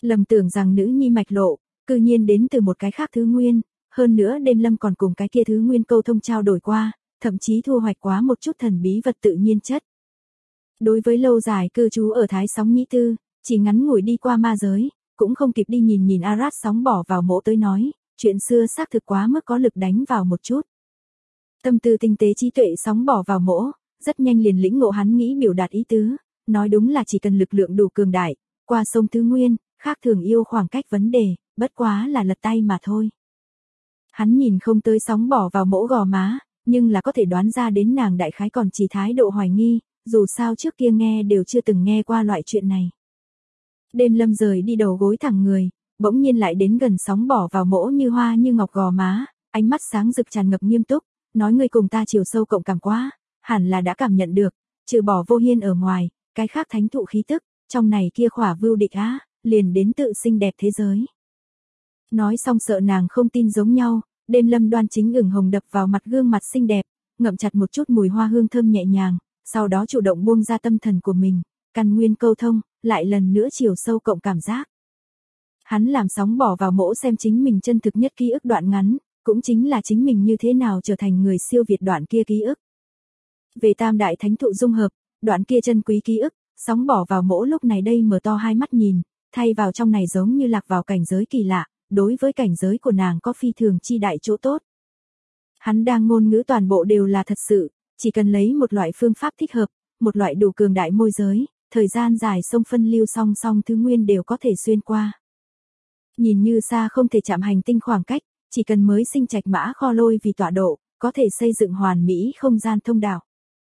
Lầm tưởng rằng nữ nhi mạch lộ, cư nhiên đến từ một cái khác thứ nguyên, hơn nữa đêm lâm còn cùng cái kia thứ nguyên câu thông trao đổi qua, thậm chí thu hoạch quá một chút thần bí vật tự nhiên chất. Đối với lâu dài cư trú ở Thái Sóng Nhĩ Tư, chỉ ngắn ngủi đi qua ma giới, cũng không kịp đi nhìn Arát sóng bỏ vào mộ tới nói, chuyện xưa xác thực quá mức có lực đánh vào một chút. Tâm tư tinh tế trí tuệ sóng bỏ vào mộ, rất nhanh liền lĩnh ngộ hắn nghĩ biểu đạt ý tứ, nói đúng là chỉ cần lực lượng đủ cường đại, qua sông tứ nguyên, khác thường yêu khoảng cách vấn đề, bất quá là lật tay mà thôi. Hắn nhìn không tới sóng bỏ vào mỗ gò má, nhưng là có thể đoán ra đến nàng đại khái còn chỉ thái độ hoài nghi, dù sao trước kia nghe đều chưa từng nghe qua loại chuyện này. Đêm lâm rời đi đầu gối thẳng người, bỗng nhiên lại đến gần sóng bỏ vào mỗ như hoa như ngọc gò má, ánh mắt sáng rực tràn ngập nghiêm túc, nói ngươi cùng ta chiều sâu cộng cảm quá, hẳn là đã cảm nhận được, trừ bỏ vô hiên ở ngoài, cái khác thánh thụ khí tức, trong này kia khỏa vưu địch á, liền đến tự xinh đẹp thế giới. Nói xong sợ nàng không tin giống nhau, đêm lâm đoan chính ửng hồng đập vào mặt gương mặt xinh đẹp, ngậm chặt một chút mùi hoa hương thơm nhẹ nhàng, sau đó chủ động buông ra tâm thần của mình, căn nguyên câu thông, lại lần nữa chiều sâu cộng cảm giác. Hắn làm sóng bỏ vào mỗ xem chính mình chân thực nhất ký ức đoạn ngắn, cũng chính là chính mình như thế nào trở thành người siêu việt đoạn kia ký ức. Về tam đại thánh thụ dung hợp, đoạn kia chân quý ký ức, sóng bỏ vào mỗ lúc này đây mở to hai mắt nhìn, thay vào trong này giống như lạc vào cảnh giới kỳ lạ, đối với cảnh giới của nàng có phi thường chi đại chỗ tốt. Hắn đang ngôn ngữ toàn bộ đều là thật sự, chỉ cần lấy một loại phương pháp thích hợp, một loại đủ cường đại môi giới, thời gian dài sông phân lưu song song thứ nguyên đều có thể xuyên qua. Nhìn như xa không thể chạm hành tinh khoảng cách, chỉ cần mới sinh trạch mã kho lôi vì tọa độ, có thể xây dựng hoàn mỹ không gian thông đạo.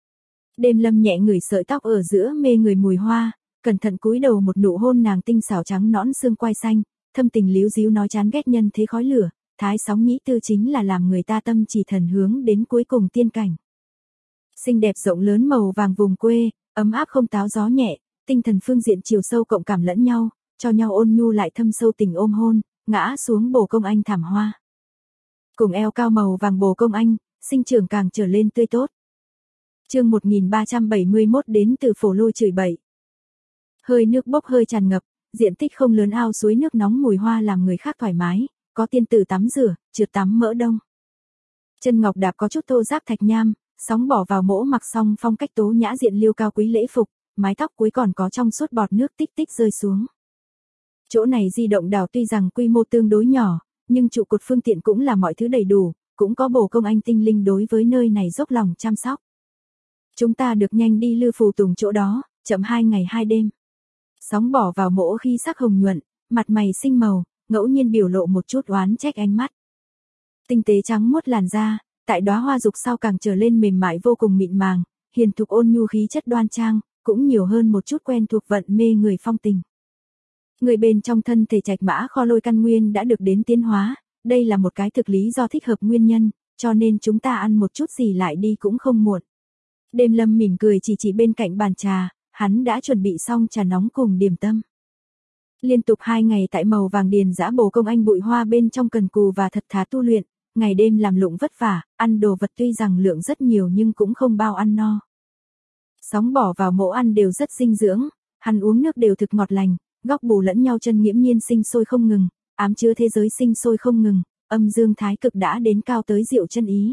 Đêm lâm nhẹ ngửi sợi tóc ở giữa mê người mùi hoa, cẩn thận cúi đầu một nụ hôn nàng tinh xảo trắng nõn xương quai xanh, thâm tình líu díu nói chán ghét nhân thế khói lửa, Thái Sóng Nhĩ Tư chính là làm người ta tâm chỉ thần hướng đến cuối cùng tiên cảnh. Xinh đẹp rộng lớn màu vàng vùng quê, ấm áp không táo gió nhẹ, tinh thần phương diện chiều sâu cộng cảm lẫn nhau, cho nhau ôn nhu lại thâm sâu tình ôm hôn, ngã xuống bồ công anh thảm hoa. Cùng eo cao màu vàng bồ công anh, sinh trưởng càng trở lên tươi tốt. Chương 1371 đến từ phổ lôi chửi bậy. Hơi nước bốc hơi tràn ngập, diện tích không lớn ao suối nước nóng mùi hoa làm người khác thoải mái, có tiên tử tắm rửa, trượt tắm mỡ đông. Chân ngọc đạp có chút thô ráp thạch nham, sóng bỏ vào mỗ mặc xong phong cách tố nhã diện liêu cao quý lễ phục, mái tóc cuối còn có trong suốt bọt nước tích tích rơi xuống. Chỗ này di động đảo tuy rằng quy mô tương đối nhỏ, nhưng trụ cột phương tiện cũng là mọi thứ đầy đủ, cũng có bồ công anh tinh linh đối với nơi này dốc lòng chăm sóc. Chúng ta được nhanh đi Lư Phù Tùng chỗ đó, chậm 2 ngày 2 đêm. Sóng bỏ vào mỗ khi sắc hồng nhuận, mặt mày xinh màu, ngẫu nhiên biểu lộ một chút oán trách ánh mắt. Tinh tế trắng muốt làn da, tại đóa hoa dục sau càng trở lên mềm mại vô cùng mịn màng, hiền thục ôn nhu khí chất đoan trang, cũng nhiều hơn một chút quen thuộc vận mê người phong tình. Người bên trong thân thể trạch mã kho lôi căn nguyên đã được đến tiến hóa, đây là một cái thực lý do thích hợp nguyên nhân, cho nên chúng ta ăn một chút gì lại đi cũng không muộn. Đêm lâm mỉm cười chỉ bên cạnh bàn trà, hắn đã chuẩn bị xong trà nóng cùng điểm tâm. Liên tục 2 ngày tại màu vàng điền dã bồ công anh bụi hoa bên trong cần cù và thật thà tu luyện, ngày đêm làm lụng vất vả, ăn đồ vật tuy rằng lượng rất nhiều nhưng cũng không bao ăn no. Sóng bỏ vào mỗ ăn đều rất dinh dưỡng, hắn uống nước đều thực ngọt lành, góc bù lẫn nhau chân nghiễm nhiên sinh sôi không ngừng, ám chứa thế giới sinh sôi không ngừng, âm dương thái cực đã đến cao tới diệu chân ý.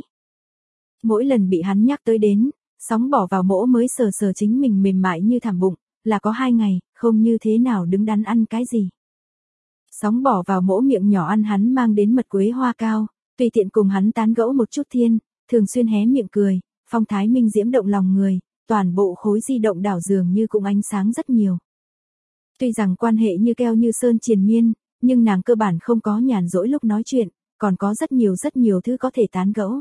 Mỗi lần bị hắn nhắc tới đến, sóng bỏ vào mỗ mới sờ sờ chính mình mềm mại như thảm bụng, là có 2 ngày, không như thế nào đứng đắn ăn cái gì. Sóng bỏ vào mỗ miệng nhỏ ăn hắn mang đến mật quế hoa cao, tùy tiện cùng hắn tán gẫu một chút thiên, thường xuyên hé miệng cười, phong thái minh diễm động lòng người, toàn bộ khối di động đảo dường như cũng ánh sáng rất nhiều. Tuy rằng quan hệ như keo như sơn triền miên, nhưng nàng cơ bản không có nhàn rỗi lúc nói chuyện, còn có rất nhiều thứ có thể tán gẫu.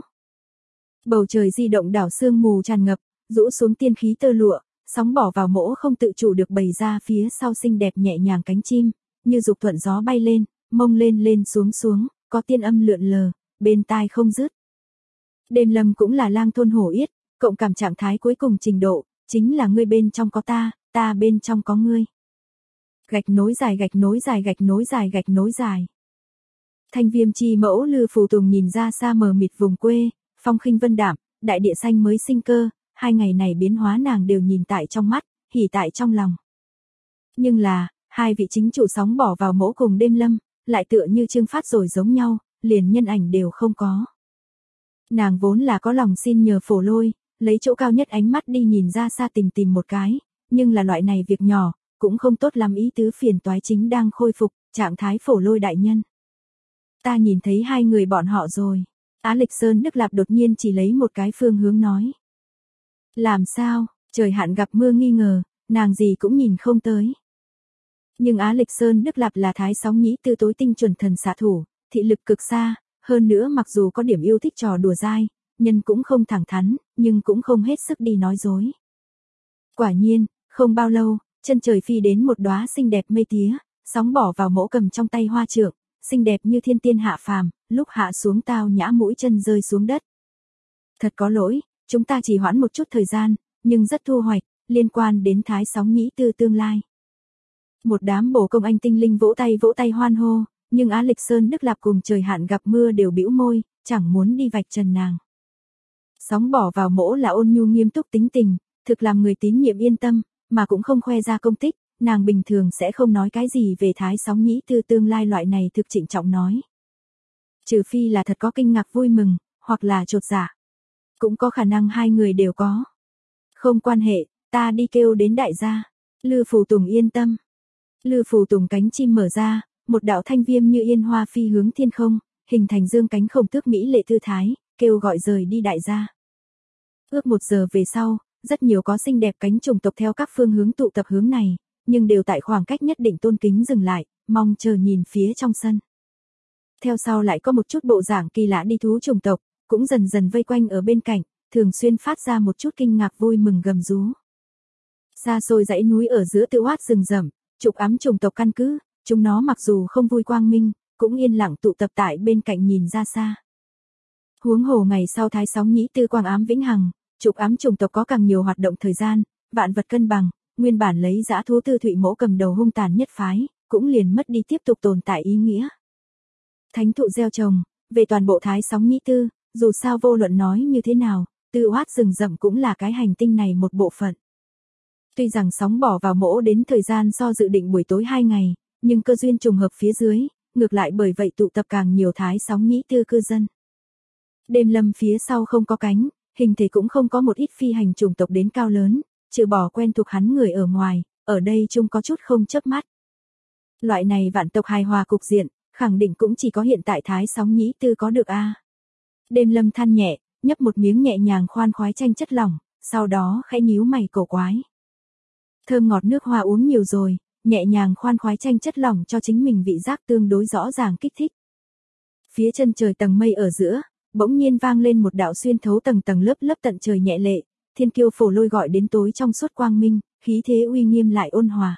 Bầu trời di động đảo sương mù tràn ngập, rũ xuống tiên khí tơ lụa, sóng bỏ vào mỗ không tự chủ được bày ra phía sau xinh đẹp nhẹ nhàng cánh chim, như dục thuận gió bay lên, mông lên xuống, có tiên âm lượn lờ, bên tai không dứt. Đêm lâm cũng là lang thôn hổ yết, cộng cảm trạng thái cuối cùng trình độ, chính là ngươi bên trong có ta bên trong có ngươi. Gạch nối dài. Thanh Viêm chi mẫu Lư Phù Tùng nhìn ra xa mờ mịt vùng quê, phong khinh vân đạm, đại địa xanh mới sinh cơ, 2 ngày này biến hóa nàng đều nhìn tại trong mắt, hỉ tại trong lòng. Nhưng là, Hai vị chính chủ sóng bỏ vào mỗ cùng Đêm Lâm, lại tựa như Trương Phát rồi giống nhau, liền nhân ảnh đều không có. Nàng vốn là có lòng xin nhờ Phổ Lôi, lấy chỗ cao nhất ánh mắt đi nhìn ra xa tìm một cái, nhưng là loại này việc nhỏ, cũng không tốt lắm ý tứ phiền toái chính đang khôi phục, trạng thái Phổ Lôi đại nhân. Ta nhìn thấy hai người bọn họ rồi. Á Lịch Sơn Đức Lạp đột nhiên chỉ lấy một cái phương hướng nói. Làm sao, trời hạn gặp mưa nghi ngờ, nàng gì cũng nhìn không tới. Nhưng Á Lịch Sơn Đức Lạp là thái sóng nhĩ tư tối tinh chuẩn thần xạ thủ, thị lực cực xa, hơn nữa mặc dù có điểm yêu thích trò đùa dai, nhân cũng không thẳng thắn, nhưng cũng không hết sức đi nói dối. Quả nhiên, không bao lâu, chân trời phi đến một đóa xinh đẹp mây tía, sóng bỏ vào mỗ cầm trong tay hoa trượng, xinh đẹp như thiên tiên hạ phàm, lúc hạ xuống tao nhã mũi chân rơi xuống đất. Thật có lỗi, chúng ta chỉ hoãn một chút thời gian, nhưng rất thu hoạch, liên quan đến thái sóng nhĩ tư tương lai. Một đám bổ công anh tinh linh vỗ tay hoan hô, nhưng Á Lịch Sơn Đức Lạp cùng trời hạn gặp mưa đều bĩu môi, chẳng muốn đi vạch trần nàng. Sóng bỏ vào mỗ là ôn nhu nghiêm túc tính tình, thực làm người tín nhiệm yên tâm, mà cũng không khoe ra công tích, nàng bình thường sẽ không nói cái gì về thái sóng nhĩ tư tương lai loại này thực trịnh trọng nói. Trừ phi là thật có kinh ngạc vui mừng, hoặc là chột dạ. Cũng có khả năng hai người đều có. Không quan hệ, ta đi kêu đến đại gia. Lư Phù Tùng yên tâm. Lư Phù Tùng cánh chim mở ra, một đạo thanh viêm như yên hoa phi hướng thiên không, hình thành dương cánh không tước mỹ lệ thư thái, kêu gọi rời đi đại gia. Ước 1 giờ về sau, rất nhiều có xinh đẹp cánh chủng tộc theo các phương hướng tụ tập hướng này, nhưng đều tại khoảng cách nhất định tôn kính dừng lại, mong chờ nhìn phía trong sân. Theo sau lại có một chút bộ dạng kỳ lạ đi thú chủng tộc, cũng dần dần vây quanh ở bên cạnh, thường xuyên phát ra một chút kinh ngạc vui mừng gầm rú. Xa xôi dãy núi ở giữa tự oát rừng rậm, trục ám chủng tộc căn cứ, chúng nó mặc dù không vui quang minh, cũng yên lặng tụ tập tại bên cạnh nhìn ra xa. Huống hồ ngày sau thái sóng nhĩ tư quang ám vĩnh hằng, trục ám chủng tộc có càng nhiều hoạt động thời gian, vạn vật cân bằng, nguyên bản lấy dã thú tư thụy mỗ cầm đầu hung tàn nhất phái, cũng liền mất đi tiếp tục tồn tại ý nghĩa. Thánh thụ gieo trồng, về toàn bộ thái sóng nhĩ tư, dù sao vô luận nói như thế nào, tư oát rừng rậm cũng là cái hành tinh này một bộ phận. Tuy rằng sóng bỏ vào mỗ đến thời gian so dự định buổi tối 2 ngày, nhưng cơ duyên trùng hợp phía dưới, ngược lại bởi vậy tụ tập càng nhiều thái sóng nhĩ tư cư dân. Đêm Lâm phía sau không có cánh, hình thể cũng không có một ít phi hành chủng tộc đến cao lớn, trừ bỏ quen thuộc hắn người ở ngoài, ở đây chung có chút không chớp mắt. Loại này vạn tộc hài hòa cục diện, khẳng định cũng chỉ có hiện tại thái sóng nhĩ tư có được a. Đêm Lâm than nhẹ, nhấp một miếng nhẹ nhàng khoan khoái chanh chất lỏng, sau đó khẽ nhíu mày cổ quái. Thơm ngọt nước hoa uống nhiều rồi, nhẹ nhàng khoan khoái chanh chất lỏng cho chính mình vị giác tương đối rõ ràng kích thích. Phía chân trời tầng mây ở giữa, bỗng nhiên vang lên một đạo xuyên thấu tầng lớp tận trời nhẹ lệ, thiên kiêu Phổ Lôi gọi đến tối trong suốt quang minh, khí thế uy nghiêm lại ôn hòa.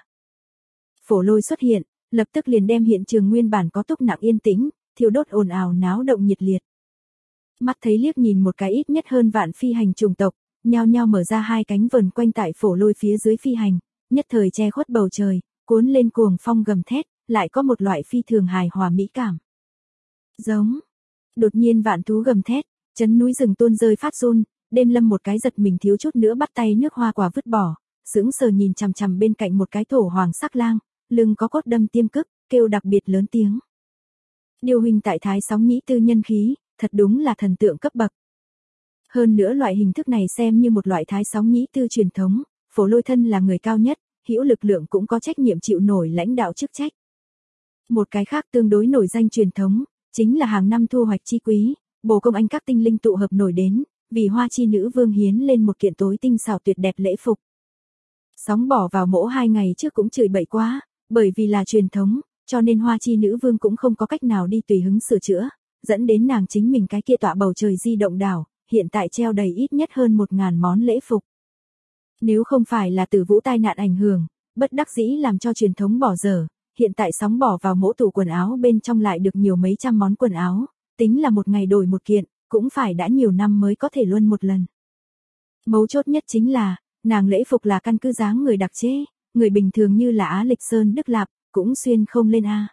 Phổ Lôi xuất hiện, lập tức liền đem hiện trường nguyên bản có túc nặng yên tĩnh, thiêu đốt ồn ào náo động nhiệt liệt. Mắt thấy liếc nhìn một cái ít nhất hơn vạn phi hành chủng tộc, nhao nhao mở ra hai cánh vờn quanh tại Phổ Lôi phía dưới phi hành, nhất thời che khuất bầu trời, cuốn lên cuồng phong gầm thét, lại có một loại phi thường hài hòa mỹ cảm. Giống. Đột nhiên vạn thú gầm thét, chấn núi rừng tuôn rơi phát run, Đêm Lâm một cái giật mình thiếu chút nữa bắt tay nước hoa quả vứt bỏ, sững sờ nhìn chằm chằm bên cạnh một cái thổ hoàng sắc lang, lưng có cốt đâm tiêm cức, kêu đặc biệt lớn tiếng. Điều hình tại thái sóng nhĩ tư nhân khí, thật đúng là thần tượng cấp bậc. Hơn nữa loại hình thức này xem như một loại thái sóng nhĩ tư truyền thống, Phổ Lôi thân là người cao nhất, hữu lực lượng cũng có trách nhiệm chịu nổi lãnh đạo chức trách. Một cái khác tương đối nổi danh truyền thống, chính là hàng năm thu hoạch chi quý, bổ công anh các tinh linh tụ hợp nổi đến, vì Hoa Chi Nữ Vương hiến lên một kiện tối tinh xảo tuyệt đẹp lễ phục. Sóng bỏ vào mỗ 2 ngày trước cũng chửi bậy quá, bởi vì là truyền thống, cho nên Hoa Chi Nữ Vương cũng không có cách nào đi tùy hứng sửa chữa, dẫn đến nàng chính mình cái kia tọa bầu trời di động đảo, hiện tại treo đầy ít nhất hơn 1.000 món lễ phục. Nếu không phải là Tử Vũ tai nạn ảnh hưởng, bất đắc dĩ làm cho truyền thống bỏ dở, hiện tại sóng bỏ vào mỗ tủ quần áo bên trong lại được nhiều mấy trăm món quần áo, tính là một ngày đổi một kiện, cũng phải đã nhiều năm mới có thể luân một lần. Mấu chốt nhất chính là, nàng lễ phục là căn cứ dáng người đặc chế, người bình thường như là Á Lịch Sơn Đức Lạp, cũng xuyên không lên a.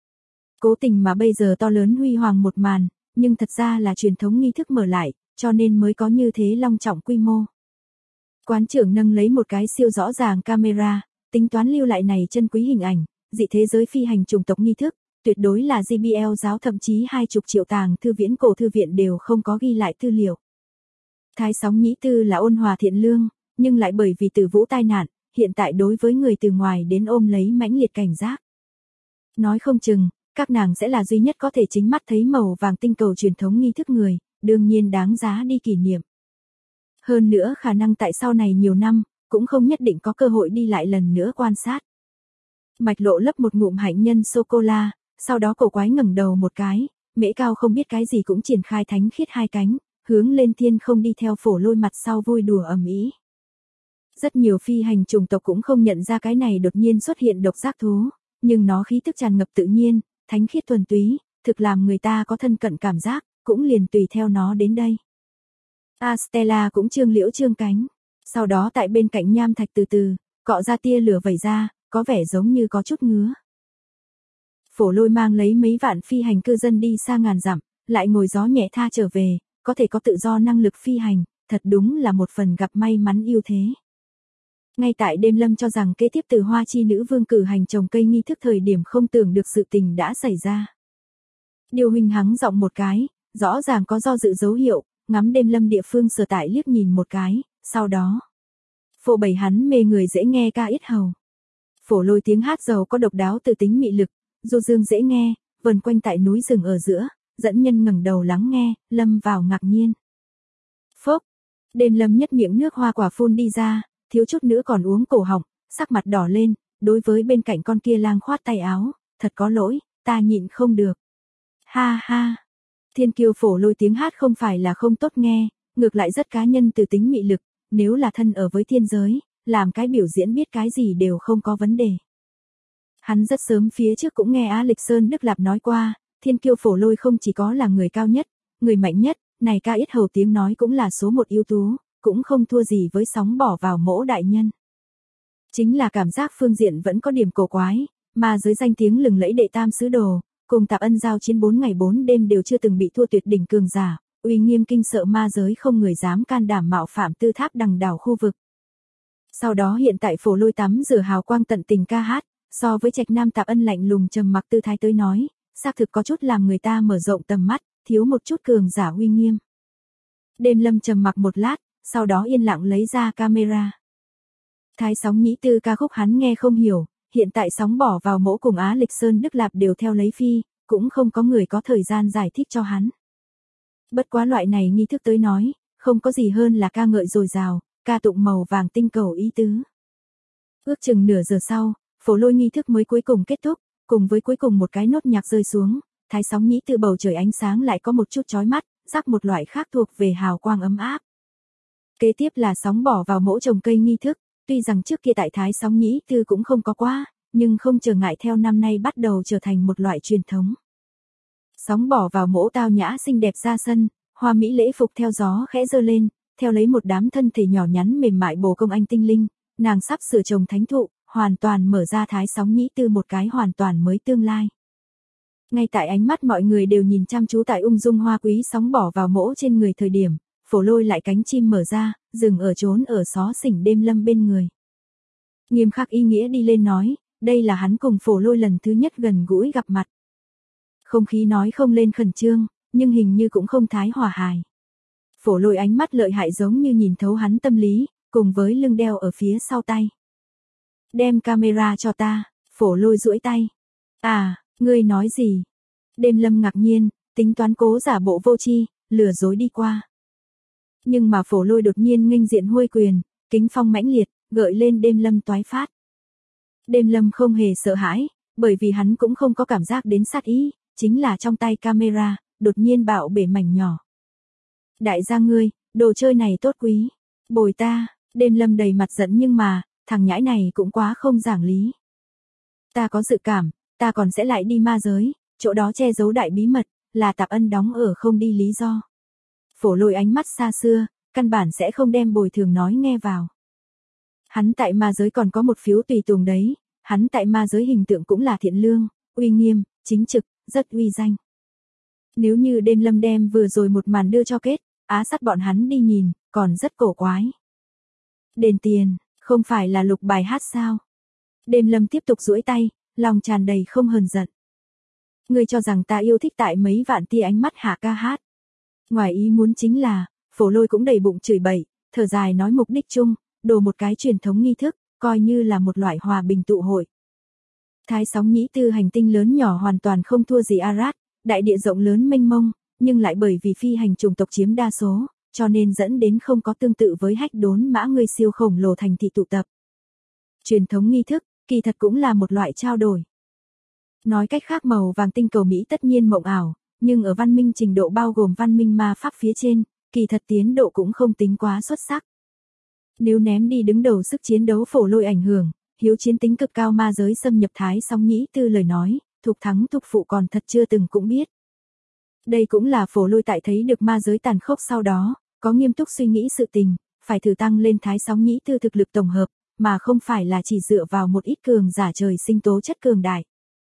Cố tình mà bây giờ to lớn huy hoàng một màn, nhưng thật ra là truyền thống nghi thức mở lại, cho nên mới có như thế long trọng quy mô. Quán trưởng nâng lấy một cái siêu rõ ràng camera, tính toán lưu lại này chân quý hình ảnh, dị thế giới phi hành chủng tộc nghi thức, tuyệt đối là JBL giáo, thậm chí 20 triệu tàng thư viễn cổ thư viện đều không có ghi lại tư liệu. Thái Sóng Nhĩ Tư là ôn hòa thiện lương, nhưng lại bởi vì Tử Vũ tai nạn, hiện tại đối với người từ ngoài đến ôm lấy mãnh liệt cảnh giác. Nói không chừng, các nàng sẽ là duy nhất có thể chính mắt thấy màu vàng tinh cầu truyền thống nghi thức người, đương nhiên đáng giá đi kỷ niệm. Hơn nữa khả năng tại sau này nhiều năm, cũng không nhất định có cơ hội đi lại lần nữa quan sát. Mạch Lộ lấp một ngụm hạnh nhân sô-cô-la, sau đó cổ quái ngẩng đầu một cái, Mễ Cao không biết cái gì cũng triển khai thánh khiết hai cánh, hướng lên thiên không đi theo Phổ Lôi mặt sau vui đùa ầm ĩ. Rất nhiều phi hành chủng tộc cũng không nhận ra cái này đột nhiên xuất hiện độc giác thú, nhưng nó khí tức tràn ngập tự nhiên, thánh khiết thuần túy, thực làm người ta có thân cận cảm giác, cũng liền tùy theo nó đến đây. Astella cũng trương liễu trương cánh, sau đó tại bên cạnh nham thạch từ từ, cọ ra tia lửa vẩy ra, có vẻ giống như có chút ngứa. Phổ Lôi mang lấy mấy vạn phi hành cư dân đi xa ngàn dặm, lại ngồi gió nhẹ tha trở về, có thể có tự do năng lực phi hành, thật đúng là một phần gặp may mắn ưu thế. Ngay tại đêm Lâm cho rằng kế tiếp từ Hoa Chi Nữ Vương cử hành trồng cây nghi thức thời điểm không tưởng được sự tình đã xảy ra. Điều Huỳnh hắng giọng một cái, rõ ràng có do dự dấu hiệu, ngắm đêm Lâm địa phương sở tại liếc nhìn một cái, sau đó phô bày hắn mê người dễ nghe ca yết hầu. Phổ Lôi tiếng hát giàu có độc đáo từ tính mị lực, du dương dễ nghe, vần quanh tại núi rừng ở giữa, dẫn nhân ngẩng đầu lắng nghe, lâm vào ngạc nhiên. Phốc, đêm Lâm nhất miệng nước hoa quả phun đi ra, thiếu chút nữa còn uống cổ họng, sắc mặt đỏ lên, đối với bên cạnh con kia lang khoát tay áo, thật có lỗi, ta nhịn không được. Ha ha, thiên kiêu Phổ Lôi tiếng hát không phải là không tốt nghe, ngược lại rất cá nhân từ tính mị lực, nếu là thân ở với thiên giới, làm cái biểu diễn biết cái gì đều không có vấn đề. Hắn rất sớm phía trước cũng nghe Á Lịch Sơn Đức Lạp nói qua, thiên kiêu Phổ Lôi không chỉ có là người cao nhất, người mạnh nhất, này ca yết hầu tiếng nói cũng là số một ưu tú, cũng không thua gì với sóng bỏ vào mỗ đại nhân. Chính là cảm giác phương diện vẫn có điểm cổ quái, mà dưới danh tiếng lừng lẫy đệ tam sứ đồ, cùng Tạp Ân giao chiến 4 ngày 4 đêm đều chưa từng bị thua tuyệt đỉnh cường giả, uy nghiêm kinh sợ ma giới không người dám can đảm mạo phạm tư tháp đằng đảo khu vực. Sau đó hiện tại Phổ Lôi tắm rửa hào quang tận tình ca hát, so với Trạch Nam Tạp Ân lạnh lùng trầm mặc tư thái tới nói, xác thực có chút làm người ta mở rộng tầm mắt, thiếu một chút cường giả uy nghiêm. Đêm Lâm trầm mặc một lát, sau đó yên lặng lấy ra camera. Thái Sóng Nhĩ Tư ca khúc hắn nghe không hiểu, hiện tại sóng bỏ vào mỗ cùng Á Lịch Sơn Đức Lạp đều theo lấy phi, cũng không có người có thời gian giải thích cho hắn. Bất quá loại này nghi thức tới nói, không có gì hơn là ca ngợi dồi dào, ca tụng màu vàng tinh cầu ý tứ. Ước chừng nửa giờ sau, Phổ Lôi nghi thức mới cuối cùng kết thúc, cùng với cuối cùng một cái nốt nhạc rơi xuống, Thái Sóng Nhĩ Tư bầu trời ánh sáng lại có một chút chói mắt, rắc một loại khác thuộc về hào quang ấm áp. Kế tiếp là sóng bỏ vào mỗ trồng cây nghi thức, tuy rằng trước kia tại Thái Sóng Nhĩ Tư cũng không có quá, nhưng không trở ngại theo năm nay bắt đầu trở thành một loại truyền thống. Sóng bỏ vào mỗ tao nhã xinh đẹp ra sân, hoa mỹ lễ phục theo gió khẽ giơ lên, theo lấy một đám thân thể nhỏ nhắn mềm mại bồ công anh tinh linh, nàng sắp sửa trồng thánh thụ, hoàn toàn mở ra Thái Sóng Nhĩ Tư một cái hoàn toàn mới tương lai. Ngay tại ánh mắt mọi người đều nhìn chăm chú tại ung dung hoa quý sóng bỏ vào mỗ trên người thời điểm, Phổ Lôi lại cánh chim mở ra, dừng ở trốn ở xó xỉnh đêm Lâm bên người. Nghiêm khắc ý nghĩa đi lên nói, đây là hắn cùng Phổ Lôi lần thứ nhất gần gũi gặp mặt. Không khí nói không lên khẩn trương, nhưng hình như cũng không thái hòa hài. Phổ Lôi ánh mắt lợi hại giống như nhìn thấu hắn tâm lý, cùng với lưng đeo ở phía sau tay. Đem camera cho ta, Phổ Lôi duỗi tay. À, ngươi nói gì? Đêm Lâm ngạc nhiên, tính toán cố giả bộ vô tri, lừa dối đi qua. Nhưng mà Phổ Lôi đột nhiên nghênh diện huôi quyền, kính phong mãnh liệt, gợi lên đêm Lâm toái phát. Đêm Lâm không hề sợ hãi, bởi vì hắn cũng không có cảm giác đến sát ý, chính là trong tay camera, đột nhiên bạo bể mảnh nhỏ. Đại gia ngươi, đồ chơi này tốt quý. Bồi ta, đêm Lâm đầy mặt giận nhưng mà, thằng nhãi này cũng quá không giảng lý. Ta có dự cảm, ta còn sẽ lại đi ma giới, chỗ đó che giấu đại bí mật, là Tạp Ân đóng ở không đi lý do. Phổ Lôi ánh mắt xa xưa, căn bản sẽ không đem bồi thường nói nghe vào. Hắn tại ma giới còn có một phiếu tùy tùng đấy, hắn tại ma giới hình tượng cũng là thiện lương, uy nghiêm, chính trực, rất uy danh. Nếu như đêm Lâm đem vừa rồi một màn đưa cho kết, Á Sắt bọn hắn đi nhìn, còn rất cổ quái. Đền tiền, không phải là lục bài hát sao? Đêm Lâm tiếp tục duỗi tay, lòng tràn đầy không hờn giận. Ngươi cho rằng ta yêu thích tại mấy vạn tia ánh mắt hạ ca hát. Ngoài ý muốn chính là, Phổ Lôi cũng đầy bụng chửi bậy, thở dài nói mục đích chung, đồ một cái truyền thống nghi thức, coi như là một loại hòa bình tụ hội. Thái sóng nhĩ tư hành tinh lớn nhỏ hoàn toàn không thua gì Arad, đại địa rộng lớn mênh mông, nhưng lại bởi vì phi hành chủng tộc chiếm đa số, cho nên dẫn đến không có tương tự với hách đốn mã người siêu khổng lồ thành thị tụ tập. Truyền thống nghi thức, kỳ thật cũng là một loại trao đổi. Nói cách khác màu vàng tinh cầu Mỹ tất nhiên mộng ảo, nhưng ở văn minh trình độ bao gồm văn minh ma pháp phía trên, kỳ thật tiến độ cũng không tính quá xuất sắc. Nếu ném đi đứng đầu sức chiến đấu Phổ Lôi ảnh hưởng, hiếu chiến tính cực cao ma giới xâm nhập Thái sóng nhĩ tư lời nói, thục thắng thục phụ còn thật chưa từng cũng biết. Đây cũng là Phổ Lôi tại thấy được ma giới tàn khốc sau đó, có nghiêm túc suy nghĩ sự tình, phải thử tăng lên Thái sóng nhĩ tư thực lực tổng hợp, mà không phải là chỉ dựa vào một ít cường giả trời sinh tố chất cường đại.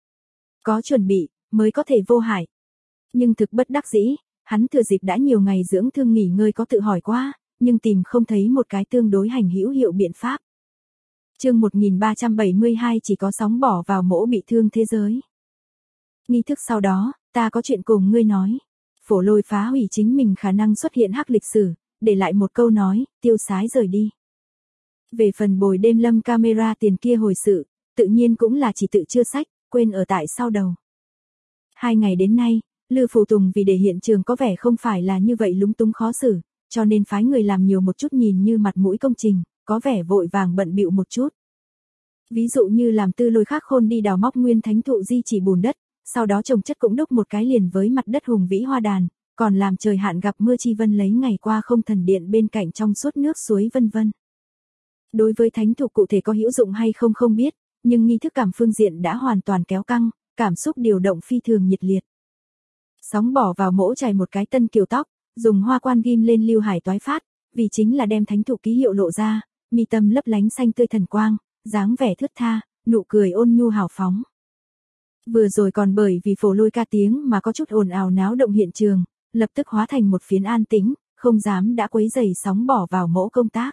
Có chuẩn bị, mới có thể vô hại. Nhưng thực bất đắc dĩ, hắn thừa dịp đã nhiều ngày dưỡng thương nghỉ ngơi có tự hỏi qua, nhưng tìm không thấy một cái tương đối hành hữu hiệu biện pháp. Chương 1372 chỉ có sóng bỏ vào mỗ bị thương thế giới. Nghi thức sau đó, ta có chuyện cùng ngươi nói. Phổ Lôi phá hủy chính mình khả năng xuất hiện hắc lịch sử, để lại một câu nói, tiêu sái rời đi. Về phần bồi đêm lâm camera tiền kia hồi sự, tự nhiên cũng là chỉ tự chưa sách, quên ở tại sau đầu. 2 ngày đến nay, Lư Phù Tùng vì để hiện trường có vẻ không phải là như vậy lúng túng khó xử, cho nên phái người làm nhiều một chút nhìn như mặt mũi công trình, có vẻ vội vàng bận bịu một chút. Ví dụ như làm Tư Lôi Khắc Khôn đi đào móc nguyên thánh thụ di chỉ bùn đất, sau đó trồng chất cũng đúc một cái liền với mặt đất hùng vĩ hoa đàn, còn làm trời hạn gặp mưa chi vân lấy ngày qua không thần điện bên cạnh trong suốt nước suối vân vân. Đối với thánh thụ cụ thể có hữu dụng hay không không biết, nhưng nghi thức cảm phương diện đã hoàn toàn kéo căng, cảm xúc điều động phi thường nhiệt liệt. Sóng bỏ vào mỗ chải một cái tân kiều tóc, dùng hoa quan ghim lên lưu hải toái phát, vì chính là đem thánh thụ ký hiệu lộ ra, mi tâm lấp lánh xanh tươi thần quang, dáng vẻ thướt tha, nụ cười ôn nhu hào phóng. Vừa rồi còn bởi vì Phổ Lôi ca tiếng mà có chút ồn ào náo động hiện trường, lập tức hóa thành một phiến an tĩnh, không dám đã quấy rầy sóng bỏ vào mỗ công tác.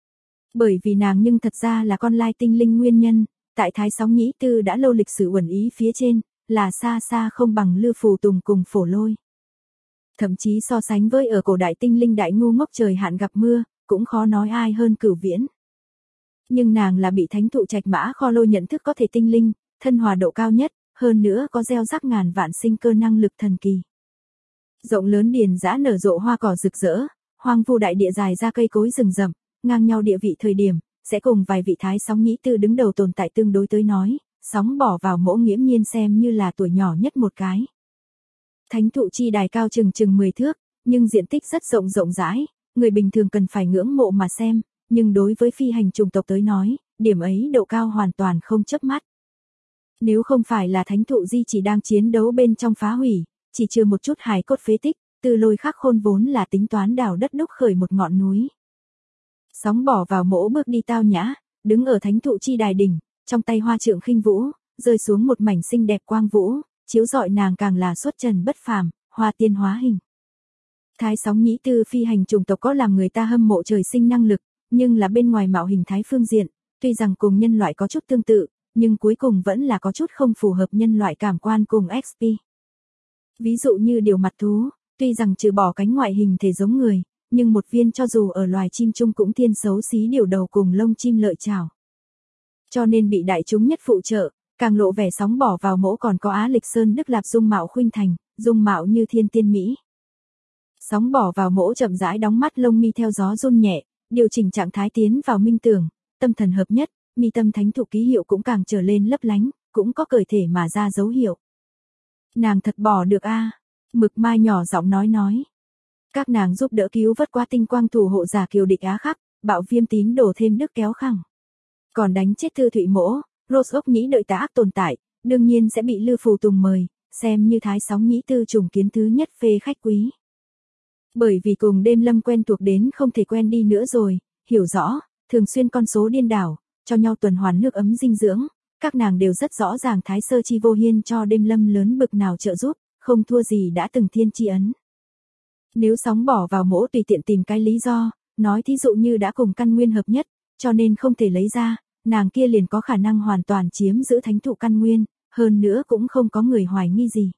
Bởi vì nàng nhưng thật ra là con lai tinh linh nguyên nhân, tại Thái sóng nhĩ tư đã lâu lịch sử uẩn ý phía trên, là xa xa không bằng Lư Phù Tùng cùng Phổ Lôi. Thậm chí so sánh với ở cổ đại tinh linh đại ngu ngốc trời hạn gặp mưa, cũng khó nói ai hơn Cửu Viễn. Nhưng nàng là bị thánh thụ trạch mã kho lôi nhận thức có thể tinh linh, thân hòa độ cao nhất, hơn nữa có gieo rắc ngàn vạn sinh cơ năng lực thần kỳ. Rộng lớn điền dã nở rộ hoa cỏ rực rỡ, hoang vu đại địa dài ra cây cối rừng rậm, ngang nhau địa vị thời điểm, sẽ cùng vài vị Thái sóng nhĩ tư đứng đầu tồn tại tương đối tới nói, sóng bỏ vào mỗ nghiễm nhiên xem như là tuổi nhỏ nhất một cái. Thánh thụ chi đài cao chừng 10 thước, nhưng diện tích rất rộng rãi, người bình thường cần phải ngưỡng mộ mà xem, nhưng đối với phi hành chủng tộc tới nói, điểm ấy độ cao hoàn toàn không chớp mắt. Nếu không phải là thánh thụ di chỉ đang chiến đấu bên trong phá hủy, chỉ trừ một chút hài cốt phế tích, Tư Lôi Khắc Khôn vốn là tính toán đào đất đúc khởi một ngọn núi. Sóng bỏ vào mỗ bước đi tao nhã, đứng ở thánh thụ chi đài đỉnh, trong tay hoa trượng khinh vũ, rơi xuống một mảnh xinh đẹp quang vũ, chiếu rọi nàng càng là xuất trần bất phàm, hoa tiên hóa hình. Thái sóng nhĩ tư phi hành chủng tộc có làm người ta hâm mộ trời sinh năng lực, nhưng là bên ngoài mạo hình thái phương diện, tuy rằng cùng nhân loại có chút tương tự, nhưng cuối cùng vẫn là có chút không phù hợp nhân loại cảm quan cùng XP. Ví dụ như điều mặt thú, tuy rằng trừ bỏ cánh ngoại hình thể giống người, nhưng một viên cho dù ở loài chim chung cũng thiên xấu xí điều đầu cùng lông chim lợi chảo. Cho nên bị đại chúng nhất phụ trợ, càng lộ vẻ sóng bỏ vào mỗ còn có Á Lịch Sơn Đức Lạp dung mạo khuynh thành, dung mạo như thiên tiên Mỹ. Sóng bỏ vào mỗ chậm rãi đóng mắt lông mi theo gió run nhẹ, điều chỉnh trạng thái tiến vào minh tưởng, tâm thần hợp nhất, mi tâm thánh thụ ký hiệu cũng càng trở lên lấp lánh, cũng có cởi thể mà ra dấu hiệu. Nàng thật bỏ được a. Mực Mai nhỏ giọng nói. Các nàng giúp đỡ cứu vớt qua tinh quang thủ hộ giả kiều địch Á Khắc, bạo viêm tín đổ thêm đức kéo khẳng. Còn đánh chết Thư Thụy Mỗ, Rose ốc nhĩ đợi tà ác tồn tại, đương nhiên sẽ bị Lư Phù Tùng mời, xem như Thái sóng nhĩ tư trùng kiến thứ nhất phê khách quý. Bởi vì cùng đêm lâm quen thuộc đến không thể quen đi nữa rồi, hiểu rõ, thường xuyên con số điên đảo, cho nhau tuần hoàn nước ấm dinh dưỡng, các nàng đều rất rõ ràng Thái sơ chi vô hiên cho đêm lâm lớn bực nào trợ giúp, không thua gì đã từng thiên chi ấn. Nếu sóng bỏ vào mỗ tùy tiện tìm cái lý do, nói thí dụ như đã cùng căn nguyên hợp nhất, cho nên không thể lấy ra, nàng kia liền có khả năng hoàn toàn chiếm giữ thánh thụ căn nguyên, hơn nữa cũng không có người hoài nghi gì.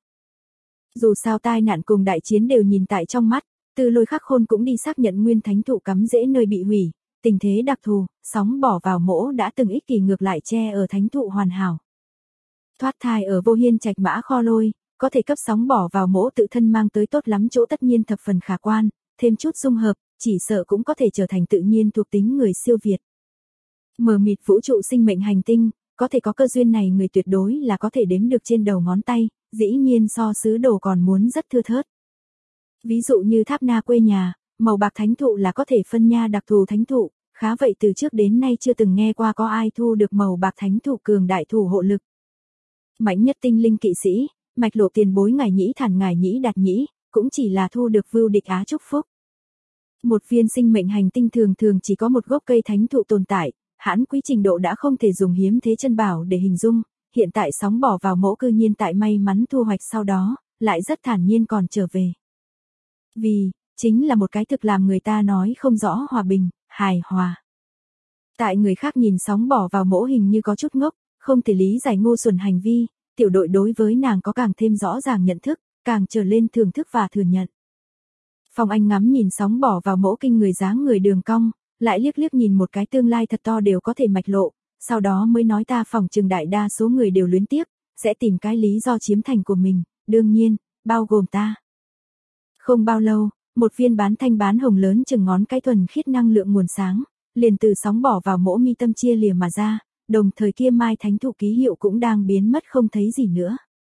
Dù sao tai nạn cùng đại chiến đều nhìn tại trong mắt, Tư Lôi Khắc Khôn cũng đi xác nhận nguyên thánh thụ cắm rễ nơi bị hủy, tình thế đặc thù, sóng bỏ vào mỗ đã từng ích kỷ ngược lại che ở thánh thụ hoàn hảo. Thoát thai ở Vô Hiên Trạch Mã Kho Lôi, có thể cấp sóng bỏ vào mỗ tự thân mang tới tốt lắm chỗ tất nhiên thập phần khả quan, thêm chút dung hợp, chỉ sợ cũng có thể trở thành tự nhiên thuộc tính người siêu việt. Mờ mịt vũ trụ sinh mệnh hành tinh, có thể có cơ duyên này người tuyệt đối là có thể đếm được trên đầu ngón tay, dĩ nhiên so sứ đồ còn muốn rất thưa thớt. Ví dụ như Tháp Na quê nhà, màu bạc thánh thụ là có thể phân nha đặc thù thánh thụ, khá vậy từ trước đến nay chưa từng nghe qua có ai thu được màu bạc thánh thụ cường đại thủ hộ lực. Mạnh nhất tinh linh kỵ sĩ, mạch lộ tiền bối ngải nhĩ thản ngải nhĩ đạt nhĩ, cũng chỉ là thu được vưu địch á chúc phúc. Một viên sinh mệnh hành tinh thường thường chỉ có một gốc cây thánh thụ tồn tại, hãn quý trình độ đã không thể dùng hiếm thế chân bảo để hình dung, hiện tại sóng bỏ vào mỗ cư nhiên tại may mắn thu hoạch sau đó, lại rất thản nhiên còn trở về. Vì, chính là một cái thực làm người ta nói không rõ hòa bình, hài hòa. Tại người khác nhìn sóng bỏ vào mỗ hình như có chút ngốc, không thể lý giải ngu xuẩn hành vi, tiểu đội đối với nàng có càng thêm rõ ràng nhận thức, càng trở lên thưởng thức và thừa nhận. Phong Anh ngắm nhìn sóng bỏ vào mỗ kinh người dáng người đường cong, lại liếc liếc nhìn một cái tương lai thật to đều có thể mạch lộ, sau đó mới nói ta phỏng chừng đại đa số người đều luyến tiếc, sẽ tìm cái lý do chiếm thành của mình, đương nhiên, bao gồm ta. Không bao lâu, một viên bán thanh bán hồng lớn chừng ngón cái thuần khiết năng lượng nguồn sáng, liền từ sóng bỏ vào mỗ mi tâm chia lìa mà ra, đồng thời kia mai thánh thụ ký hiệu cũng đang biến mất không thấy gì nữa.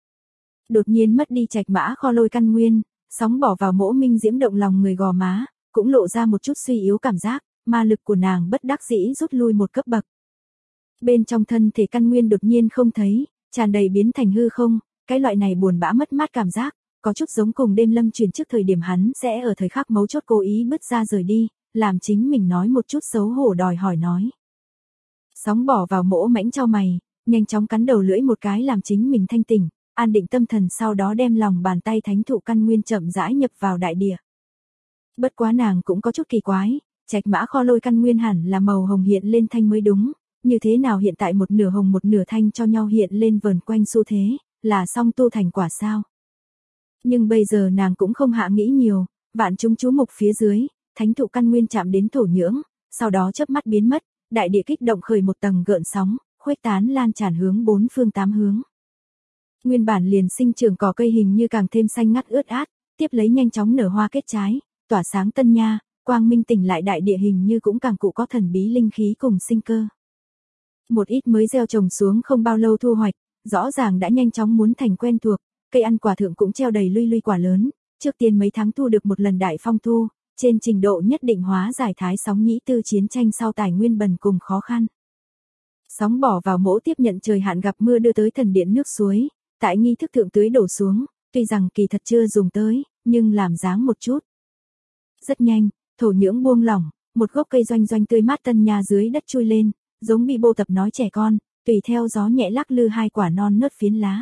Đột nhiên mất đi Trạch Mã Kho Lôi căn nguyên, sóng bỏ vào mỗ minh diễm động lòng người gò má, cũng lộ ra một chút suy yếu cảm giác, ma lực của nàng bất đắc dĩ rút lui một cấp bậc. Bên trong thân thể căn nguyên đột nhiên không thấy, tràn đầy biến thành hư không, cái loại này buồn bã mất mát cảm giác, có chút giống cùng đêm lâm truyền trước thời điểm hắn sẽ ở thời khắc mấu chốt cố ý bứt ra rời đi, làm chính mình nói một chút xấu hổ đòi hỏi nói. Sóng bỏ vào mỗ mãnh cho mày, nhanh chóng cắn đầu lưỡi một cái làm chính mình thanh tỉnh, an định tâm thần sau đó đem lòng bàn tay thánh thụ căn nguyên chậm rãi nhập vào đại địa. Bất quá nàng cũng có chút kỳ quái, Trạch Mã Kho Lôi căn nguyên hẳn là màu hồng hiện lên thanh mới đúng, như thế nào hiện tại một nửa hồng một nửa thanh cho nhau hiện lên vờn quanh xu thế, là song tu thành quả sao? Nhưng bây giờ nàng cũng không hạ nghĩ nhiều, vạn chúng chú mục phía dưới, thánh thụ căn nguyên chạm đến thổ nhưỡng, sau đó chớp mắt biến mất, đại địa kích động khởi một tầng gợn sóng, khuếch tán lan tràn hướng bốn phương tám hướng. Nguyên bản liền sinh trưởng cỏ cây hình như càng thêm xanh ngắt ướt át, tiếp lấy nhanh chóng nở hoa kết trái, tỏa sáng tân nha, quang minh tỉnh lại đại địa hình như cũng càng cụ có thần bí linh khí cùng sinh cơ. Một ít mới gieo trồng xuống không bao lâu thu hoạch, rõ ràng đã nhanh chóng muốn thành quen thuộc, cây ăn quả thượng cũng treo đầy luy luy quả lớn, trước tiên mấy tháng thu được một lần đại phong thu, trên trình độ nhất định hóa giải thái sóng nhĩ tư chiến tranh sau tài nguyên bần cùng khó khăn. Sóng bỏ vào mỗ tiếp nhận trời hạn gặp mưa đưa tới thần điện nước suối, tại nghi thức thượng tưới đổ xuống, tuy rằng kỳ thật chưa dùng tới, nhưng làm dáng một chút. Rất nhanh, thổ nhưỡng buông lỏng, một gốc cây doanh doanh tươi mát tân nha dưới đất chui lên, giống bị bô tập nói trẻ con, tùy theo gió nhẹ lắc lư hai quả non nớt phiến lá.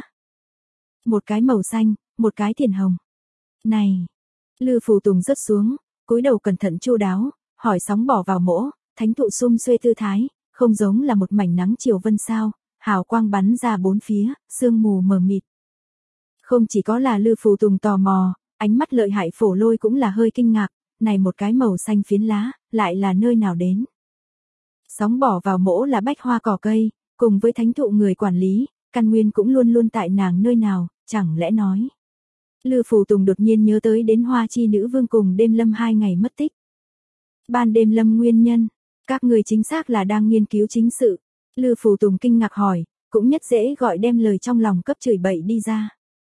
Một cái màu xanh, một cái thiền hồng. Này! Lư Phù Tùng rớt xuống, cúi đầu cẩn thận chu đáo, hỏi sóng bỏ vào mỗ, thánh thụ sum xuê tư thái, không giống là một mảnh nắng chiều vân sao, hào quang bắn ra bốn phía, sương mù mờ mịt. Không chỉ có là Lư Phù Tùng tò mò, ánh mắt lợi hại Phổ Lôi cũng là hơi kinh ngạc, này một cái màu xanh phiến lá, lại là nơi nào đến. Sóng bỏ vào mỗ là bách hoa cỏ cây, cùng với thánh thụ người quản lý, căn nguyên cũng luôn luôn tại nàng nơi nào, chẳng lẽ nói. Lư Phù Tùng đột nhiên nhớ tới đến Hoa Chi Nữ Vương cùng đêm lâm 2 ngày mất tích. Ban đêm lâm nguyên nhân, các người chính xác là đang nghiên cứu chính sự. Lư Phù Tùng kinh ngạc hỏi, cũng nhất dễ gọi đem lời trong lòng cấp chửi bậy đi ra.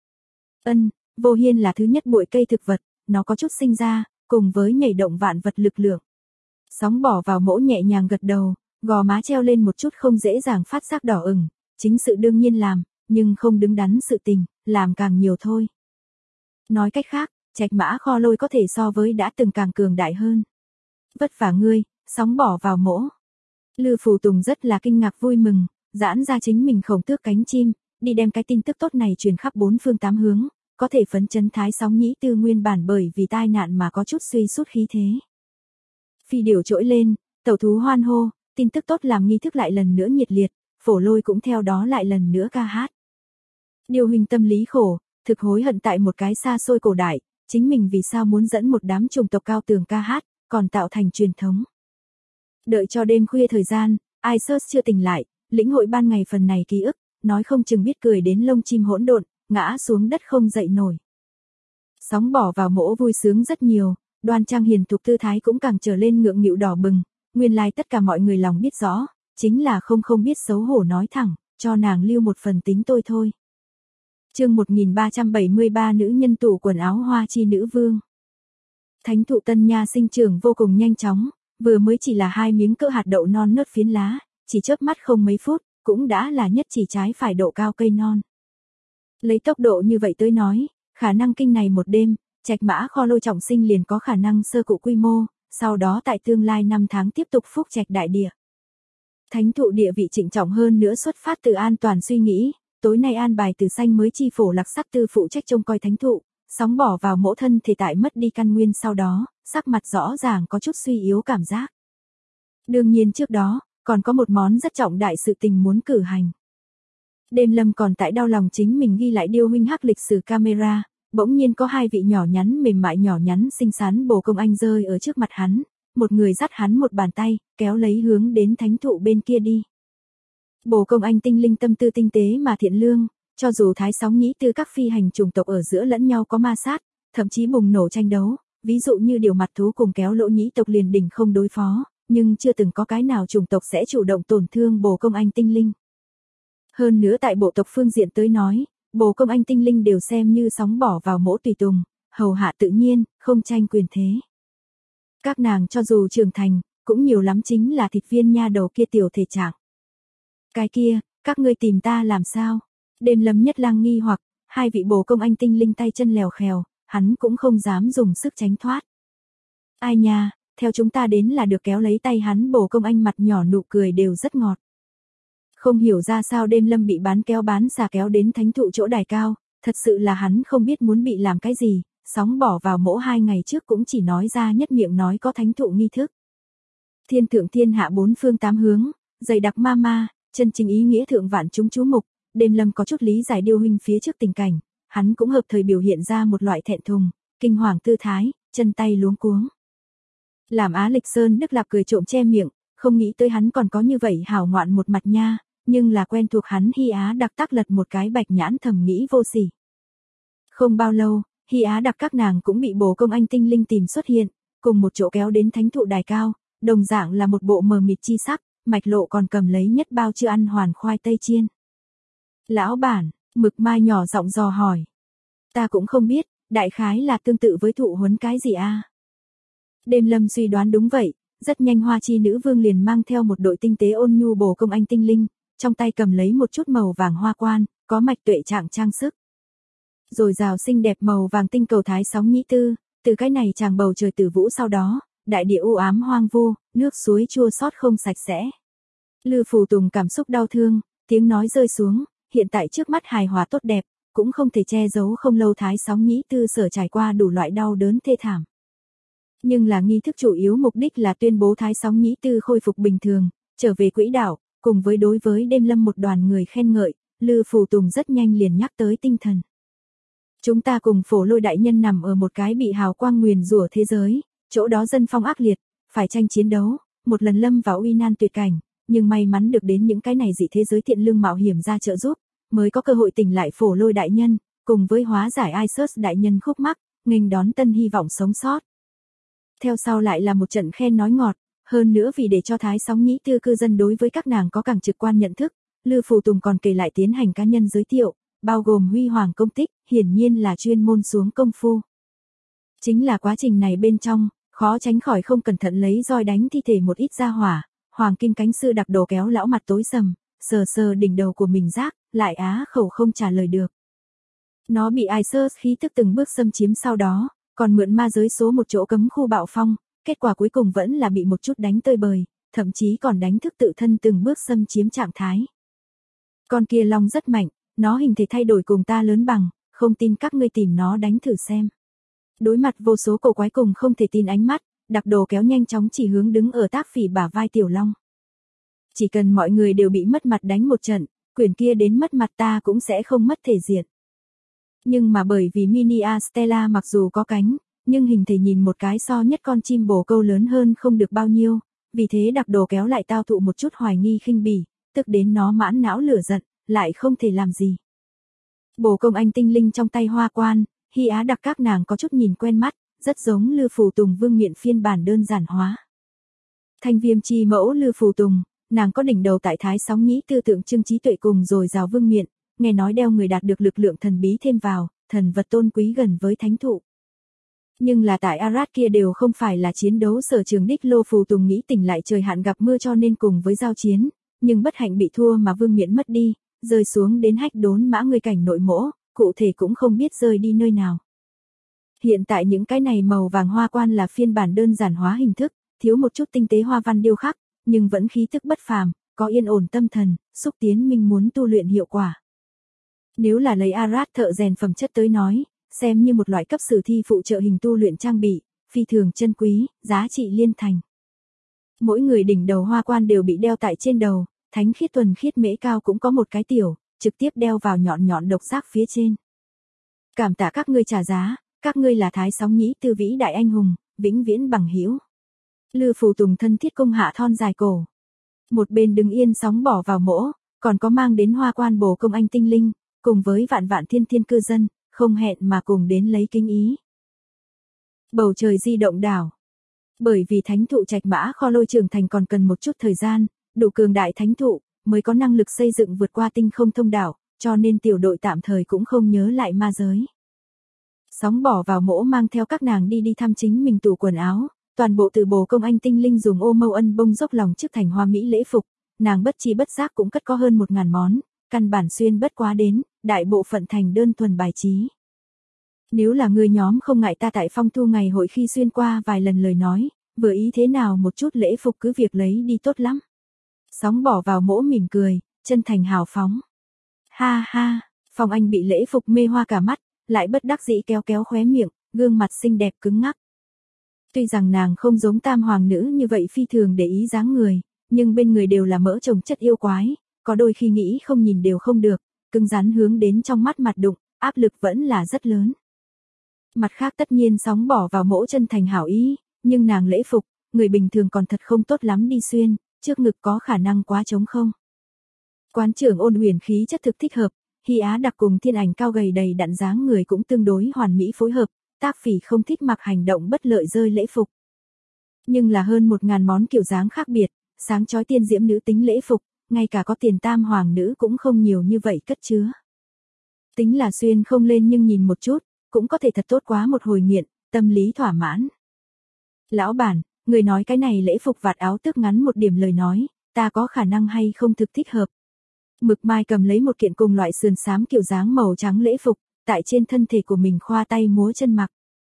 Vô Hiên là thứ nhất bụi cây thực vật, nó có chút sinh ra, cùng với nhảy động vạn vật lực lượng. Sóng bỏ vào mỗ nhẹ nhàng gật đầu, gò má treo lên một chút không dễ dàng phát giác đỏ ửng, chính sự đương nhiên làm, nhưng không đứng đắn sự tình, làm càng nhiều thôi. Nói cách khác, Trạch Mã Kho Lôi có thể so với đã từng càng cường đại hơn. Vất vả ngươi, sóng bỏ vào mỗ. Lư Phù Tùng rất là kinh ngạc vui mừng, giãn ra chính mình khổng tước cánh chim, đi đem cái tin tức tốt này truyền khắp bốn phương tám hướng, có thể phấn chấn thái sóng nhĩ tư nguyên bản bởi vì tai nạn mà có chút suy sút khí thế. Phi điểu trỗi lên, tẩu thú hoan hô, tin tức tốt làm nghi thức lại lần nữa nhiệt liệt, Phổ Lôi cũng theo đó lại lần nữa ca hát. Điêu huynh tâm lý khổ, thực hối hận tại một cái xa xôi cổ đại, chính mình vì sao muốn dẫn một đám chủng tộc cao tường ca hát, còn tạo thành truyền thống. Đợi cho đêm khuya thời gian, Isus chưa tỉnh lại, lĩnh hội ban ngày phần này ký ức, nói không chừng biết cười đến lông chim hỗn độn, ngã xuống đất không dậy nổi. Sóng bỏ vào mỗ vui sướng rất nhiều, đoan trang hiền thục tư thái cũng càng trở lên ngượng nghịu đỏ bừng, nguyên lai tất cả mọi người lòng biết rõ, chính là không biết xấu hổ nói thẳng, cho nàng lưu một phần tính tôi thôi. Chương 1373 nữ nhân tủ quần áo hoa chi nữ vương. Thánh thụ Tân Nha sinh trưởng vô cùng nhanh chóng, vừa mới chỉ là 2 miếng cỡ hạt đậu non nớt phiến lá, chỉ chớp mắt không mấy phút, cũng đã là nhất chỉ trái phải độ cao cây non. Lấy tốc độ như vậy tới nói, khả năng kinh này một đêm, Trạch Mã Kho Lôi trọng sinh liền có khả năng sơ cụ quy mô, sau đó tại tương lai 5 tháng tiếp tục phúc trạch đại địa. Thánh thụ địa vị trịnh trọng hơn nữa xuất phát từ an toàn suy nghĩ, tối nay an bài từ xanh mới chi phổ Lạc Sắc Tư phụ trách trông coi thánh thụ, sóng bỏ vào mỗ thân thể tại mất đi căn nguyên sau đó, sắc mặt rõ ràng có chút suy yếu cảm giác. Đương nhiên trước đó, còn có một món rất trọng đại sự tình muốn cử hành. Đêm Lâm còn tại đau lòng chính mình ghi lại điêu huynh hắc lịch sử camera, bỗng nhiên có 2 vị nhỏ nhắn mềm mại nhỏ nhắn xinh xắn bồ công anh rơi ở trước mặt hắn, một người dắt hắn một bàn tay, kéo lấy hướng đến thánh thụ bên kia đi. Bồ công anh tinh linh tâm tư tinh tế mà thiện lương, cho dù thái sóng nhĩ tư các phi hành chủng tộc ở giữa lẫn nhau có ma sát, thậm chí bùng nổ tranh đấu, ví dụ như điều mặt thú cùng kéo lỗ nhĩ tộc liền đỉnh không đối phó, nhưng chưa từng có cái nào chủng tộc sẽ chủ động tổn thương bồ công anh tinh linh. Hơn nữa tại bộ tộc phương diện tới nói, bồ công anh tinh linh đều xem như sóng bỏ vào mỗ tùy tùng, hầu hạ tự nhiên, không tranh quyền thế. Các nàng cho dù trưởng thành, cũng nhiều lắm chính là thịt viên nha đầu kia tiểu thể trạng. Cái kia, các ngươi tìm ta làm sao? Đêm Lâm nhất lang nghi hoặc, 2 vị bồ công anh tinh linh tay chân lèo khèo, hắn cũng không dám dùng sức tránh thoát. Ai nha, theo chúng ta đến là được kéo lấy tay hắn bồ công anh mặt nhỏ nụ cười đều rất ngọt. Không hiểu ra sao Đêm Lâm bị bán xà kéo đến thánh thụ chỗ đài cao, thật sự là hắn không biết muốn bị làm cái gì, sóng bỏ vào mỗ 2 ngày trước cũng chỉ nói ra nhất miệng nói có thánh thụ nghi thức. Thiên thượng thiên hạ 4 phương 8 hướng, dày đặc ma ma, chân chính ý nghĩa thượng vạn chúng chú mục, Đêm Lâm có chút lý giải điêu huynh phía trước tình cảnh, hắn cũng hợp thời biểu hiện ra một loại thẹn thùng, kinh hoàng tư thái, chân tay luống cuống. Làm Á Lịch Sơn Đức Lạp cười trộm che miệng, không nghĩ tới hắn còn có như vậy hảo ngoạn một mặt nha, nhưng là quen thuộc hắn Hy Á đặc tác lật một cái bạch nhãn thầm nghĩ vô sỉ. Không bao lâu, Hy Á đặc các nàng cũng bị bồ công anh tinh linh tìm xuất hiện, cùng một chỗ kéo đến thánh thụ đài cao, đồng dạng là một bộ mờ mịt chi sắc, Mạch Lộ còn cầm lấy nhất bao chưa ăn hoàn khoai tây chiên. Lão bản, Mực Mai nhỏ giọng dò hỏi. Ta cũng không biết, đại khái là tương tự với thụ huấn cái gì a? Đêm Lâm suy đoán đúng vậy, rất nhanh hoa chi nữ vương liền mang theo một đội tinh tế ôn nhu bồ công anh tinh linh, trong tay cầm lấy một chút màu vàng hoa quan, có mạch tuệ trạng trang sức. Rồi rào xinh đẹp màu vàng tinh cầu thái sóng nhĩ tư, từ cái này chàng bầu trời tử vũ sau đó, đại địa u ám hoang vu, nước suối chua xót không sạch sẽ. Lư Phù Tùng cảm xúc đau thương, tiếng nói rơi xuống, hiện tại trước mắt hài hòa tốt đẹp, cũng không thể che giấu không lâu thái sóng nhĩ tư sở trải qua đủ loại đau đớn thê thảm. Nhưng là nghi thức chủ yếu mục đích là tuyên bố thái sóng nhĩ tư khôi phục bình thường, trở về quỹ đạo, cùng với đối với Đêm Lâm một đoàn người khen ngợi, Lư Phù Tùng rất nhanh liền nhắc tới tinh thần. Chúng ta cùng Phổ Lôi đại nhân nằm ở một cái bị hào quang nguyền rủa thế giới, chỗ đó dân phong ác liệt, phải tranh chiến đấu, một lần lâm vào uy nan tuyệt cảnh, nhưng may mắn được đến những cái này dị thế giới thiện lương mạo hiểm ra trợ giúp, mới có cơ hội tỉnh lại Phổ Lôi đại nhân, cùng với hóa giải Isus đại nhân khúc mắc, nghênh đón tân hy vọng sống sót. Theo sau lại là một trận khen nói ngọt, hơn nữa vì để cho thái sóng nhĩ tư cư dân đối với các nàng có càng trực quan nhận thức, Lư Phù Tùng còn kể lại tiến hành cá nhân giới thiệu, bao gồm huy hoàng công tích, hiển nhiên là chuyên môn xuống công phu. Chính là quá trình này bên trong, khó tránh khỏi không cẩn thận lấy roi đánh thi thể một ít gia hỏa, hoàng kim cánh sư đặc đồ kéo lão mặt tối sầm, sờ sờ đỉnh đầu của mình rác, lại á khẩu không trả lời được. Nó bị Isus khí tức từng bước xâm chiếm sau đó, còn mượn ma giới số một chỗ cấm khu bạo phong, kết quả cuối cùng vẫn là bị một chút đánh tơi bời, thậm chí còn đánh thức tự thân từng bước xâm chiếm trạng thái. Con kia long rất mạnh, nó hình thể thay đổi cùng ta lớn bằng, không tin các ngươi tìm nó đánh thử xem. Đối mặt vô số cổ quái cùng không thể tin ánh mắt, đặc đồ kéo nhanh chóng chỉ hướng đứng ở Tác Phỉ bả vai tiểu long. chỉ cần mọi người đều bị mất mặt đánh một trận, quyển kia đến mất mặt ta cũng sẽ không mất thể diện. Nhưng mà bởi vì Mini Stella mặc dù có cánh, nhưng hình thể nhìn một cái so nhất con chim bồ câu lớn hơn không được bao nhiêu, vì thế đặc đồ kéo lại tao thụ một chút hoài nghi khinh bỉ, tức đến nó mãn não lửa giận, lại không thể làm gì. Bồ công anh tinh linh trong tay Hoa Quan, Hy Á đặc các nàng có chút nhìn quen mắt, rất giống Lư Phù Tùng vương miện phiên bản đơn giản hóa. Thanh Viêm chi mẫu Lư Phù Tùng, nàng có đỉnh đầu tại thái sóng nhĩ tư tượng trưng trí tuệ cùng rồi rào vương miện, nghe nói đeo người đạt được lực lượng thần bí thêm vào, thần vật tôn quý gần với thánh thụ. Nhưng là tại Arad kia đều không phải là chiến đấu sở trường đích. Lô Phù Tùng nghĩ tỉnh lại trời hạn gặp mưa cho nên cùng với giao chiến, nhưng bất hạnh bị thua mà vương miện mất đi, rơi xuống đến hách đốn mã người cảnh nội mỗ, cụ thể cũng không biết rơi đi nơi nào. Hiện tại những cái này màu vàng Hoa Quan là phiên bản đơn giản hóa hình thức, thiếu một chút tinh tế hoa văn điêu khắc, nhưng vẫn khí thức bất phàm, có yên ổn tâm thần, xúc tiến minh muốn tu luyện hiệu quả. Nếu là lấy Arad thợ rèn phẩm chất tới nói, xem như một loại cấp sử thi phụ trợ hình tu luyện trang bị, phi thường chân quý, giá trị liên thành. Mỗi người đỉnh đầu Hoa Quan đều bị đeo tại trên đầu, thánh khiết thuần khiết mễ cao cũng có một cái tiểu, trực tiếp đeo vào nhọn nhọn độc giác phía trên. Cảm tạ các ngươi trả giá, các ngươi là thái sóng nhĩ tư vĩ đại anh hùng, vĩnh viễn bằng hữu. Lư Phù Tùng thân thiết công hạ thon dài cổ. Một bên đứng yên sóng bỏ vào mỗ, còn có mang đến Hoa Quan bồ công anh tinh linh, cùng với vạn vạn thiên thiên cư dân, không hẹn mà cùng đến lấy kính ý. Bầu trời di động đảo. Bởi vì thánh thụ trạch mã kho lôi trưởng thành còn cần một chút thời gian, đủ cường đại thánh thụ, mới có năng lực xây dựng vượt qua tinh không thông đảo, cho nên tiểu đội tạm thời cũng không nhớ lại ma giới. Sóng bỏ vào mỗ mang theo các nàng đi thăm chính mình tủ quần áo, toàn bộ từ bồ công anh tinh linh dùng ô mâu ân bông dốc lòng trước thành hoa mỹ lễ phục, nàng bất chi bất giác cũng cất có hơn 1000 món, căn bản xuyên bất quá đến, đại bộ phận thành đơn thuần bài trí. Nếu là người nhóm không ngại ta tại phong thu ngày hội khi xuyên qua vài lần lời nói, vừa ý thế nào một chút lễ phục cứ việc lấy đi tốt lắm. Sóng bỏ vào mỗ mỉm cười, chân thành hào phóng. Ha ha, Phong Anh bị lễ phục mê hoa cả mắt, lại bất đắc dĩ kéo kéo khóe miệng, gương mặt xinh đẹp cứng ngắc. Tuy rằng nàng không giống tam hoàng nữ như vậy phi thường để ý dáng người, nhưng bên người đều là mỡ chồng chất yêu quái, có đôi khi nghĩ không nhìn đều không được, cứng rắn hướng đến trong mắt mặt đụng, áp lực vẫn là rất lớn. Mặt khác tất nhiên sóng bỏ vào mỗ chân thành hảo ý, nhưng nàng lễ phục, người bình thường còn thật không tốt lắm đi xuyên, trước ngực có khả năng quá trống không. Quán trưởng Ôn Huyền khí chất thực thích hợp, Hy Á đặc cùng Thiên Ảnh cao gầy đầy đặn dáng người cũng tương đối hoàn mỹ phối hợp, Tác Phỉ không thích mặc hành động bất lợi rơi lễ phục. Nhưng là hơn 1000 món kiểu dáng khác biệt, sáng chói tiên diễm nữ tính lễ phục, ngay cả có tiền tam hoàng nữ cũng không nhiều như vậy cất chứa. Tính là xuyên không lên nhưng nhìn một chút, cũng có thể thật tốt quá một hồi nghiện, tâm lý thỏa mãn. Lão bản, người nói cái này lễ phục vạt áo tước ngắn một điểm lời nói, ta có khả năng hay không thực thích hợp. Mực Mai cầm lấy một kiện cùng loại sườn xám kiểu dáng màu trắng lễ phục, tại trên thân thể của mình khoa tay múa chân mặc.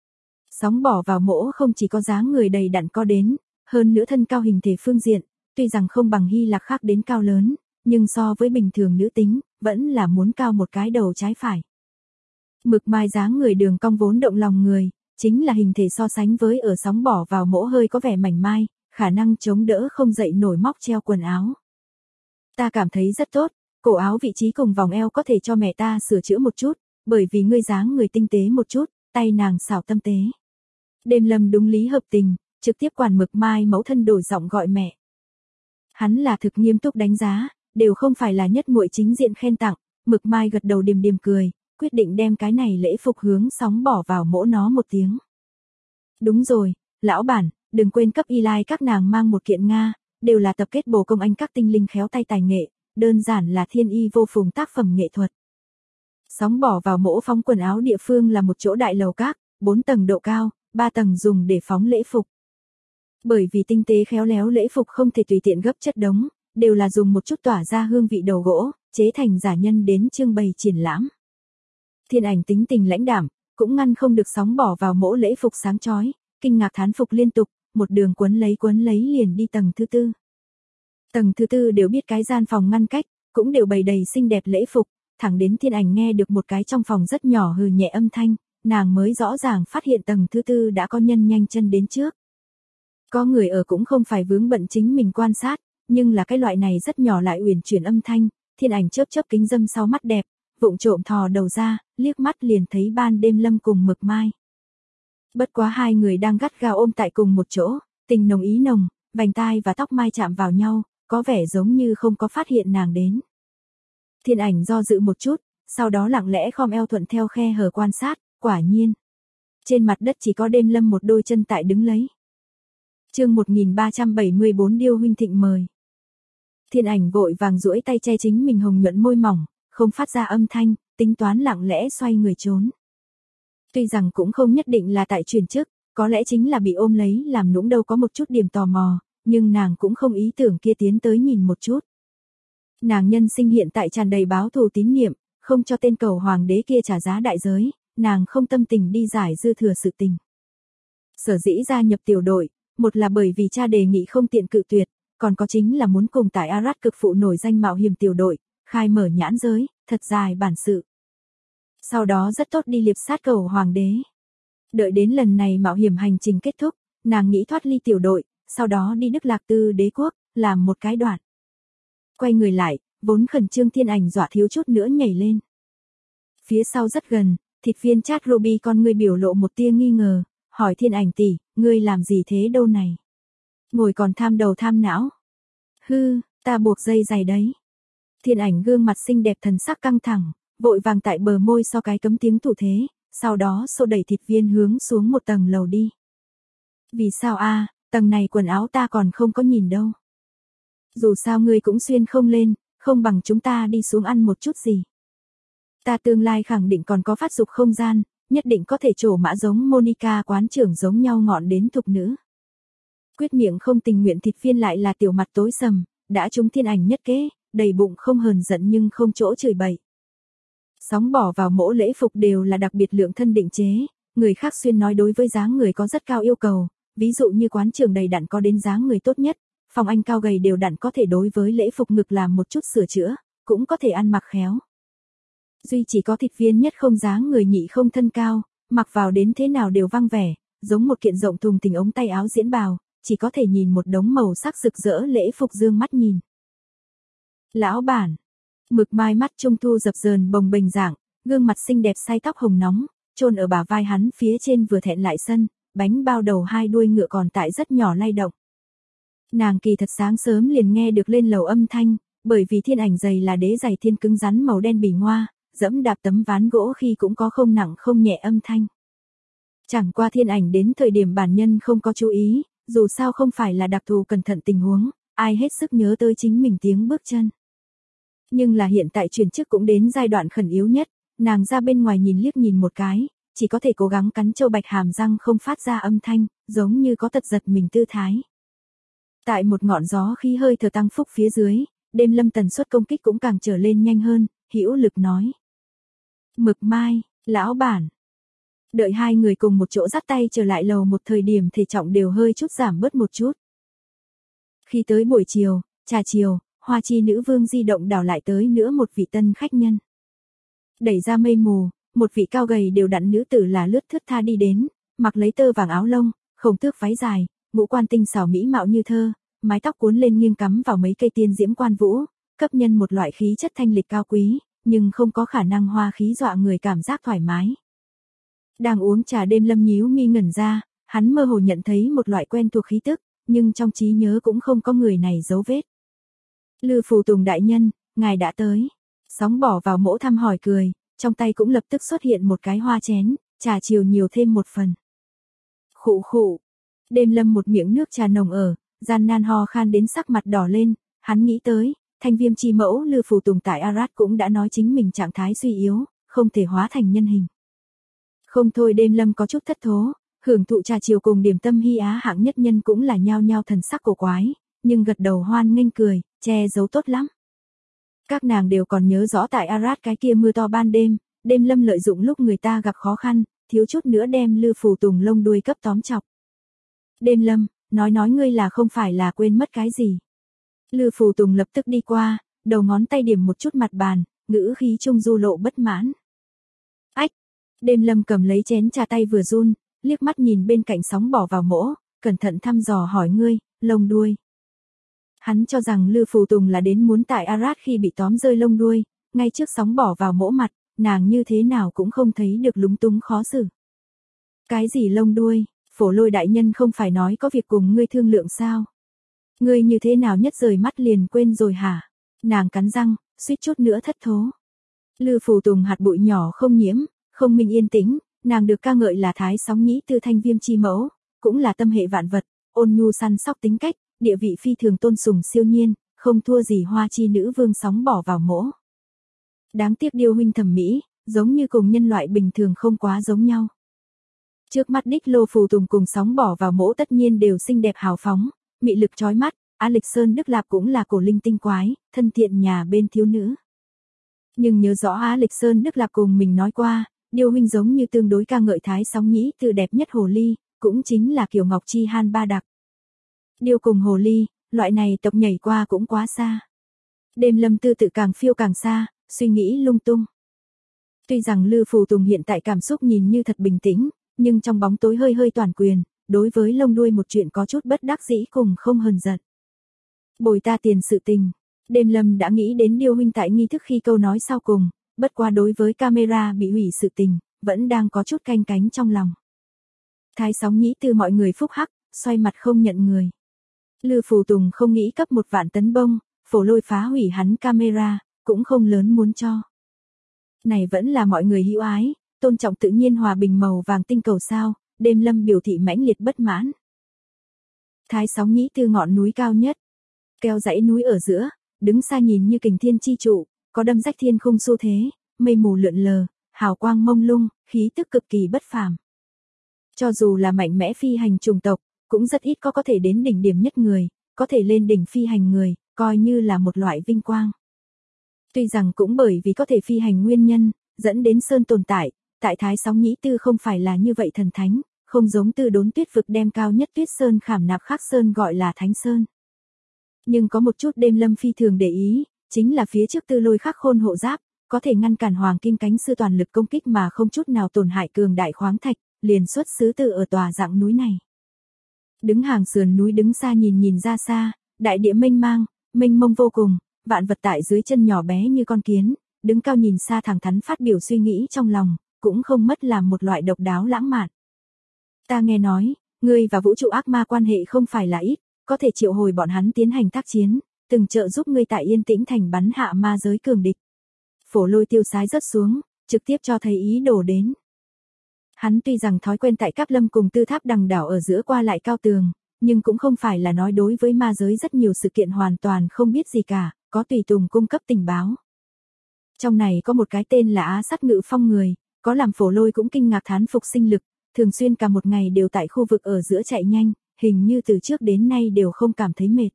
Sóng bỏ vào mỗ không chỉ có dáng người đầy đặn có đến, hơn nữa thân cao hình thể phương diện, tuy rằng không bằng Hy Lạc khác đến cao lớn, nhưng so với bình thường nữ tính, vẫn là muốn cao một cái đầu trái phải. Mực Mai dáng người đường cong vốn động lòng người, chính là hình thể so sánh với ở sóng bỏ vào mỗ hơi có vẻ mảnh mai, khả năng chống đỡ không dậy nổi móc treo quần áo. Ta cảm thấy rất tốt, cổ áo vị trí cùng vòng eo có thể cho mẹ ta sửa chữa một chút, bởi vì ngươi dáng người tinh tế một chút, tay nàng xảo tâm tế. Đêm Lâm đúng lý hợp tình, trực tiếp quản Mực Mai mẫu thân đổi giọng gọi mẹ. Hắn là thực nghiêm túc đánh giá, đều không phải là nhất muội chính diện khen tặng, Mực Mai gật đầu điềm điềm cười, quyết định đem cái này lễ phục hướng sóng bỏ vào mỗ nó một tiếng. Đúng rồi, lão bản, đừng quên cấp y lai các nàng mang một kiện Nga, đều là tập kết bồ công anh các tinh linh khéo tay tài nghệ, đơn giản là thiên y vô phùng tác phẩm nghệ thuật. Sóng bỏ vào mỗ phóng quần áo địa phương là một chỗ đại lầu các, 4 tầng độ cao, 3 tầng dùng để phóng lễ phục. Bởi vì tinh tế khéo léo lễ phục không thể tùy tiện gấp chất đống, đều là dùng một chút tỏa ra hương vị đầu gỗ, chế thành giả nhân đến trưng bày triển lãm. Thiên Ảnh tính tình lãnh đạm, cũng ngăn không được sóng bỏ vào mỗ lễ phục sáng chói, kinh ngạc thán phục liên tục, một đường quấn lấy liền đi tầng thứ 4. Tầng thứ 4 đều biết cái gian phòng ngăn cách, cũng đều bày đầy xinh đẹp lễ phục, thẳng đến Thiên Ảnh nghe được một cái trong phòng rất nhỏ hừ nhẹ âm thanh, nàng mới rõ ràng phát hiện tầng thứ 4 đã có nhân nhanh chân đến trước. Có người ở cũng không phải vướng bận chính mình quan sát, nhưng là cái loại này rất nhỏ lại uyển chuyển âm thanh, Thiên Ảnh chớp chớp kính dâm sau mắt đẹp, vụng trộm thò đầu ra, liếc mắt liền thấy Ban Đêm Lâm cùng Mực Mai. Bất quá hai người đang gắt gao ôm tại cùng một chỗ, tình nồng ý nồng, vành tai và tóc Mai chạm vào nhau, có vẻ giống như không có phát hiện nàng đến. Thiên Ảnh do dự một chút, sau đó lặng lẽ khom eo thuận theo khe hở quan sát, quả nhiên. Trên mặt đất chỉ có Đêm Lâm một đôi chân tại đứng lấy. Chương 1374 Điêu huynh thịnh mời. Thiên Ảnh vội vàng duỗi tay che chính mình hồng nhuận môi mỏng, không phát ra âm thanh, tính toán lặng lẽ xoay người trốn. Tuy rằng cũng không nhất định là tại truyền chức, có lẽ chính là bị ôm lấy làm nũng đâu có một chút điểm tò mò, nhưng nàng cũng không ý tưởng kia tiến tới nhìn một chút. Nàng nhân sinh hiện tại tràn đầy báo thù tín niệm, không cho tên cầu hoàng đế kia trả giá đại giới, nàng không tâm tình đi giải dư thừa sự tình. Sở dĩ gia nhập tiểu đội, một là bởi vì cha đề nghị không tiện cự tuyệt, còn có chính là muốn cùng tại Arad cực phụ nổi danh mạo hiểm tiểu đội, khai mở nhãn giới, thật dài bản sự. Sau đó rất tốt đi liệp sát cầu hoàng đế. Đợi đến lần này mạo hiểm hành trình kết thúc, nàng nghĩ thoát ly tiểu đội, sau đó đi Đức Lạc Tư đế quốc, làm một cái đoạn. Quay người lại, vốn khẩn trương Thiên Ảnh dọa thiếu chút nữa nhảy lên. Phía sau rất gần, thịt viên chat Ruby con người biểu lộ một tia nghi ngờ, hỏi Thiên Ảnh tỷ, ngươi làm gì thế đâu này? Ngồi còn tham đầu tham não. Hư, ta buộc dây giày đấy. Thiên Ảnh gương mặt xinh đẹp thần sắc căng thẳng, vội vàng tại bờ môi so cái cấm tiếng thủ thế, sau đó xô đẩy thịt viên hướng xuống một tầng lầu đi. Vì sao a, tầng này quần áo ta còn không có nhìn đâu. Dù sao ngươi cũng xuyên không lên, không bằng chúng ta đi xuống ăn một chút gì. Ta tương lai khẳng định còn có phát dục không gian, nhất định có thể trổ mã giống Monica quán trưởng giống nhau ngọn đến thục nữ. Quyết miệng không tình nguyện thịt viên lại là tiểu mặt tối sầm, đã trúng Thiên Ảnh nhất kế, đầy bụng không hờn giận nhưng không chỗ chửi bậy. Sóng bỏ vào mỗ lễ phục đều là đặc biệt lượng thân định chế, người khác xuyên nói đối với dáng người có rất cao yêu cầu, ví dụ như quán trường đầy đặn có đến dáng người tốt nhất, phòng anh cao gầy đều đặn có thể đối với lễ phục ngực làm một chút sửa chữa, cũng có thể ăn mặc khéo. Duy chỉ có thịt viên nhất không dáng người nhị không thân cao, mặc vào đến thế nào đều văng vẻ, giống một kiện rộng thùng thình ống tay áo diễn bào, chỉ có thể nhìn một đống màu sắc rực rỡ lễ phục dương mắt nhìn. Lão bản, Mực Mai mắt trung thu dập dờn bồng bềnh dạng, gương mặt xinh đẹp say tóc hồng nóng, chôn ở bả vai hắn phía trên vừa thẹn lại sân, bánh bao đầu hai đuôi ngựa còn tại rất nhỏ lay động. Nàng kỳ thật sáng sớm liền nghe được lên lầu âm thanh, bởi vì Thiên Ảnh giày là đế giày thiên cứng rắn màu đen bỉ ngoa, dẫm đạp tấm ván gỗ khi cũng có không nặng không nhẹ âm thanh. Chẳng qua Thiên Ảnh đến thời điểm bản nhân không có chú ý, dù sao không phải là đặc thù cẩn thận tình huống, ai hết sức nhớ tới chính mình tiếng bước chân. Nhưng là hiện tại chuyển chức cũng đến giai đoạn khẩn yếu nhất, nàng ra bên ngoài nhìn liếc nhìn một cái, chỉ có thể cố gắng cắn châu bạch hàm răng không phát ra âm thanh, giống như có tật giật mình tư thái. Tại một ngọn gió khí hơi thở tăng phúc phía dưới, Đêm Lâm tần suất công kích cũng càng trở lên nhanh hơn, hữu lực nói. Mực Mai, lão bản. Đợi hai người cùng một chỗ dắt tay trở lại lầu một thời điểm thể trọng đều hơi chút giảm bớt một chút. Khi tới buổi chiều, trà chiều, Hoa Chi nữ vương di động đảo lại tới nữa một vị tân khách nhân. Đẩy ra mây mù, một vị cao gầy đều đặn nữ tử là lướt thướt tha đi đến, mặc lấy tơ vàng áo lông, khổng tước váy dài, ngũ quan tinh xảo mỹ mạo như thơ, mái tóc cuốn lên nghiêng cắm vào mấy cây tiên diễm quan vũ, cấp nhân một loại khí chất thanh lịch cao quý, nhưng không có khả năng hoa khí dọa người cảm giác thoải mái. Đang uống trà Đêm Lâm nhíu mi ngẩn ra, hắn mơ hồ nhận thấy một loại quen thuộc khí tức, nhưng trong trí nhớ cũng không có người này dấu vết. Lư Phù Tùng đại nhân, ngài đã tới. Sóng bỏ vào mỗ thăm hỏi cười, trong tay cũng lập tức xuất hiện một cái hoa chén, trà chiều nhiều thêm một phần. Khụ khụ. Đêm Lâm một miệng nước trà nồng ở, gian nan ho khan đến sắc mặt đỏ lên, hắn nghĩ tới, thanh viêm chi mẫu Lư Phù Tùng tại Arad cũng đã nói chính mình trạng thái suy yếu, không thể hóa thành nhân hình. Không thôi Đêm Lâm có chút thất thố, hưởng thụ trà chiều cùng điểm tâm hy á hạng nhất nhân cũng là nhao nhao thần sắc cổ quái, nhưng gật đầu hoan nghênh cười, che giấu tốt lắm. Các nàng đều còn nhớ rõ tại Arad cái kia mưa to ban đêm, Đêm Lâm lợi dụng lúc người ta gặp khó khăn, thiếu chút nữa đem Lư Phù Tùng lông đuôi cấp tóm chọc. Đêm Lâm, nói ngươi là không phải là quên mất cái gì. Lư Phù Tùng lập tức đi qua, đầu ngón tay điểm một chút mặt bàn, ngữ khí trung du lộ bất mãn. Ách! Đêm Lâm cầm lấy chén trà tay vừa run, liếc mắt nhìn bên cạnh sóng bỏ vào mỗ, cẩn thận thăm dò hỏi ngươi, lông đuôi. Hắn cho rằng Lư Phù Tùng là đến muốn tại Arad khi bị tóm rơi lông đuôi, ngay trước sóng bỏ vào mỗ mặt, nàng như thế nào cũng không thấy được lúng túng khó xử. Cái gì lông đuôi, Phổ Lôi đại nhân không phải nói có việc cùng ngươi thương lượng sao? Ngươi như thế nào nhất rời mắt liền quên rồi hả? Nàng cắn răng, suýt chút nữa thất thố. Lư Phù Tùng hạt bụi nhỏ không nhiễm, không minh yên tĩnh, nàng được ca ngợi là thái sóng nhĩ tư thanh viêm chi mẫu, cũng là tâm hệ vạn vật, ôn nhu săn sóc tính cách, địa vị phi thường tôn sùng siêu nhiên, không thua gì hoa chi nữ vương sóng bỏ vào mỗ. Đáng tiếc Điêu huynh thẩm mỹ, giống như cùng nhân loại bình thường không quá giống nhau. Trước mắt đích Lô Phù Tùng cùng sóng bỏ vào mỗ tất nhiên đều xinh đẹp hào phóng, mị lực chói mắt, Á Lịch Sơn Đức Lạp cũng là cổ linh tinh quái, thân thiện nhà bên thiếu nữ. Nhưng nhớ rõ Á Lịch Sơn Đức Lạp cùng mình nói qua, Điêu huynh giống như tương đối ca ngợi thái sóng nhĩ tư đẹp nhất hồ ly, cũng chính là Kiều Ngọc Chi Han ba đặc. Điêu cùng hồ ly, loại này tộc nhảy qua cũng quá xa. Đêm Lâm Tư tự càng phiêu càng xa, suy nghĩ lung tung. Tuy rằng Lư Phù Tùng hiện tại cảm xúc nhìn như thật bình tĩnh, nhưng trong bóng tối hơi hơi toàn quyền, đối với lông đuôi một chuyện có chút bất đắc dĩ cùng không hờn giận. Bồi ta tiền sự tình, Đêm Lâm đã nghĩ đến Điêu huynh tại nghi thức khi câu nói sau cùng, bất qua đối với camera bị hủy sự tình, vẫn đang có chút canh cánh trong lòng. Thái sóng nhĩ tư mọi người phúc hắc, xoay mặt không nhận người. Lư Phù Tùng không nghĩ cấp 1 vạn tấn bông, Phổ Lôi phá hủy hắn camera, cũng không lớn muốn cho. Này vẫn là mọi người hữu ái, tôn trọng tự nhiên hòa bình màu vàng tinh cầu sao, Đêm Lâm biểu thị mãnh liệt bất mãn. Thái sóng nhĩ tư ngọn núi cao nhất, keo dãy núi ở giữa, đứng xa nhìn như kình thiên chi trụ, có đâm rách thiên khung xu thế, mây mù lượn lờ, hào quang mông lung, khí tức cực kỳ bất phàm. Cho dù là mạnh mẽ phi hành chủng tộc, cũng rất ít có thể đến đỉnh điểm nhất người, có thể lên đỉnh phi hành người, coi như là một loại vinh quang. Tuy rằng cũng bởi vì có thể phi hành nguyên nhân, dẫn đến sơn tồn tại, tại Thái sóng nhĩ tư không phải là như vậy thần thánh, không giống Tư Đốn Tuyết vực đem cao nhất tuyết sơn khảm nạp khắc sơn gọi là Thánh Sơn. Nhưng có một chút Đêm Lâm phi thường để ý, chính là phía trước Tư Lôi khắc khôn hộ giáp, có thể ngăn cản hoàng kim cánh sư toàn lực công kích mà không chút nào tổn hại cường đại khoáng thạch, liền xuất xứ từ ở tòa dạng núi này. Đứng hàng sườn núi đứng xa nhìn ra xa, đại địa mênh mang, mênh mông vô cùng, vạn vật tại dưới chân nhỏ bé như con kiến, đứng cao nhìn xa thẳng thắn phát biểu suy nghĩ trong lòng, cũng không mất làm một loại độc đáo lãng mạn. Ta nghe nói, ngươi và vũ trụ ác ma quan hệ không phải là ít, có thể triệu hồi bọn hắn tiến hành tác chiến, từng trợ giúp ngươi tại Yên Tĩnh thành bắn hạ ma giới cường địch. Phổ Lôi tiêu sái rớt xuống, trực tiếp cho thấy ý đồ đến. Hắn tuy rằng thói quen tại Cáp Lâm cùng Tư Tháp Đằng đảo ở giữa qua lại cao tường, nhưng cũng không phải là nói đối với ma giới rất nhiều sự kiện hoàn toàn không biết gì cả, có tùy tùng cung cấp tình báo. Trong này có một cái tên là Á Sát Ngự Phong người, có làm Phổ Lôi cũng kinh ngạc thán phục sinh lực, thường xuyên cả một ngày đều tại khu vực ở giữa chạy nhanh, hình như từ trước đến nay đều không cảm thấy mệt.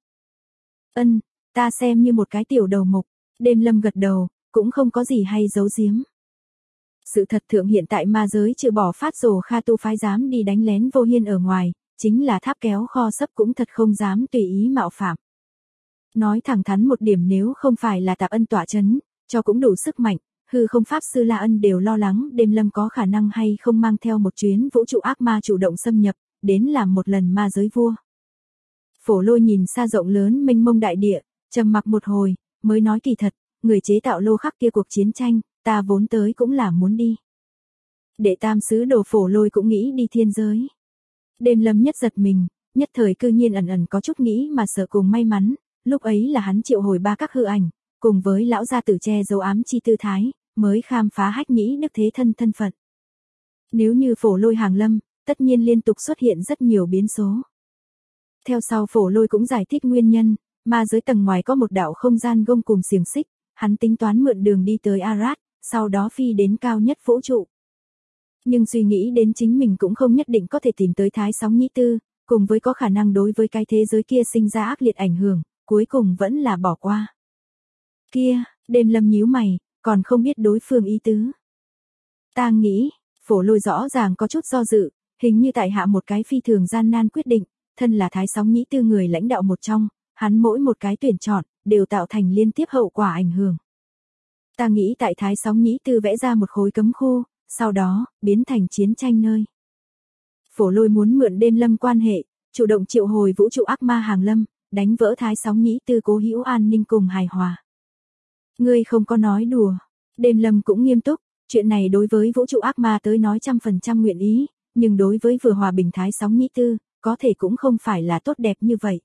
Ta xem như một cái tiểu đầu mục, Đêm Lâm gật đầu, cũng không có gì hay giấu giếm. Sự thật thượng hiện tại ma giới trừ bỏ phát rồ Kha tu phái dám đi đánh lén Vô Hiên ở ngoài, chính là tháp kéo kho sấp cũng thật không dám tùy ý mạo phạm. Nói thẳng thắn một điểm, nếu không phải là Tạp Ân tọa chấn, cho cũng đủ sức mạnh, hư không pháp sư La Ân đều lo lắng Đêm Lâm có khả năng hay không mang theo một chuyến vũ trụ ác ma chủ động xâm nhập, đến làm một lần ma giới vua. Phổ Lôi nhìn xa rộng lớn mênh mông đại địa, trầm mặc một hồi, mới nói kỳ thật, người chế tạo lô khắc kia cuộc chiến tranh, ta vốn tới cũng là muốn đi. Đệ tam sứ đồ Phổ Lôi cũng nghĩ đi thiên giới. Đêm Lâm nhất giật mình, nhất thời cư nhiên ẩn có chút nghĩ mà sợ cùng may mắn, lúc ấy là hắn triệu hồi 3 các hư ảnh, cùng với lão gia tử che giấu ám chi tư thái, mới khám phá Hách Nhĩ Đức Thế thân thân phận. Nếu như Phổ Lôi hàng lâm, tất nhiên liên tục xuất hiện rất nhiều biến số. Theo sau Phổ Lôi cũng giải thích nguyên nhân, ma giới tầng ngoài có một đạo không gian gông cùng xiềng xích, hắn tính toán mượn đường đi tới Arad, sau đó phi đến cao nhất vũ trụ. Nhưng suy nghĩ đến chính mình cũng không nhất định có thể tìm tới Thái sóng nhĩ tư, cùng với có khả năng đối với cái thế giới kia sinh ra ác liệt ảnh hưởng, cuối cùng vẫn là bỏ qua. Kia, Đêm Lâm nhíu mày, còn không biết đối phương ý tứ. Ta nghĩ, Phổ Lôi rõ ràng có chút do dự, hình như tại hạ một cái phi thường gian nan quyết định, thân là Thái sóng nhĩ tư người lãnh đạo một trong, hắn mỗi một cái tuyển chọn, đều tạo thành liên tiếp hậu quả ảnh hưởng. Ta nghĩ tại Thái sóng nhĩ tư vẽ ra một khối cấm khu, sau đó, biến thành chiến tranh nơi. Phổ Lôi muốn mượn Đêm Lâm quan hệ, chủ động triệu hồi vũ trụ ác ma hàng lâm, đánh vỡ Thái Sóng Nhĩ Tư cố hữu an ninh cùng hài hòa. Ngươi không có nói đùa. Đêm Lâm cũng nghiêm túc, chuyện này đối với vũ trụ ác ma tới nói 100% nguyện ý, nhưng đối với vừa hòa bình Thái Sóng Nhĩ Tư, có thể cũng không phải là tốt đẹp như vậy.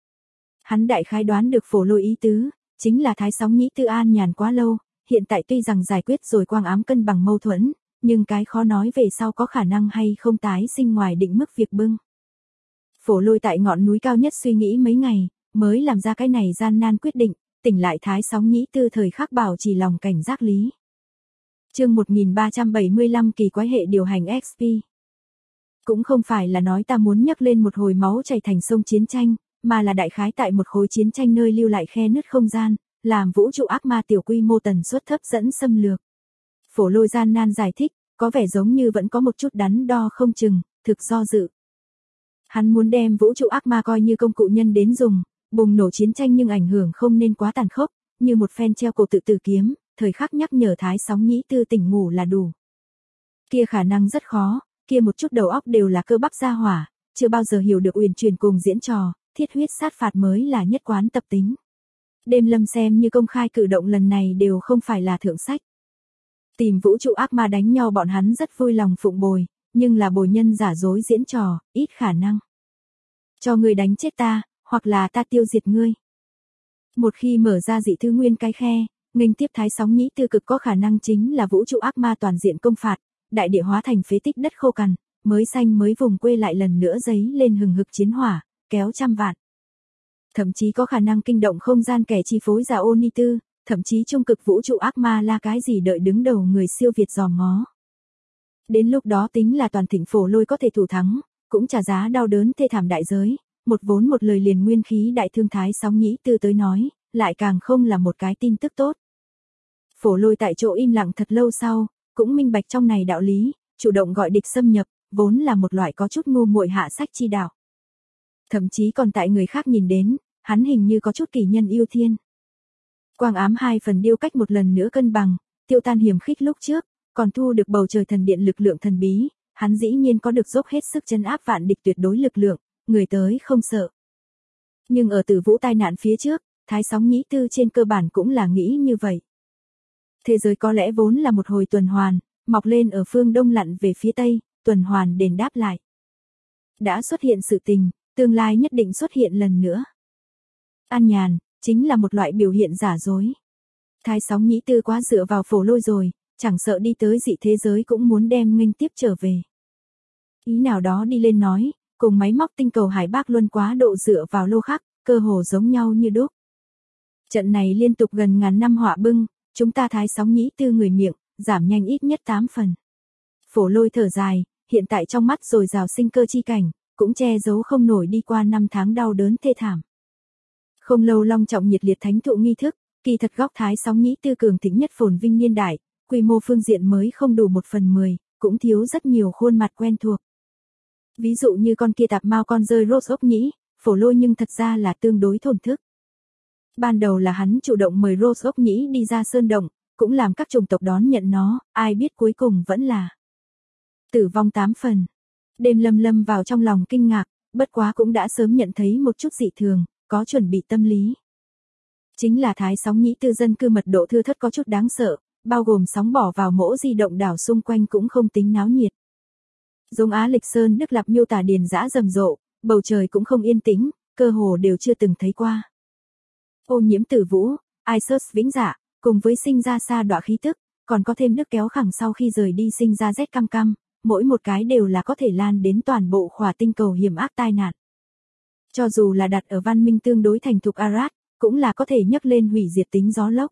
Hắn đại khái đoán được Phổ Lôi ý tứ, chính là Thái Sóng Nhĩ Tư an nhàn quá lâu, hiện tại tuy rằng giải quyết rồi quang ám cân bằng mâu thuẫn, nhưng cái khó nói về sau có khả năng hay không tái sinh ngoài định mức việc bưng. Phổ Lôi tại ngọn núi cao nhất suy nghĩ mấy ngày, mới làm ra cái này gian nan quyết định, tỉnh lại Thái Sóng Nhĩ Tư thời khắc bảo trì lòng cảnh giác lý. Chương 1375 kỳ quái hệ điều hành XP. Cũng không phải là nói ta muốn nhắc lên một hồi máu chảy thành sông chiến tranh, mà là đại khái tại một khối chiến tranh nơi lưu lại khe nứt không gian, làm vũ trụ ác ma tiểu quy mô tần suất thấp dẫn xâm lược. Phổ Lôi gian nan giải thích, có vẻ giống như vẫn có một chút đắn đo không chừng, thực do dự. Hắn muốn đem vũ trụ ác ma coi như công cụ nhân đến dùng, bùng nổ chiến tranh nhưng ảnh hưởng không nên quá tàn khốc, như một phen treo cổ tự tử kiếm, thời khắc nhắc nhở Thái Sóng Nhĩ Tư tỉnh ngủ là đủ. Kia khả năng rất khó, kia một chút đầu óc đều là cơ bắp gia hỏa, chưa bao giờ hiểu được uyển chuyển cùng diễn trò, thiết huyết sát phạt mới là nhất quán tập tính. Đêm Lâm xem như công khai cử động lần này đều không phải là thượng sách. Tìm vũ trụ ác ma đánh nhau bọn hắn rất vui lòng phụng bồi, nhưng là bồi nhân giả dối diễn trò, ít khả năng. Cho ngươi đánh chết ta, hoặc là ta tiêu diệt ngươi. Một khi mở ra dị thứ nguyên cái khe, nghênh tiếp Thái Sóng Nhĩ Tư cực có khả năng chính là vũ trụ ác ma toàn diện công phạt, đại địa hóa thành phế tích đất khô cằn, mới xanh mới vùng quê lại lần nữa giấy lên hừng hực chiến hỏa, kéo trăm vạn. Thậm chí có khả năng kinh động không gian kẻ chi phối giả Oni Tư, thậm chí trung cực vũ trụ ác ma là cái gì đợi đứng đầu người siêu việt dòm ngó. Đến lúc đó tính là toàn thịnh Phổ Lôi có thể thủ thắng, cũng trả giá đau đớn thê thảm đại giới, một vốn một lời liền nguyên khí đại thương Thái Sóng Nhĩ Tư tới nói, lại càng không là một cái tin tức tốt. Phổ Lôi tại chỗ im lặng thật lâu sau, cũng minh bạch trong này đạo lý, chủ động gọi địch xâm nhập, vốn là một loại có chút ngu muội hạ sách chi đạo. Thậm chí còn tại người khác nhìn đến, hắn hình như có chút kỳ nhân yêu thiên. Quang ám hai phần điêu cách một lần nữa cân bằng, tiêu tan hiểm khích lúc trước, còn thu được bầu trời thần điện lực lượng thần bí, hắn dĩ nhiên có được dốc hết sức trấn áp vạn địch tuyệt đối lực lượng, người tới không sợ. Nhưng ở Tử Vũ tai nạn phía trước, Thái Sóng Nhĩ Tư trên cơ bản cũng là nghĩ như vậy. Thế giới có lẽ vốn là một hồi tuần hoàn, mọc lên ở phương đông lặn về phía tây, tuần hoàn đền đáp lại. Đã xuất hiện sự tình, tương lai nhất định xuất hiện lần nữa. An nhàn, chính là một loại biểu hiện giả dối. Thái Sóng Nhĩ Tư quá dựa vào Phổ Lôi rồi, chẳng sợ đi tới dị thế giới cũng muốn đem nghênh tiếp trở về. Ý nào đó đi lên nói, cùng máy móc tinh cầu Hải Bác Luân quá độ dựa vào lô khắc, cơ hồ giống nhau như đúc. Trận này liên tục gần ngàn năm họa bưng, chúng ta Thái Sóng Nhĩ Tư người miệng, giảm nhanh ít nhất 8 phần. Phổ Lôi thở dài, hiện tại trong mắt rồi rào sinh cơ chi cảnh, cũng che giấu không nổi đi qua 5 tháng đau đớn thê thảm. Không lâu long trọng nhiệt liệt thánh thụ nghi thức, kỳ thật góc Thái Sóng Nhĩ Tư cường thịnh nhất phồn vinh niên đại, quy mô phương diện mới không đủ 1/10, cũng thiếu rất nhiều khuôn mặt quen thuộc. Ví dụ như con kia tạp mao con rơi Rose ốc nhĩ, Phổ Lôi nhưng thật ra là tương đối thổn thức. Ban đầu là hắn chủ động mời Rose ốc nhĩ đi ra sơn động, cũng làm các chủng tộc đón nhận nó, ai biết cuối cùng vẫn là tử vong 8 phần. Đêm Lâm vào trong lòng kinh ngạc, bất quá cũng đã sớm nhận thấy một chút dị thường, có chuẩn bị tâm lý. Chính là Thái Sóng Nhĩ Tư dân cư mật độ thưa thớt có chút đáng sợ, bao gồm sóng bỏ vào mỗ di động đảo xung quanh cũng không tính náo nhiệt. Giống Á Lịch Sơn Đức Lạp miêu tả điền dã rầm rộ, bầu trời cũng không yên tĩnh, cơ hồ đều chưa từng thấy qua. Ô nhiễm Tử Vũ, Isus vĩnh dạ, cùng với sinh ra xa đọa khí tức, còn có thêm nước kéo khẳng sau khi rời đi sinh ra rét căm căm, mỗi một cái đều là có thể lan đến toàn bộ khỏa tinh cầu hiểm ác tai nạn. Cho dù là đặt ở văn minh tương đối thành thục Arad, cũng là có thể nhấc lên hủy diệt tính gió lốc.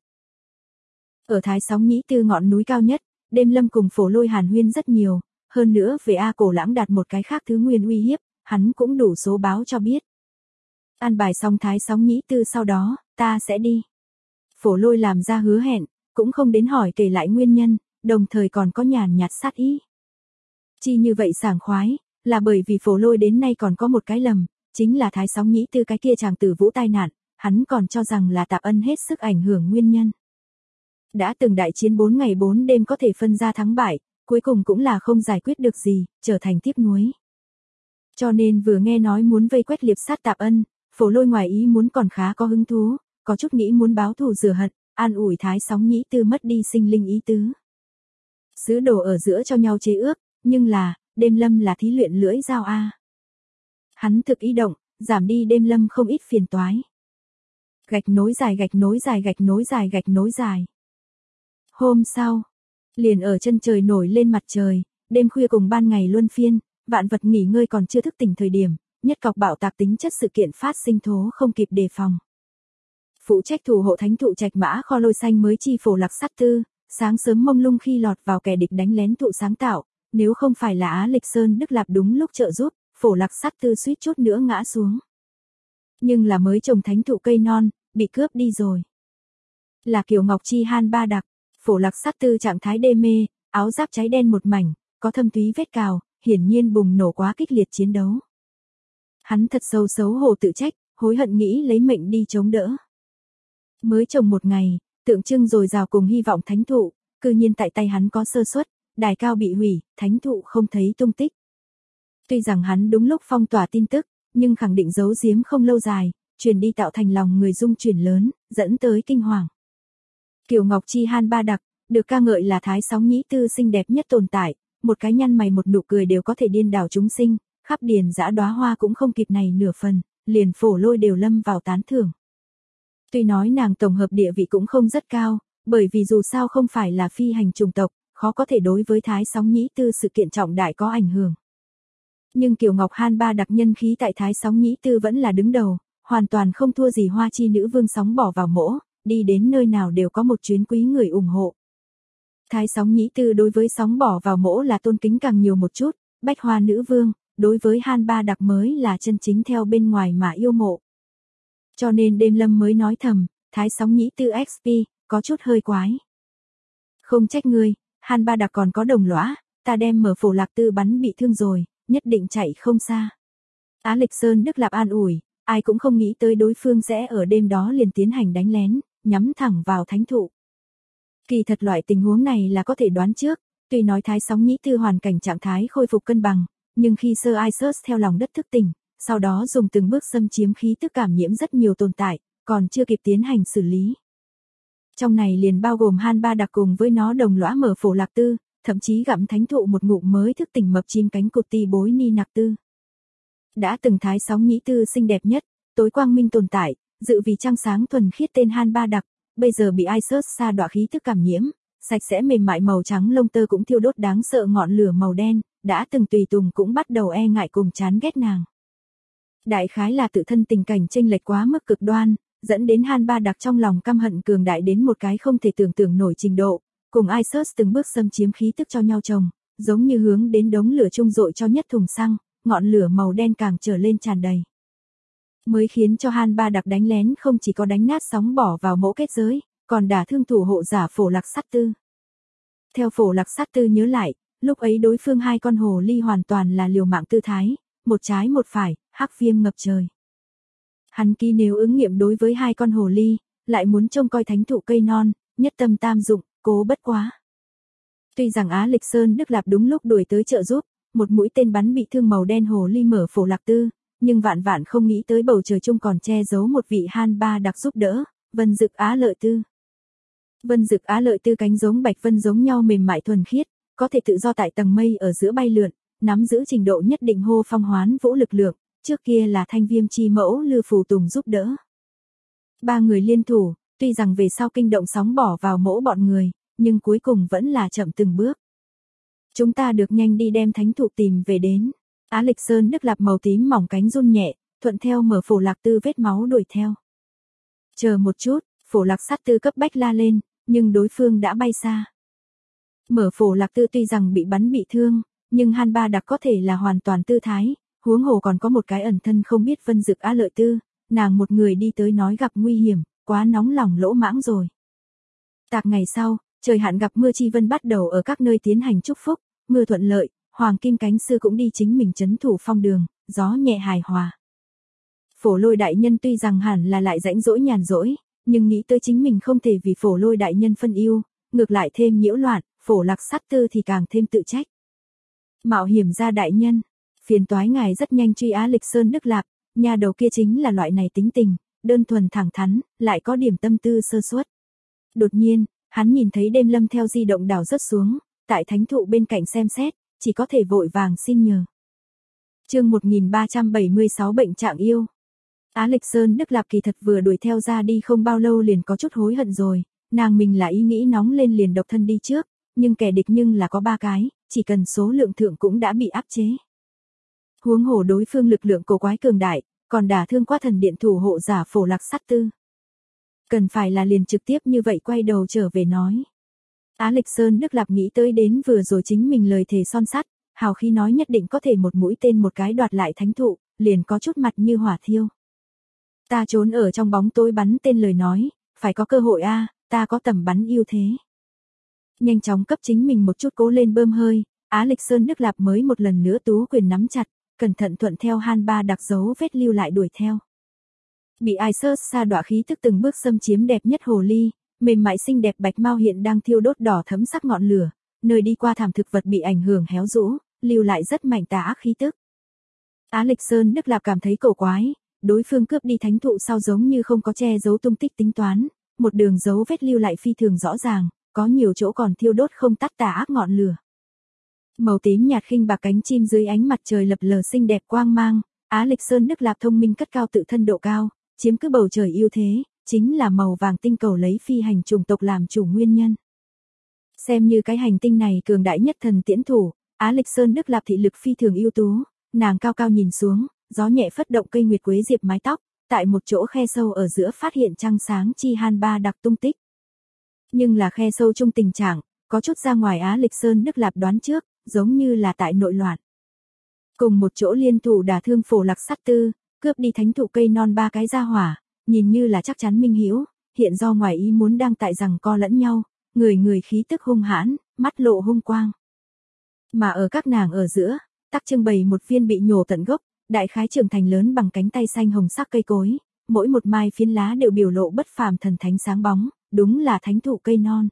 Ở Thái Sóng Nhĩ Tư ngọn núi cao nhất, Đêm Lâm cùng Phổ Lôi hàn huyên rất nhiều, hơn nữa về A Cổ Lãng đạt một cái khác thứ nguyên uy hiếp, hắn cũng đủ số báo cho biết. An bài xong Thái Sóng Nhĩ Tư sau đó, ta sẽ đi. Phổ Lôi làm ra hứa hẹn, cũng không đến hỏi kể lại nguyên nhân, đồng thời còn có nhàn nhạt sát ý. Chi như vậy sảng khoái, là bởi vì Phổ Lôi đến nay còn có một cái lầm, chính là Thái Sóng Nhĩ Tư cái kia chàng Tử Vũ tai nạn, hắn còn cho rằng là Tạp Ân hết sức ảnh hưởng nguyên nhân. Đã từng đại chiến 4 ngày 4 đêm có thể phân ra thắng bại, cuối cùng cũng là không giải quyết được gì, trở thành tiếc nuối. Cho nên vừa nghe nói muốn vây quét liệp sát Tạp Ân, Phổ Lôi ngoài ý muốn còn khá có hứng thú, có chút nghĩ muốn báo thù rửa hận, an ủi Thái Sóng Nhĩ Tư mất đi sinh linh ý tứ. Sứ đồ ở giữa cho nhau chế ước, nhưng là, Đêm Lâm là thí luyện lưỡi dao a. Hắn thực ý động, giảm đi Đêm Lâm không ít phiền toái. Gạch nối dài gạch nối dài gạch nối dài gạch nối dài. Hôm sau, liền ở chân trời nổi lên mặt trời, đêm khuya cùng ban ngày luân phiên, vạn vật nghỉ ngơi còn chưa thức tỉnh thời điểm, nhất cọc bạo tạc tính chất sự kiện phát sinh thố không kịp đề phòng. Phụ trách thủ hộ thánh thụ Trạch Mã Kho Lôi Xanh mới chi Phổ Lạc Sát Tư, sáng sớm mông lung khi lọt vào kẻ địch đánh lén thụ sáng tạo, nếu không phải là Á Lịch Sơn Đức Lạp đúng lúc trợ giúp, Phổ Lạc Sát Tư suýt chút nữa ngã xuống. Nhưng là mới trồng thánh thụ cây non, bị cướp đi rồi. Là Kiều Ngọc Chi Han Ba Đặc, Phổ Lạc Sát Tư trạng thái đê mê, áo giáp cháy đen một mảnh, có thâm thúy vết cào, hiển nhiên bùng nổ quá kịch liệt chiến đấu. Hắn thật sâu xấu hổ tự trách, hối hận nghĩ lấy mệnh đi chống đỡ. Mới trồng một ngày, tượng trưng rồi rào cùng hy vọng thánh thụ, cư nhiên tại tay hắn có sơ suất, đài cao bị hủy, thánh thụ không thấy tung tích. Tuy rằng hắn đúng lúc phong tỏa tin tức, nhưng khẳng định giấu giếm không lâu dài, truyền đi tạo thành lòng người rung chuyển lớn, dẫn tới kinh hoàng. Kiều Ngọc Chi Han Ba Đặc, được ca ngợi là Thái Sóng Nhĩ Tư xinh đẹp nhất tồn tại, một cái nhăn mày một nụ cười đều có thể điên đảo chúng sinh, khắp điền dã đóa hoa cũng không kịp này nửa phần, liền Phổ Lôi đều lâm vào tán thưởng. Tuy nói nàng tổng hợp địa vị cũng không rất cao, bởi vì dù sao không phải là phi hành chủng tộc, khó có thể đối với Thái Sóng Nhĩ Tư sự kiện trọng đại có ảnh hưởng. Nhưng Kiều Ngọc Han Ba Đặc nhân khí tại Thái Sóng Nhĩ Tư vẫn là đứng đầu, hoàn toàn không thua gì Hoa Chi nữ vương sóng bỏ vào mỗ, đi đến nơi nào đều có một chuyến quý người ủng hộ. Thái Sóng Nhĩ Tư đối với sóng bỏ vào mỗ là tôn kính càng nhiều một chút, Bách Hoa nữ vương, đối với Han Ba Đặc mới là chân chính theo bên ngoài mà yêu mộ. Cho nên Đêm Lâm mới nói thầm, Thái Sóng Nhĩ Tư XP, có chút hơi quái. Không trách ngươi, Han Ba Đặc còn có đồng lõa, ta đem mở Phổ Lạc Tư bắn bị thương rồi, nhất định chạy không xa. Á Lịch Sơn Đức Lạp an ủi, ai cũng không nghĩ tới đối phương sẽ ở đêm đó liền tiến hành đánh lén, nhắm thẳng vào thánh thụ. Kỳ thật loại tình huống này là có thể đoán trước, tuy nói Thái Sóng Nhĩ Tư hoàn cảnh trạng thái khôi phục cân bằng, nhưng khi Sir Isus theo lòng đất thức tỉnh, sau đó dùng từng bước xâm chiếm khí tức cảm nhiễm rất nhiều tồn tại, còn chưa kịp tiến hành xử lý. Trong này liền bao gồm Han Ba Đặc cùng với nó đồng lõa mở Phổ Lạc Tư, thậm chí gặm thánh thụ một ngụm mới thức tỉnh mập chim cánh cụt ti bối Ni Nặc Tư. Đã từng Thái Sóng Nhĩ Tư xinh đẹp nhất, tối quang minh tồn tại, dự vì trăng sáng thuần khiết tên Han Ba Đặc, bây giờ bị Isus sa đọa khí tức cảm nhiễm, sạch sẽ mềm mại màu trắng lông tơ cũng thiêu đốt đáng sợ ngọn lửa màu đen, đã từng tùy tùng cũng bắt đầu e ngại cùng chán ghét nàng. Đại khái là tự thân tình cảnh chênh lệch quá mức cực đoan, dẫn đến Han Ba Đặc trong lòng căm hận cường đại đến một cái không thể tưởng tượng nổi trình độ, cùng Isus từng bước xâm chiếm khí tức cho nhau chồng, giống như hướng đến đống lửa trung dội cho nhất thùng xăng, ngọn lửa màu đen càng trở lên tràn đầy. Mới khiến cho Han Ba Đặc đánh lén không chỉ có đánh nát sóng bỏ vào mẫu kết giới, còn đả thương thủ hộ giả Phổ Lạc Sát Tư. Theo Phổ Lạc Sát Tư nhớ lại, lúc ấy đối phương hai con hồ ly hoàn toàn là liều mạng tư thái, một trái một phải, hắc viêm ngập trời. Hắn ký nếu ứng nghiệm đối với hai con hồ ly, lại muốn trông coi thánh thụ cây non, nhất tâm tam dụng, cố bất quá. Tuy rằng Á Lịch Sơn Đức Lạp đúng lúc đuổi tới trợ giúp, một mũi tên bắn bị thương màu đen hồ ly mở Phổ Lạc Tư, nhưng vạn vạn không nghĩ tới bầu trời chung còn che giấu một vị Han Ba Đặc giúp đỡ, Vân Dực Á Lợi Tư. Vân Dực Á Lợi Tư cánh giống bạch vân giống nhau mềm mại thuần khiết, có thể tự do tại tầng mây ở giữa bay lượn, nắm giữ trình độ nhất định hô phong hoán vũ lực lượng, trước kia là Thanh Viêm chi mẫu Lư Phù Tùng giúp đỡ. Ba người liên thủ, tuy rằng về sau kinh động sóng bỏ vào mỗ bọn người, nhưng cuối cùng vẫn là chậm từng bước. Chúng ta được nhanh đi đem thánh thụ tìm về đến. Á Lịch Sơn Đức Lạp màu tím mỏng cánh run nhẹ, thuận theo mở Phổ Lạc Tư vết máu đuổi theo. Chờ một chút, Phổ Lạc Sát Tư cấp bách la lên, nhưng đối phương đã bay xa. Mở Phổ Lạc Tư tuy rằng bị bắn bị thương, nhưng Han Ba Đặc có thể là hoàn toàn tư thái, huống hồ còn có một cái ẩn thân không biết Vân Dực Á Lợi Tư, nàng một người đi tới nói gặp nguy hiểm, quá nóng lòng lỗ mãng rồi. Tạc ngày sau, trời hạn gặp mưa chi vân bắt đầu ở các nơi tiến hành chúc phúc, mưa thuận lợi, Hoàng Kim Cánh Sư cũng đi chính mình trấn thủ phong đường, gió nhẹ hài hòa. Phổ Lôi đại nhân tuy rằng hẳn là lại rãnh rỗi nhàn rỗi, nhưng nghĩ tới chính mình không thể vì Phổ Lôi đại nhân phân ưu, ngược lại thêm nhiễu loạn, Phổ Lạc Sát Tư thì càng thêm tự trách. Mạo hiểm gia đại nhân, phiền toái ngài rất nhanh truy Á Lịch Sơn Đức Lạp, Nhà đầu kia chính là loại này tính tình, đơn thuần thẳng thắn, lại có điểm tâm tư sơ suất. Đột nhiên, hắn nhìn thấy đêm lâm theo di động đảo rớt xuống, tại thánh thụ bên cạnh xem xét, chỉ có thể vội vàng xin nhờ. Chương 1376 bệnh trạng yêu. Á Lịch Sơn Đức Lạp kỳ thật vừa đuổi theo ra đi không bao lâu liền có chút hối hận rồi, nàng mình là ý nghĩ nóng lên liền độc thân đi trước, nhưng kẻ địch nhưng là có 3 cái, chỉ cần số lượng thượng cũng đã bị áp chế. Huống hồ đối phương lực lượng cổ quái cường đại, còn đả thương qua thần điện thủ hộ giả Phổ Lạc Sát Tư. Cần phải là liền trực tiếp như vậy quay đầu trở về nói. Á Lịch Sơn Đức Lạp nghĩ tới đến vừa rồi chính mình lời thề son sắt, hào khí nói nhất định có thể một mũi tên một cái đoạt lại thánh thụ, liền có chút mặt như hỏa thiêu. Ta trốn ở trong bóng tối bắn tên lời nói, phải có cơ hội a, ta có tầm bắn ưu thế. Nhanh chóng cấp chính mình một chút cố lên bơm hơi, Á Lịch Sơn Đức Lạp mới một lần nữa tú quyền nắm chặt, cẩn thận thuận theo Han Ba Đặc dấu vết lưu lại đuổi theo. Bị Isus sa đọa khí tức từng bước xâm chiếm đẹp nhất hồ ly, mềm mại xinh đẹp bạch mao hiện đang thiêu đốt đỏ thấm sắc ngọn lửa, nơi đi qua thảm thực vật bị ảnh hưởng héo rũ, lưu lại rất mạnh tà ác khí tức. Á Lịch Sơn Đức Lạp cảm thấy cổ quái, đối phương cướp đi thánh thụ sau giống như không có che giấu tung tích tính toán, một đường dấu vết lưu lại phi thường rõ ràng, có nhiều chỗ còn thiêu đốt không tắt tà ác ngọn lửa. Màu tím nhạt khinh bạc cánh chim dưới ánh mặt trời lập lờ xinh đẹp quang mang, Á Lịch Sơn Đức Lạp thông minh cất cao tự thân độ cao, chiếm cứ bầu trời ưu thế, chính là màu vàng tinh cầu lấy phi hành chủng tộc làm chủ nguyên nhân. Xem như cái hành tinh này cường đại nhất thần tiễn thủ, Á Lịch Sơn Đức Lạp thị lực phi thường ưu tú, nàng cao cao nhìn xuống, gió nhẹ phất động cây nguyệt quế diệp mái tóc, tại một chỗ khe sâu ở giữa phát hiện trăng sáng chi Han Ba Đặc tung tích. Nhưng là khe sâu trong tình trạng, có chút ra ngoài Á Lịch Sơn Đức Lạp đoán trước, giống như là tại nội loạn. Cùng một chỗ liên thủ đả thương Phổ Lạc Sát Tư, cướp đi thánh thụ cây non 3 cái gia hỏa, nhìn như là chắc chắn minh hữu, hiện do ngoài ý muốn đang tại rằng co lẫn nhau, người người khí tức hung hãn, mắt lộ hung quang. Mà ở các nàng ở giữa, tắc trưng bày một viên bị nhổ tận gốc, đại khái trưởng thành lớn bằng cánh tay xanh hồng sắc cây cối, mỗi một mai phiến lá đều biểu lộ bất phàm thần thánh sáng bóng, đúng là thánh thụ cây non.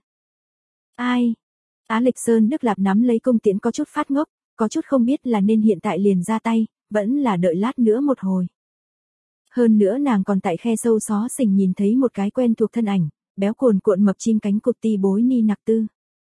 Ai? Á Lịch Sơn Đức Lạp nắm lấy cung tiễn có chút phát ngốc, có chút không biết là nên hiện tại liền ra tay, vẫn là đợi lát nữa một hồi. Hơn nữa nàng còn tại khe sâu xó xỉnh nhìn thấy một cái quen thuộc thân ảnh, béo cuồn cuộn mập chim cánh cụt ti bối ni nặc tư.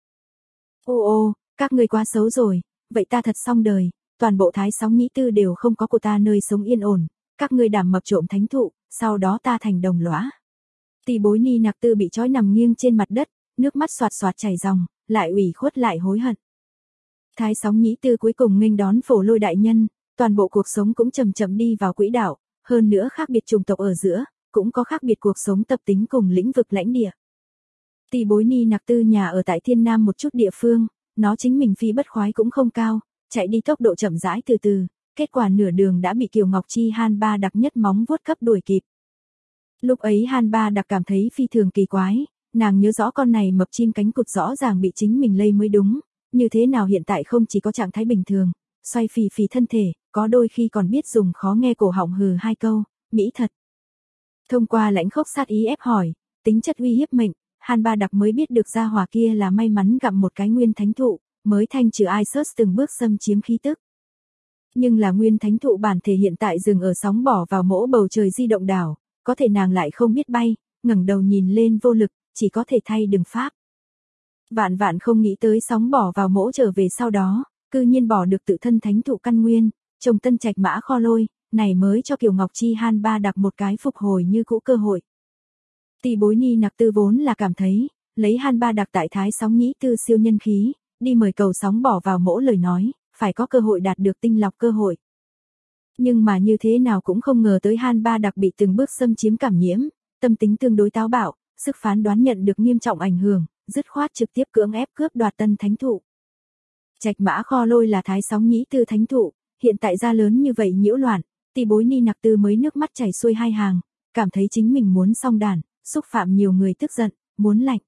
Ô, các người quá xấu rồi, vậy ta thật xong đời, toàn bộ Thái Sóng Nhĩ Tư đều không có của ta nơi sống yên ổn, các ngươi đảm mập trộm thánh thụ, sau đó ta thành đồng lõa. Ti bối ni nặc tư bị trói nằm nghiêng trên mặt đất, nước mắt xoạt xoạt chảy ròng, lại ủy khuất lại hối hận. Thái Sóng Nhĩ Tư cuối cùng nghênh đón Phổ Lôi đại nhân, toàn bộ cuộc sống cũng chậm chậm đi vào quỹ đạo, hơn nữa khác biệt chủng tộc ở giữa, cũng có khác biệt cuộc sống tập tính cùng lĩnh vực lãnh địa. Tỷ bối ni nặc tư nhà ở tại Thiên Nam một chút địa phương, nó chính mình phi bất khoái cũng không cao, chạy đi tốc độ chậm rãi từ từ, kết quả nửa đường đã bị Kiều Ngọc Chi Han Ba Đặc nhất móng vuốt cấp đuổi kịp. Lúc ấy Han Ba Đặc cảm thấy phi thường kỳ quái, nàng nhớ rõ con này mập chim cánh cụt rõ ràng bị chính mình lây mới đúng, như thế nào hiện tại không chỉ có trạng thái bình thường, xoay phì phì thân thể, có đôi khi còn biết dùng khó nghe cổ họng hừ 2 câu, mỹ thật. Thông qua lãnh khốc sát ý ép hỏi, tính chất uy hiếp mệnh, Han Ba Đặc mới biết được gia hỏa kia là may mắn gặm một cái nguyên thánh thụ, mới thanh trừ Isus từng bước xâm chiếm khí tức. Nhưng là nguyên thánh thụ bản thể hiện tại dừng ở sóng bỏ vào mỗ bầu trời di động đảo, có thể nàng lại không biết bay, ngẩng đầu nhìn lên vô lực, chỉ có thể thay đường pháp. Vạn vạn không nghĩ tới sóng bỏ vào mỗ trở về sau đó, cư nhiên bỏ được tự thân thánh thụ căn nguyên, trồng tân trạch mã kho lôi, này mới cho Kiều Ngọc Chi Han Ba Đặc một cái phục hồi như cũ cơ hội. Tỷ bối ni nặc tư vốn là cảm thấy, lấy Han Ba Đặc tại Thái Sóng Nhĩ Tư siêu nhân khí, đi mời cầu sóng bỏ vào mỗ lời nói, phải có cơ hội đạt được tinh lọc cơ hội. Nhưng mà như thế nào cũng không ngờ tới Han Ba Đặc bị từng bước xâm chiếm cảm nhiễm, tâm tính tương đối táo bạo, sức phán đoán nhận được nghiêm trọng ảnh hưởng, dứt khoát trực tiếp cưỡng ép cướp đoạt tân thánh thụ. Trạch mã kho lôi là Thái Sóng Nhĩ Tư thánh thụ, hiện tại ra lớn như vậy nhiễu loạn, tỷ bối ni nặc tư mới nước mắt chảy xuôi 2 hàng, cảm thấy chính mình muốn xong đàn, xúc phạm nhiều người tức giận, muốn lạnh.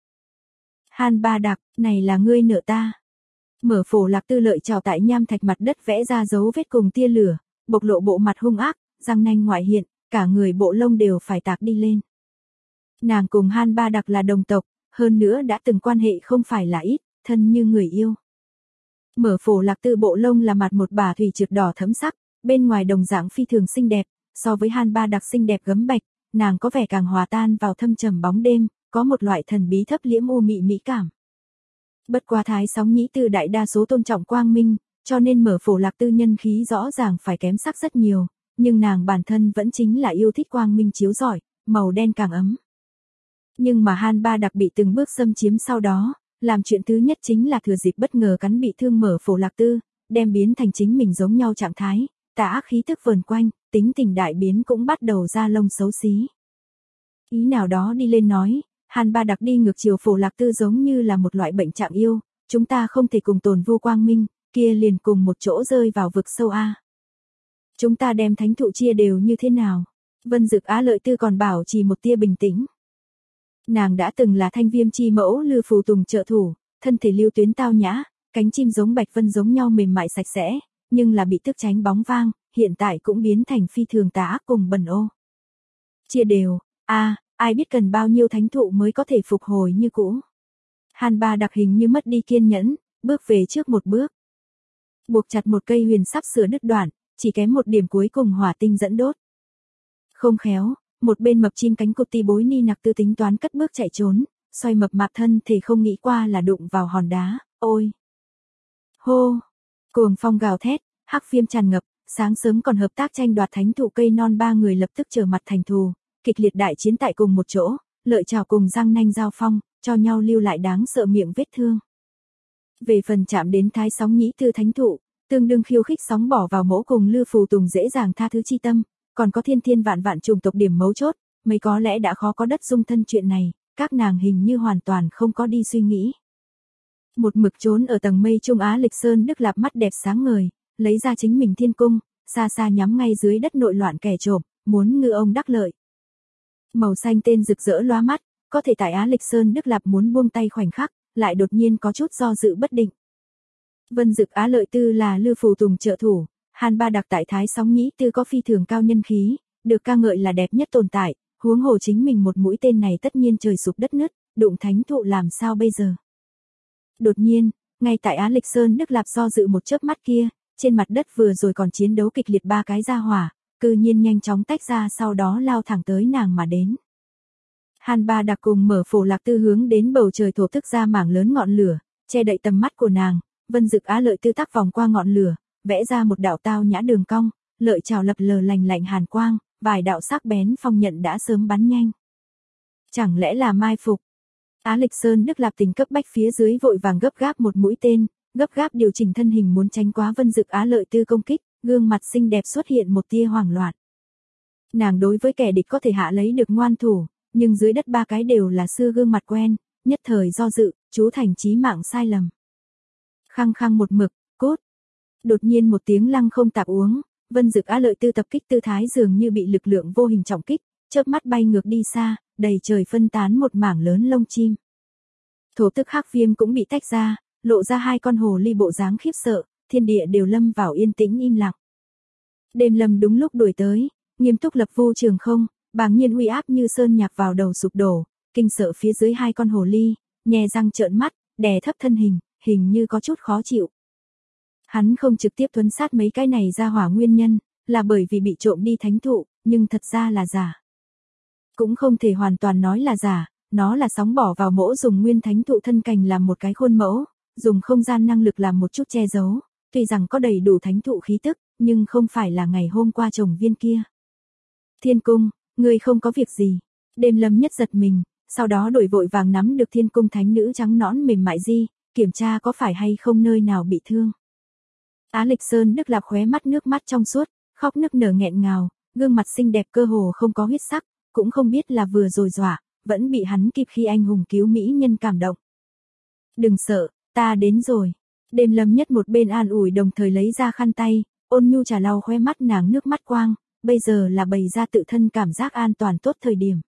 Han Ba Đặc, này là ngươi nợ ta. Mở Phổ Lạc Tư lợi trào tại nham thạch mặt đất vẽ ra dấu vết cùng tia lửa, bộc lộ bộ mặt hung ác, răng nanh ngoại hiện, cả người bộ lông đều phải tạc đi lên. Nàng cùng Han Ba Đặc là đồng tộc, hơn nữa đã từng quan hệ không phải là ít, thân như người yêu. Mở Phổ Lạc Tư bộ lông là mặt một bả thủy trượt đỏ thẫm sắc, bên ngoài đồng dạng phi thường xinh đẹp, so với Han Ba Đặc xinh đẹp gấm bạch, nàng có vẻ càng hòa tan vào thâm trầm bóng đêm, có một loại thần bí thấp liễm u mị mỹ cảm. Bất quá Thái Sóng Nhĩ Tư đại đa số tôn trọng quang minh, cho nên Mở Phổ Lạc Tư nhân khí rõ ràng phải kém sắc rất nhiều, nhưng nàng bản thân vẫn chính là yêu thích quang minh chiếu rọi, màu đen càng ấm. Nhưng mà Han Ba Đặc bị từng bước xâm chiếm sau đó, làm chuyện thứ nhất chính là thừa dịp bất ngờ cắn bị thương Mở Phổ Lạc Tư, đem biến thành chính mình giống nhau trạng thái, tà ác khí tức vờn quanh, tính tình đại biến cũng bắt đầu ra lông xấu xí. Ý nào đó đi lên nói, Han Ba Đặc đi ngược chiều Phổ Lạc Tư giống như là một loại bệnh trạng yêu, chúng ta không thể cùng tồn vô quang minh, kia liền cùng một chỗ rơi vào vực sâu a. Chúng ta đem thánh thụ chia đều như thế nào? Vân Dực Á Lợi Tư còn bảo trì một tia bình tĩnh. Nàng đã từng là Thanh Viêm chi mẫu Lư Phù Tùng trợ thủ, thân thể lưu tuyến tao nhã, cánh chim giống bạch vân giống nhau mềm mại sạch sẽ, nhưng là bị tức tránh bóng vang, hiện tại cũng biến thành phi thường tà ác cùng bẩn ô. Chia đều, ai biết cần bao nhiêu thánh thụ mới có thể phục hồi như cũ. Han Ba Đặc hình như mất đi kiên nhẫn, bước về trước một bước. Buộc chặt một cây huyền sắp sửa đứt đoạn, chỉ kém một điểm cuối cùng hỏa tinh dẫn đốt. Không khéo, một bên mập chim cánh cụt ti bối Ni Nặc Tư tính toán cất bước chạy trốn, xoay mập mạp thân thì không nghĩ qua là đụng vào hòn đá, ôi. Hô, cuồng phong gào thét, hắc viêm tràn ngập, sáng sớm còn hợp tác tranh đoạt thánh thụ cây non ba người lập tức trở mặt thành thù, kịch liệt đại chiến tại cùng một chỗ, lợi chảo cùng răng nanh giao phong, cho nhau lưu lại đáng sợ miệng vết thương. Về phần chạm đến Thái Sóng Nhĩ Tư thánh thụ, tương đương khiêu khích sóng bỏ vào mỗ cùng Lư Phù Tùng dễ dàng tha thứ chi tâm, còn có thiên thiên vạn vạn chủng tộc điểm mấu chốt, mấy có lẽ đã khó có đất dung thân chuyện này, các nàng hình như hoàn toàn không có đi suy nghĩ. Một mực trốn ở tầng mây Trung Á Lịch Sơn Đức Lạp mắt đẹp sáng ngời, lấy ra chính mình thiên cung, xa xa nhắm ngay dưới đất nội loạn kẻ trộm, muốn ngư ông đắc lợi. Màu xanh tên rực rỡ loa mắt, có thể tại Á Lịch Sơn Đức Lạp muốn buông tay khoảnh khắc, lại đột nhiên có chút do dự bất định. Vân Dực Á Lợi Tư là Lư Phù Tùng trợ thủ, Han Ba Đặc tại Thái Sóng Nhĩ Tư có phi thường cao nhân khí, được ca ngợi là đẹp nhất tồn tại, huống hồ chính mình một mũi tên này tất nhiên trời sụp đất nứt, đụng thánh thụ làm sao bây giờ. Đột nhiên, ngay tại Á Lịch Sơn Đức Lạp do dự một chớp mắt kia, trên mặt đất vừa rồi còn chiến đấu kịch liệt ba cái gia hỏa, cư nhiên nhanh chóng tách ra sau đó lao thẳng tới nàng mà đến. Han Ba Đặc cùng Mở Phổ Lạc Tư hướng đến bầu trời thổ thức ra mảng lớn ngọn lửa, che đậy tầm mắt của nàng, Vân Dực Á Lợi Tư tắc vòng qua ngọn lửa, vẽ ra một đạo tao nhã đường cong, lợi chảo lập lờ lành lạnh hàn quang, vài đạo sắc bén phong nhận đã sớm bắn nhanh. Chẳng lẽ là mai phục? Á Lịch Sơn Đức Lạp tình cấp bách phía dưới vội vàng gấp gáp một mũi tên, gấp gáp điều chỉnh thân hình muốn tránh quá Vân Dực Á Lợi Tư công kích, gương mặt xinh đẹp xuất hiện một tia hoảng loạn. Nàng đối với kẻ địch có thể hạ lấy được ngoan thủ, nhưng dưới đất ba cái đều là xưa gương mặt quen, nhất thời do dự, chú thành chí mạng sai lầm. Khăng khăng một mực, cốt. Đột nhiên một tiếng lăng không tạp uống, Vân Dực Á Lợi Tư tập kích tư thái dường như bị lực lượng vô hình trọng kích, chớp mắt bay ngược đi xa, đầy trời phân tán một mảng lớn lông chim. Thổ tức hắc viêm cũng bị tách ra, lộ ra hai con hồ ly bộ dáng khiếp sợ, thiên địa đều lâm vào yên tĩnh im lặng. Đêm lâm đúng lúc đuổi tới, nghiêm túc lập vu trường không, bàng nhiên uy áp như sơn nhạc vào đầu sụp đổ, kinh sợ phía dưới hai con hồ ly, nhè răng trợn mắt, đè thấp thân hình, hình như có chút khó chịu. Hắn không trực tiếp thuấn sát mấy cái này ra hỏa nguyên nhân, là bởi vì bị trộm đi thánh thụ, nhưng thật ra là giả. Cũng không thể hoàn toàn nói là giả, nó là sóng bỏ vào mỗ dùng nguyên thánh thụ thân cành làm một cái khuôn mẫu, dùng không gian năng lực làm một chút che giấu, tuy rằng có đầy đủ thánh thụ khí tức, nhưng không phải là ngày hôm qua trồng viên kia. Thiên cung, ngươi không có việc gì. Đêm lâm nhất giật mình, sau đó đổi vội vàng nắm được thiên cung thánh nữ trắng nõn mềm mại di, kiểm tra có phải hay không nơi nào bị thương. Á Lịch Sơn Đức Lạp khóe mắt nước mắt trong suốt, khóc nức nở nghẹn ngào, gương mặt xinh đẹp cơ hồ không có huyết sắc, cũng không biết là vừa rồi dọa, vẫn bị hắn kịp khi anh hùng cứu mỹ nhân cảm động. Đừng sợ, ta đến rồi. Đêm lâm nhất một bên an ủi đồng thời lấy ra khăn tay, ôn nhu trà lau khóe mắt nàng nước mắt quang, bây giờ là bày ra tự thân cảm giác an toàn tốt thời điểm.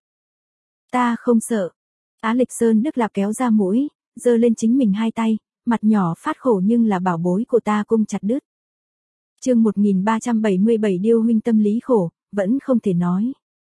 Ta không sợ. Á Lịch Sơn Đức Lạp kéo ra mũi, giơ lên chính mình hai tay, mặt nhỏ phát khổ nhưng là bảo bối của ta cung chặt đứt. Chương 1377 điêu huynh tâm lý khổ, vẫn không thể nói.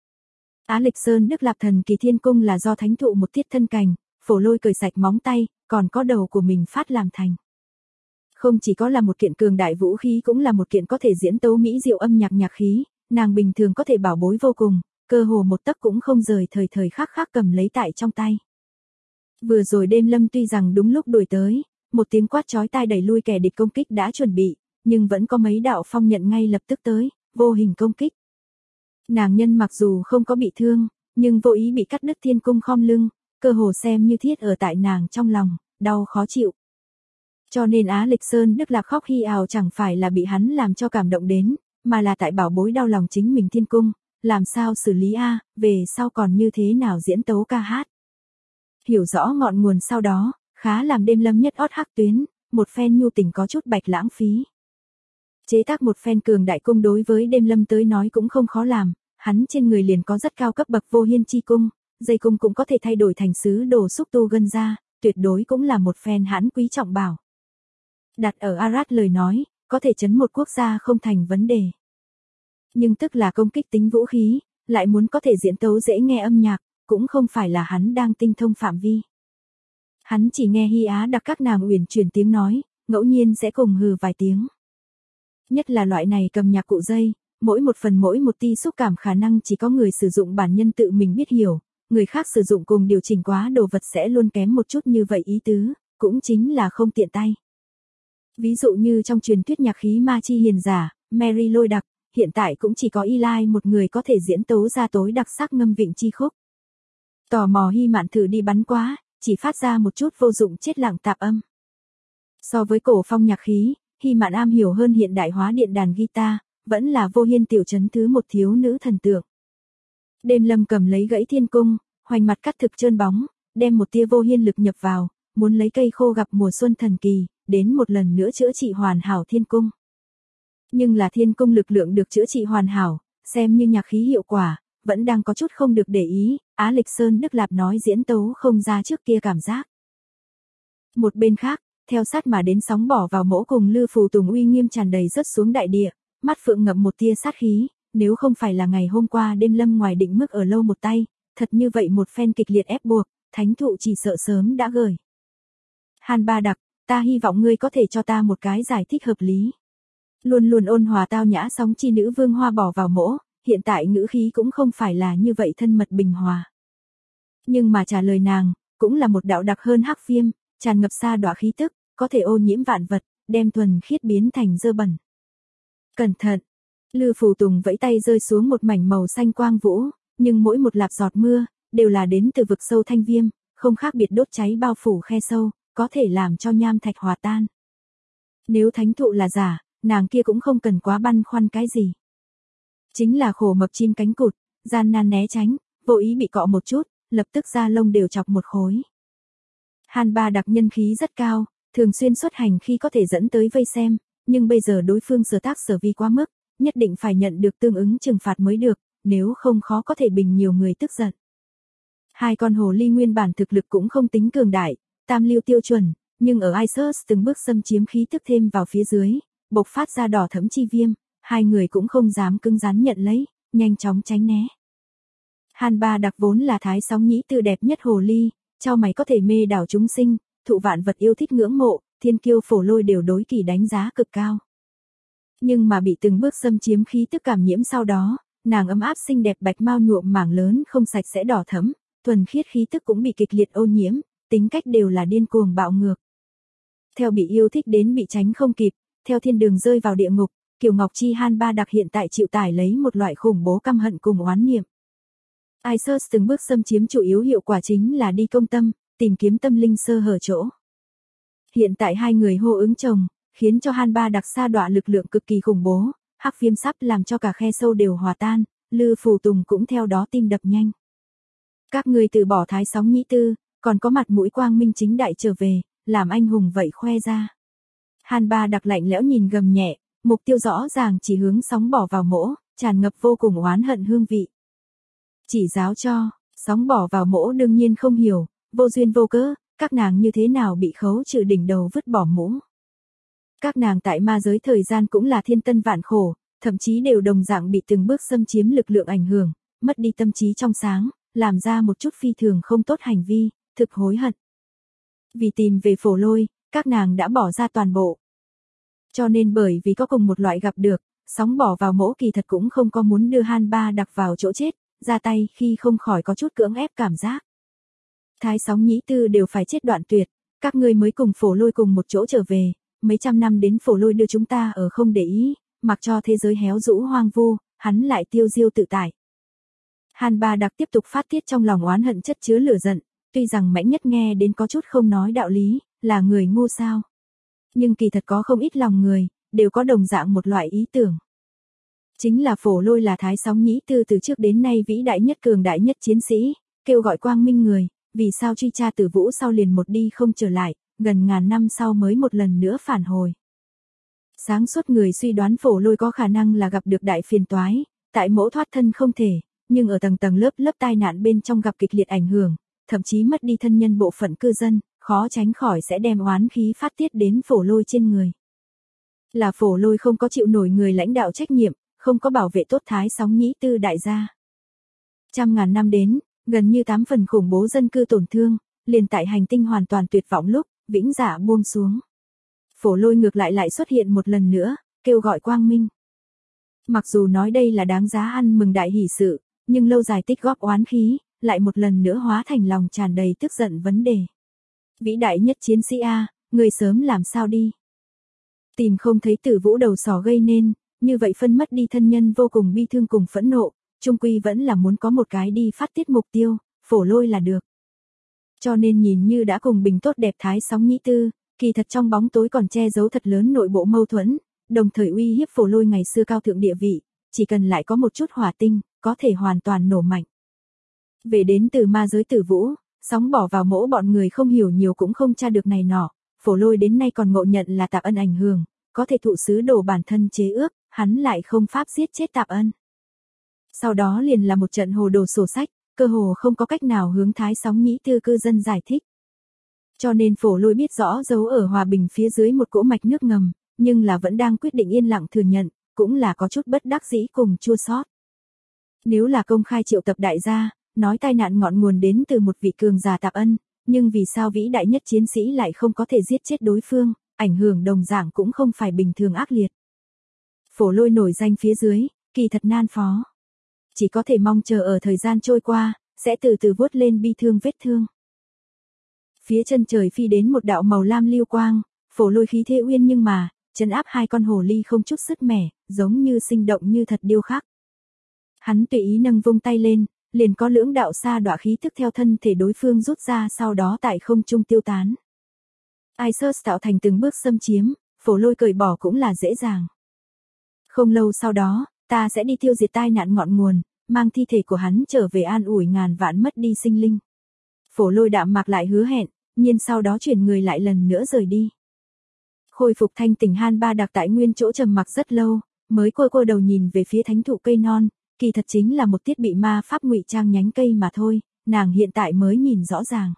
Á Lịch Sơn Đức Lạp thần kỳ thiên cung là do thánh thụ một tiết thân cành, phổ lôi cởi sạch móng tay, còn có đầu của mình phát làm thành. Không chỉ có là một kiện cường đại vũ khí cũng là một kiện có thể diễn tấu mỹ diệu âm nhạc nhạc khí, nàng bình thường có thể bảo bối vô cùng, cơ hồ một tấc cũng không rời, thời thời khắc khắc cầm lấy tại trong tay. Vừa rồi đêm lâm tuy rằng đúng lúc đuổi tới, một tiếng quát chói tai đẩy lui kẻ địch công kích đã chuẩn bị, nhưng vẫn có mấy đạo phong nhận ngay lập tức tới, vô hình công kích. Nàng nhân mặc dù không có bị thương, nhưng vô ý bị cắt đứt thiên cung khom lưng, cơ hồ xem như thiết ở tại nàng trong lòng, đau khó chịu. Cho nên Á Lịch Sơn Đức Lạc khóc hi ào chẳng phải là bị hắn làm cho cảm động đến, mà là tại bảo bối đau lòng chính mình thiên cung, làm sao xử lý a, về sau còn như thế nào diễn tấu ca hát. Hiểu rõ ngọn nguồn sau đó, khá làm đêm lâm nhất ót hắc tuyến, một phen nhu tình có chút bạch lãng phí. Chế tác một phen cường đại cung đối với đêm lâm tới nói cũng không khó làm, hắn trên người liền có rất cao cấp bậc vô hiên chi cung, dây cung cũng có thể thay đổi thành sứ đồ xúc tu gân ra, tuyệt đối cũng là một phen hãn quý trọng bảo. Đặt ở Arad lời nói, có thể chấn một quốc gia không thành vấn đề. Nhưng tức là công kích tính vũ khí, lại muốn có thể diễn tấu dễ nghe âm nhạc, cũng không phải là hắn đang tinh thông phạm vi. Hắn chỉ nghe Hy Á đặc các nàng uyển chuyển tiếng nói, ngẫu nhiên sẽ cùng hừ vài tiếng. Nhất là loại này cầm nhạc cụ dây, mỗi một phần mỗi một ti xúc cảm khả năng chỉ có người sử dụng bản nhân tự mình biết hiểu, người khác sử dụng cùng điều chỉnh quá đồ vật sẽ luôn kém một chút như vậy ý tứ, cũng chính là không tiện tay. Ví dụ như trong truyền thuyết nhạc khí ma chi hiền giả, Mary Lôi đặc, hiện tại cũng chỉ có Eli một người có thể diễn tấu ra tối đặc sắc ngâm vịnh chi khúc. Tò mò Hy Mạn thử đi bắn quá, chỉ phát ra một chút vô dụng chết lặng tạp âm. So với cổ phong nhạc khí, Hy Mạn am hiểu hơn hiện đại hóa điện đàn guitar, vẫn là vô hiên tiểu trấn thứ một thiếu nữ thần tượng. Đêm lâm cầm lấy gãy thiên cung, hoành mặt cắt thực trơn bóng, đem một tia vô hiên lực nhập vào, muốn lấy cây khô gặp mùa xuân thần kỳ, đến một lần nữa chữa trị hoàn hảo thiên cung. Nhưng là thiên cung lực lượng được chữa trị hoàn hảo, xem như nhạc khí hiệu quả, vẫn đang có chút không được để ý, Á Lịch Sơn Đức Lạp nói diễn tấu không ra trước kia cảm giác. Một bên khác, theo sát mà đến sóng bỏ vào mỗ cùng Lư Phù Tùng uy nghiêm tràn đầy rớt xuống đại địa, mắt phượng ngậm một tia sát khí, nếu không phải là ngày hôm qua đêm lâm ngoài định mức ở lâu một tay, thật như vậy một phen kịch liệt ép buộc, thánh thụ chỉ sợ sớm đã gửi. Hàn Ba Đặc, ta hy vọng ngươi có thể cho ta một cái giải thích hợp lý. Luôn luôn ôn hòa tao nhã sóng chi nữ vương hoa bỏ vào mỗ, hiện tại ngữ khí cũng không phải là như vậy thân mật bình hòa. Nhưng mà trả lời nàng, cũng là một đạo đặc hơn hắc viêm, tràn ngập xa đọa khí tức, có thể ô nhiễm vạn vật, đem thuần khiết biến thành dơ bẩn. Cẩn thận! Lư Phù Tùng vẫy tay rơi xuống một mảnh màu xanh quang vũ, nhưng mỗi một lạp giọt mưa, đều là đến từ vực sâu thanh viêm, không khác biệt đốt cháy bao phủ khe sâu, có thể làm cho nham thạch hòa tan. Nếu thánh thụ là giả, nàng kia cũng không cần quá băn khoăn cái gì. Chính là khổ mập chim cánh cụt, gian nan né tránh, vô ý bị cọ một chút, lập tức da lông đều chọc một khối. Hàn Ba Đặc nhân khí rất cao, thường xuyên xuất hành khi có thể dẫn tới vây xem, nhưng bây giờ đối phương sở tác sở vi quá mức, nhất định phải nhận được tương ứng trừng phạt mới được, nếu không khó có thể bình nhiều người tức giận. Hai con hồ ly nguyên bản thực lực cũng không tính cường đại, tam lưu tiêu chuẩn, nhưng ở Isus từng bước xâm chiếm khí tức thêm vào phía dưới, bộc phát ra đỏ thẫm chi viêm, hai người cũng không dám cứng rắn nhận lấy, nhanh chóng tránh né. Hàn Ba Đặc vốn là thái sóng nhĩ tư đẹp nhất hồ ly, trao mày có thể mê đảo chúng sinh, thụ vạn vật yêu thích ngưỡng mộ, thiên kiêu phổ lôi đều đối kỳ đánh giá cực cao. Nhưng mà bị từng bước xâm chiếm khí tức cảm nhiễm sau đó, nàng ấm áp xinh đẹp bạch mao nhuộm mảng lớn không sạch sẽ đỏ thẫm, thuần khiết khí tức cũng bị kịch liệt ô nhiễm, tính cách đều là điên cuồng bạo ngược. Theo bị yêu thích đến bị tránh không kịp, theo thiên đường rơi vào địa ngục, Kiều Ngọc Chi Hàn Ba Đặc hiện tại chịu tải lấy một loại khủng bố căm hận cùng oán niệm. Isus từng bước xâm chiếm chủ yếu hiệu quả chính là đi công tâm, tìm kiếm tâm linh sơ hở chỗ. Hiện tại hai người hô ứng chồng, khiến cho Hàn Ba Đặc sa đọa lực lượng cực kỳ khủng bố, hắc viêm sắp làm cho cả khe sâu đều hòa tan, Lư Phù Tùng cũng theo đó tim đập nhanh. Các người từ bỏ thái sóng nhĩ tư, còn có mặt mũi quang minh chính đại trở về, làm anh hùng vậy khoe ra. Hàn Ba Đặc lạnh lẽo nhìn gầm nhẹ, mục tiêu rõ ràng chỉ hướng sóng bỏ vào mỗ, tràn ngập vô cùng oán hận hương vị. Chỉ giáo cho, sóng bỏ vào mỗ đương nhiên không hiểu, vô duyên vô cớ, các nàng như thế nào bị khấu trừ đỉnh đầu vứt bỏ mũ. Các nàng tại ma giới thời gian cũng là thiên tân vạn khổ, thậm chí đều đồng dạng bị từng bước xâm chiếm lực lượng ảnh hưởng, mất đi tâm trí trong sáng, làm ra một chút phi thường không tốt hành vi, thực hối hận. Vì tìm về phổ lôi, các nàng đã bỏ ra toàn bộ. Cho nên bởi vì có cùng một loại gặp được, Sóng bỏ vào mỗ kỳ thật cũng không có muốn đưa Han Ba Đặc vào chỗ chết, ra tay khi không khỏi có chút cưỡng ép cảm giác. Thái Sóng Nhĩ Tư đều phải chết đoạn tuyệt, các ngươi mới cùng Phổ Lôi cùng một chỗ trở về, mấy trăm năm đến Phổ Lôi đưa chúng ta ở không để ý, mặc cho thế giới héo rũ hoang vu, hắn lại tiêu diêu tự tại. Han Ba Đặc tiếp tục phát tiết trong lòng oán hận chất chứa lửa giận, tuy rằng Mãnh Nhất nghe đến có chút không nói đạo lý, là người ngu sao. Nhưng kỳ thật có không ít lòng người, đều có đồng dạng một loại ý tưởng. Chính là Phổ Lôi là Thái Sóng Nhĩ Tư từ trước đến nay vĩ đại nhất cường đại nhất chiến sĩ, kêu gọi quang minh người, vì sao truy tra Tử Vũ sau liền một đi không trở lại, gần ngàn năm sau mới một lần nữa phản hồi. Sáng suốt người suy đoán Phổ Lôi có khả năng là gặp được đại phiền toái, tại mỗ thoát thân không thể, nhưng ở tầng tầng lớp lớp tai nạn bên trong gặp kịch liệt ảnh hưởng, thậm chí mất đi thân nhân bộ phận cư dân, khó tránh khỏi sẽ đem oán khí phát tiết đến Phổ Lôi trên người. Là Phổ Lôi không có chịu nổi người lãnh đạo trách nhiệm, không có bảo vệ tốt Thái Sóng Nhĩ Tư đại gia. Trăm ngàn năm đến, gần như 8 phần khủng bố dân cư tổn thương, liền tại hành tinh hoàn toàn tuyệt vọng lúc, vĩnh dạ buông xuống. Phổ Lôi ngược lại xuất hiện một lần nữa, kêu gọi quang minh. Mặc dù nói đây là đáng giá ăn mừng đại hỷ sự, nhưng lâu dài tích góp oán khí, lại một lần nữa hóa thành lòng tràn đầy tức giận vấn đề. Vĩ đại nhất chiến sĩ A, người sớm làm sao đi? Tìm không thấy Tử Vũ đầu sỏ gây nên, như vậy phân mất đi thân nhân vô cùng bi thương cùng phẫn nộ, chung quy vẫn là muốn có một cái đi phát tiết mục tiêu, Phổ Lôi là được. Cho nên nhìn như đã cùng bình tốt đẹp Thái Sóng Nhĩ Tư, kỳ thật trong bóng tối còn che giấu thật lớn nội bộ mâu thuẫn, đồng thời uy hiếp Phổ Lôi ngày xưa cao thượng địa vị, chỉ cần lại có một chút hỏa tinh, có thể hoàn toàn nổ mạnh. Về đến từ ma giới Tử Vũ, sóng bỏ vào mỗ bọn người không hiểu nhiều cũng không tra được này nọ, Phổ Lôi đến nay còn ngộ nhận là Tạp Ân ảnh hưởng, có thể thụ sứ đổ bản thân chế ước, hắn lại không pháp giết chết Tạp Ân. Sau đó liền là một trận hồ đồ sổ sách, cơ hồ không có cách nào hướng Thái Sóng Nhĩ Tư cư dân giải thích. Cho nên Phổ Lôi biết rõ giấu ở hòa bình phía dưới một cỗ mạch nước ngầm, nhưng là vẫn đang quyết định yên lặng thừa nhận, cũng là có chút bất đắc dĩ cùng chua xót. Nếu là công khai triệu tập đại gia, nói tai nạn ngọn nguồn đến từ một vị cường giả Tạp Ân, nhưng vì sao vĩ đại nhất chiến sĩ lại không có thể giết chết đối phương, ảnh hưởng đồng dạng cũng không phải bình thường ác liệt. Phổ Lôi nổi danh phía dưới, kỳ thật nan phó. Chỉ có thể mong chờ ở thời gian trôi qua, sẽ từ từ vuốt lên bi thương vết thương. Phía chân trời phi đến một đạo màu lam lưu quang, Phổ Lôi khí thế uyên nhưng mà, trấn áp hai con hồ ly không chút sứt mẻ, giống như sinh động như thật điêu khắc. Hắn tùy ý nâng vung tay lên, liền có lưỡng đạo sa đọa khí tức theo thân thể đối phương rút ra sau đó tại không trung tiêu tán. Isus tạo thành từng bước xâm chiếm, Phổ Lôi cởi bỏ cũng là dễ dàng. Không lâu sau đó, ta sẽ đi tiêu diệt tai nạn ngọn nguồn, mang thi thể của hắn trở về an ủi ngàn vạn mất đi sinh linh. Phổ Lôi đạm mạc lại hứa hẹn, nhiên sau đó chuyển người lại lần nữa rời đi. Khôi phục thanh tỉnh Han Ba Đặc tại nguyên chỗ trầm mặc rất lâu, mới cô đầu nhìn về phía thánh thụ cây non, kỳ thật chính là một thiết bị ma pháp ngụy trang nhánh cây mà thôi, nàng hiện tại mới nhìn rõ ràng.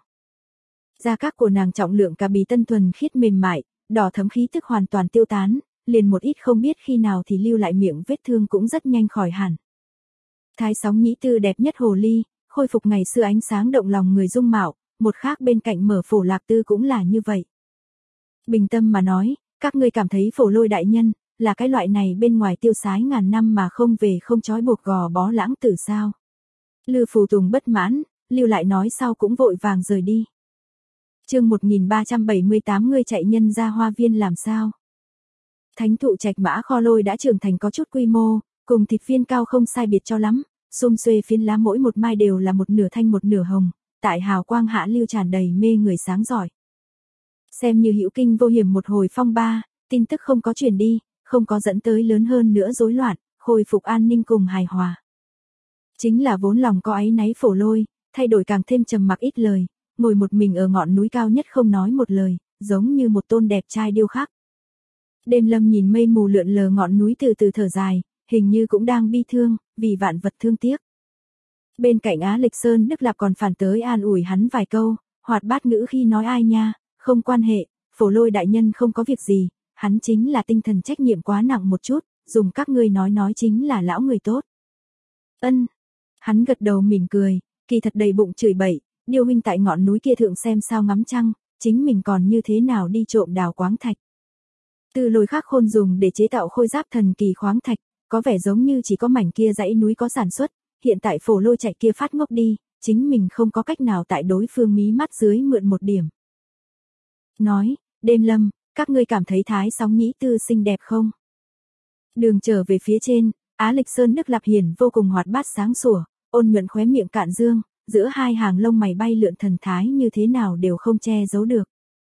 Da các của nàng trọng lượng cà bì tân thuần khiết mềm mại, đỏ thấm khí tức hoàn toàn tiêu tán, liền một ít không biết khi nào thì lưu lại miệng vết thương cũng rất nhanh khỏi hẳn. Thái Sóng Nhĩ Tư đẹp nhất hồ ly, khôi phục ngày xưa ánh sáng động lòng người dung mạo, một khác bên cạnh Mở Phổ Lạc Tư cũng là như vậy. Bình tâm mà nói, các ngươi cảm thấy Phổ Lôi đại nhân, là cái loại này bên ngoài tiêu sái ngàn năm mà không về không trói buộc gò bó lãng tử sao. Lư Phù Tùng bất mãn, lưu lại nói sau cũng vội vàng rời đi. Chương 1378 ngươi chạy nhân ra hoa viên làm sao? Thánh thụ Trạch Mã Kho Lôi đã trưởng thành có chút quy mô, cùng thịt viên cao không sai biệt cho lắm, xum xuê phiến lá mỗi một mai đều là một nửa thanh một nửa hồng, tại hào quang hạ lưu tràn đầy mê người sáng giỏi. Xem như hữu kinh vô hiểm một hồi phong ba, tin tức không có truyền đi, không có dẫn tới lớn hơn nữa rối loạn, khôi phục an ninh cùng hài hòa. Chính là vốn lòng có áy náy Phổ Lôi, thay đổi càng thêm trầm mặc ít lời, ngồi một mình ở ngọn núi cao nhất không nói một lời, giống như một tôn đẹp trai điêu khắc. Đêm Lâm nhìn mây mù lượn lờ ngọn núi từ từ thở dài, hình như cũng đang bi thương, vì vạn vật thương tiếc. Bên cạnh Á Lịch Sơn Đức Lạp còn phản tới an ủi hắn vài câu, hoạt bát ngữ khi nói ai nha, không quan hệ, Phổ Lôi đại nhân không có việc gì, hắn chính là tinh thần trách nhiệm quá nặng một chút, dùng các ngươi nói chính là lão người tốt. Ân. Hắn gật đầu mỉm cười, kỳ thật đầy bụng chửi bậy, Điêu huynh tại ngọn núi kia thượng xem sao ngắm trăng, chính mình còn như thế nào đi trộm đào quáng thạch. Tư Lôi khắc khôn dùng để chế tạo khôi giáp thần kỳ khoáng thạch, có vẻ giống như chỉ có mảnh kia dãy núi có sản xuất, hiện tại Phổ Lôi chạy kia phát ngốc đi, chính mình không có cách nào tại đối phương mí mắt dưới mượn một điểm. Nói, Đêm Lâm, các ngươi cảm thấy Thái Sóng Nhĩ Tư xinh đẹp không? Đường trở về phía trên, Á Lịch Sơn Đức Lạp Hiển vô cùng hoạt bát sáng sủa, ôn nhuận khóe miệng cạn dương, giữa hai hàng lông mày bay lượn thần thái như thế nào đều không che giấu được.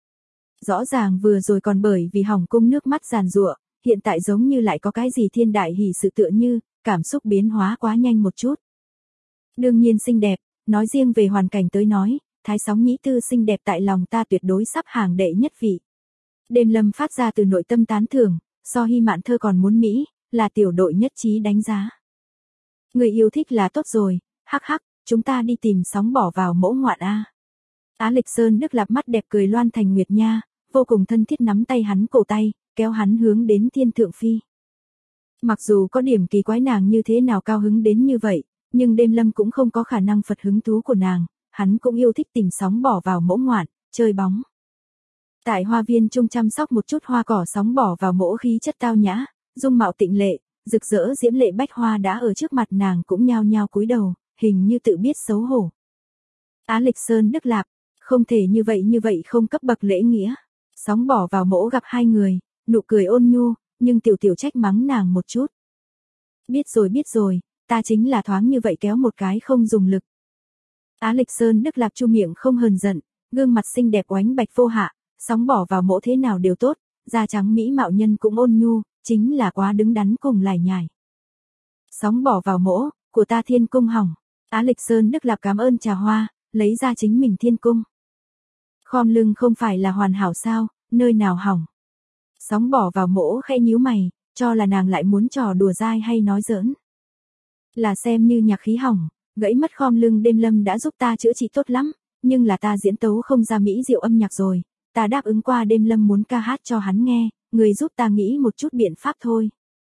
Rõ ràng vừa rồi còn bởi vì hỏng cung nước mắt giàn giụa, hiện tại giống như lại có cái gì thiên đại hỉ sự tựa như, cảm xúc biến hóa quá nhanh một chút. Đương nhiên xinh đẹp, nói riêng về hoàn cảnh tới nói, Thái Sóng Nhĩ Tư xinh đẹp tại lòng ta tuyệt đối sắp hàng đệ nhất vị. Đêm Lâm phát ra từ nội tâm tán thưởng, so Hy Mạn Thơ còn muốn Mỹ, là tiểu đội nhất trí đánh giá. Người yêu thích là tốt rồi, hắc hắc, chúng ta đi tìm sóng bỏ vào mỗ ngoạn a. Á Lịch Sơn Đức Lạp mắt đẹp cười loan thành nguyệt nha, vô cùng thân thiết nắm tay hắn cổ tay, kéo hắn hướng đến thiên thượng phi. Mặc dù có điểm kỳ quái nàng như thế nào cao hứng đến như vậy, nhưng Đêm Lâm cũng không có khả năng phật hứng thú của nàng, hắn cũng yêu thích tìm sóng bỏ vào mỗ ngoạn, chơi bóng. Tại hoa viên trung chăm sóc một chút hoa cỏ sóng bỏ vào mỗ khí chất tao nhã, dung mạo tịnh lệ, rực rỡ diễm lệ bách hoa đã ở trước mặt nàng cũng nhao nhao cúi đầu, hình như tự biết xấu hổ. Á Lịch Sơn Đức Lạp, không thể như vậy không cấp bậc lễ nghĩa. Sóng bỏ vào mỗ gặp hai người, nụ cười ôn nhu, nhưng tiểu tiểu trách mắng nàng một chút. Biết rồi, ta chính là thoáng như vậy kéo một cái không dùng lực. Á Lịch Sơn Đức Lạp chu miệng không hờn giận, gương mặt xinh đẹp oánh bạch vô hạ, sóng bỏ vào mỗ thế nào đều tốt, da trắng mỹ mạo nhân cũng ôn nhu, chính là quá đứng đắn cùng lải nhải. Sóng bỏ vào mỗ, của ta thiên cung hỏng. Á Lịch Sơn Đức Lạp cảm ơn trà hoa, lấy ra chính mình thiên cung. Khom lưng không phải là hoàn hảo sao, nơi nào hỏng. Sóng bỏ vào mỗ khẽ nhíu mày, cho là nàng lại muốn trò đùa dai hay nói giỡn. Là xem như nhạc khí hỏng, gãy mất khom lưng. Đêm Lâm đã giúp ta chữa trị tốt lắm, nhưng là ta diễn tấu không ra mỹ diệu âm nhạc rồi, ta đáp ứng qua Đêm Lâm muốn ca hát cho hắn nghe, người giúp ta nghĩ một chút biện pháp thôi.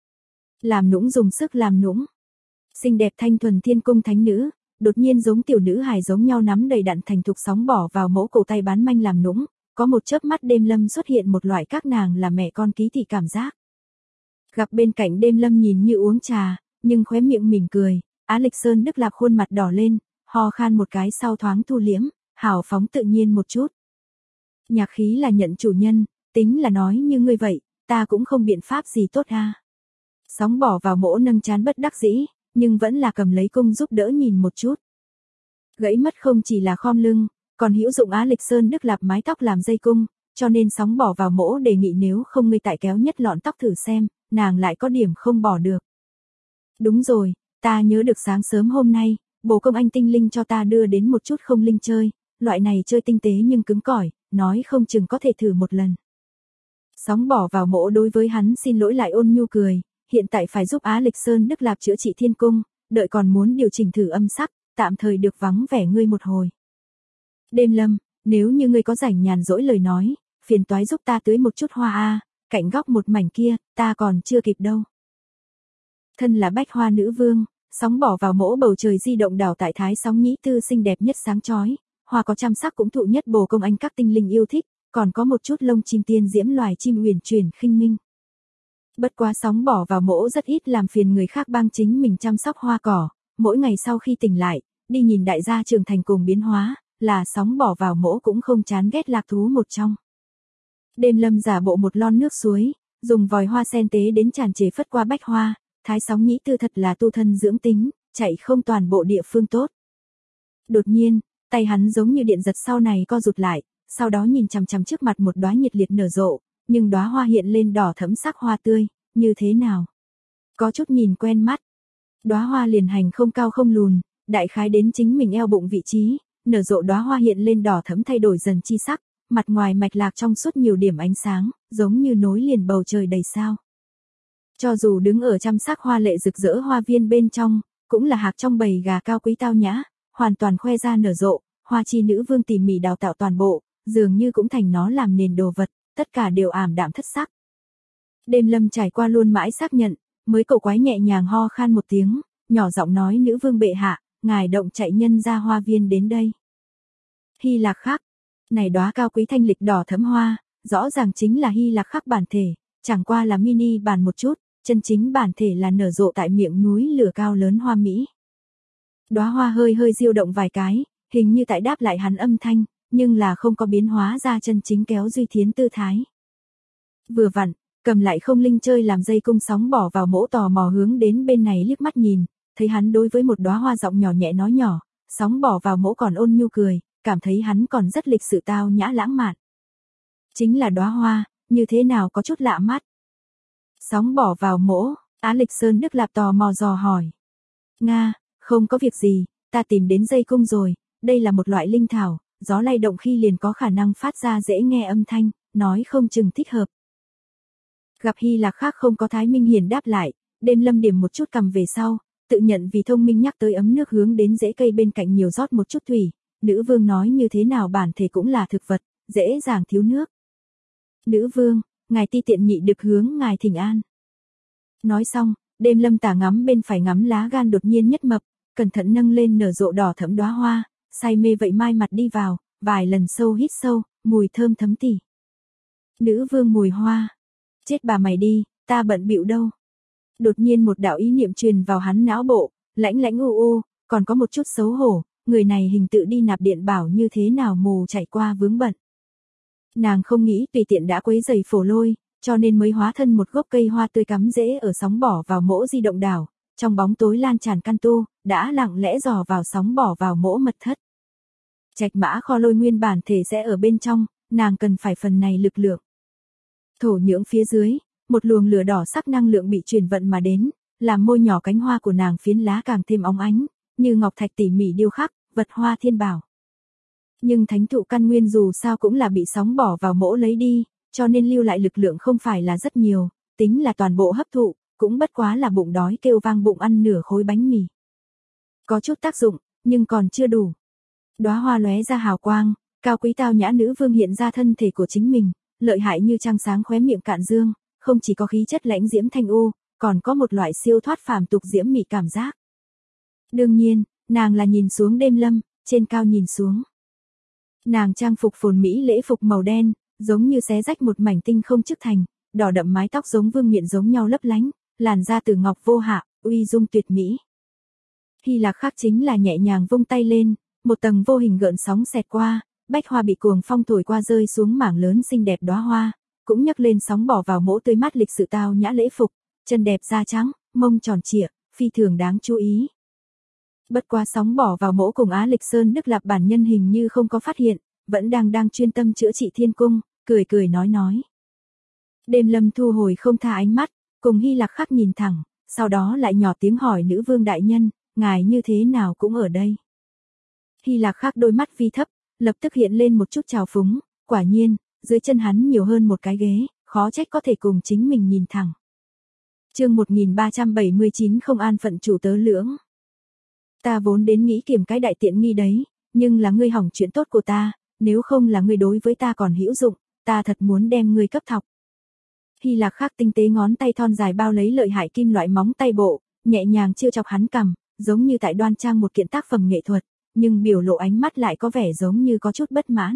Làm nũng dùng sức làm nũng. Xinh đẹp thanh thuần thiên cung thánh nữ, đột nhiên giống tiểu nữ hài giống nhau nắm đầy đặn thành thục sóng bỏ vào mỗ cổ tay bán manh làm nũng, có một chớp mắt Đêm Lâm xuất hiện một loại các nàng là mẹ con ký thị cảm giác. Gặp bên cạnh Đêm Lâm nhìn như uống trà, nhưng khóe miệng mỉm cười, Á Lịch Sơn Đức Lạp khuôn mặt đỏ lên, ho khan một cái sau thoáng thu liễm, hào phóng tự nhiên một chút. Nhạc khí là nhận chủ nhân, tính là nói như ngươi vậy, ta cũng không biện pháp gì tốt ha. Sóng bỏ vào mỗ nâng chán bất đắc dĩ, nhưng vẫn là cầm lấy cung giúp đỡ nhìn một chút. Gãy mất không chỉ là khom lưng, còn hữu dụng Á Lịch Sơn Đức Lạp mái tóc làm dây cung, cho nên sóng bỏ vào mỗ đề nghị nếu không ngươi tại kéo nhất lọn tóc thử xem, nàng lại có điểm không bỏ được. Đúng rồi, ta nhớ được sáng sớm hôm nay, bồ công anh tinh linh cho ta đưa đến một chút không linh chơi, loại này chơi tinh tế nhưng cứng cỏi, nói không chừng có thể thử một lần. Sóng bỏ vào mỗ đối với hắn xin lỗi lại ôn nhu cười, hiện tại phải giúp Á Lịch Sơn Đức Lạp chữa trị thiên cung, đợi còn muốn điều chỉnh thử âm sắc, tạm thời được vắng vẻ ngươi một hồi. Đêm Lâm, nếu như ngươi có rảnh nhàn rỗi lời nói, phiền toái giúp ta tưới một chút hoa a, cạnh góc một mảnh kia, ta còn chưa kịp đâu. Thân là bách hoa nữ vương, sóng bỏ vào mỗ bầu trời di động đảo tại Thái Sóng Nhĩ Tư xinh đẹp nhất sáng chói, hoa có trăm sắc cũng thụ nhất bồ công anh các tinh linh yêu thích, còn có một chút lông chim tiên diễm loài chim uyển chuyển khinh minh. Bất quá sóng bỏ vào mỗ rất ít làm phiền người khác bang chính mình chăm sóc hoa cỏ, mỗi ngày sau khi tỉnh lại, đi nhìn đại gia trưởng thành cùng biến hóa, là sóng bỏ vào mỗ cũng không chán ghét lạc thú một trong. Đêm Lâm giả bộ một lon nước suối, dùng vòi hoa sen tế đến tràn trề phất qua bách hoa, Thái Sóng Nhĩ Tư thật là tu thân dưỡng tính, chạy không toàn bộ địa phương tốt. Đột nhiên, tay hắn giống như điện giật sau này co rụt lại, sau đó nhìn chằm chằm trước mặt một đóa nhiệt liệt nở rộ, nhưng đóa hoa hiện lên đỏ thẫm sắc hoa tươi, như thế nào? Có chút nhìn quen mắt. Đóa hoa liền hành không cao không lùn, đại khái đến chính mình eo bụng vị trí, nở rộ đóa hoa hiện lên đỏ thẫm thay đổi dần chi sắc, mặt ngoài mạch lạc trong suốt nhiều điểm ánh sáng, giống như nối liền bầu trời đầy sao. Cho dù đứng ở trăm sắc hoa lệ rực rỡ hoa viên bên trong, cũng là hạc trong bầy gà cao quý tao nhã, hoàn toàn khoe ra nở rộ, hoa chi nữ vương tỉ mỉ đào tạo toàn bộ, dường như cũng thành nó làm nền đồ vật, tất cả đều ảm đạm thất sắc. Đêm Lâm trải qua luôn mãi xác nhận, mới cổ quái nhẹ nhàng ho khan một tiếng, nhỏ giọng nói nữ vương bệ hạ, ngài động chạy nhân ra hoa viên đến đây. Hy Lạc Khắc, này đóa cao quý thanh lịch đỏ thẫm hoa, rõ ràng chính là Hy Lạc Khắc bản thể, chẳng qua là mini bản một chút, chân chính bản thể là nở rộ tại miệng núi lửa cao lớn hoa mỹ. Đóa hoa hơi hơi diêu động vài cái, hình như tại đáp lại hắn âm thanh, nhưng là không có biến hóa ra chân chính kéo Duy Thiến tư thái. Vừa vặn, cầm lại không linh chơi làm dây cung sóng bỏ vào mỗ tò mò hướng đến bên này liếc mắt nhìn, thấy hắn đối với một đóa hoa giọng nhỏ nhẹ nói nhỏ, sóng bỏ vào mỗ còn ôn nhu cười, cảm thấy hắn còn rất lịch sự tao nhã lãng mạn. Chính là đóa hoa, như thế nào có chút lạ mắt. Sóng bỏ vào mỗ, Á Lịch Sơn Đức Lạp tò mò dò hỏi. Nga, không có việc gì, ta tìm đến dây cung rồi, đây là một loại linh thảo, gió lay động khi liền có khả năng phát ra dễ nghe âm thanh, nói không chừng thích hợp. Gặp Hy Lạc khác không có Thái Minh Hiền đáp lại, Đêm Lâm điểm một chút cầm về sau, tự nhận vì thông minh nhắc tới ấm nước hướng đến rễ cây bên cạnh nhiều rót một chút thủy, nữ vương nói như thế nào bản thể cũng là thực vật, dễ dàng thiếu nước. Nữ vương, ngài ti tiện nhị được hướng ngài thỉnh an. Nói xong, Đêm Lâm tả ngắm bên phải ngắm lá gan đột nhiên nhất mập, cẩn thận nâng lên nở rộ đỏ thẫm đóa hoa, say mê vậy mai mặt đi vào, vài lần sâu hít sâu, mùi thơm thấm tỉ. Nữ vương mùi hoa. Chết bà mày đi, ta bận bịu đâu. Đột nhiên một đạo ý niệm truyền vào hắn não bộ, lãnh lãnh u u, còn có một chút xấu hổ, người này hình tự đi nạp điện bảo như thế nào mù chạy qua vướng bận. Nàng không nghĩ tùy tiện đã quấy giày phổ lôi, cho nên mới hóa thân một gốc cây hoa tươi cắm rễ ở sóng bỏ vào mỗ di động đảo, trong bóng tối lan tràn căn tu, đã lặng lẽ dò vào sóng bỏ vào mỗ mật thất. Trạch Mã Kho Lôi nguyên bản thể sẽ ở bên trong, nàng cần phải phần này lực lượng. Thổ nhưỡng phía dưới, một luồng lửa đỏ sắc năng lượng bị truyền vận mà đến, làm môi nhỏ cánh hoa của nàng phiến lá càng thêm óng ánh, như ngọc thạch tỉ mỉ điêu khắc, vật hoa thiên bảo. Nhưng thánh thụ căn nguyên dù sao cũng là bị sóng bỏ vào mỗ lấy đi, cho nên lưu lại lực lượng không phải là rất nhiều, tính là toàn bộ hấp thụ, cũng bất quá là bụng đói kêu vang bụng ăn nửa khối bánh mì. Có chút tác dụng, nhưng còn chưa đủ. Đóa hoa lóe ra hào quang, cao quý tao nhã nữ vương hiện ra thân thể của chính mình, lợi hại như trăng sáng khóe miệng cạn dương, không chỉ có khí chất lãnh diễm thanh u, còn có một loại siêu thoát phàm tục diễm mị cảm giác. Đương nhiên, nàng là nhìn xuống Đêm Lâm, trên cao nhìn xuống. Nàng trang phục phồn mỹ lễ phục màu đen, giống như xé rách một mảnh tinh không chức thành, đỏ đậm mái tóc giống vương miện giống nhau lấp lánh, làn da từ ngọc vô hạ, uy dung tuyệt mỹ. Hy Lạc khác chính là nhẹ nhàng vung tay lên, một tầng vô hình gợn sóng xẹt qua, bách hoa bị cuồng phong thổi qua rơi xuống mảng lớn xinh đẹp đóa hoa, cũng nhấc lên sóng bỏ vào mỗ tươi mát lịch sự tao nhã lễ phục, chân đẹp da trắng, mông tròn trịa, phi thường đáng chú ý. Bất quá sóng bỏ vào mỗ cùng Á Lịch Sơn Đức Lạp bản nhân hình như không có phát hiện, vẫn đang chuyên tâm chữa trị thiên cung, cười cười nói. Đêm Lâm thu hồi không tha ánh mắt, cùng Hy Lạc khắc nhìn thẳng, sau đó lại nhỏ tiếng hỏi nữ vương đại nhân, ngài như thế nào cũng ở đây. Hy Lạc khắc đôi mắt vi thấp, lập tức hiện lên một chút trào phúng, quả nhiên, dưới chân hắn nhiều hơn một cái ghế, khó trách có thể cùng chính mình nhìn thẳng. Chương 1379 không an phận chủ tớ lưỡng. Ta vốn đến nghĩ kiểm cái đại tiện nghi đấy, nhưng là ngươi hỏng chuyện tốt của ta, nếu không là ngươi đối với ta còn hữu dụng, ta thật muốn đem ngươi cấp thọc. Hy Lạc khắc tinh tế ngón tay thon dài bao lấy lợi hại kim loại móng tay bộ, nhẹ nhàng chiêu chọc hắn cằm, giống như tại đoan trang một kiện tác phẩm nghệ thuật, nhưng biểu lộ ánh mắt lại có vẻ giống như có chút bất mãn.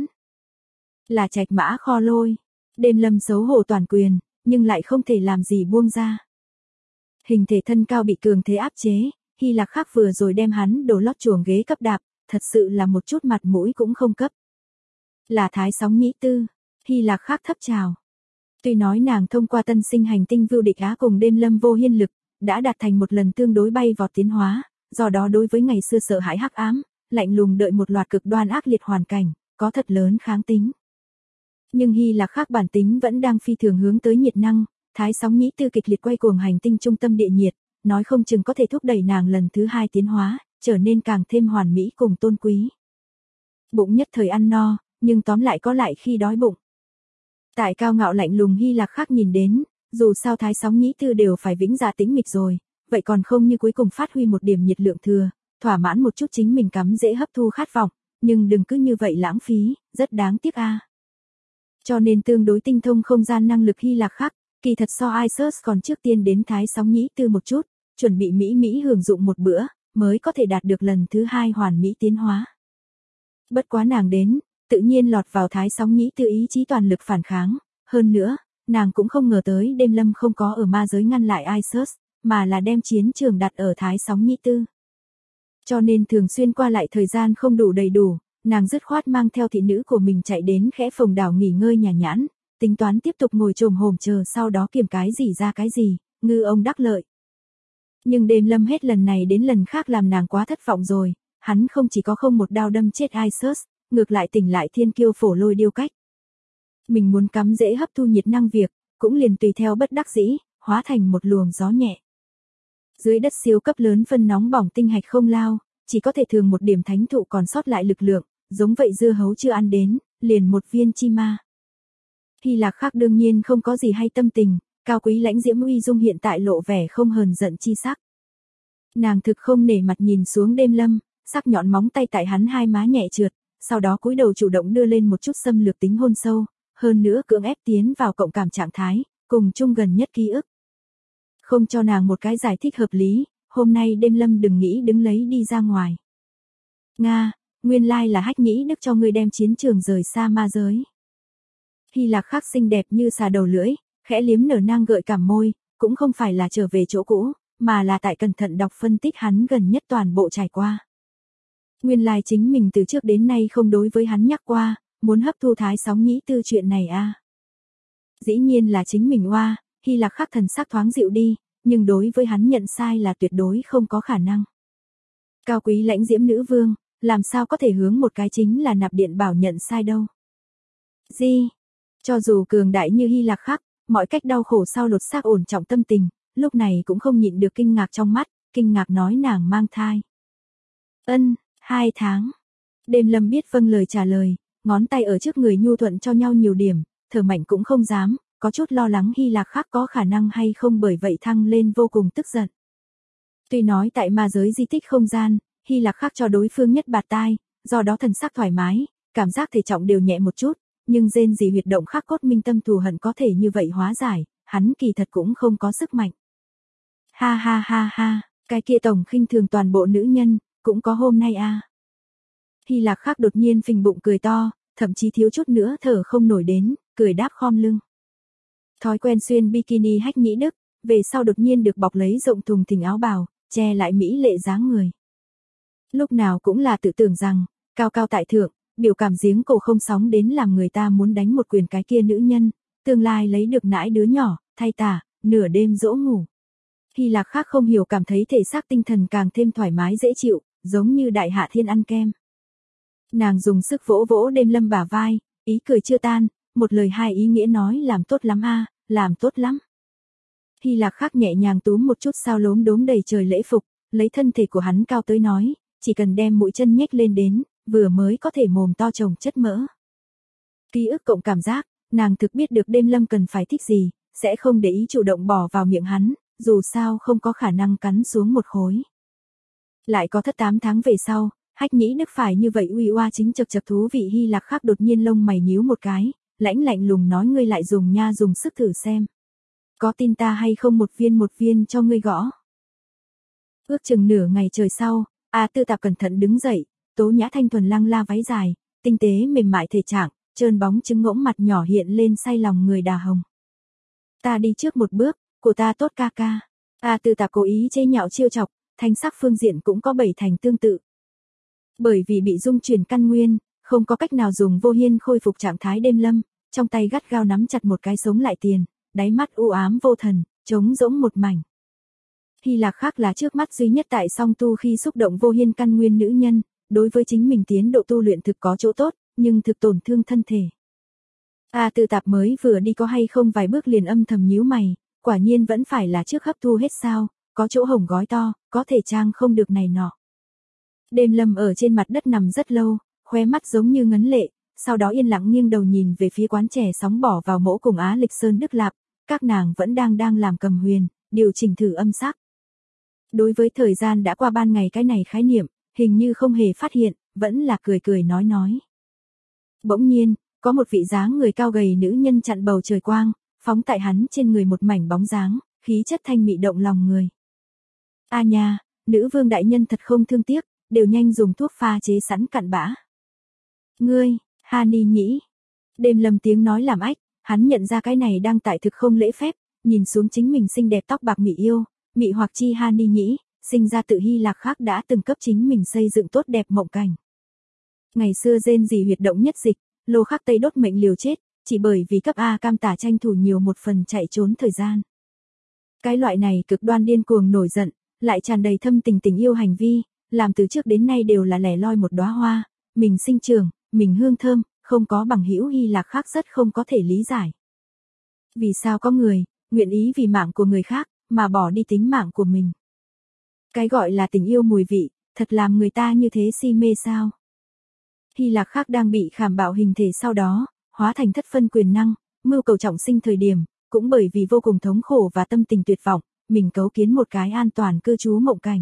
Là Trạch Mã Kho Lôi. Đêm Lâm xấu hổ toàn quyền, nhưng lại không thể làm gì buông ra. Hình thể thân cao bị cường thế áp chế, Hy Lạc khắc vừa rồi đem hắn đồ lót chuồng ghế cấp đạp, thật sự là một chút mặt mũi cũng không cấp. Là Thái Sóng Nhĩ Tư. Hy Lạc khắc thấp chào. Tuy nói nàng thông qua tân sinh hành tinh vưu địch Á cùng Đêm Lâm vô hiên lực, đã đạt thành một lần tương đối bay vọt tiến hóa, do đó đối với ngày xưa sợ hãi hắc ám, lạnh lùng đợi một loạt cực đoan ác liệt hoàn cảnh, có thật lớn kháng tính. Nhưng Hy Lạc khắc bản tính vẫn đang phi thường hướng tới nhiệt năng, Thái Sóng Nhĩ Tư kịch liệt quay cuồng hành tinh trung tâm địa nhiệt, nói không chừng có thể thúc đẩy nàng lần thứ hai tiến hóa, trở nên càng thêm hoàn mỹ cùng tôn quý. Bụng nhất thời ăn no, nhưng tóm lại có lại khi đói bụng. Tại cao ngạo lạnh lùng Hy Lạc khắc nhìn đến, dù sao Thái Sóng Nhĩ Tư đều phải vĩnh dạ tĩnh mịch rồi, vậy còn không như cuối cùng phát huy một điểm nhiệt lượng thừa, thỏa mãn một chút chính mình cắm dễ hấp thu khát vọng, nhưng đừng cứ như vậy lãng phí, rất đáng tiếc a. Cho nên tương đối tinh thông không gian năng lực Hy Lạc khắc, kỳ thật so Isus còn trước tiên đến Thái Sóng Nhĩ Tư một chút, chuẩn bị mỹ hưởng dụng một bữa, mới có thể đạt được lần thứ hai hoàn mỹ tiến hóa. Bất quá nàng đến, tự nhiên lọt vào Thái Sóng Nhĩ Tư ý chí toàn lực phản kháng, hơn nữa, nàng cũng không ngờ tới đêm lâm không có ở ma giới ngăn lại Isus, mà là đem chiến trường đặt ở Thái Sóng Nhĩ Tư. Cho nên thường xuyên qua lại thời gian không đủ đầy đủ, nàng dứt khoát mang theo thị nữ của mình chạy đến khẽ phòng đảo nghỉ ngơi nhà nhãn, tính toán tiếp tục ngồi chồm hổm chờ sau đó kiểm cái gì ra cái gì, ngư ông đắc lợi. Nhưng đêm lâm hết lần này đến lần khác làm nàng quá thất vọng rồi, hắn không chỉ có không một đao đâm chết Isus, ngược lại tỉnh lại thiên kiêu phổ lôi điêu cách. Mình muốn cắm dễ hấp thu nhiệt năng việc, cũng liền tùy theo bất đắc dĩ, hóa thành một luồng gió nhẹ. Dưới đất siêu cấp lớn phân nóng bỏng tinh hạch không lao, chỉ có thể thường một điểm thánh thụ còn sót lại lực lượng, giống vậy dưa hấu chưa ăn đến, liền một viên chi ma. Hy Lạc khác đương nhiên không có gì hay tâm tình, cao quý lãnh diễm uy dung hiện tại lộ vẻ không hờn giận chi sắc. Nàng thực không nể mặt nhìn xuống đêm lâm, sắc nhọn móng tay tại hắn hai má nhẹ trượt, sau đó cúi đầu chủ động đưa lên một chút xâm lược tính hôn sâu, hơn nữa cưỡng ép tiến vào cộng cảm trạng thái, cùng chung gần nhất ký ức. Không cho nàng một cái giải thích hợp lý, hôm nay đêm lâm đừng nghĩ đứng lấy đi ra ngoài. Nga, nguyên lai là Hách Nhĩ Đức cho ngươi đem chiến trường rời xa ma giới. Hy Lạc khác xinh đẹp như xà đầu lưỡi, khẽ liếm nở nang gợi cảm môi, cũng không phải là trở về chỗ cũ, mà là tại cẩn thận đọc phân tích hắn gần nhất toàn bộ trải qua. Nguyên lai chính mình từ trước đến nay không đối với hắn nhắc qua, muốn hấp thu Thái Sóng Nhĩ Tư chuyện này a. Dĩ nhiên là chính mình oa, Hy Lạc khắc thần sắc thoáng dịu đi, nhưng đối với hắn nhận sai là tuyệt đối không có khả năng. Cao quý lãnh diễm nữ vương, làm sao có thể hướng một cái chính là nạp điện bảo nhận sai đâu. Gì? Cho dù cường đại như Hy Lạc khắc, mọi cách đau khổ sau lột xác ổn trọng tâm tình, lúc này cũng không nhịn được kinh ngạc trong mắt, kinh ngạc nói nàng mang thai. 2 tháng. Đêm lâm biết vâng lời trả lời, ngón tay ở trước người nhu thuận cho nhau nhiều điểm, thở mạnh cũng không dám, có chút lo lắng Hy Lạc khác có khả năng hay không bởi vậy thăng lên vô cùng tức giận. Tuy nói tại ma giới di tích không gian, Hy Lạc khác cho đối phương nhất bạt tai, do đó thần sắc thoải mái, cảm giác thể trọng đều nhẹ một chút, nhưng rên gì huyệt động khắc cốt minh tâm thù hận có thể như vậy hóa giải, hắn kỳ thật cũng không có sức mạnh. Ha ha ha ha, cái kia tổng khinh thường toàn bộ nữ nhân, cũng có hôm nay a. Hy Lạc khác đột nhiên phình bụng cười to, thậm chí thiếu chút nữa thở không nổi đến, cười đáp khom lưng. Thói quen xuyên bikini Hách Nhĩ Đức, về sau đột nhiên được bọc lấy rộng thùng thình áo bào, che lại mỹ lệ dáng người. Lúc nào cũng là tự tưởng rằng, cao cao tại thượng, biểu cảm giếng cổ không sóng đến làm người ta muốn đánh một quyền cái kia nữ nhân, tương lai lấy được nãi đứa nhỏ, thay tả, nửa đêm dỗ ngủ. Hy Lạc khác không hiểu cảm thấy thể xác tinh thần càng thêm thoải mái dễ chịu, giống như đại hạ thiên ăn kem. Nàng dùng sức vỗ vỗ đêm lâm bả vai, ý cười chưa tan, một lời hai ý nghĩa nói làm tốt lắm a, làm tốt lắm. Hy Lạc khác nhẹ nhàng túm một chút sao lốm đốm đầy trời lễ phục, lấy thân thể của hắn cao tới nói, chỉ cần đem mũi chân nhếch lên đến, vừa mới có thể mồm to chồng chất mỡ. Ký ức cộng cảm giác, nàng thực biết được đêm lâm cần phải thích gì, sẽ không để ý chủ động bỏ vào miệng hắn, dù sao không có khả năng cắn xuống một khối. Lại có thất 8 tháng về sau, Hách Nhĩ Đức phải như vậy uy oa chính chật chật thú vị. Hy Lạc khác đột nhiên lông mày nhíu một cái, lạnh lùng nói ngươi lại dùng nha dùng sức thử xem. Có tin ta hay không một viên cho ngươi gõ. Ước chừng nửa ngày trời sau, Tư Tạp cẩn thận đứng dậy, tố nhã thanh thuần lăng la váy dài, tinh tế mềm mại thể trạng, trơn bóng trứng ngỗng mặt nhỏ hiện lên say lòng người đà hồng. Ta đi trước một bước, của ta tốt ca ca. Tư Tạp cố ý chê nhạo chiêu chọc, thanh sắc phương diện cũng có 7 thành tương tự. Bởi vì bị dung chuyển căn nguyên, không có cách nào dùng vô hiên khôi phục trạng thái đêm lâm, trong tay gắt gao nắm chặt một cái sống lại tiền, đáy mắt u ám vô thần, trống rỗng một mảnh. Hy Lạc khác là trước mắt duy nhất tại song tu khi xúc động vô hiên căn nguyên nữ nhân, đối với chính mình tiến độ tu luyện thực có chỗ tốt, nhưng thực tổn thương thân thể. Tư Tạp mới vừa đi có hay không vài bước liền âm thầm nhíu mày, quả nhiên vẫn phải là trước hấp thu hết sao, có chỗ hổng gói to, có thể trang không được này nọ. Đêm lâm ở trên mặt đất nằm rất lâu, khóe mắt giống như ngấn lệ, sau đó yên lặng nghiêng đầu nhìn về phía quán trẻ sóng bỏ vào mỗ cùng Á Lịch Sơn Đức Lạp, các nàng vẫn đang làm cầm huyền, điều chỉnh thử âm sắc. Đối với thời gian đã qua ban ngày cái này khái niệm, hình như không hề phát hiện, vẫn là cười nói. Bỗng nhiên, có một vị dáng người cao gầy nữ nhân chặn bầu trời quang, phóng tại hắn trên người một mảnh bóng dáng, khí chất thanh mị động lòng người. Nha, nữ vương đại nhân thật không thương tiếc, đều nhanh dùng thuốc pha chế sẵn cặn bã. Ngươi, Hà Ni nhĩ. Đêm lâm tiếng nói làm ách, Hắn nhận ra cái này đang tại thực không lễ phép, nhìn xuống chính mình xinh đẹp tóc bạc mị yêu, mị hoặc chi Hani Nhĩ, sinh ra tự Hy Lạc khác đã từng cấp chính mình xây dựng tốt đẹp mộng cảnh. Ngày xưa rên rỉ huyệt động nhất dịch, Lô Khắc Tây đốt mệnh liều chết, chỉ bởi vì cấp A Cam Tả tranh thủ nhiều một phần chạy trốn thời gian. Cái loại này cực đoan điên cuồng nổi giận, lại tràn đầy thâm tình tình yêu hành vi, làm từ trước đến nay đều là lẻ loi một đóa hoa, mình sinh trưởng, mình hương thơm, không có bằng hữu Hy Lạc khác rất không có thể lý giải. Vì sao có người, nguyện ý vì mạng của người khác, mà bỏ đi tính mạng của mình? Cái gọi là tình yêu mùi vị, thật làm người ta như thế si mê sao? Hy Lạc khác đang bị khảm bạo hình thể sau đó, hóa thành thất phân quyền năng, mưu cầu trọng sinh thời điểm, cũng bởi vì vô cùng thống khổ và tâm tình tuyệt vọng, mình cấu kiến một cái an toàn cư trú mộng cảnh.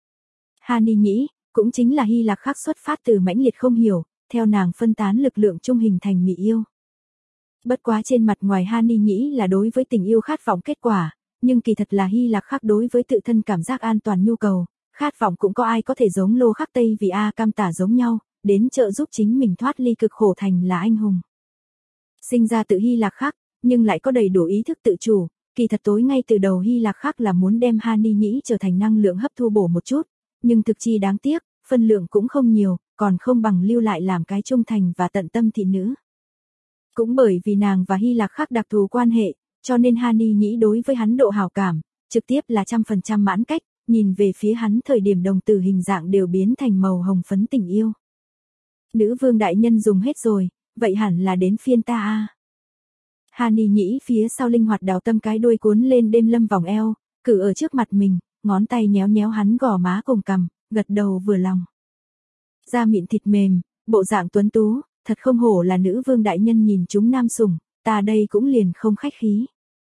Hani Nhĩ, cũng chính là Hy Lạc khác xuất phát từ mãnh liệt không hiểu, theo nàng phân tán lực lượng trung hình thành mị yêu. Bất quá trên mặt ngoài Hani Nhĩ là đối với tình yêu khát vọng kết quả, nhưng kỳ thật là Hy Lạc khác đối với tự thân cảm giác an toàn nhu cầu, khát vọng cũng có ai có thể giống Lô Khắc Tây vì A Cam Tả giống nhau, đến trợ giúp chính mình thoát ly cực khổ thành là anh hùng. Sinh ra tự Hy Lạc khác, nhưng lại có đầy đủ ý thức tự chủ, kỳ thật tối ngay từ đầu Hy Lạc khác là muốn đem Hani Nhĩ trở thành năng lượng hấp thu bổ một chút, nhưng thực chi đáng tiếc, phân lượng cũng không nhiều, còn không bằng lưu lại làm cái trung thành và tận tâm thị nữ. Cũng bởi vì nàng và Hy Lạc khác đặc thù quan hệ, cho nên Hani Nhĩ đối với hắn độ hảo cảm, trực tiếp là 100% mãn cách, nhìn về phía hắn thời điểm đồng tử hình dạng đều biến thành màu hồng phấn tình yêu. Nữ vương đại nhân dùng hết rồi, vậy hẳn là đến phiên ta a. Hani Nhĩ phía sau linh hoạt đào tâm cái đuôi cuốn lên đêm lâm vòng eo, cử ở trước mặt mình, ngón tay nhéo nhéo hắn gò má cùng cằm, gật đầu vừa lòng. Da mịn thịt mềm, bộ dạng tuấn tú, thật không hổ là nữ vương đại nhân nhìn chúng nam sủng, ta đây cũng liền không khách khí.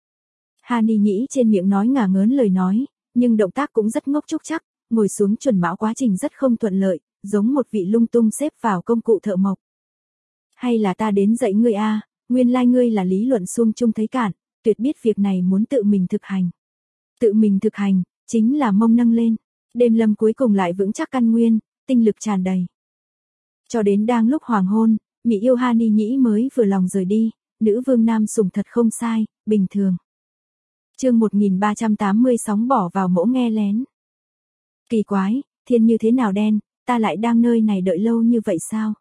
Hani Nhĩ trên miệng nói ngả ngớn lời nói, nhưng động tác cũng rất ngốc trúc chắc, ngồi xuống chuẩn mão quá trình rất không thuận lợi, giống một vị lung tung xếp vào công cụ thợ mộc. Hay là ta đến dạy ngươi a, nguyên lai ngươi là lý luận suông chung thấy cạn, tuyệt biết việc này muốn tự mình thực hành. Tự mình thực hành, chính là mông nâng lên, đêm lâm cuối cùng lại vững chắc căn nguyên, tinh lực tràn đầy. Cho đến đang lúc hoàng hôn, mỹ yêu Hani Nhĩ mới vừa lòng rời đi, nữ vương nam sủng thật không sai, bình thường. Chương 1380 sóng bỏ vào mỗ nghe lén. Kỳ quái, thiên như thế nào đen, ta lại đang nơi này đợi lâu như vậy sao?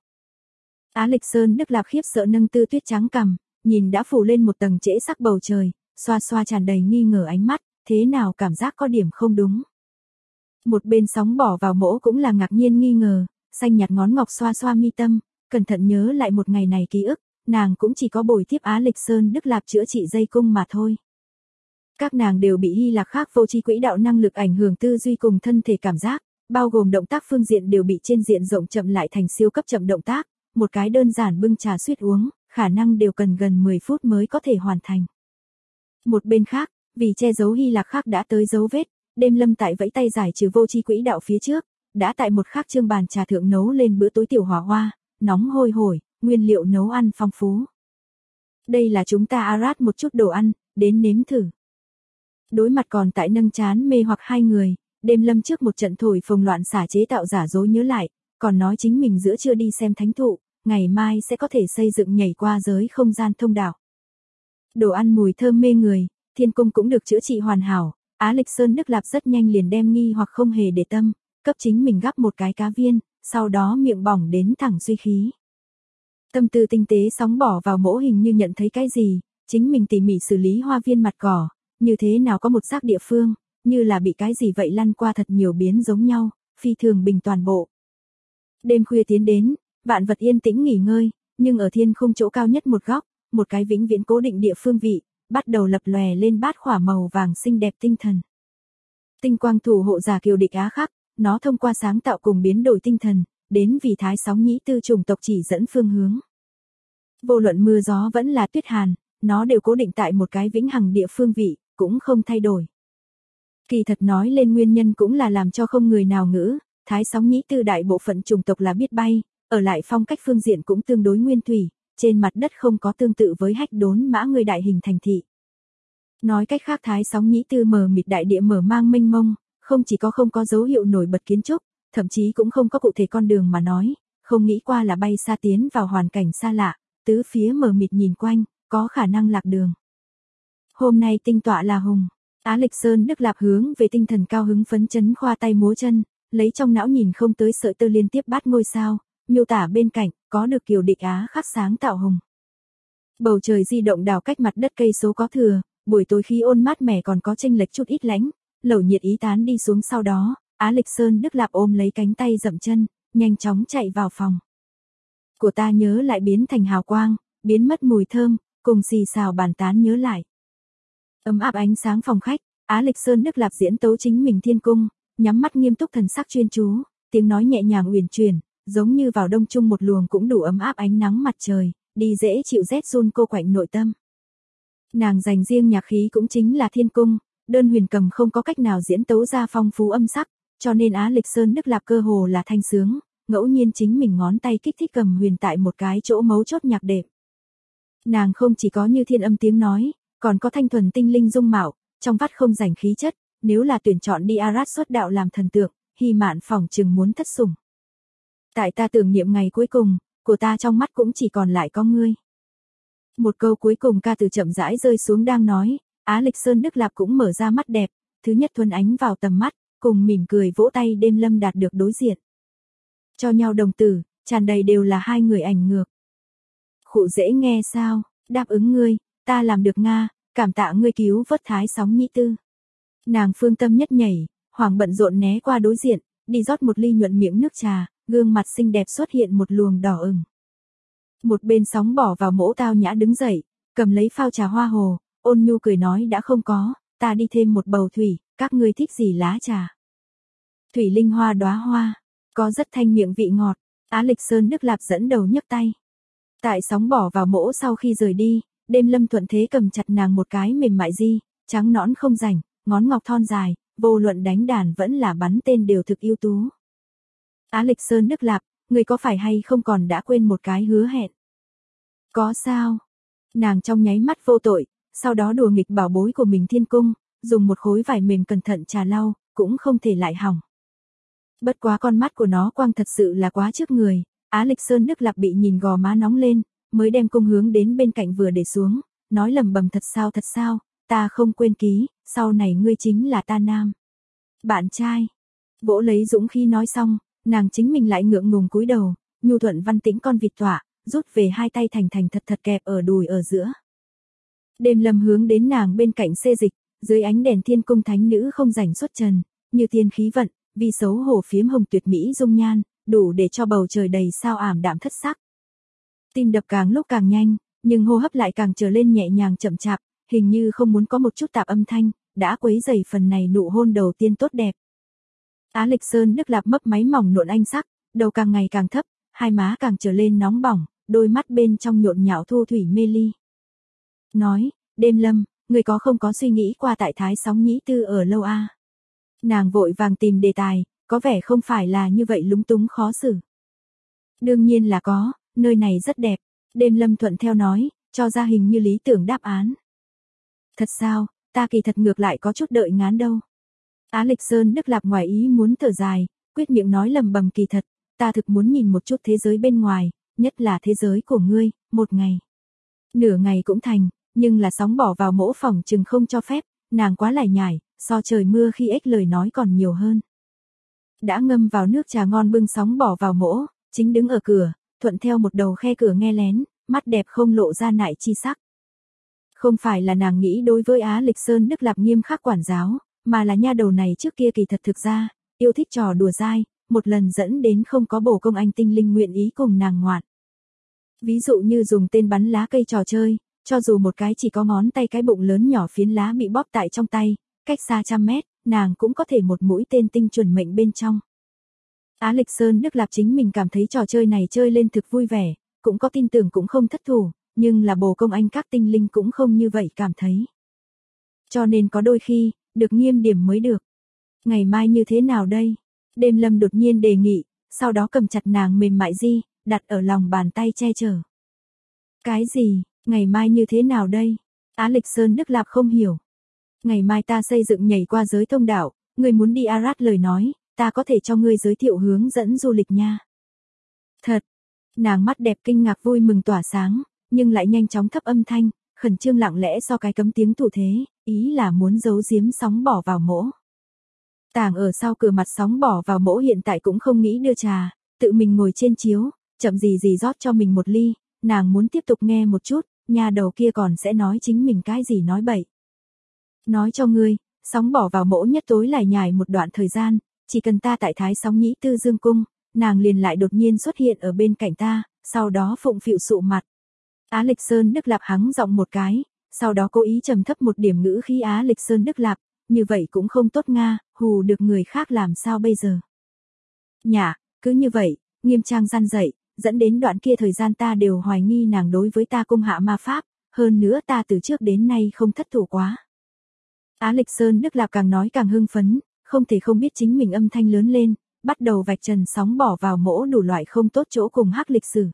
Á Lịch Sơn Đức Lạp khiếp sợ nâng tư tuyết trắng cằm, nhìn đã phủ lên một tầng trễ sắc bầu trời, xoa xoa tràn đầy nghi ngờ ánh mắt, thế nào cảm giác có điểm không đúng. Một bên sóng bỏ vào mỗ cũng là ngạc nhiên nghi ngờ, xanh nhạt ngón ngọc xoa xoa mi tâm, cẩn thận nhớ lại một ngày này ký ức, nàng cũng chỉ có bồi tiếp Á Lịch Sơn Đức Lạp chữa trị dây cung mà thôi. Các nàng đều bị Hy Lạc khác vô tri quỹ đạo năng lực ảnh hưởng tư duy cùng thân thể cảm giác, bao gồm động tác phương diện đều bị trên diện rộng chậm lại thành siêu cấp chậm động tác, một cái đơn giản bưng trà suýt uống, khả năng đều cần gần 10 phút mới có thể hoàn thành. Một bên khác, vì che giấu Hy Lạc khác đã tới dấu vết, đêm lâm tại vẫy tay giải trừ vô tri quỹ đạo phía trước, đã tại một khắc trương bàn trà thượng nấu lên bữa tối tiểu hỏa hoa, nóng hôi hổi, nguyên liệu nấu ăn phong phú. Đây là chúng ta Arad một chút đồ ăn, đến nếm thử. Đối mặt còn tại nâng chán mê hoặc hai người, đêm lâm trước một trận thổi phồng loạn xả chế tạo giả dối nhớ lại, còn nói chính mình giữa trưa đi xem thánh thụ, ngày mai sẽ có thể xây dựng nhảy qua giới không gian thông đạo. Đồ ăn mùi thơm mê người, thiên cung cũng được chữa trị hoàn hảo, Á Lịch Sơn Đức Lạp rất nhanh liền đem nghi hoặc không hề để tâm, cấp chính mình gắp một cái cá viên, sau đó miệng bỏng đến thẳng suy khí. Tâm tư tinh tế sóng bỏ vào mỗ hình như nhận thấy cái gì, chính mình tỉ mỉ xử lý hoa viên mặt cỏ, như thế nào có một xác địa phương, như là bị cái gì vậy lăn qua thật nhiều biến giống nhau, phi thường bình toàn bộ. Đêm khuya tiến đến, vạn vật yên tĩnh nghỉ ngơi, nhưng ở thiên khung chỗ cao nhất một góc, một cái vĩnh viễn cố định địa phương vị, bắt đầu lập lòe lên bát khỏa màu vàng xinh đẹp tinh thần. Tinh quang thủ hộ giả kiều địch á khắc, nó thông qua sáng tạo cùng biến đổi tinh thần, đến vì thái sóng nhĩ tư chủng tộc chỉ dẫn phương hướng. Vô luận mưa gió vẫn là tuyết hàn, nó đều cố định tại một cái vĩnh hằng địa phương vị, cũng không thay đổi. Kỳ thật nói lên nguyên nhân cũng là làm cho không người nào ngữ, thái sóng nhĩ tư đại bộ phận chủng tộc là biết bay, ở lại phong cách phương diện cũng tương đối nguyên thủy, trên mặt đất không có tương tự với hách đốn mã người đại hình thành thị. Nói cách khác thái sóng nhĩ tư mờ mịt đại địa mở mang mênh mông, không chỉ không có dấu hiệu nổi bật kiến trúc, thậm chí cũng không có cụ thể con đường mà nói, không nghĩ qua là bay xa tiến vào hoàn cảnh xa lạ, tứ phía mờ mịt nhìn quanh, có khả năng lạc đường. Hôm nay tinh tọa là hùng. Á Lịch Sơn Đức Lạp hướng về tinh thần cao hứng phấn chấn khoa tay múa chân, lấy trong não nhìn không tới sợi tơ liên tiếp bát ngôi sao, miêu tả bên cạnh, có được kiều địch Á khắc sáng tạo hùng. Bầu trời di động đảo cách mặt đất cây số có thừa, buổi tối khí ôn mát mẻ còn có chênh lệch chút ít lạnh, lẩu nhiệt ý tán đi xuống sau đó, Á Lịch Sơn Đức Lạp ôm lấy cánh tay dậm chân, nhanh chóng chạy vào phòng. Của ta nhớ lại biến thành hào quang, biến mất mùi thơm, cùng xì xào bàn tán nhớ lại. Ấm áp ánh sáng phòng khách, Á Lịch Sơn Đức Lạp diễn tấu chính mình thiên cung, nhắm mắt nghiêm túc thần sắc chuyên chú, tiếng nói nhẹ nhàng uyển chuyển, giống như vào đông trung một luồng cũng đủ ấm áp ánh nắng mặt trời, đi dễ chịu rét run cô quạnh nội tâm. Nàng dành riêng nhạc khí cũng chính là thiên cung, đơn huyền cầm không có cách nào diễn tấu ra phong phú âm sắc, cho nên Á Lịch Sơn Đức Lạp cơ hồ là thanh sướng, ngẫu nhiên chính mình ngón tay kích thích cầm huyền tại một cái chỗ mấu chốt nhạc đệm. Nàng không chỉ có như thiên âm tiếng nói, còn có thanh thuần tinh linh dung mạo, trong vắt không rảnh khí chất, nếu là tuyển chọn đi Arad xuất đạo làm thần tượng, Hy Mạn phỏng chừng muốn thất sủng. Tại ta tưởng niệm ngày cuối cùng, của ta trong mắt cũng chỉ còn lại có ngươi. Một câu cuối cùng ca từ chậm rãi rơi xuống đang nói, Á Lịch Sơn Đức Lạp cũng mở ra mắt đẹp, thứ nhất thuần ánh vào tầm mắt, cùng mỉm cười vỗ tay đêm lâm đạt được đối diện. Cho nhau đồng tử, tràn đầy đều là hai người ảnh ngược. Khụ dễ nghe sao, đáp ứng ngươi, ta làm được Nga, cảm tạ ngươi cứu vớt Thái Sóng Nhĩ Tư. Nàng phương tâm nhất nhảy, hoảng bận rộn né qua đối diện, đi rót một ly nhuận miệng nước trà, gương mặt xinh đẹp xuất hiện một luồng đỏ ửng. Một bên sóng bỏ vào mỗ tao nhã đứng dậy, cầm lấy phao trà hoa hồ, ôn nhu cười nói đã không có, ta đi thêm một bầu thủy, các ngươi thích gì lá trà. Thủy linh hoa đóa hoa, có rất thanh miệng vị ngọt, Á Lịch Sơn Đức Lạp dẫn đầu nhấc tay. Tại sóng bỏ vào mỗ sau khi rời đi, đêm lâm thuận thế cầm chặt nàng một cái mềm mại di, trắng nõn không rảnh, ngón ngọc thon dài, vô luận đánh đàn vẫn là bắn tên đều thực ưu tú. Á Lịch Sơn Đức Lạp, người có phải hay không còn đã quên một cái hứa hẹn? Có sao? Nàng trong nháy mắt vô tội, sau đó đùa nghịch bảo bối của mình thiên cung, dùng một khối vải mềm cẩn thận trà lau, cũng không thể lại hỏng. Bất quá con mắt của nó quang thật sự là quá trước người, Á Lịch Sơn Đức Lạp bị nhìn gò má nóng lên, mới đem cung hướng đến bên cạnh vừa để xuống, nói lầm bầm thật sao, ta không quên ký, sau này ngươi chính là ta nam. Bạn trai. Vỗ lấy dũng khí nói xong, nàng chính mình lại ngượng ngùng cúi đầu, nhu thuận văn tĩnh con vịt tọa, rút về hai tay thành thật kẹp ở đùi ở giữa. Đêm lâm hướng đến nàng bên cạnh xê dịch, dưới ánh đèn thiên cung thánh nữ không rảnh xuất trần, như tiên khí vận, vì xấu hổ phiếm hồng tuyệt mỹ dung nhan, đủ để cho bầu trời đầy sao ảm đạm thất sắc. Tim đập càng lúc càng nhanh, nhưng hô hấp lại càng trở lên nhẹ nhàng chậm chạp, hình như không muốn có một chút tạp âm thanh, đã quấy rầy phần này nụ hôn đầu tiên tốt đẹp. Á Lịch Sơn Đức Lạp mấp máy mỏng nộn anh sắc, đầu càng ngày càng thấp, hai má càng trở lên nóng bỏng, đôi mắt bên trong nhộn nhạo thu thủy mê ly. Nói, đêm lâm, người có không có suy nghĩ qua tại Thái Sóng Nhĩ Tư ở lâu a? Nàng vội vàng tìm đề tài, có vẻ không phải là như vậy lúng túng khó xử. Đương nhiên là có, nơi này rất đẹp, đêm lâm thuận theo nói, cho ra hình như lý tưởng đáp án. Thật sao, ta kỳ thật ngược lại có chút đợi ngán đâu. Á Lịch Sơn Đức Lạp ngoài ý muốn thở dài, quyết miệng nói lầm bầm kỳ thật, ta thực muốn nhìn một chút thế giới bên ngoài, nhất là thế giới của ngươi, một ngày. Nửa ngày cũng thành, nhưng là sóng bỏ vào mỗ phòng chừng không cho phép, nàng quá lải nhải, so trời mưa khi ếch lời nói còn nhiều hơn. Đã ngâm vào nước trà ngon bưng sóng bỏ vào mỗ, chính đứng ở cửa, thuận theo một đầu khe cửa nghe lén, mắt đẹp không lộ ra nại chi sắc. Không phải là nàng nghĩ đối với Á Lịch Sơn Đức Lạp nghiêm khắc quản giáo, mà là nha đầu này trước kia kỳ thật thực ra, yêu thích trò đùa dai, một lần dẫn đến không có bổ công anh tinh linh nguyện ý cùng nàng ngoạn. Ví dụ như dùng tên bắn lá cây trò chơi, cho dù một cái chỉ có ngón tay cái bụng lớn nhỏ phiến lá bị bóp tại trong tay, cách xa 100 mét, nàng cũng có thể một mũi tên tinh chuẩn mệnh bên trong. Á Lịch Sơn Đức Lạp chính mình cảm thấy trò chơi này chơi lên thực vui vẻ, cũng có tin tưởng cũng không thất thủ, nhưng là bồ công anh các tinh linh cũng không như vậy cảm thấy. Cho nên có đôi khi, được nghiêm điểm mới được. Ngày mai như thế nào đây? Đêm lâm đột nhiên đề nghị, sau đó cầm chặt nàng mềm mại di, đặt ở lòng bàn tay che chở. Cái gì, ngày mai như thế nào đây? Á Lịch Sơn Đức Lạp không hiểu. Ngày mai ta xây dựng nhảy qua giới thông đạo, người muốn đi Arad lời nói, ta có thể cho ngươi giới thiệu hướng dẫn du lịch nha. Thật, nàng mắt đẹp kinh ngạc vui mừng tỏa sáng, nhưng lại nhanh chóng thấp âm thanh, khẩn trương lặng lẽ so cái cấm tiếng thủ thế, ý là muốn giấu giếm Sóng bỏ vào mỗ. Tàng ở sau cửa mặt Sóng bỏ vào mỗ hiện tại cũng không nghĩ đưa trà, tự mình ngồi trên chiếu, chậm gì gì rót cho mình một ly, nàng muốn tiếp tục nghe một chút, nhà đầu kia còn sẽ nói chính mình cái gì nói bậy. Nói cho ngươi, Sóng bỏ vào mỗ nhất tối lại nhải một đoạn thời gian, chỉ cần ta tại Thái Sóng Nhĩ Tư Dương Cung, nàng liền lại đột nhiên xuất hiện ở bên cạnh ta, sau đó phụng phịu sụ mặt. Á Lịch Sơn Đức Lạp hắng giọng một cái, sau đó cố ý trầm thấp một điểm ngữ khí Á Lịch Sơn Đức Lạp, như vậy cũng không tốt nga, hù được người khác làm sao bây giờ. Nhả, cứ như vậy, nghiêm trang gian dạy, dẫn đến đoạn kia thời gian ta đều hoài nghi nàng đối với ta cung hạ ma pháp, hơn nữa ta từ trước đến nay không thất thủ quá. Á Lịch Sơn Đức Lạp càng nói càng hưng phấn, không thể không biết chính mình âm thanh lớn lên, bắt đầu vạch trần Sóng bỏ vào mỗ đủ loại không tốt chỗ cùng hắc lịch sử.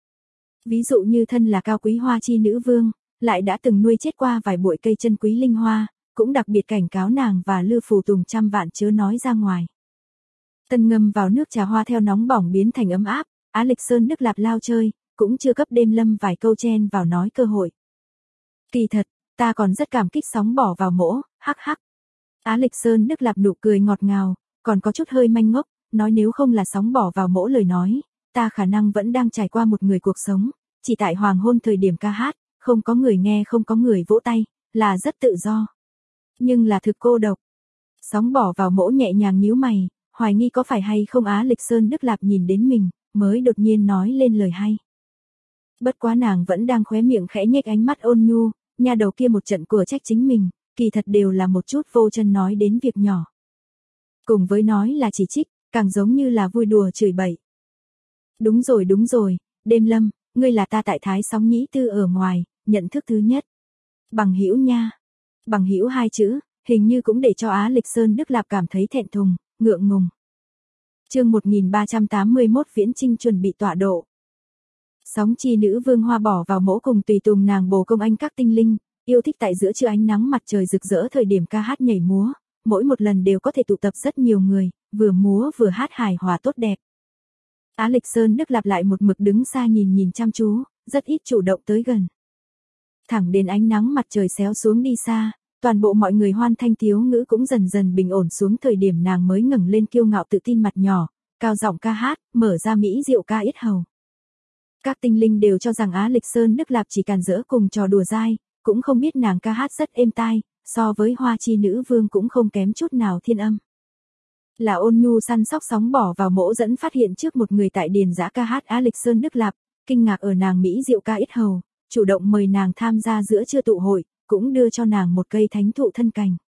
Ví dụ như thân là cao quý hoa chi nữ vương, lại đã từng nuôi chết qua vài bụi cây chân quý linh hoa, cũng đặc biệt cảnh cáo nàng và Lư Phù Tùng trăm vạn chớ nói ra ngoài. Tân ngâm vào nước trà hoa theo nóng bỏng biến thành ấm áp, Á Lịch Sơn Đức Lạp lao chơi, cũng chưa cấp Đêm Lâm vài câu chen vào nói cơ hội. Kỳ thật, ta còn rất cảm kích Sóng bỏ vào mỗ, hắc hắc. Á Lịch Sơn Đức Lạp nụ cười ngọt ngào, còn có chút hơi manh ngốc, nói nếu không là Sóng bỏ vào mỗ lời nói, ta khả năng vẫn đang trải qua một người cuộc sống, chỉ tại hoàng hôn thời điểm ca hát, không có người nghe không có người vỗ tay, là rất tự do. Nhưng là thực cô độc. Sóng bỏ vào mỗ nhẹ nhàng nhíu mày, hoài nghi có phải hay không Á Lịch Sơn Đức Lạp nhìn đến mình, mới đột nhiên nói lên lời hay. Bất quá nàng vẫn đang khóe miệng khẽ nhếch ánh mắt ôn nhu, nhà đầu kia một trận của trách chính mình, kỳ thật đều là một chút vô chân nói đến việc nhỏ. Cùng với nói là chỉ trích, càng giống như là vui đùa chửi bậy. Đúng rồi, Đêm Lâm, ngươi là ta tại Thái Sóng Nhĩ Tư ở ngoài, nhận thức thứ nhất. Bằng hữu nha. Bằng hữu hai chữ, hình như cũng để cho Á Lịch Sơn Đức Lạp cảm thấy thẹn thùng, ngượng ngùng. Chương 1381 Viễn Chinh chuẩn bị tọa độ. Sóng chi nữ vương hoa bỏ vào mỗ cùng tùy tùng nàng bồ công anh các tinh linh, yêu thích tại giữa trưa ánh nắng mặt trời rực rỡ thời điểm ca hát nhảy múa, mỗi một lần đều có thể tụ tập rất nhiều người, vừa múa vừa hát hài hòa tốt đẹp. Á Lịch Sơn Đức Lạp lại một mực đứng xa nhìn chăm chú, rất ít chủ động tới gần. Thẳng đến ánh nắng mặt trời xéo xuống đi xa, toàn bộ mọi người hoan thanh tiếu ngữ cũng dần dần bình ổn xuống thời điểm nàng mới ngẩng lên kiêu ngạo tự tin mặt nhỏ, cao giọng ca hát, mở ra mỹ diệu ca yết hầu. Các tinh linh đều cho rằng Á Lịch Sơn Đức Lạp chỉ càn rỡ cùng trò đùa dai, cũng không biết nàng ca hát rất êm tai, so với hoa chi nữ vương cũng không kém chút nào thiên âm. Là ôn nhu săn sóc Sóng bỏ vào mỗ dẫn phát hiện trước một người tại điền giã ca hát Á Lịch Sơn Đức Lạp, kinh ngạc ở nàng mỹ diệu ca yết hầu, chủ động mời nàng tham gia giữa trưa tụ hội, cũng đưa cho nàng một cây thánh thụ thân cành.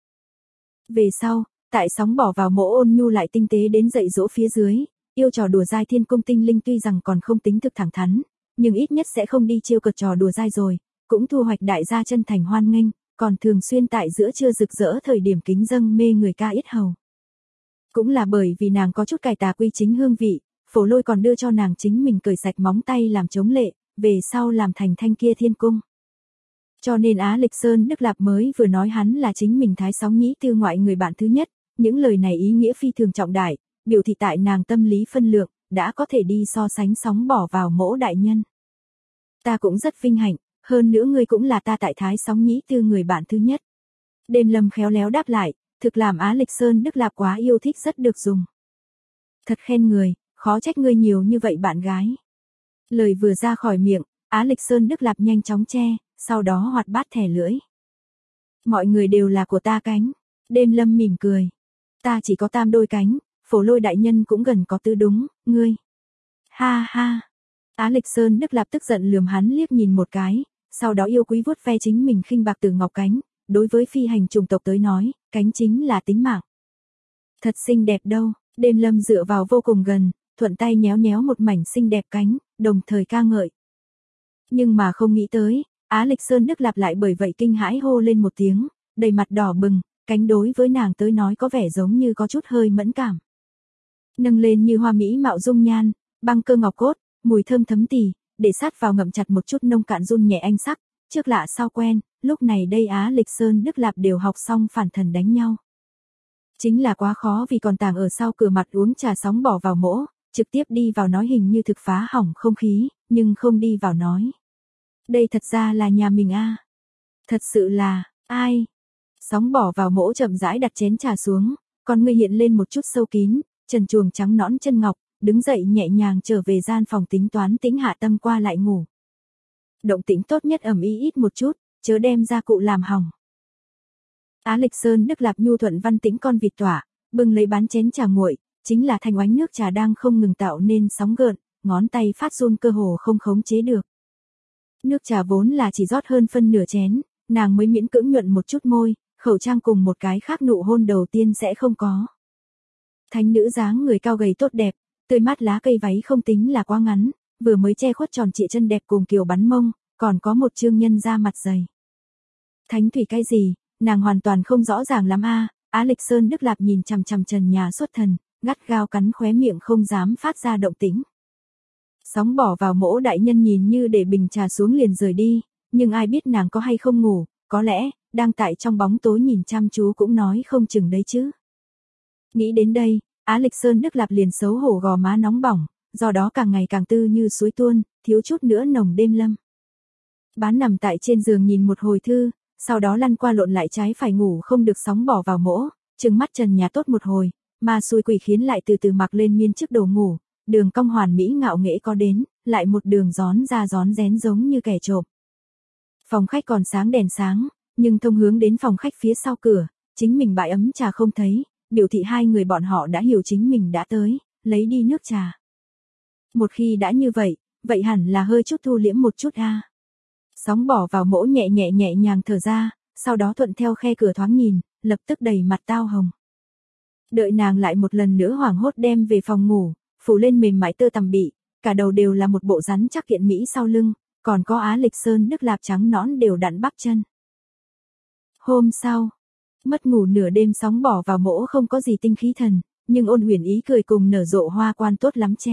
Về sau, tại Sóng bỏ vào mỗ ôn nhu lại tinh tế đến dạy dỗ phía dưới, yêu trò đùa dai thiên cung tinh linh tuy rằng còn không tính thực thẳng thắn, nhưng ít nhất sẽ không đi trêu cợt trò đùa dai rồi, cũng thu hoạch đại gia chân thành hoan nghênh, còn thường xuyên tại giữa trưa rực rỡ thời điểm kính dâng mê người ca yết hầu. Cũng là bởi vì nàng có chút cải tà quy chính hương vị, Phổ Lôi còn đưa cho nàng chính mình cởi sạch móng tay làm chống lệ, về sau làm thành thanh kia thiên cung. Cho nên Á Lịch Sơn Đức Lạp mới vừa nói hắn là chính mình Thái Sóng Nhĩ Tư ngoại người bạn thứ nhất, những lời này ý nghĩa phi thường trọng đại, biểu thị tại nàng tâm lý phân lượng, đã có thể đi so sánh Sóng bỏ vào mỗ đại nhân. Ta cũng rất vinh hạnh, hơn nữa ngươi cũng là ta tại Thái Sóng Nhĩ Tư người bạn thứ nhất. Đêm Lâm khéo léo đáp lại, thực làm Á Lịch Sơn Đức Lạp quá yêu thích rất được dùng. Thật khen người, khó trách ngươi nhiều như vậy bạn gái. Lời vừa ra khỏi miệng, Á Lịch Sơn Đức Lạp nhanh chóng che, sau đó hoạt bát thẻ lưỡi. Mọi người đều là của ta cánh. Đêm Lâm mỉm cười. Ta chỉ có tam đôi cánh, Phổ Lôi đại nhân cũng gần có tứ đúng, ngươi. Ha ha. Á Lịch Sơn Đức Lạp tức giận lườm hắn liếc nhìn một cái, sau đó yêu quý vuốt ve chính mình khinh bạc từ ngọc cánh, đối với phi hành chủng tộc tới nói, cánh chính là tính mạng. Thật xinh đẹp đâu, Đêm Lâm dựa vào vô cùng gần, thuận tay nhéo nhéo một mảnh xinh đẹp cánh, đồng thời ca ngợi. Nhưng mà không nghĩ tới, Á Lịch Sơn Đức Lạp lại bởi vậy kinh hãi hô lên một tiếng, đầy mặt đỏ bừng, cánh đối với nàng tới nói có vẻ giống như có chút hơi mẫn cảm. Nâng lên như hoa mỹ mạo dung nhan, băng cơ ngọc cốt, mùi thơm thấm tỳ, để sát vào ngậm chặt một chút nông cạn run nhẹ anh sắc, trước lạ sau quen, lúc này đây Á Lịch Sơn Đức Lạp đều học xong phản thần đánh nhau. Chính là quá khó vì còn tàng ở sau cửa mặt uống trà Sóng bỏ vào mỗ, trực tiếp đi vào nói hình như thực phá hỏng không khí, nhưng không đi vào nói. Đây thật ra là nhà mình a. Thật sự là, ai? Sóng bỏ vào mỗ chậm rãi đặt chén trà xuống, con ngươi hiện lên một chút sâu kín, trần truồng trắng nõn chân ngọc, đứng dậy nhẹ nhàng trở về gian phòng tính toán tĩnh hạ tâm qua lại ngủ. Động tĩnh tốt nhất ầm ĩ ít một chút, chớ đem gia cụ làm hỏng. Á Lịch Sơn Đức Lạp nhu thuận văn tĩnh con vịt tỏa, bưng lấy bán chén trà nguội, chính là thanh oánh nước trà đang không ngừng tạo nên sóng gợn, ngón tay phát run cơ hồ không khống chế được. Nước trà vốn là chỉ rót hơn phân nửa chén, nàng mới miễn cưỡng nhuận một chút môi, khẩu trang cùng một cái khác nụ hôn đầu tiên sẽ không có. Thánh nữ dáng người cao gầy tốt đẹp, tươi mát lá cây váy không tính là quá ngắn, vừa mới che khuất tròn trịa chân đẹp cùng kiều bắn mông, còn có một trương nhân da mặt dày. Thánh thủy cái gì, nàng hoàn toàn không rõ ràng lắm a. Á Lịch Sơn Đức Lạp nhìn chằm chằm trần nhà xuất thần, gắt gao cắn khóe miệng không dám phát ra động tĩnh. Sóng bỏ vào mỗ đại nhân nhìn như để bình trà xuống liền rời đi, nhưng ai biết nàng có hay không ngủ, có lẽ, đang tại trong bóng tối nhìn chăm chú cũng nói không chừng đấy chứ. Nghĩ đến đây, Á Lịch Sơn Đức Lạp liền xấu hổ gò má nóng bỏng, do đó càng ngày càng tư như suối tuôn, thiếu chút nữa nồng đêm lâm. Bán nằm tại trên giường nhìn một hồi thư, sau đó lăn qua lộn lại trái phải ngủ không được sóng bỏ vào mỗ, trừng mắt trần nhà tốt một hồi, mà xui quỷ khiến lại từ từ mặc lên miên chiếc đồ ngủ, đường cong hoàn mỹ ngạo nghễ có đến, lại một đường gión ra gión rén giống như kẻ trộm. Phòng khách còn sáng đèn sáng, nhưng thông hướng đến phòng khách phía sau cửa, chính mình bãi ấm trà không thấy, biểu thị hai người bọn họ đã hiểu chính mình đã tới, lấy đi nước trà. Một khi đã như vậy hẳn là hơi chút thu liễm một chút a. Sóng bỏ vào mỗ nhẹ nhàng thở ra, sau đó thuận theo khe cửa thoáng nhìn, lập tức đầy mặt tao hồng. Đợi nàng lại một lần nữa hoảng hốt đem về phòng ngủ, phủ lên mềm mại tơ tằm bị, cả đầu đều là một bộ rắn chắc kiện mỹ sau lưng, còn có Á Lịch Sơn Đức Lạp trắng nõn đều đặn bắp chân. Hôm sau, mất ngủ nửa đêm sóng bỏ vào mỗ không có gì tinh khí thần, nhưng ôn huyền ý cười cùng nở rộ hoa quan tốt lắm che.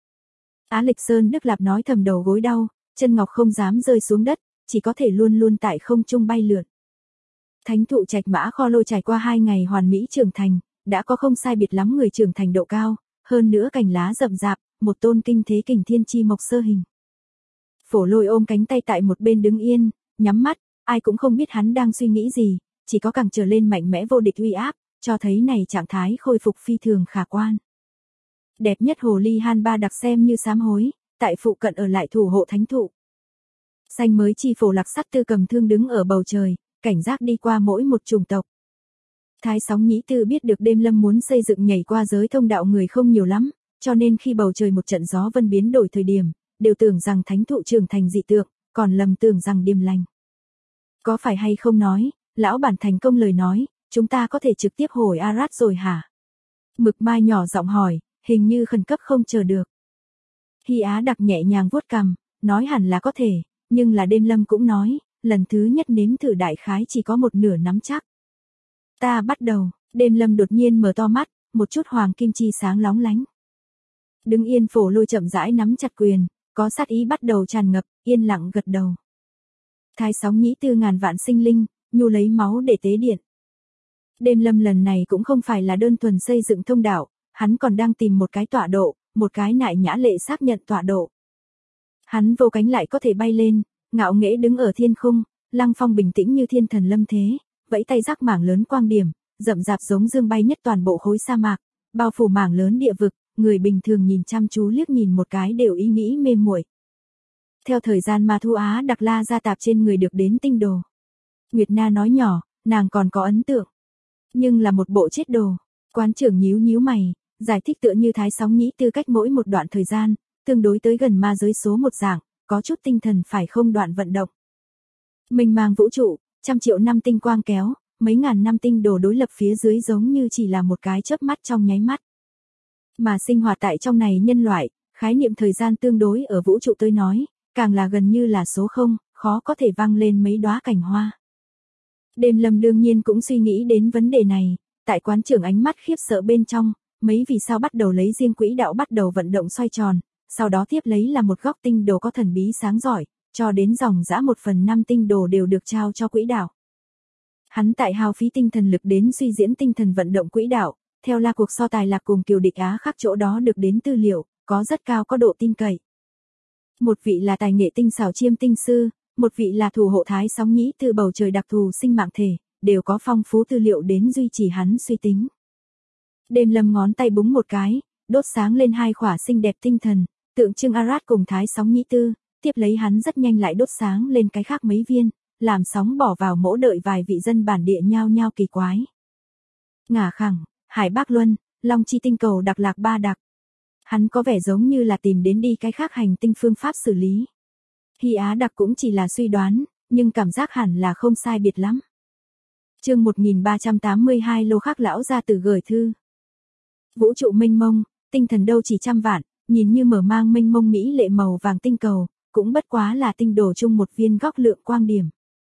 Á Lịch Sơn Đức Lạp nói thầm đầu gối đau, chân ngọc không dám rơi xuống đất, chỉ có thể luôn luôn tại không trung bay lượn. Thánh thụ trạch mã kho lôi trải qua 2 ngày hoàn mỹ trưởng thành, đã có không sai biệt lắm người trưởng thành độ cao, hơn nữa cành lá rậm rạp, một tôn kinh thế kình thiên chi mộc sơ hình. Phổ Lôi ôm cánh tay tại một bên đứng yên, nhắm mắt, ai cũng không biết hắn đang suy nghĩ gì, chỉ có càng trở lên mạnh mẽ vô địch uy áp, cho thấy này trạng thái khôi phục phi thường khả quan. Đẹp nhất hồ ly Han Ba đặc xem như sám hối, tại phụ cận ở lại thủ hộ thánh thụ. Xanh mới chi phổ Lạc Sắt Tư cầm thương đứng ở bầu trời, cảnh giác đi qua mỗi một chủng tộc. Thái Sóng Nhĩ Tư biết được đêm lâm muốn xây dựng nhảy qua giới thông đạo người không nhiều lắm, cho nên khi bầu trời một trận gió vân biến đổi thời điểm, đều tưởng rằng thánh thụ trưởng thành dị tượng, còn lầm tưởng rằng điềm lành. Có phải hay không nói, lão bản thành công lời nói, chúng ta có thể trực tiếp hồi Arad rồi hả? Mực Mai nhỏ giọng hỏi, hình như khẩn cấp không chờ được. Hy Á đặc nhẹ nhàng vuốt cằm, nói hẳn là có thể, nhưng là đêm lâm cũng nói, lần thứ nhất nếm thử đại khái chỉ có một nửa nắm chắc. Ta bắt đầu, đêm lâm đột nhiên mở to mắt, một chút hoàng kim chi sáng lóng lánh. Đứng yên Phổ Lôi chậm rãi nắm chặt quyền, có sát ý bắt đầu tràn ngập, yên lặng gật đầu. Thái Sóng Nhĩ Tư ngàn vạn sinh linh, nhu lấy máu để tế điện. Đêm lâm lần này cũng không phải là đơn thuần xây dựng thông đạo, hắn còn đang tìm một cái tọa độ, một cái nại nhã lệ xác nhận tọa độ. Hắn vô cánh lại có thể bay lên, ngạo nghễ đứng ở thiên khung, lăng phong bình tĩnh như thiên thần lâm thế, vẫy tay rắc mảng lớn quang điểm, rậm rạp giống dương bay nhất toàn bộ khối sa mạc, bao phủ mảng lớn địa vực, người bình thường nhìn chăm chú liếc nhìn một cái đều ý nghĩ mê muội. Theo thời gian mà Thu Á đặc la ra tạp trên người được đến tinh đồ. Nguyệt Na nói nhỏ, nàng còn có ấn tượng. Nhưng là một bộ chết đồ. Quán trưởng nhíu nhíu mày, giải thích tựa như Thái Sóng Nhĩ Tư cách mỗi một đoạn thời gian, tương đối tới gần ma giới số một dạng, có chút tinh thần phải không đoạn vận động. Mình mang vũ trụ, trăm triệu năm tinh quang kéo, mấy ngàn năm tinh đồ đối lập phía dưới giống như chỉ là một cái chớp mắt trong nháy mắt. Mà sinh hoạt tại trong này nhân loại, khái niệm thời gian tương đối ở vũ trụ tôi nói, càng là gần như là số 0, khó có thể vang lên mấy đóa cành hoa. Đêm lâm đương nhiên cũng suy nghĩ đến vấn đề này, tại quán trưởng ánh mắt khiếp sợ bên trong, mấy vì sao bắt đầu lấy riêng quỹ đạo bắt đầu vận động xoay tròn, sau đó tiếp lấy là một góc tinh đồ có thần bí sáng giỏi, cho đến dòng dã 1/5 tinh đồ đều được trao cho quỹ đạo. Hắn tại hao phí tinh thần lực đến suy diễn tinh thần vận động quỹ đạo, theo là cuộc so tài lạc cùng Kiều Địch Á khác chỗ đó được đến tư liệu, có rất cao có độ tin cậy. Một vị là tài nghệ tinh xảo chiêm tinh sư, một vị là thủ hộ Thái Sóng Nhĩ Tư bầu trời đặc thù sinh mạng thể, đều có phong phú tư liệu đến duy trì hắn suy tính. Đêm Lâm ngón tay búng một cái, đốt sáng lên hai khỏa xinh đẹp tinh thần, tượng trưng Arad cùng Thái Sóng Nhĩ Tư, tiếp lấy hắn rất nhanh lại đốt sáng lên cái khác mấy viên, làm sóng bỏ vào mỗ đợi vài vị dân bản địa nhao nhao kỳ quái. Ngả khẳng, Hải Bác Luân, Long Chi tinh cầu đặc lạc ba đặc. Hắn có vẻ giống như là tìm đến đi cái khác hành tinh phương pháp xử lý. Hy Á đặc cũng chỉ là suy đoán, nhưng cảm giác hẳn là không sai biệt lắm. Chương 1382 Lô Khắc lão ra từ gửi thư. Vũ trụ mênh mông, tinh thần đâu chỉ trăm vạn, nhìn như mở mang mênh mông mỹ lệ màu vàng tinh cầu, cũng bất quá là tinh đồ chung một viên góc lượng quang điểm.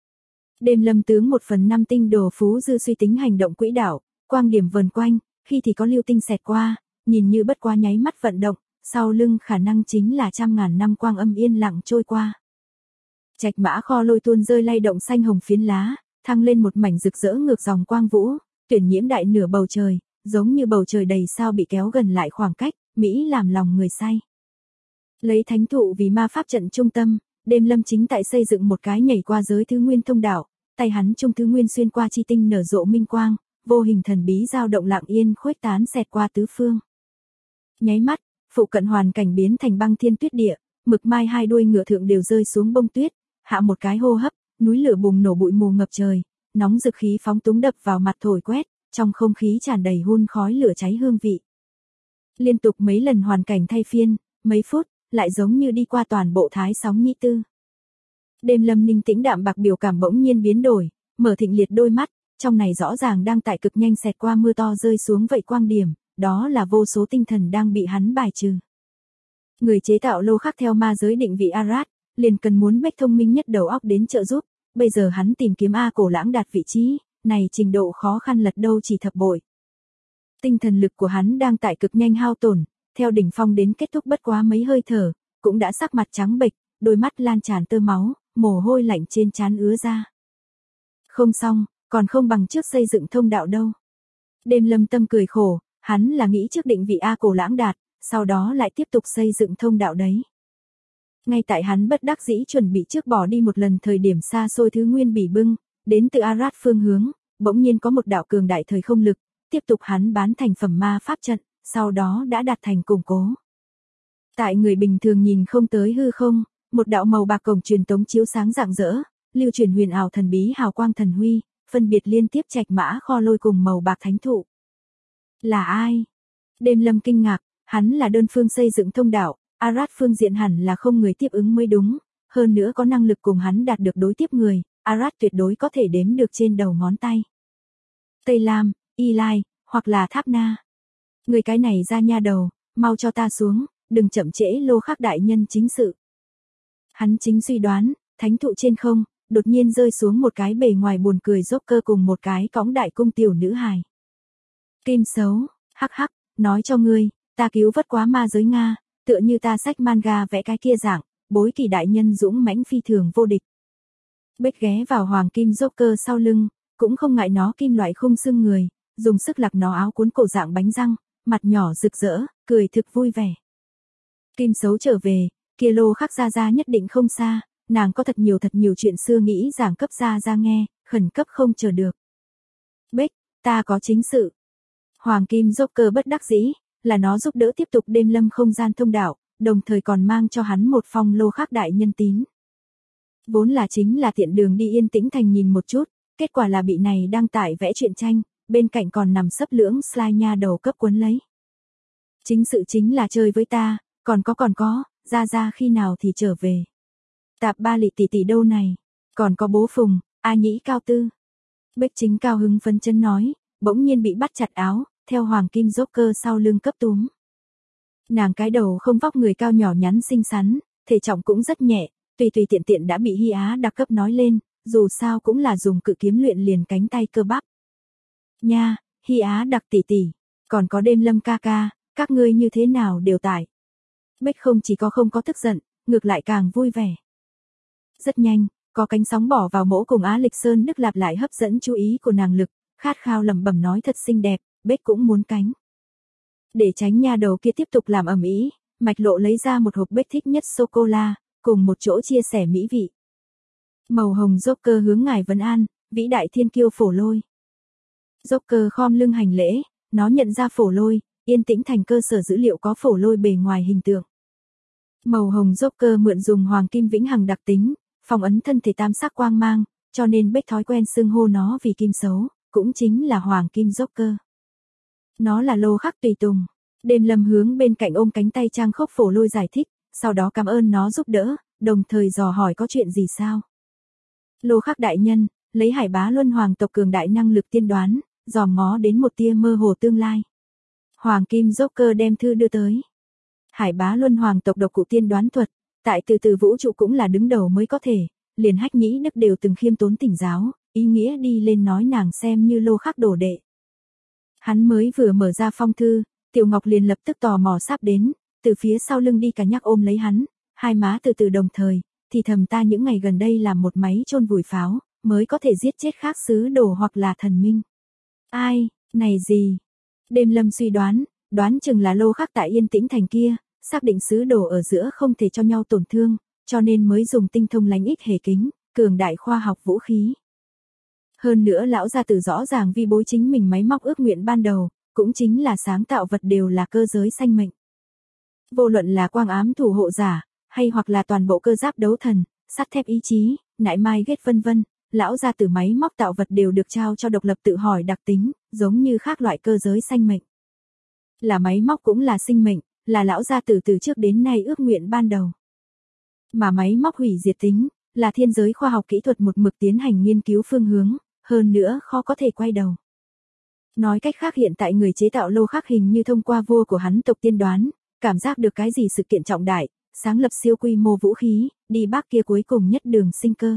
Đêm Lâm tướng 1/5 tinh đồ phú dư suy tính hành động quỹ đạo, quang điểm vần quanh, khi thì có lưu tinh xẹt qua, nhìn như bất quá nháy mắt vận động, sau lưng khả năng chính là trăm ngàn năm quang âm yên lặng trôi qua. Trạch mã kho lôi tuôn rơi lay động xanh hồng phiến lá, thăng lên một mảnh rực rỡ ngược dòng quang vũ, tuyển nhiễm đại nửa bầu trời, giống như bầu trời đầy sao bị kéo gần lại khoảng cách, Mỹ làm lòng người say. Lấy thánh thụ vì ma pháp trận trung tâm, Đêm Lâm chính tại xây dựng một cái nhảy qua giới thứ nguyên thông đạo, tay hắn trung thứ nguyên xuyên qua chi tinh nở rộ minh quang, vô hình thần bí dao động lặng yên khuếch tán xẹt qua tứ phương. Nháy mắt, phụ cận hoàn cảnh biến thành băng thiên tuyết địa, mực mai hai đuôi ngựa thượng đều rơi xuống bông tuyết, hạ một cái hô hấp, núi lửa bùng nổ bụi mù ngập trời, nóng rực khí phóng túng đập vào mặt thổi quét, trong không khí tràn đầy hun khói lửa cháy hương vị. Liên tục mấy lần hoàn cảnh thay phiên, mấy phút, lại giống như đi qua toàn bộ Thái Sóng Nhĩ Tư. Đêm Lâm ninh tĩnh đạm bạc biểu cảm bỗng nhiên biến đổi, mở thịnh liệt đôi mắt, trong này rõ ràng đang tại cực nhanh xẹt qua mưa to rơi xuống vậy quang điểm, đó là vô số tinh thần đang bị hắn bài trừ. Người chế tạo Lô Khắc theo ma giới định vị Arad, liền cần muốn bách thông minh nhất đầu óc đến trợ giúp, bây giờ hắn tìm kiếm A Cổ Lãng đạt vị trí, này trình độ khó khăn lật đâu chỉ thập bội. Tinh thần lực của hắn đang tại cực nhanh hao tổn, theo đỉnh phong đến kết thúc bất quá mấy hơi thở, cũng đã sắc mặt trắng bệch, đôi mắt lan tràn tơ máu, mồ hôi lạnh trên trán ứa ra. Không xong, còn không bằng trước xây dựng thông đạo đâu. Đêm Lâm tâm cười khổ, hắn là nghĩ trước định vị A Cổ Lãng đạt, sau đó lại tiếp tục xây dựng thông đạo đấy. Ngay tại hắn bất đắc dĩ chuẩn bị trước bỏ đi một lần thời điểm xa xôi thứ nguyên bỉ bưng, đến từ Arad phương hướng, bỗng nhiên có một đạo cường đại thời không lực, tiếp tục hắn bán thành phẩm ma pháp trận, sau đó đã đạt thành củng cố. Tại người bình thường nhìn không tới hư không, một đạo màu bạc cổng truyền tống chiếu sáng rạng rỡ, lưu truyền huyền ảo thần bí hào quang thần huy, phân biệt liên tiếp trạch mã kho lôi cùng màu bạc thánh thụ. Là ai? Đêm Lâm kinh ngạc, hắn là đơn phương xây dựng thông đạo, Arad phương diện hẳn là không người tiếp ứng mới đúng, hơn nữa có năng lực cùng hắn đạt được đối tiếp người, Arad tuyệt đối có thể đếm được trên đầu ngón tay. Tây Lam, Eli, hoặc là Tháp Na. Người cái này ra nha đầu, mau cho ta xuống, đừng chậm trễ Lô Khắc đại nhân chính sự. Hắn chính suy đoán, thánh thụ trên không, đột nhiên rơi xuống một cái bề ngoài buồn cười Joker cùng một cái cõng đại cung tiểu nữ hài. Kim xấu, hắc hắc, nói cho ngươi, ta cứu vớt quá ma giới Nga, tựa như ta sách manga vẽ cái kia dạng, bối kỳ đại nhân dũng mãnh phi thường vô địch. Bích ghé vào hoàng kim Joker sau lưng, cũng không ngại nó kim loại khung xương người, dùng sức lặc nó áo cuốn cổ dạng bánh răng, mặt nhỏ rực rỡ, cười thực vui vẻ. Kim xấu trở về, kia Lô Khắc ra nhất định không xa, nàng có thật nhiều chuyện xưa nghĩ giảng cấp ra nghe, khẩn cấp không chờ được. Bích, ta có chính sự. Hoàng kim Joker bất đắc dĩ, là nó giúp đỡ tiếp tục Đêm Lâm không gian thông đạo, đồng thời còn mang cho hắn một phong Lô Khắc đại nhân tín. Vốn là chính là tiện đường đi Yên Tĩnh Thành nhìn một chút, kết quả là bị này đăng tải vẽ truyện tranh, bên cạnh còn nằm sấp lưỡng slide nha đầu cấp cuốn lấy. Chính sự chính là chơi với ta, còn có, ra khi nào thì trở về. Tạp ba lị tỷ đâu này, còn có bố Phùng, A Nhĩ Cao Tư. Bích Chính cao hứng phấn chân nói, bỗng nhiên bị bắt chặt áo, theo hoàng kim Joker sau lưng cấp túm. Nàng cái đầu không vóc người cao nhỏ nhắn xinh xắn, thể trọng cũng rất nhẹ, tùy tiện đã bị Hy Á đặc cấp nói lên, dù sao cũng là dùng cự kiếm luyện liền cánh tay cơ bắp. Nha, Hy Á đặc tỷ, còn có Đêm Lâm ca ca, các ngươi như thế nào đều tại. Bích không chỉ có không có tức giận, ngược lại càng vui vẻ. Rất nhanh, có cánh sóng bỏ vào mỗ cùng Á Lịch Sơn Đức Lạp lại hấp dẫn chú ý của nàng lực, khát khao lẩm bẩm nói thật xinh đẹp, Bích cũng muốn cánh. Để tránh nha đầu kia tiếp tục làm ầm ĩ, Mạch Lộ lấy ra một hộp Bích thích nhất sô cô la, cùng một chỗ chia sẻ mỹ vị. Màu hồng Joker hướng ngài vấn an, vĩ đại thiên kiêu Phổ Lôi. Joker khom lưng hành lễ, nó nhận ra Phổ Lôi, yên tĩnh thành cơ sở dữ liệu có Phổ Lôi bề ngoài hình tượng. Màu hồng Joker mượn dùng hoàng kim vĩnh hằng đặc tính, phong ấn thân thể tam sắc quang mang, cho nên Beck thói quen xưng hô nó vì kim xấu, cũng chính là hoàng kim Joker. Nó là lô khắc tùy tùng. Đêm Lâm hướng bên cạnh ôm cánh tay Trang Khốc Phổ Lôi giải thích, sau đó cảm ơn nó giúp đỡ, đồng thời dò hỏi có chuyện gì sao. Lô khắc đại nhân, lấy Hải Bá Luân hoàng tộc cường đại năng lực tiên đoán, dòm ngó đến một tia mơ hồ tương lai. Hoàng kim Joker đem thư đưa tới. Hải Bá Luân hoàng tộc độc cụ tiên đoán thuật, tại từ vũ trụ cũng là đứng đầu mới có thể, liền Hách Nhĩ Đức đều từng khiêm tốn tỉnh giáo, ý nghĩa đi lên nói nàng xem như lô khắc đồ đệ. Hắn mới vừa mở ra phong thư, Tiểu Ngọc liền lập tức tò mò sắp đến, từ phía sau lưng đi cả nhắc ôm lấy hắn, hai má từ đồng thời, thì thầm ta những ngày gần đây làm một máy chôn vùi pháo, mới có thể giết chết khác sứ đồ hoặc là thần minh. Ai, này gì? Đêm Lâm suy đoán chừng là lô khắc tại Yên Tĩnh thành kia, xác định sứ đồ ở giữa không thể cho nhau tổn thương, cho nên mới dùng tinh thông lánh ích hề kính, cường đại khoa học vũ khí. Hơn nữa lão gia tử rõ ràng vi bối chính mình máy móc ước nguyện ban đầu, cũng chính là sáng tạo vật đều là cơ giới sanh mệnh. Vô luận là quang ám thủ hộ giả, hay hoặc là toàn bộ cơ giáp đấu thần, sắt thép ý chí, nại mai ghét vân vân, lão gia tử máy móc tạo vật đều được trao cho độc lập tự hỏi đặc tính, giống như khác loại cơ giới sanh mệnh. Là máy móc cũng là sinh mệnh, là lão gia tử từ trước đến nay ước nguyện ban đầu. Mà máy móc hủy diệt tính, là thiên giới khoa học kỹ thuật một mực tiến hành nghiên cứu phương hướng, hơn nữa khó có thể quay đầu. Nói cách khác hiện tại người chế tạo lô khắc hình như thông qua vua của hắn tộc tiên đoán, cảm giác được cái gì sự kiện trọng đại, sáng lập siêu quy mô vũ khí, đi bác kia cuối cùng nhất đường sinh cơ.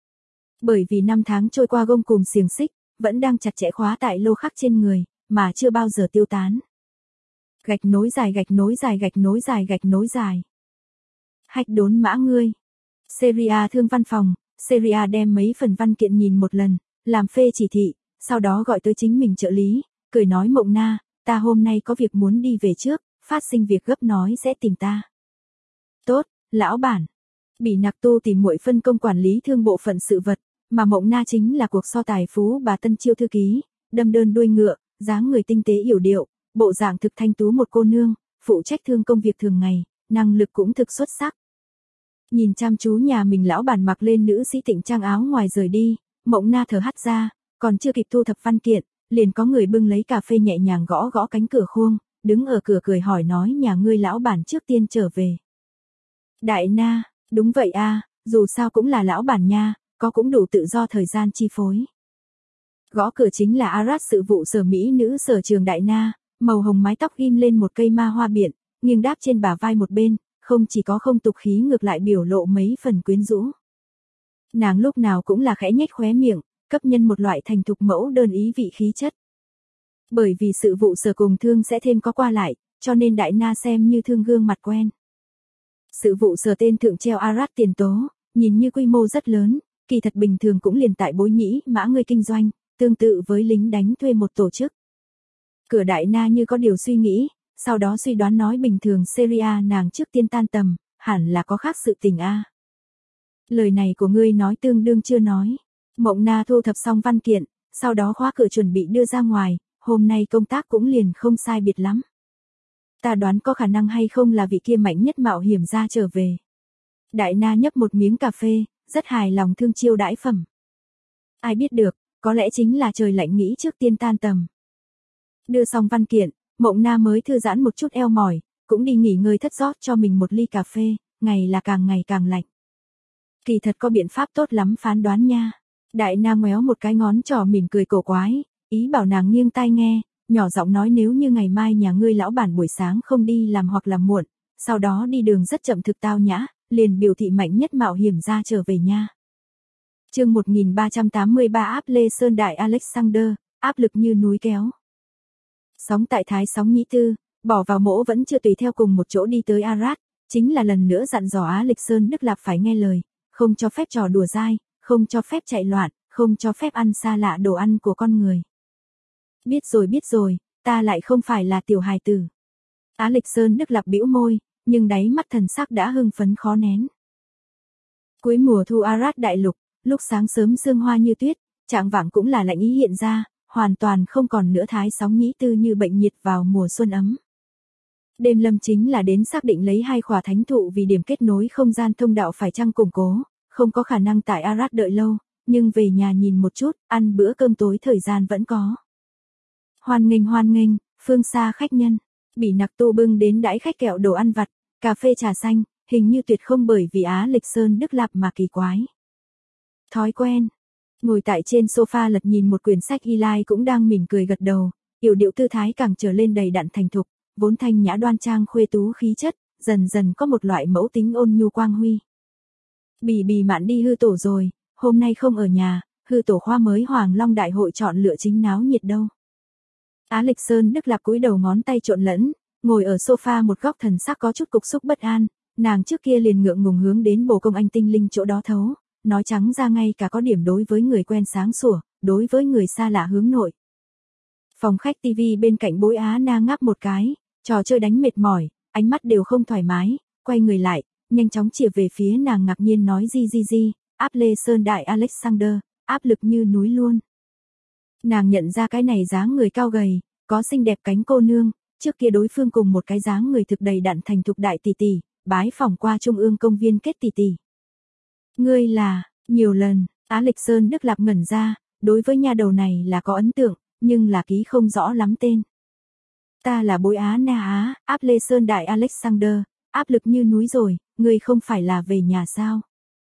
Bởi vì năm tháng trôi qua gông cùm xiềng xích, vẫn đang chặt chẽ khóa tại lô khắc trên người, mà chưa bao giờ tiêu tán. Gạch nối dài gạch nối dài gạch nối dài gạch nối dài. Hách đốn mã ngươi. Seria thương văn phòng, Seria đem mấy phần văn kiện nhìn một lần, làm phê chỉ thị, sau đó gọi tới chính mình trợ lý, cười nói Mộng Na, ta hôm nay có việc muốn đi về trước, phát sinh việc gấp nói sẽ tìm ta. Tốt, lão bản. Bỉ Nặc Tu tìm muội phân công quản lý thương bộ phận sự vật, mà Mộng Na chính là cuộc so tài phú bà Tân Chiêu thư ký, đâm đơn đuôi ngựa, dáng người tinh tế yểu điệu, bộ dạng thực thanh tú một cô nương, phụ trách thương công việc thường ngày, năng lực cũng thực xuất sắc. Nhìn chăm chú nhà mình lão bản mặc lên nữ sĩ tịnh trang áo ngoài rời đi, Mộng Na thở hắt ra, còn chưa kịp thu thập văn kiện, liền có người bưng lấy cà phê nhẹ nhàng gõ gõ cánh cửa khuông, đứng ở cửa cười hỏi nói nhà ngươi lão bản trước tiên trở về. Đại Na, đúng vậy a, dù sao cũng là lão bản nha, có cũng đủ tự do thời gian chi phối. Gõ cửa chính là Arad sự vụ sở Mỹ nữ sở trường Đại Na, màu hồng mái tóc ghim lên một cây ma hoa biện, nghiêng đáp trên bả vai một bên, không chỉ có không tục khí ngược lại biểu lộ mấy phần quyến rũ. Nàng lúc nào cũng là khẽ nhếch khóe miệng, cấp nhân một loại thành thục mẫu đơn ý vị khí chất. Bởi vì sự vụ sở cùng thương sẽ thêm có qua lại, cho nên Đại Na xem như thương gương mặt quen. Sự vụ sở tên thượng treo Arad tiền tố, nhìn như quy mô rất lớn, kỳ thật bình thường cũng liền tại Bối Nhĩ mã người kinh doanh, tương tự với lính đánh thuê một tổ chức. Cửa Đại Na như có điều suy nghĩ, sau đó suy đoán nói bình thường Seria nàng trước tiên tan tầm, hẳn là có khác sự tình a. Lời này của ngươi nói tương đương chưa nói. Mộng Na thu thập xong văn kiện, sau đó khóa cửa chuẩn bị đưa ra ngoài, hôm nay công tác cũng liền không sai biệt lắm. Ta đoán có khả năng hay không là vị kia mạnh nhất mạo hiểm ra trở về. Đại Na nhấp một miếng cà phê, rất hài lòng thương chiêu đãi phẩm. Ai biết được, có lẽ chính là trời lạnh nghĩ trước tiên tan tầm. Đưa xong văn kiện, Mộng Na mới thư giãn một chút eo mỏi, cũng đi nghỉ ngơi thất rót cho mình một ly cà phê, ngày là càng ngày càng lạnh. Kỳ thật có biện pháp tốt lắm phán đoán nha. Đại Na ngoéo một cái ngón trỏ mỉm cười cổ quái, ý bảo nàng nghiêng tai nghe, nhỏ giọng nói nếu như ngày mai nhà ngươi lão bản buổi sáng không đi làm hoặc làm muộn, sau đó đi đường rất chậm thực tao nhã, liền biểu thị mạnh nhất mạo hiểm ra trở về nha. Chương 1383 áp Lê Sơn Đại Alexander, áp lực như núi kéo. Sóng tại Thái sóng Nhĩ Tư, bỏ vào mỗ vẫn chưa tùy theo cùng một chỗ đi tới Arad, chính là lần nữa dặn dò Á Lịch Sơn Đức Lạp phải nghe lời, không cho phép trò đùa dai, không cho phép chạy loạn, không cho phép ăn xa lạ đồ ăn của con người. Biết rồi, ta lại không phải là tiểu hài tử. Á Lịch Sơn Đức Lạp bĩu môi, nhưng đáy mắt thần sắc đã hưng phấn khó nén. Cuối mùa thu Arad đại lục, Lúc sáng sớm sương hoa như tuyết, trạng vạng cũng là lạnh ý hiện ra, hoàn toàn không còn nữa thái sóng nhĩ tư như bệnh nhiệt vào mùa xuân ấm. Đêm lâm chính là đến xác định lấy 2 khỏa thánh thụ vì điểm kết nối không gian thông đạo phải chăng củng cố, không có khả năng tại Arad đợi lâu, nhưng về nhà nhìn một chút, ăn bữa cơm tối thời gian vẫn có. Hoan nghênh, phương xa khách nhân, Bỉ Nặc Tu bưng đến đãi khách kẹo đồ ăn vặt, cà phê trà xanh, hình như tuyệt không bởi vì Á Lịch Sơn Đức Lạp mà kỳ quái. Thói quen, ngồi tại trên sofa lật nhìn một quyển sách Eli cũng đang mỉm cười gật đầu, yểu điệu tư thái càng trở lên đầy đặn thành thục, vốn thanh nhã đoan trang khuê tú khí chất, dần dần có một loại mẫu tính ôn nhu quang huy. Bỉ Mạn đi hư tổ rồi, hôm nay không ở nhà, hư tổ khoa mới Hoàng Long Đại hội chọn lựa chính náo nhiệt đâu. Á Lịch Sơn Đức Lạp cúi đầu ngón tay trộn lẫn, ngồi ở sofa một góc thần sắc có chút cục xúc bất an, nàng trước kia liền ngượng ngùng hướng đến bồ công anh tinh linh chỗ đó thấu, nói trắng ra ngay cả có điểm đối với người quen sáng sủa, đối với người xa lạ hướng nội. Phòng khách TV bên cạnh bối Á Na ngáp một cái, trò chơi đánh mệt mỏi, ánh mắt đều không thoải mái, quay người lại, nhanh chóng chìa về phía nàng ngạc nhiên nói gì, áp Lê Sơn Đại Alexander, áp lực như núi luôn. Nàng nhận ra cái này dáng người cao gầy, có xinh đẹp cánh cô nương, trước kia đối phương cùng một cái dáng người thực đầy đặn thành thục đại tỷ tỷ, bái phỏng qua Trung ương công viên kết tỷ tỷ. Ngươi là, nhiều lần, Á Lịch Sơn Đức Lạp ngẩn ra, đối với nha đầu này là có ấn tượng, nhưng là ký không rõ lắm tên. Ta là bối Á Na Á, áp Lê Sơn Đại Alexander, áp lực như núi rồi, ngươi không phải là về nhà sao?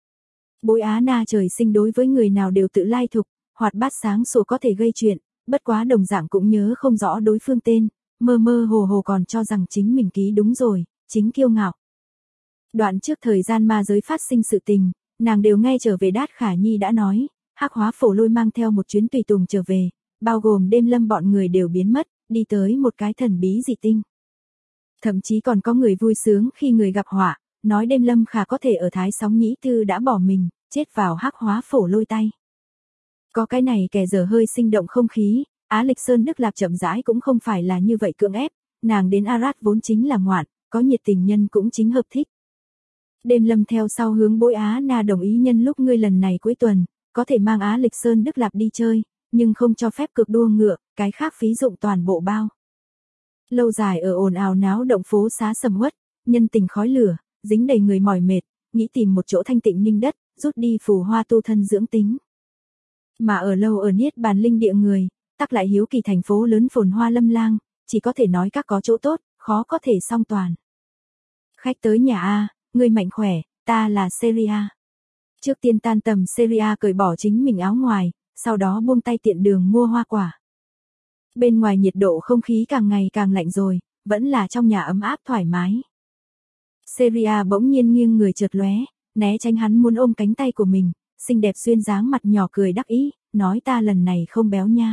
Bối Á Na trời sinh đối với người nào đều tự lai thục, hoạt bát sáng sủa có thể gây chuyện, bất quá đồng dạng cũng nhớ không rõ đối phương tên, mơ mơ hồ hồ còn cho rằng chính mình ký đúng rồi, chính kiêu ngạo. Đoạn trước thời gian ma giới phát sinh sự tình, nàng đều nghe trở về Đát Khả Nhi đã nói, Hắc Hóa Phổ Lôi mang theo một chuyến tùy tùng trở về, bao gồm Đêm Lâm bọn người đều biến mất, đi tới một cái thần bí dị tinh. Thậm chí còn có người vui sướng khi người gặp họa, nói Đêm Lâm khả có thể ở Thái Sóng Nhĩ Tư đã bỏ mình, chết vào Hắc Hóa Phổ Lôi tay. Có cái này kẻ dở hơi sinh động không khí, Á Lịch Sơn Đức Lạp chậm rãi cũng không phải là như vậy cưỡng ép, nàng đến Arad vốn chính là ngoạn, có nhiệt tình nhân cũng chính hợp thích. Đêm Lâm theo sau hướng bối Á Na đồng ý nhân lúc ngươi lần này cuối tuần, có thể mang Á Lịch Sơn Đức Lạp đi chơi, nhưng không cho phép cược đua ngựa, cái khác phí dụng toàn bộ bao. Lâu dài ở ồn ào náo động phố xá sầm uất, nhân tình khói lửa, dính đầy người mỏi mệt, nghĩ tìm một chỗ thanh tịnh ninh đất, rút đi phù hoa tu thân dưỡng tính. Mà ở lâu ở niết bàn linh địa người, tắc lại hiếu kỳ thành phố lớn phồn hoa lâm lang, chỉ có thể nói các có chỗ tốt, khó có thể song toàn. Khách tới nhà A, người mạnh khỏe, ta là Seria. Trước tiên tan tầm Seria cởi bỏ chính mình áo ngoài, sau đó buông tay tiện đường mua hoa quả. Bên ngoài nhiệt độ không khí càng ngày càng lạnh rồi, vẫn là trong nhà ấm áp thoải mái. Seria bỗng nhiên nghiêng người chợt lóe, né tránh hắn muốn ôm cánh tay của mình, xinh đẹp duyên dáng mặt nhỏ cười đắc ý, nói ta lần này không béo nha.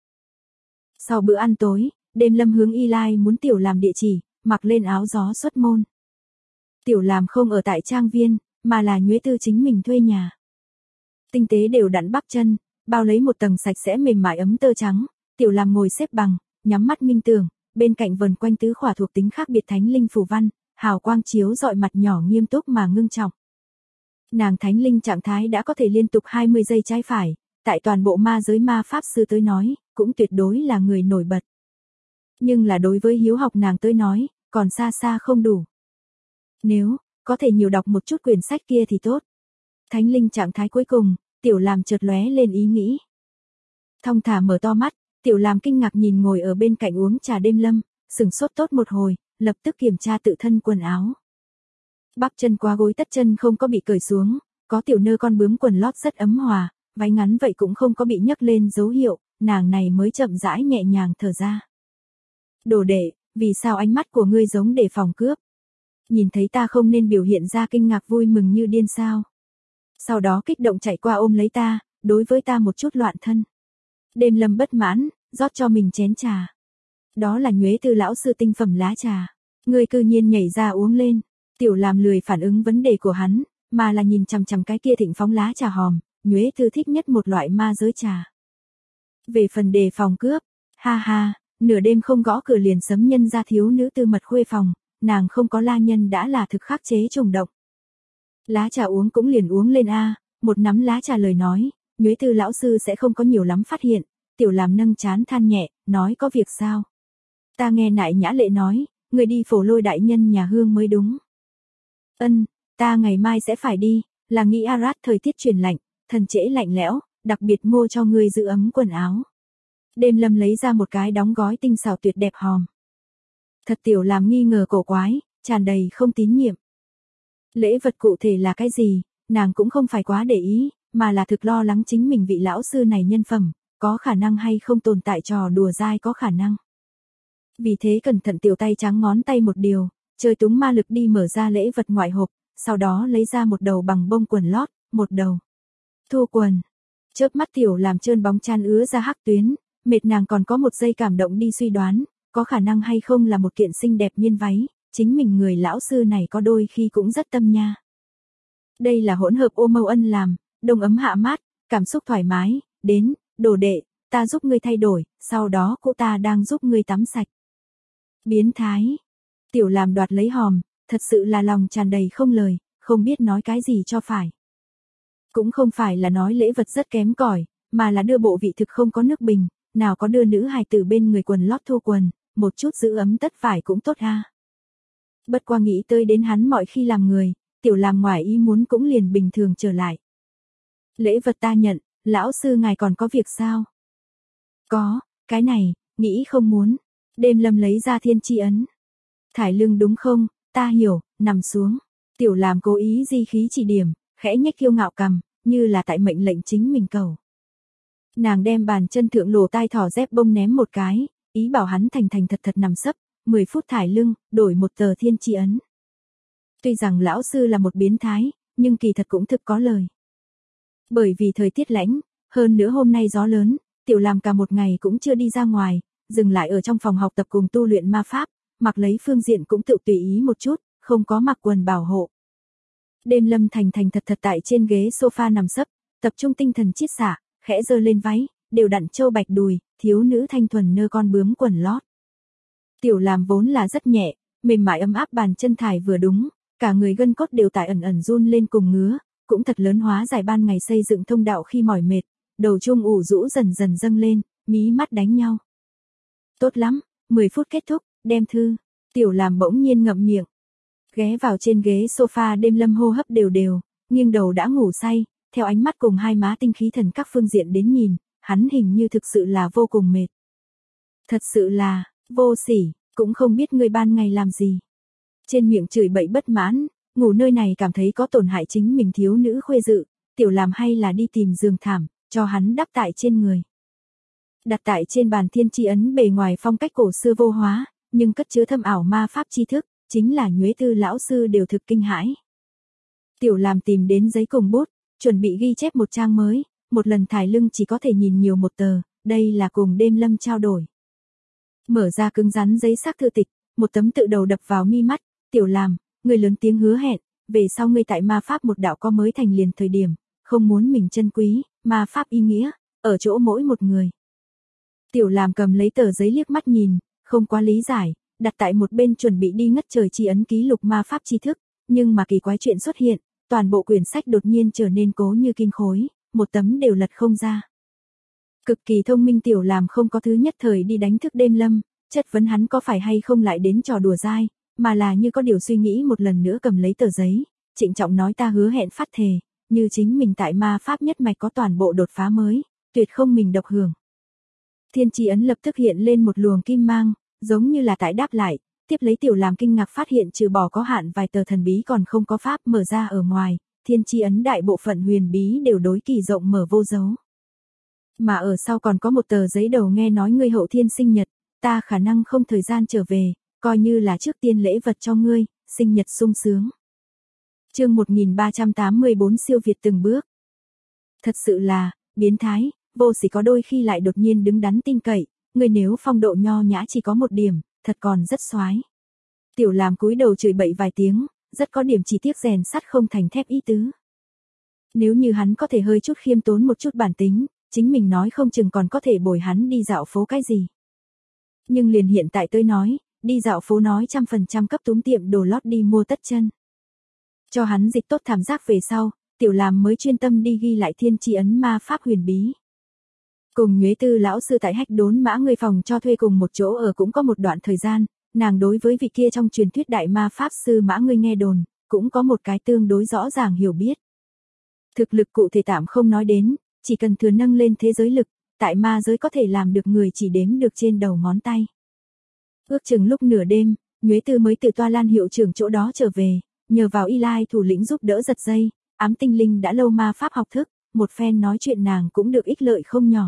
Sau bữa ăn tối, Đêm Lâm hướng Eli muốn Tiểu Làm địa chỉ, mặc lên áo gió xuất môn. Tiểu Làm không ở tại trang viên, mà là Nhuế Tư chính mình thuê nhà. Tinh tế đều đặn bắp chân, bao lấy một tầng sạch sẽ mềm mại ấm tơ trắng, Tiểu Làm ngồi xếp bằng, nhắm mắt minh tưởng, bên cạnh vần quanh tứ khỏa thuộc tính khác biệt thánh linh phù văn, hào quang chiếu dọi mặt nhỏ nghiêm túc mà ngưng trọng. Nàng thánh linh trạng thái đã có thể liên tục 20 giây trái phải, tại toàn bộ ma giới ma pháp sư tới nói, cũng tuyệt đối là người nổi bật. Nhưng là đối với hiếu học nàng tới nói, còn xa xa không đủ. Nếu có thể nhiều đọc một chút quyển sách kia thì tốt. Thánh linh trạng thái cuối cùng, Tiểu Làm chợt lóe lên ý nghĩ. Thong thả mở to mắt, Tiểu Làm kinh ngạc nhìn ngồi ở bên cạnh uống trà Đêm Lâm, sửng sốt tốt một hồi, lập tức kiểm tra tự thân quần áo. Bắp chân qua gối tất chân không có bị cởi xuống, có tiểu nơ con bướm quần lót rất ấm hòa, váy ngắn vậy cũng không có bị nhấc lên dấu hiệu, nàng này mới chậm rãi nhẹ nhàng thở ra. Đồ đệ, vì sao ánh mắt của ngươi giống đề phòng cướp? Nhìn thấy ta không nên biểu hiện ra kinh ngạc vui mừng như điên sao? Sau đó kích động chạy qua ôm lấy ta, đối với ta một chút loạn thân. Đêm Lâm bất mãn, rót cho mình chén trà. Đó là Nhuế Tư lão sư tinh phẩm lá trà. Ngươi cư nhiên nhảy ra uống lên. Tiểu Làm lười phản ứng vấn đề của hắn, mà là nhìn chằm chằm cái kia thịnh phóng lá trà hòm, Nhuế Tư thích nhất một loại ma giới trà. Về phần đề phòng cướp, ha ha, nửa đêm không gõ cửa liền sấm nhân ra thiếu nữ tư mật khuê phòng, nàng không có la nhân đã là thực khắc chế trùng động. Lá trà uống cũng liền uống lên a, Một nắm lá trả lời nói, Nhuế Tư lão sư sẽ không có nhiều lắm phát hiện. Tiểu Làm nâng trán than nhẹ, nói có việc sao? Ta nghe Nại Nhã Lệ nói, người đi Phổ Lôi đại nhân nhà Hương mới đúng. Ân, ta ngày mai sẽ phải đi, là nghĩ Arad thời tiết chuyển lạnh, thần trễ lạnh lẽo, đặc biệt mua cho ngươi giữ ấm quần áo. Đêm Lâm lấy ra một cái đóng gói tinh xảo tuyệt đẹp hòm. Thật Tiểu Làm nghi ngờ cổ quái, tràn đầy không tín nhiệm. Lễ vật cụ thể là cái gì, nàng cũng không phải quá để ý, mà là thực lo lắng chính mình vị lão sư này nhân phẩm, có khả năng hay không tồn tại trò đùa dai có khả năng. Vì thế cẩn thận tiểu tay trắng ngón tay một điều, chơi túng ma lực đi mở ra lễ vật ngoại hộp, sau đó lấy ra một đầu bằng bông quần lót, một đầu thô quần. Chớp mắt Tiểu Làm trơn bóng chan ứa ra hắc tuyến, mệt nàng còn có một giây cảm động đi suy đoán, có khả năng hay không là một kiện xinh đẹp miên váy, chính mình người lão sư này có đôi khi cũng rất tâm nha. Đây là hỗn hợp ô mâu ân làm, đông ấm hạ mát, cảm xúc thoải mái, đến, đồ đệ, ta giúp ngươi thay đổi, sau đó cụ ta đang giúp ngươi tắm sạch. Biến thái. Tiểu Làm đoạt lấy hòm, thật sự là lòng tràn đầy không lời, không biết nói cái gì cho phải. Cũng không phải là nói lễ vật rất kém cỏi, mà là đưa bộ vị thực không có nước bình, nào có đưa nữ hài tử bên người quần lót thô quần, một chút giữ ấm tất phải cũng tốt ha. Bất qua nghĩ tới đến hắn mọi khi làm người, Tiểu Làm ngoài ý muốn cũng liền bình thường trở lại. Lễ vật ta nhận, lão sư ngài còn có việc sao? Có, cái này, nghĩ không muốn. Đêm Lâm lấy ra thiên chi ấn. Thải lưng đúng không, ta hiểu, nằm xuống. Tiểu Làm cố ý di khí chỉ điểm, khẽ nhếch kiêu ngạo cằm, như là tại mệnh lệnh chính mình cầu. Nàng đem bàn chân thượng lồ tai thỏ dép bông ném một cái, ý bảo hắn thành thành thật thật nằm sấp, 10 phút thải lưng, đổi một tờ thiên chi ấn. Tuy rằng lão sư là một biến thái, nhưng kỳ thật cũng thực có lời. Bởi vì thời tiết lạnh, hơn nữa hôm nay gió lớn, Tiểu Làm cả một ngày cũng chưa đi ra ngoài, dừng lại ở trong phòng học tập cùng tu luyện ma pháp, mặc lấy phương diện cũng tự tùy ý một chút, không có mặc quần bảo hộ. Đêm Lâm thành thành thật thật tại trên ghế sofa nằm sấp, tập trung tinh thần chiết xạ, khẽ giơ lên váy, đều đặn châu bạch đùi, thiếu nữ thanh thuần nơ con bướm quần lót. Tiểu Làm vốn là rất nhẹ, mềm mại ấm áp bàn chân thải vừa đúng, cả người gân cốt đều tại ẩn ẩn run lên cùng ngứa, cũng thật lớn hóa giải ban ngày xây dựng thông đạo khi mỏi mệt, đầu trung ủ rũ dần dần dâng lên, mí mắt đánh nhau. Tốt lắm, 10 phút kết thúc, đem thư. Tiểu Làm bỗng nhiên ngậm miệng. Ghé vào trên ghế sofa Đêm Lâm hô hấp đều đều, nghiêng đầu đã ngủ say, theo ánh mắt cùng hai má tinh khí thần các phương diện đến nhìn, hắn hình như thực sự là vô cùng mệt. Thật sự là, vô sỉ, cũng không biết người ban ngày làm gì. Trên miệng chửi bậy bất mãn, ngủ nơi này cảm thấy có tổn hại chính mình thiếu nữ khuê dự, Tiểu Làm hay là đi tìm giường thảm, cho hắn đắp tại trên người. Đặt tại trên bàn thiên chi ấn bề ngoài phong cách cổ xưa vô hóa, nhưng cất chứa thâm ảo ma pháp tri thức, chính là Nhuế Tư lão sư đều thực kinh hãi. Tiểu Làm tìm đến giấy cùng bút, chuẩn bị ghi chép một trang mới, một lần thải lưng chỉ có thể nhìn nhiều một tờ, đây là cùng Đêm Lâm trao đổi. Mở ra cứng rắn giấy xác thư tịch, một tấm tự đầu đập vào mi mắt, Tiểu Làm, người lớn tiếng hứa hẹn, về sau ngươi tại ma pháp một đạo có mới thành liền thời điểm, không muốn mình chân quý, ma pháp ý nghĩa, ở chỗ mỗi một người. Tiểu Làm cầm lấy tờ giấy liếc mắt nhìn, không quá lý giải, đặt tại một bên chuẩn bị đi ngất trời chi ấn ký lục ma pháp tri thức, nhưng mà kỳ quái chuyện xuất hiện, toàn bộ quyển sách đột nhiên trở nên cố như kim khối, một tấm đều lật không ra. Cực kỳ thông minh Tiểu Làm không có thứ nhất thời đi đánh thức Đêm Lâm, chất vấn hắn có phải hay không lại đến trò đùa dai, mà là như có điều suy nghĩ một lần nữa cầm lấy tờ giấy, trịnh trọng nói ta hứa hẹn phát thề, như chính mình tại ma pháp nhất mạch có toàn bộ đột phá mới, tuyệt không mình độc hưởng. Thiên chi ấn lập tức hiện lên một luồng kim mang, giống như là tại đáp lại, tiếp lấy Tiểu Làm kinh ngạc phát hiện trừ bỏ có hạn vài tờ thần bí còn không có pháp mở ra ở ngoài, thiên chi ấn đại bộ phận huyền bí đều đối kỳ rộng mở vô dấu. Mà ở sau còn có một tờ giấy đầu nghe nói ngươi hậu thiên sinh nhật, ta khả năng không thời gian trở về, coi như là trước tiên lễ vật cho ngươi, sinh nhật sung sướng. Chương 1384 siêu việt từng bước. Thật sự là, biến thái, vô sỉ có đôi khi lại đột nhiên đứng đắn tin cậy, người nếu phong độ nho nhã chỉ có một điểm, thật còn rất soái. Tiểu Làm cúi đầu chửi bậy vài tiếng, rất có điểm chỉ tiếc rèn sắt không thành thép ý tứ. Nếu như hắn có thể hơi chút khiêm tốn một chút bản tính, chính mình nói không chừng còn có thể bồi hắn đi dạo phố cái gì. Nhưng liền hiện tại tôi nói, đi dạo phố nói 100% cấp túm tiệm đồ lót đi mua tất chân. Cho hắn dịch tốt thảm giác về sau, Tiểu Làm mới chuyên tâm đi ghi lại thiên chi ấn ma pháp huyền bí. Cùng Nhuế Tư lão sư tại Hách Đốn Mã người phòng cho thuê cùng một chỗ ở cũng có một đoạn thời gian, nàng đối với vị kia trong truyền thuyết đại ma pháp sư Mã người nghe đồn, cũng có một cái tương đối rõ ràng hiểu biết. Thực lực cụ thể tạm không nói đến, chỉ cần thừa nâng lên thế giới lực, tại ma giới có thể làm được người chỉ đếm được trên đầu ngón tay. Ước chừng lúc nửa đêm, Nhuế Tư mới từ Toa Lan hiệu trưởng chỗ đó trở về, nhờ vào Y Lai thủ lĩnh giúp đỡ giật dây, ám tinh linh đã lâu ma pháp học thức, một phen nói chuyện nàng cũng được ích lợi không nhỏ.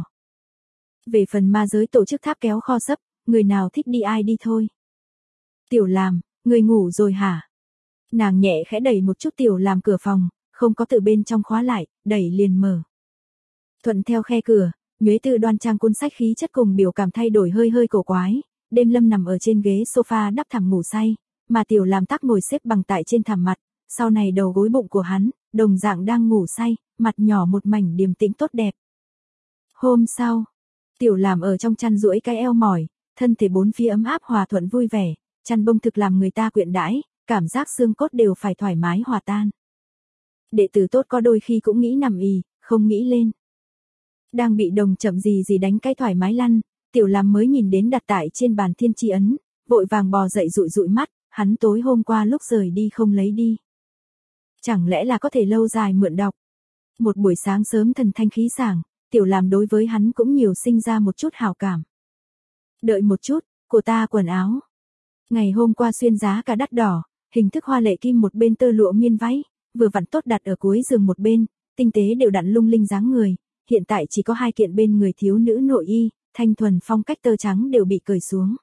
Về phần ma giới tổ chức tháp kéo kho sấp, người nào thích đi ai đi thôi. Tiểu Làm, người ngủ rồi hả? Nàng nhẹ khẽ đẩy một chút Tiểu Làm cửa phòng, không có từ bên trong khóa lại, đẩy liền mở. Thuận theo khe cửa, Nhuế Tư đoan trang cuốn sách khí chất cùng biểu cảm thay đổi hơi hơi cổ quái, Đêm Lâm nằm ở trên ghế sofa đắp thảm ngủ say, mà Tiểu Làm tắc ngồi xếp bằng tại trên thảm mặt, sau này đầu gối bụng của hắn, đồng dạng đang ngủ say, mặt nhỏ một mảnh điềm tĩnh tốt đẹp. Hôm sau, Tiểu Làm ở trong chăn duỗi cái eo mỏi, thân thể bốn phía ấm áp hòa thuận vui vẻ, chăn bông thực làm người ta quyện đãi, cảm giác xương cốt đều phải thoải mái hòa tan. Đệ tử tốt có đôi khi cũng nghĩ nằm ì, không nghĩ lên. Đang bị đồng chậm gì đánh cái thoải mái lăn, Tiểu Làm mới nhìn đến đặt tại trên bàn thiên chi ấn, vội vàng bò dậy dụi dụi mắt, hắn tối hôm qua lúc rời đi không lấy đi. Chẳng lẽ là có thể lâu dài mượn đọc. Một buổi sáng sớm thần thanh khí sảng, Tiểu Làm đối với hắn cũng nhiều sinh ra một chút hảo cảm. Đợi một chút, của ta quần áo. Ngày hôm qua xuyên giá cả đắt đỏ, hình thức hoa lệ kim một bên tơ lụa miên váy, vừa vặn tốt đặt ở cuối giường một bên, tinh tế đều đặn lung linh dáng người, hiện tại chỉ có 2 kiện bên người thiếu nữ nội y, thanh thuần phong cách tơ trắng đều bị cởi xuống.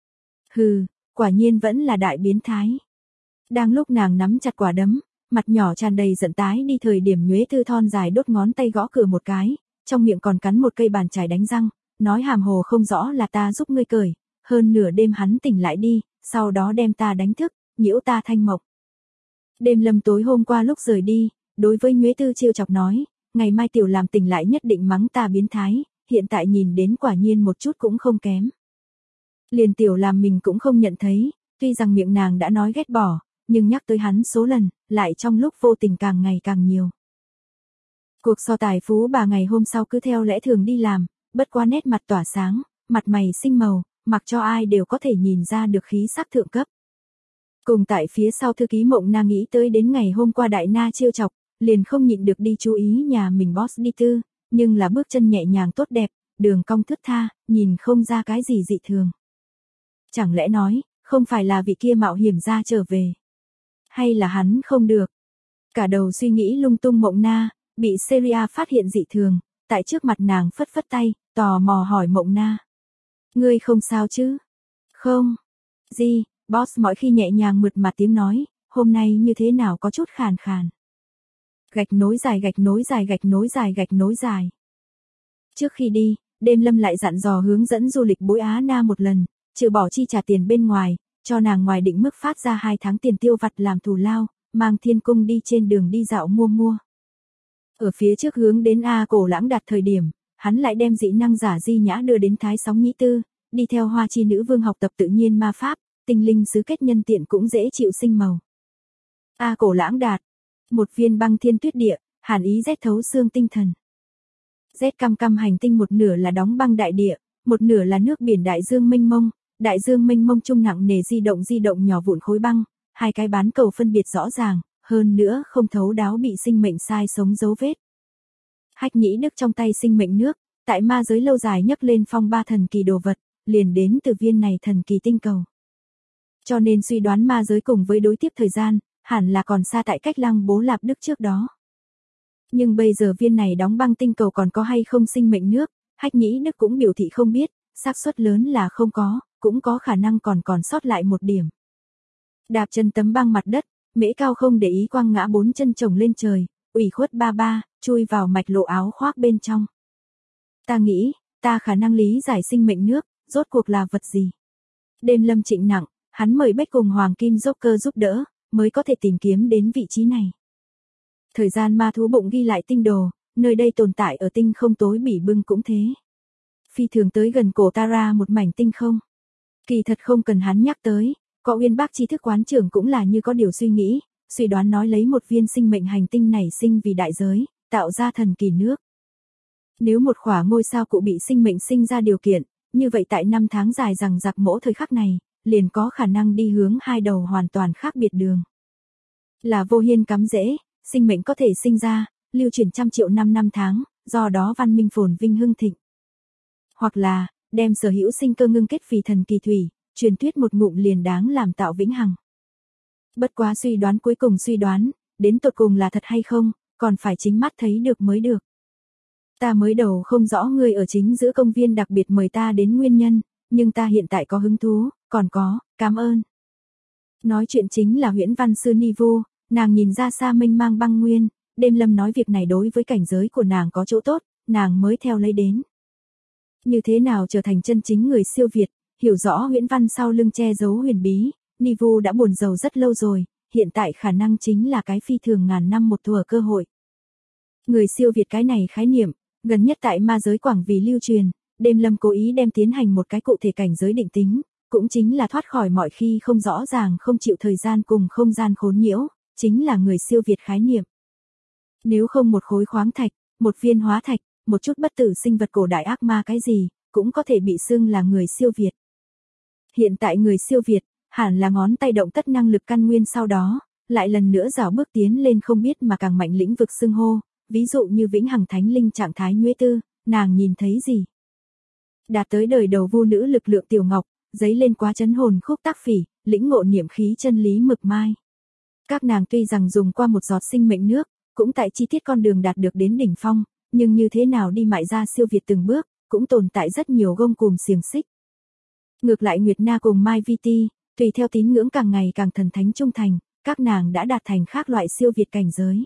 Hừ, quả nhiên vẫn là đại biến thái. Đang lúc nàng nắm chặt quả đấm, mặt nhỏ tràn đầy giận tái đi thời điểm Nhuế Tư thon dài đốt ngón tay gõ cửa một cái, trong miệng còn cắn một cây bàn chải đánh răng, nói hàm hồ không rõ là ta giúp ngươi cởi, hơn nửa đêm hắn tỉnh lại đi, sau đó đem ta đánh thức, nhiễu ta thanh mộng. Đêm Lâm tối hôm qua lúc rời đi, đối với Nhuế Tư trêu chọc nói, ngày mai Tiểu Làm tỉnh lại nhất định mắng ta biến thái, hiện tại nhìn đến quả nhiên một chút cũng không kém. Liền Tiểu Làm mình cũng không nhận thấy, tuy rằng miệng nàng đã nói ghét bỏ, nhưng nhắc tới hắn số lần, lại trong lúc vô tình càng ngày càng nhiều. Cuộc so tài phú bà ngày hôm sau cứ theo lẽ thường đi làm, bất quá nét mặt tỏa sáng, mặt mày xinh màu, mặc cho ai đều có thể nhìn ra được khí sắc thượng cấp. Cùng tại phía sau thư ký Mộng Na nghĩ tới đến ngày hôm qua Đại Na trêu chọc, liền không nhịn được đi chú ý nhà mình boss đi tư, nhưng là bước chân nhẹ nhàng tốt đẹp, đường cong thướt tha, nhìn không ra cái gì dị thường. Chẳng lẽ nói, không phải là vị kia mạo hiểm ra trở về? Hay là hắn không được? Cả đầu suy nghĩ lung tung Mộng Na, bị Seria phát hiện dị thường, tại trước mặt nàng phất phất tay, tò mò hỏi Mộng Na. Ngươi không sao chứ? Không. Gì, boss mỗi khi nhẹ nhàng mượt mà tiếng nói, hôm nay như thế nào có chút khàn khàn. Gạch nối dài gạch nối dài gạch nối dài gạch nối dài. Trước khi đi, Đêm Lâm lại dặn dò hướng dẫn du lịch Bối Á Na một lần, trừ bỏ chi trả tiền bên ngoài, cho nàng ngoài định mức phát ra 2 tháng tiền tiêu vặt làm thù lao, mang Thiên Cung đi trên đường đi dạo mua. Ở phía trước hướng đến A Cổ Lãng Đạt thời điểm, hắn lại đem dị năng giả Di Nhã đưa đến Thái Sóng Nhĩ Tư, đi theo Hoa Chi Nữ Vương học tập tự nhiên ma pháp, tinh linh sứ kết nhân tiện cũng dễ chịu sinh màu. A Cổ Lãng Đạt, một viên băng thiên tuyết địa, hàn ý rét thấu xương tinh thần. Rét căm căm hành tinh một nửa là đóng băng đại địa, một nửa là nước biển đại dương mênh mông trung nặng nề di động nhỏ vụn khối băng, 2 cái bán cầu phân biệt rõ ràng, hơn nữa không thấu đáo bị sinh mệnh sai sống dấu vết. Hách Nhĩ Đức trong tay sinh mệnh nước, tại ma giới lâu dài nhấc lên phong 3 thần kỳ đồ vật, liền đến từ viên này thần kỳ tinh cầu. Cho nên suy đoán ma giới cùng với đối tiếp thời gian, hẳn là còn xa tại cách Lăng Bố Lạp Đức trước đó. Nhưng bây giờ viên này đóng băng tinh cầu còn có hay không sinh mệnh nước, Hách Nhĩ Đức cũng biểu thị không biết, xác suất lớn là không có, cũng có khả năng còn sót lại một điểm. Đạp chân tấm băng mặt đất, Mễ Cao không để ý quăng ngã 4 chân chồng lên trời, ủy khuất ba, chui vào mạch lộ áo khoác bên trong. Ta nghĩ, ta khả năng lý giải sinh mệnh nước, rốt cuộc là vật gì? Đêm Lâm trịnh nặng, hắn mời Bách cùng Hoàng Kim Joker giúp đỡ, mới có thể tìm kiếm đến vị trí này. Thời gian ma thú bụng ghi lại tinh đồ, nơi đây tồn tại ở tinh không tối bỉ bưng cũng thế. Phi thường tới gần cổ Tara một mảnh tinh không. Kỳ thật không cần hắn nhắc tới, có Uyên Bác tri thức quán trưởng cũng là như có điều suy nghĩ, suy đoán nói lấy một viên sinh mệnh hành tinh nảy sinh vì đại giới, tạo ra thần kỳ nước. Nếu một khỏa ngôi sao cụ bị sinh mệnh sinh ra điều kiện, như vậy tại năm tháng dài rằng giặc mỗi thời khắc này, liền có khả năng đi hướng hai đầu hoàn toàn khác biệt đường. Là vô hiên cắm rễ, sinh mệnh có thể sinh ra, lưu truyền trăm triệu năm tháng, do đó văn minh phồn vinh hưng thịnh. Hoặc là, đem sở hữu sinh cơ ngưng kết vì thần kỳ thủy, truyền thuyết một ngụm liền đáng làm tạo vĩnh hằng. Bất quá suy đoán cuối cùng suy đoán, đến tột cùng là thật hay không, còn phải chính mắt thấy được mới được. Ta mới đầu không rõ ngươi ở chính giữa công viên đặc biệt mời ta đến nguyên nhân, nhưng ta hiện tại có hứng thú, còn có, cảm ơn. Nói chuyện chính là huyễn văn sư Ni Vu, nàng nhìn ra xa mênh mang băng nguyên, Đêm Lâm nói việc này đối với cảnh giới của nàng có chỗ tốt, nàng mới theo lấy đến. Như thế nào trở thành chân chính người siêu việt, hiểu rõ huyễn văn sau lưng che giấu huyền bí, Ni Vu đã buồn rầu rất lâu rồi, hiện tại khả năng chính là cái phi thường ngàn năm một thuở cơ hội. Người siêu việt cái này khái niệm, gần nhất tại ma giới quảng vì lưu truyền, Đêm Lâm cố ý đem tiến hành một cái cụ thể cảnh giới định tính, cũng chính là thoát khỏi mọi khi không rõ ràng không chịu thời gian cùng không gian khốn nhiễu, chính là người siêu việt khái niệm. Nếu không một khối khoáng thạch, một viên hóa thạch, một chút bất tử sinh vật cổ đại ác ma cái gì, cũng có thể bị xưng là người siêu việt. Hiện tại người siêu việt, hẳn là ngón tay động tất năng lực căn nguyên sau đó, lại lần nữa rảo bước tiến lên không biết mà càng mạnh lĩnh vực xưng hô, ví dụ như vĩnh hằng thánh linh trạng thái nhuế tư, nàng nhìn thấy gì? Đạt tới đời đầu vu nữ lực lượng tiểu ngọc, giấy lên quá chấn hồn khúc tác phỉ, lĩnh ngộ niệm khí chân lý mực mai. Các nàng tuy rằng dùng qua một giọt sinh mệnh nước, cũng tại chi tiết con đường đạt được đến đỉnh phong, nhưng như thế nào đi mại ra siêu việt từng bước, cũng tồn tại rất nhiều gông cùm xiềng xích. Ngược lại Nguyệt Na cùng Mai Vi Ti, tùy theo tín ngưỡng càng ngày càng thần thánh trung thành, các nàng đã đạt thành khác loại siêu việt cảnh giới.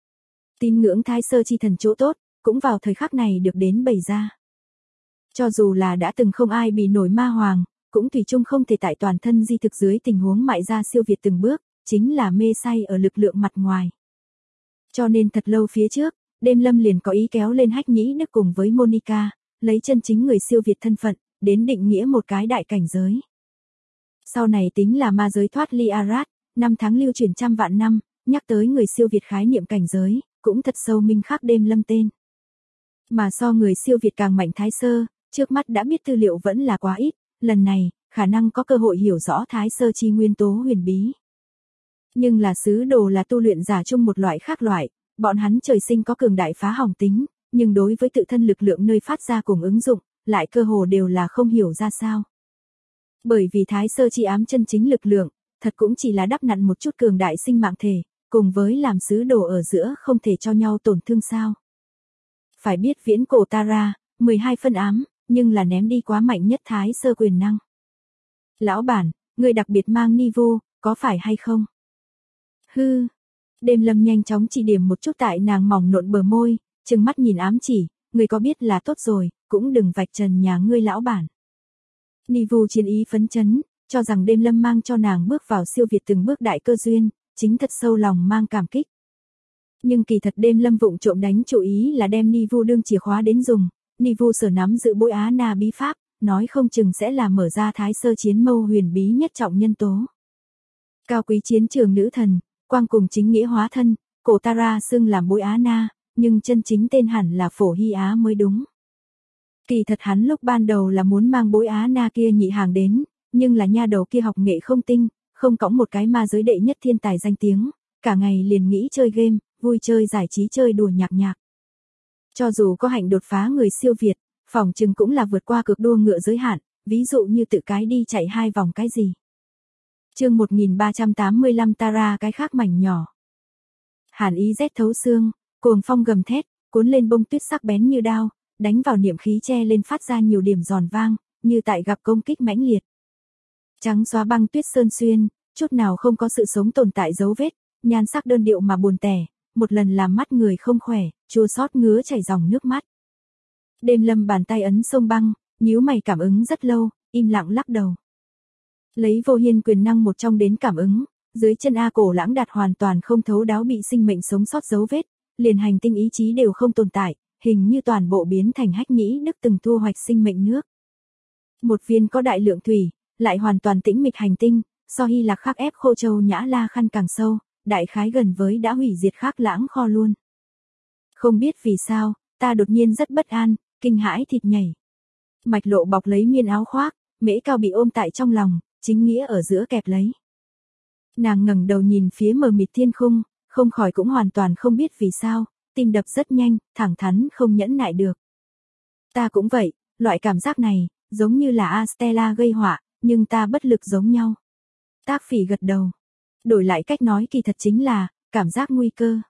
Tín ngưỡng Thái Sơ chi thần chỗ tốt, cũng vào thời khắc này được đến bày ra. Cho dù là đã từng không ai bị nổi ma hoàng, cũng thủy chung không thể tại toàn thân di thực dưới tình huống mại ra siêu việt từng bước, chính là mê say ở lực lượng mặt ngoài. Cho nên thật lâu phía trước, Đêm Lâm liền có ý kéo lên Hách Nhĩ Đức cùng với Monica, lấy chân chính người siêu việt thân phận, đến định nghĩa một cái đại cảnh giới. Sau này tính là ma giới thoát ly Arad, năm tháng lưu truyền trăm vạn năm, nhắc tới người siêu việt khái niệm cảnh giới, cũng thật sâu minh khắc Đêm Lâm tên. Mà so người siêu việt càng mạnh Thái Sơ, trước mắt đã biết tư liệu vẫn là quá ít, lần này, khả năng có cơ hội hiểu rõ Thái Sơ chi nguyên tố huyền bí. Nhưng là sứ đồ là tu luyện giả chung một loại khác loại, bọn hắn trời sinh có cường đại phá hỏng tính, nhưng đối với tự thân lực lượng nơi phát ra cùng ứng dụng, lại cơ hồ đều là không hiểu ra sao. Bởi vì Thái Sơ chi ám chân chính lực lượng, thật cũng chỉ là đắp nặn một chút cường đại sinh mạng thể, cùng với làm sứ đồ ở giữa không thể cho nhau tổn thương sao. Phải biết viễn cổ Tara, 12 phân ám, nhưng là ném đi quá mạnh nhất Thái Sơ quyền năng. Lão bản, người đặc biệt mang Ni Vu, có phải hay không? Hư. Đêm Lâm nhanh chóng chỉ điểm một chút tại nàng mỏng nộn bờ môi, trừng mắt nhìn ám chỉ, người có biết là tốt rồi, cũng đừng vạch trần nhà ngươi lão bản. Ni Vu chiến ý phấn chấn, cho rằng Đêm Lâm mang cho nàng bước vào siêu việt từng bước đại cơ duyên, chính thật sâu lòng mang cảm kích. Nhưng kỳ thật Đêm Lâm vụng trộm đánh chủ ý là đem Ni Vu đương chìa khóa đến dùng, Ni Vu sở nắm giữ bối Á Na bí pháp, nói không chừng sẽ là mở ra Thái Sơ chiến mâu huyền bí nhất trọng nhân tố. Cao quý chiến trường nữ thần, quang cùng chính nghĩa hóa thân, cổ Tara xưng làm bối Á Na, nhưng chân chính tên hẳn là Phổ Hy Á mới đúng. Kỳ thật hắn lúc ban đầu là muốn mang bối Á Na kia nhị hàng đến, nhưng là nha đầu kia học nghệ không tinh, không cõng một cái ma giới đệ nhất thiên tài danh tiếng, cả ngày liền nghĩ chơi game, vui chơi giải trí chơi đùa nhạc nhạc. Cho dù có hạnh đột phá người siêu việt, phỏng chừng cũng là vượt qua cực đua ngựa giới hạn, ví dụ như tự cái đi chạy 2 vòng cái gì. Chương 1385 Tara cái khác mảnh nhỏ. Hàn ý rét thấu xương, cuồng phong gầm thét, cuốn lên bông tuyết sắc bén như đao, đánh vào niệm khí che lên phát ra nhiều điểm giòn vang, như tại gặp công kích mãnh liệt. Trắng xóa băng tuyết sơn xuyên, chút nào không có sự sống tồn tại dấu vết, nhan sắc đơn điệu mà buồn tẻ, một lần làm mắt người không khỏe, chua xót ngứa chảy dòng nước mắt. Đêm Lâm bàn tay ấn sông băng, nhíu mày cảm ứng rất lâu, im lặng lắc đầu. Lấy vô hiên quyền năng một trong đến cảm ứng, dưới chân A Cổ Lãng Đạt hoàn toàn không thấu đáo bị sinh mệnh sống sót dấu vết, liền hành tinh ý chí đều không tồn tại, hình như toàn bộ biến thành Hách Nhĩ Đức từng thu hoạch sinh mệnh nước. Một viên có đại lượng thủy, lại hoàn toàn tĩnh mịch hành tinh, so Hy Lạc khắc ép Khô Châu Nhã La Khăn càng sâu, đại khái gần với đã hủy diệt Khắc Lãng kho luôn. Không biết vì sao, ta đột nhiên rất bất an, kinh hãi thịt nhảy. Mạch Lộ bọc lấy miên áo khoác, Mễ Cao bị ôm tại trong lòng, chính nghĩa ở giữa kẹp lấy. Nàng ngẩng đầu nhìn phía mờ mịt thiên khung, không khỏi cũng hoàn toàn không biết vì sao, tim đập rất nhanh, thẳng thắn không nhẫn nại được. Ta cũng vậy, loại cảm giác này, giống như là Astella gây họa, nhưng ta bất lực giống nhau. Tác Phỉ gật đầu. Đổi lại cách nói kỳ thật chính là, cảm giác nguy cơ.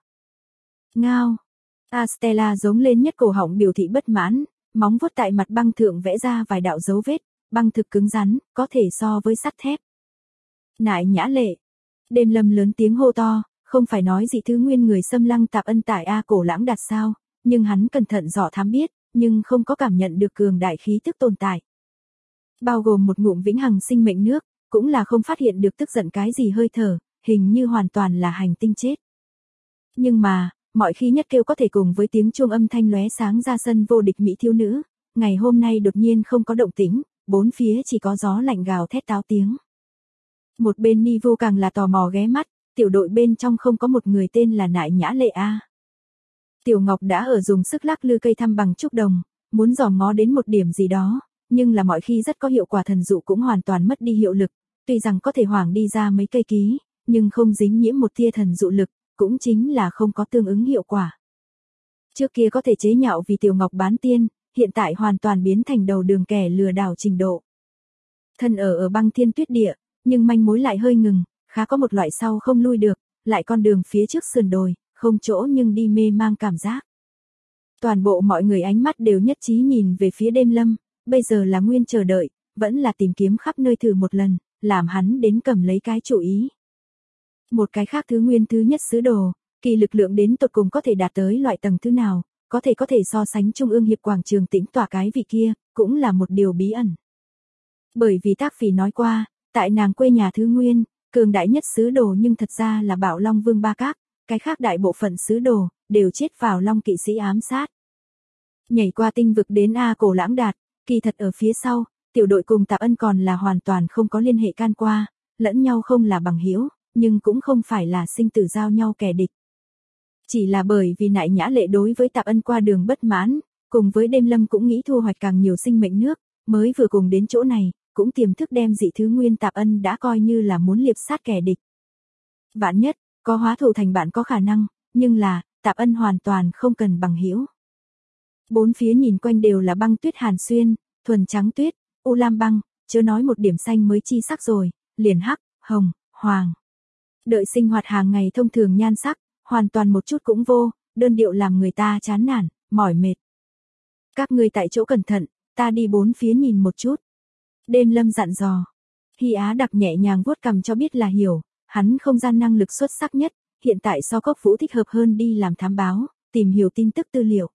Ngao. Astella giống lên nhất cổ họng biểu thị bất mãn, móng vuốt tại mặt băng thượng vẽ ra vài đạo dấu vết, băng thực cứng rắn, có thể so với sắt thép. Nại Nhã Lệ. Đêm Lâm lớn tiếng hô to, không phải nói dị thứ nguyên người xâm lăng Tạp Ân tại A Cổ Lãng Đạt sao, nhưng hắn cẩn thận dò thám biết, nhưng không có cảm nhận được cường đại khí tức tồn tại. Bao gồm một ngụm vĩnh hằng sinh mệnh nước, cũng là không phát hiện được tức giận cái gì hơi thở, hình như hoàn toàn là hành tinh chết. Nhưng mà, mọi khi nhất kêu có thể cùng với tiếng chuông âm thanh lóe sáng ra sân vô địch mỹ thiếu nữ, ngày hôm nay đột nhiên không có động tĩnh, bốn phía chỉ có gió lạnh gào thét táo tiếng. Một bên Ni Vô càng là tò mò ghé mắt, tiểu đội bên trong không có một người tên là Nại Nhã Lệ a. Tiểu Ngọc đã ở dùng sức lắc lư cây thăm bằng trúc đồng, muốn dòm ngó đến một điểm gì đó, nhưng là mọi khi rất có hiệu quả thần dụ cũng hoàn toàn mất đi hiệu lực, tuy rằng có thể hoảng đi ra mấy cây ký, nhưng không dính nhiễm một tia thần dụ lực, cũng chính là không có tương ứng hiệu quả. Trước kia có thể chế nhạo vì Tiểu Ngọc bán tiên, hiện tại hoàn toàn biến thành đầu đường kẻ lừa đảo trình độ. Thân ở băng thiên tuyết địa, nhưng manh mối lại hơi ngừng, khá có một loại sau không lui được, lại con đường phía trước sườn đồi, không chỗ nhưng đi mê mang cảm giác. Toàn bộ mọi người ánh mắt đều nhất trí nhìn về phía Đêm Lâm, bây giờ là nguyên chờ đợi, vẫn là tìm kiếm khắp nơi thử một lần, làm hắn đến cầm lấy cái chủ ý. Một cái khác thứ nguyên thứ nhất sứ đồ, kỳ lực lượng đến tột cùng có thể đạt tới loại tầng thứ nào, có thể so sánh Trung ương hiệp quảng trường tĩnh tỏa cái vị kia, cũng là một điều bí ẩn. Bởi vì Tác Phỉ nói qua, tại nàng quê nhà thứ nguyên, cường đại nhất sứ đồ nhưng thật ra là Bạo Long Vương Ba Các, cái khác đại bộ phận sứ đồ, đều chết vào Long kỵ sĩ ám sát. Nhảy qua tinh vực đến A Cổ Lãng Đạt, kỳ thật ở phía sau, tiểu đội cùng Tạp Ân còn là hoàn toàn không có liên hệ can qua, lẫn nhau không là bằng hữu, nhưng cũng không phải là sinh tử giao nhau kẻ địch. Chỉ là bởi vì Nại Nhã Lệ đối với Tạp Ân qua đường bất mãn, cùng với Đêm Lâm cũng nghĩ thu hoạch càng nhiều sinh mệnh nước, mới vừa cùng đến chỗ này, cũng tiềm thức đem dị thứ nguyên Tạp Ân đã coi như là muốn liệp sát kẻ địch. Vạn nhất, có hóa thù thành bạn có khả năng, nhưng là, Tạp Ân hoàn toàn không cần bằng hữu. Bốn phía nhìn quanh đều là băng tuyết hàn xuyên, thuần trắng tuyết, u lam băng, chớ nói một điểm xanh mới chi sắc rồi, liền hắc, hồng, hoàng. Đợi sinh hoạt hàng ngày thông thường nhan sắc, hoàn toàn một chút cũng vô, đơn điệu làm người ta chán nản, mỏi mệt. Các ngươi tại chỗ cẩn thận, ta đi bốn phía nhìn một chút. Đêm Lâm dặn dò. Hy Á Đặc nhẹ nhàng vuốt cằm cho biết là hiểu, hắn không gian năng lực xuất sắc nhất, hiện tại so Cốc Vũ thích hợp hơn đi làm thám báo, tìm hiểu tin tức tư liệu.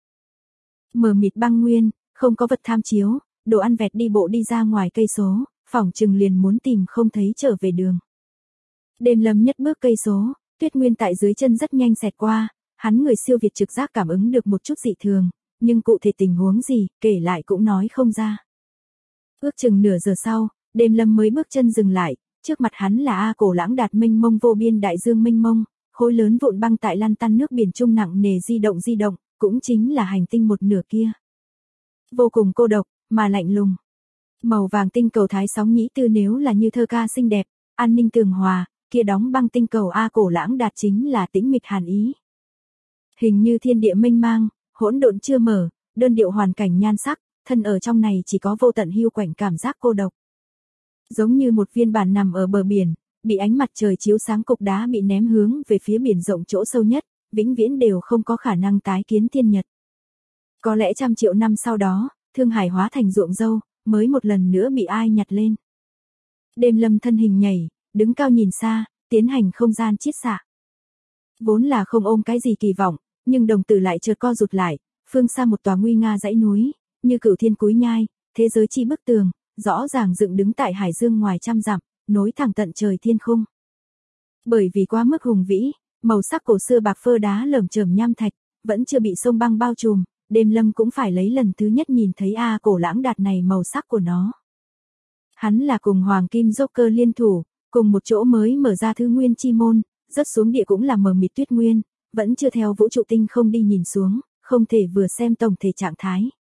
Mờ mịt băng nguyên, không có vật tham chiếu, đồ ăn vẹt đi bộ đi ra ngoài cây số, phỏng chừng liền muốn tìm không thấy trở về đường. Đêm Lâm nhất bước cây số, tuyết nguyên tại dưới chân rất nhanh xẹt qua, hắn người siêu việt trực giác cảm ứng được một chút dị thường, nhưng cụ thể tình huống gì, kể lại cũng nói không ra. Ước chừng nửa giờ sau, Đêm Lâm mới bước chân dừng lại, trước mặt hắn là A Cổ Lãng Đạt mênh mông vô biên đại dương mênh mông, khối lớn vụn băng tại lăn tăn nước biển trung nặng nề di động, cũng chính là hành tinh một nửa kia. Vô cùng cô độc, mà lạnh lùng. Màu vàng tinh cầu thái sóng nhĩ tư nếu là như thơ ca xinh đẹp, an ninh tường hòa, kia đóng băng tinh cầu A Cổ Lãng Đạt chính là tĩnh mịch hàn ý. Hình như thiên địa mênh mang, hỗn độn chưa mở, đơn điệu hoàn cảnh nhan sắc, thân ở trong này chỉ có vô tận hiu quạnh cảm giác cô độc. Giống như một viên bản nằm ở bờ biển, bị ánh mặt trời chiếu sáng cục đá bị ném hướng về phía biển rộng chỗ sâu nhất, vĩnh viễn đều không có khả năng tái kiến thiên nhật. Có lẽ trăm triệu năm sau đó, Thương Hải hóa thành ruộng dâu, mới một lần nữa bị ai nhặt lên. Đêm Lâm thân hình nhảy, đứng cao nhìn xa, tiến hành không gian chiết xạ. Vốn là không ôm cái gì kỳ vọng, nhưng đồng tử lại chợt co rụt lại, phương xa một tòa nguy nga dãy núi, như Cửu Thiên cúi nhai, thế giới chi bức tường, rõ ràng dựng đứng tại hải dương ngoài trăm dặm, nối thẳng tận trời thiên khung. Bởi vì quá mức hùng vĩ, màu sắc cổ xưa bạc phơ đá lởm chởm nham thạch, vẫn chưa bị sông băng bao trùm, Đêm Lâm cũng phải lấy lần thứ nhất nhìn thấy A Cổ Lãng Đạt này màu sắc của nó. Hắn là cùng Hoàng Kim Joker liên thủ, cùng một chỗ mới mở ra thứ nguyên chi môn, rớt xuống địa cũng là mờ mịt tuyết nguyên, vẫn chưa theo vũ trụ tinh không đi nhìn xuống, không thể vừa xem tổng thể trạng thái.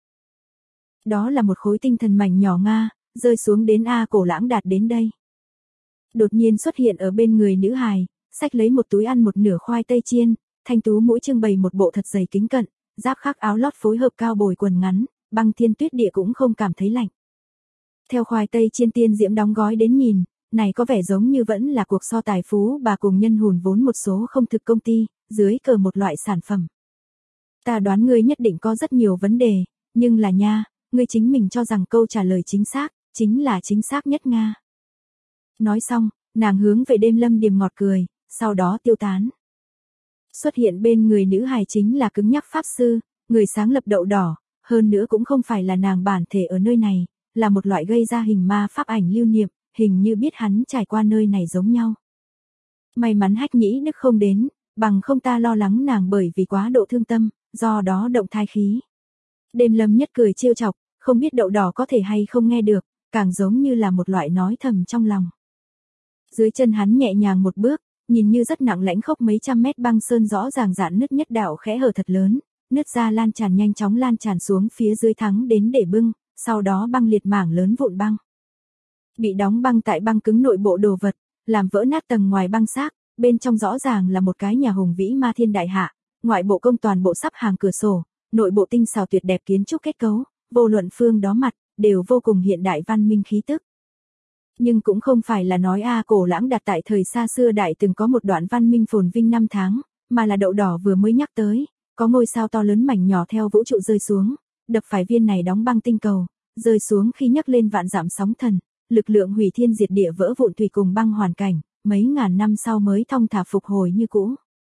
Đó là một khối tinh thần mảnh nhỏ Nga, rơi xuống đến A Cổ Lãng Đạt đến đây. Đột nhiên xuất hiện ở bên người nữ hài, xách lấy một túi ăn một nửa khoai tây chiên, thanh tú mũi trưng bày một bộ thật dày kính cận, giáp khắc áo lót phối hợp cao bồi quần ngắn, băng thiên tuyết địa cũng không cảm thấy lạnh. Theo khoai tây chiên tiên diễm đóng gói đến nhìn, này có vẻ giống như vẫn là cuộc so tài phú bà cùng nhân hùn vốn một số không thực công ty, dưới cờ một loại sản phẩm. Ta đoán ngươi nhất định có rất nhiều vấn đề, nhưng là nha, ngươi chính mình cho rằng câu trả lời chính xác, chính là chính xác nhất Nga. Nói xong, nàng hướng về Đêm Lâm điềm ngọt cười, sau đó tiêu tán. Xuất hiện bên người nữ hài chính là cứng nhắc pháp sư, người sáng lập đậu đỏ, hơn nữa cũng không phải là nàng bản thể ở nơi này, là một loại gây ra hình ma pháp ảnh lưu niệm, hình như biết hắn trải qua nơi này giống nhau. May mắn Hách Nhĩ Đức không đến, bằng không ta lo lắng nàng bởi vì quá độ thương tâm, do đó động thai khí. Đêm Lâm nhất cười trêu chọc, không biết đậu đỏ có thể hay không nghe được, càng giống như là một loại nói thầm trong lòng. Dưới chân hắn nhẹ nhàng một bước, nhìn như rất nặng lãnh khốc mấy trăm mét băng sơn rõ ràng dạn nứt nhất đạo khẽ hở thật lớn, nứt ra lan tràn nhanh chóng lan tràn xuống phía dưới thắng đến để bưng, sau đó băng liệt mảng lớn vụn băng. Bị đóng băng tại băng cứng nội bộ đồ vật, làm vỡ nát tầng ngoài băng xác, bên trong rõ ràng là một cái nhà hùng vĩ ma thiên đại hạ, ngoại bộ công toàn bộ sắp hàng cửa sổ, nội bộ tinh xảo tuyệt đẹp kiến trúc kết cấu, vô luận phương đó mặt, đều vô cùng hiện đại văn minh khí tức. Nhưng cũng không phải là nói A Cổ Lãng Đạt tại thời xa xưa đại từng có một đoạn văn minh phồn vinh năm tháng, mà là đậu đỏ vừa mới nhắc tới, có ngôi sao to lớn mảnh nhỏ theo vũ trụ rơi xuống, đập phải viên này đóng băng tinh cầu, rơi xuống khi nhấc lên vạn dặm sóng thần, lực lượng hủy thiên diệt địa vỡ vụn tùy cùng băng hoàn cảnh, mấy ngàn năm sau mới thong thả phục hồi như cũ.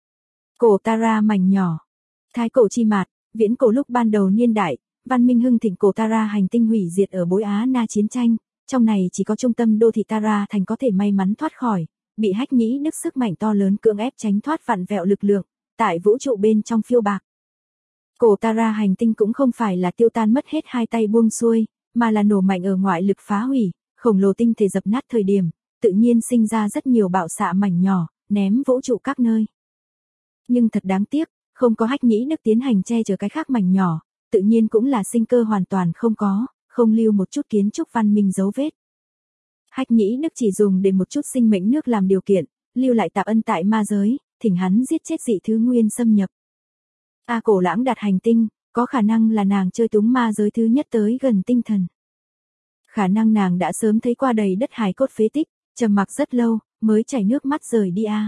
Cổ Tara mảnh nhỏ, thái cổ chi mạt, viễn cổ lúc ban đầu niên đại, văn minh hưng thịnh cổ Tara hành tinh hủy diệt ở Bối Á Na chiến tranh, trong này chỉ có trung tâm đô thị Tara thành có thể may mắn thoát khỏi, bị Hách Nhĩ Đức sức mạnh to lớn cưỡng ép tránh thoát vặn vẹo lực lượng, tại vũ trụ bên trong phiêu bạc. Cổ Tara hành tinh cũng không phải là tiêu tan mất hết hai tay buông xuôi, mà là nổ mạnh ở ngoại lực phá hủy, khổng lồ tinh thể dập nát thời điểm, tự nhiên sinh ra rất nhiều bạo xạ mảnh nhỏ, ném vũ trụ các nơi. Nhưng thật đáng tiếc, không có Hách Nhĩ Đức tiến hành che chở cái khác mảnh nhỏ, tự nhiên cũng là sinh cơ hoàn toàn không có, không lưu một chút kiến trúc văn minh dấu vết. Hách Nhĩ Đức chỉ dùng để một chút sinh mệnh nước làm điều kiện, lưu lại tạp ân tại ma giới, thỉnh hắn giết chết dị thứ nguyên xâm nhập. A Cổ Lãng Đạt hành tinh, có khả năng là nàng chơi túng ma giới thứ nhất tới gần tinh thần. Khả năng nàng đã sớm thấy qua đầy đất hài cốt phế tích, trầm mặc rất lâu, mới chảy nước mắt rời đi a.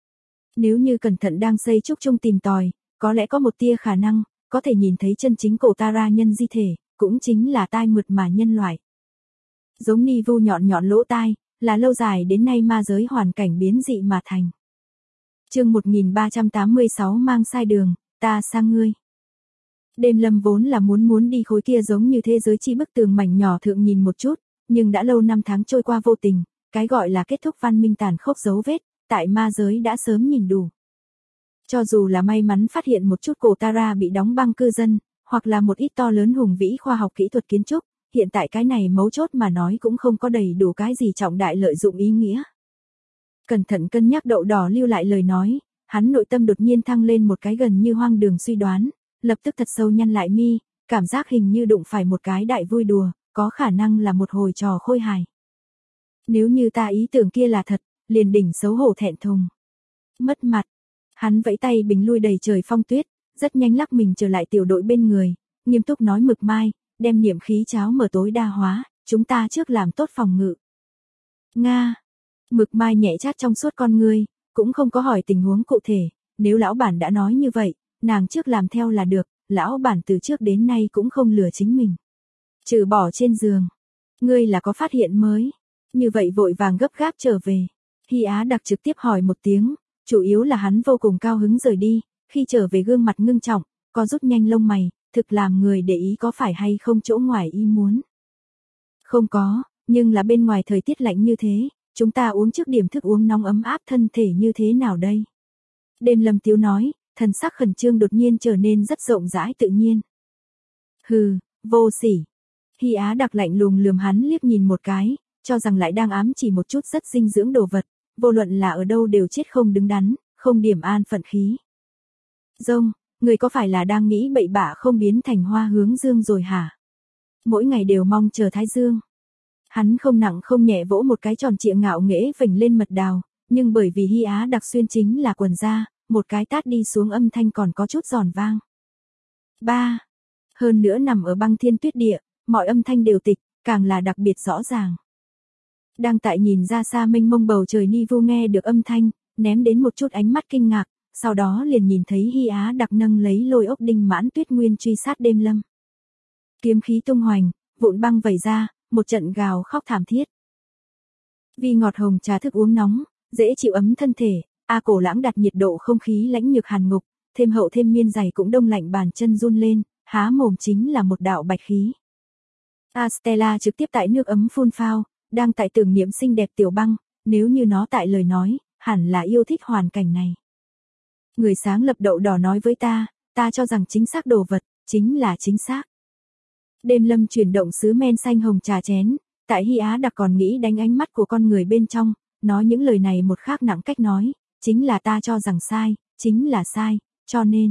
Nếu như cẩn thận đang xây trúc chung tìm tòi, có lẽ có một tia khả năng, có thể nhìn thấy chân chính cổ Tara nhân di thể, cũng chính là tai mượt mà nhân loại. Giống ni vu nhọn nhọn lỗ tai, là lâu dài đến nay ma giới hoàn cảnh biến dị mà thành. Chương 1386 mang sai đường, ta sang ngươi. Đêm Lâm vốn là muốn đi khối kia giống như thế giới chi bức tường mảnh nhỏ thượng nhìn một chút, nhưng đã lâu năm tháng trôi qua vô tình, cái gọi là kết thúc văn minh tàn khốc dấu vết, tại ma giới đã sớm nhìn đủ. Cho dù là may mắn phát hiện một chút cổ Tara bị đóng băng cư dân, hoặc là một ít to lớn hùng vĩ khoa học kỹ thuật kiến trúc, hiện tại cái này mấu chốt mà nói cũng không có đầy đủ cái gì trọng đại lợi dụng ý nghĩa. Cẩn thận cân nhắc đậu đỏ lưu lại lời nói, hắn nội tâm đột nhiên thăng lên một cái gần như hoang đường suy đoán, lập tức thật sâu nhăn lại mi, cảm giác hình như đụng phải một cái đại vui đùa, có khả năng là một hồi trò khôi hài. Nếu như ta ý tưởng kia là thật, liền đỉnh xấu hổ thẹn thùng. Mất mặt. Hắn vẫy tay bình lui đầy trời phong tuyết, rất nhanh lắc mình trở lại tiểu đội bên người, nghiêm túc nói Mực Mai, đem niệm khí cháo mở tối đa hóa, chúng ta trước làm tốt phòng ngự. Nga. Mực Mai nhẹ chát trong suốt con ngươi, cũng không có hỏi tình huống cụ thể, nếu lão bản đã nói như vậy, nàng trước làm theo là được, lão bản từ trước đến nay cũng không lừa chính mình. Trừ bỏ trên giường. Ngươi là có phát hiện mới. Như vậy vội vàng gấp gáp trở về. Hy Á Đặc trực tiếp hỏi một tiếng, chủ yếu là hắn vô cùng cao hứng rời đi, khi trở về gương mặt ngưng trọng, có rút nhanh lông mày, thực làm người để ý có phải hay không chỗ ngoài ý muốn. Không có, nhưng là bên ngoài thời tiết lạnh như thế, chúng ta uống trước điểm thức uống nóng ấm áp thân thể như thế nào đây? Đêm Lâm Tiếu nói, thần sắc khẩn trương đột nhiên trở nên rất rộng rãi tự nhiên. Hừ, vô sỉ. Hy Á Đặc lạnh lùng lườm hắn liếc nhìn một cái, cho rằng lại đang ám chỉ một chút rất dinh dưỡng đồ vật, vô luận là ở đâu đều chết không đứng đắn, không điểm an phận khí. Rông, người có phải là đang nghĩ bậy bạ không biến thành hoa hướng dương rồi hả? Mỗi ngày đều mong chờ thái dương. Hắn không nặng không nhẹ vỗ một cái tròn trịa ngạo nghễ vểnh lên mật đào, nhưng bởi vì Hy Á đặc xuyên chính là quần da, một cái tát đi xuống âm thanh còn có chút giòn vang. 3. Hơn nữa nằm ở băng thiên tuyết địa, mọi âm thanh đều tịch, càng là đặc biệt rõ ràng. Đang tại nhìn ra xa mênh mông bầu trời Ni Vu nghe được âm thanh, ném đến một chút ánh mắt kinh ngạc, sau đó liền nhìn thấy Hy Á đặc nâng lấy lôi ốc đinh mãn tuyết nguyên truy sát đêm lâm. Kiếm khí tung hoành, vụn băng vẩy ra, một trận gào khóc thảm thiết. Vì ngọt hồng trà thức uống nóng, dễ chịu ấm thân thể, A Cổ Lãng đặt nhiệt độ không khí lãnh nhược hàn ngục, thêm hậu thêm miên giày cũng đông lạnh bàn chân run lên, há mồm chính là một đạo bạch khí. Stella trực tiếp tại nước ấm phun phao, đang tại tưởng niệm xinh đẹp tiểu băng, nếu như nó tại lời nói, hẳn là yêu thích hoàn cảnh này. Người sáng lập đậu đỏ nói với ta cho rằng chính xác đồ vật, chính là chính xác. Đêm lâm chuyển động sứ men xanh hồng trà chén, tại Hy Á đặc còn nghĩ đánh ánh mắt của con người bên trong, nói những lời này một khác nặng cách nói, chính là ta cho rằng sai, chính là sai, cho nên.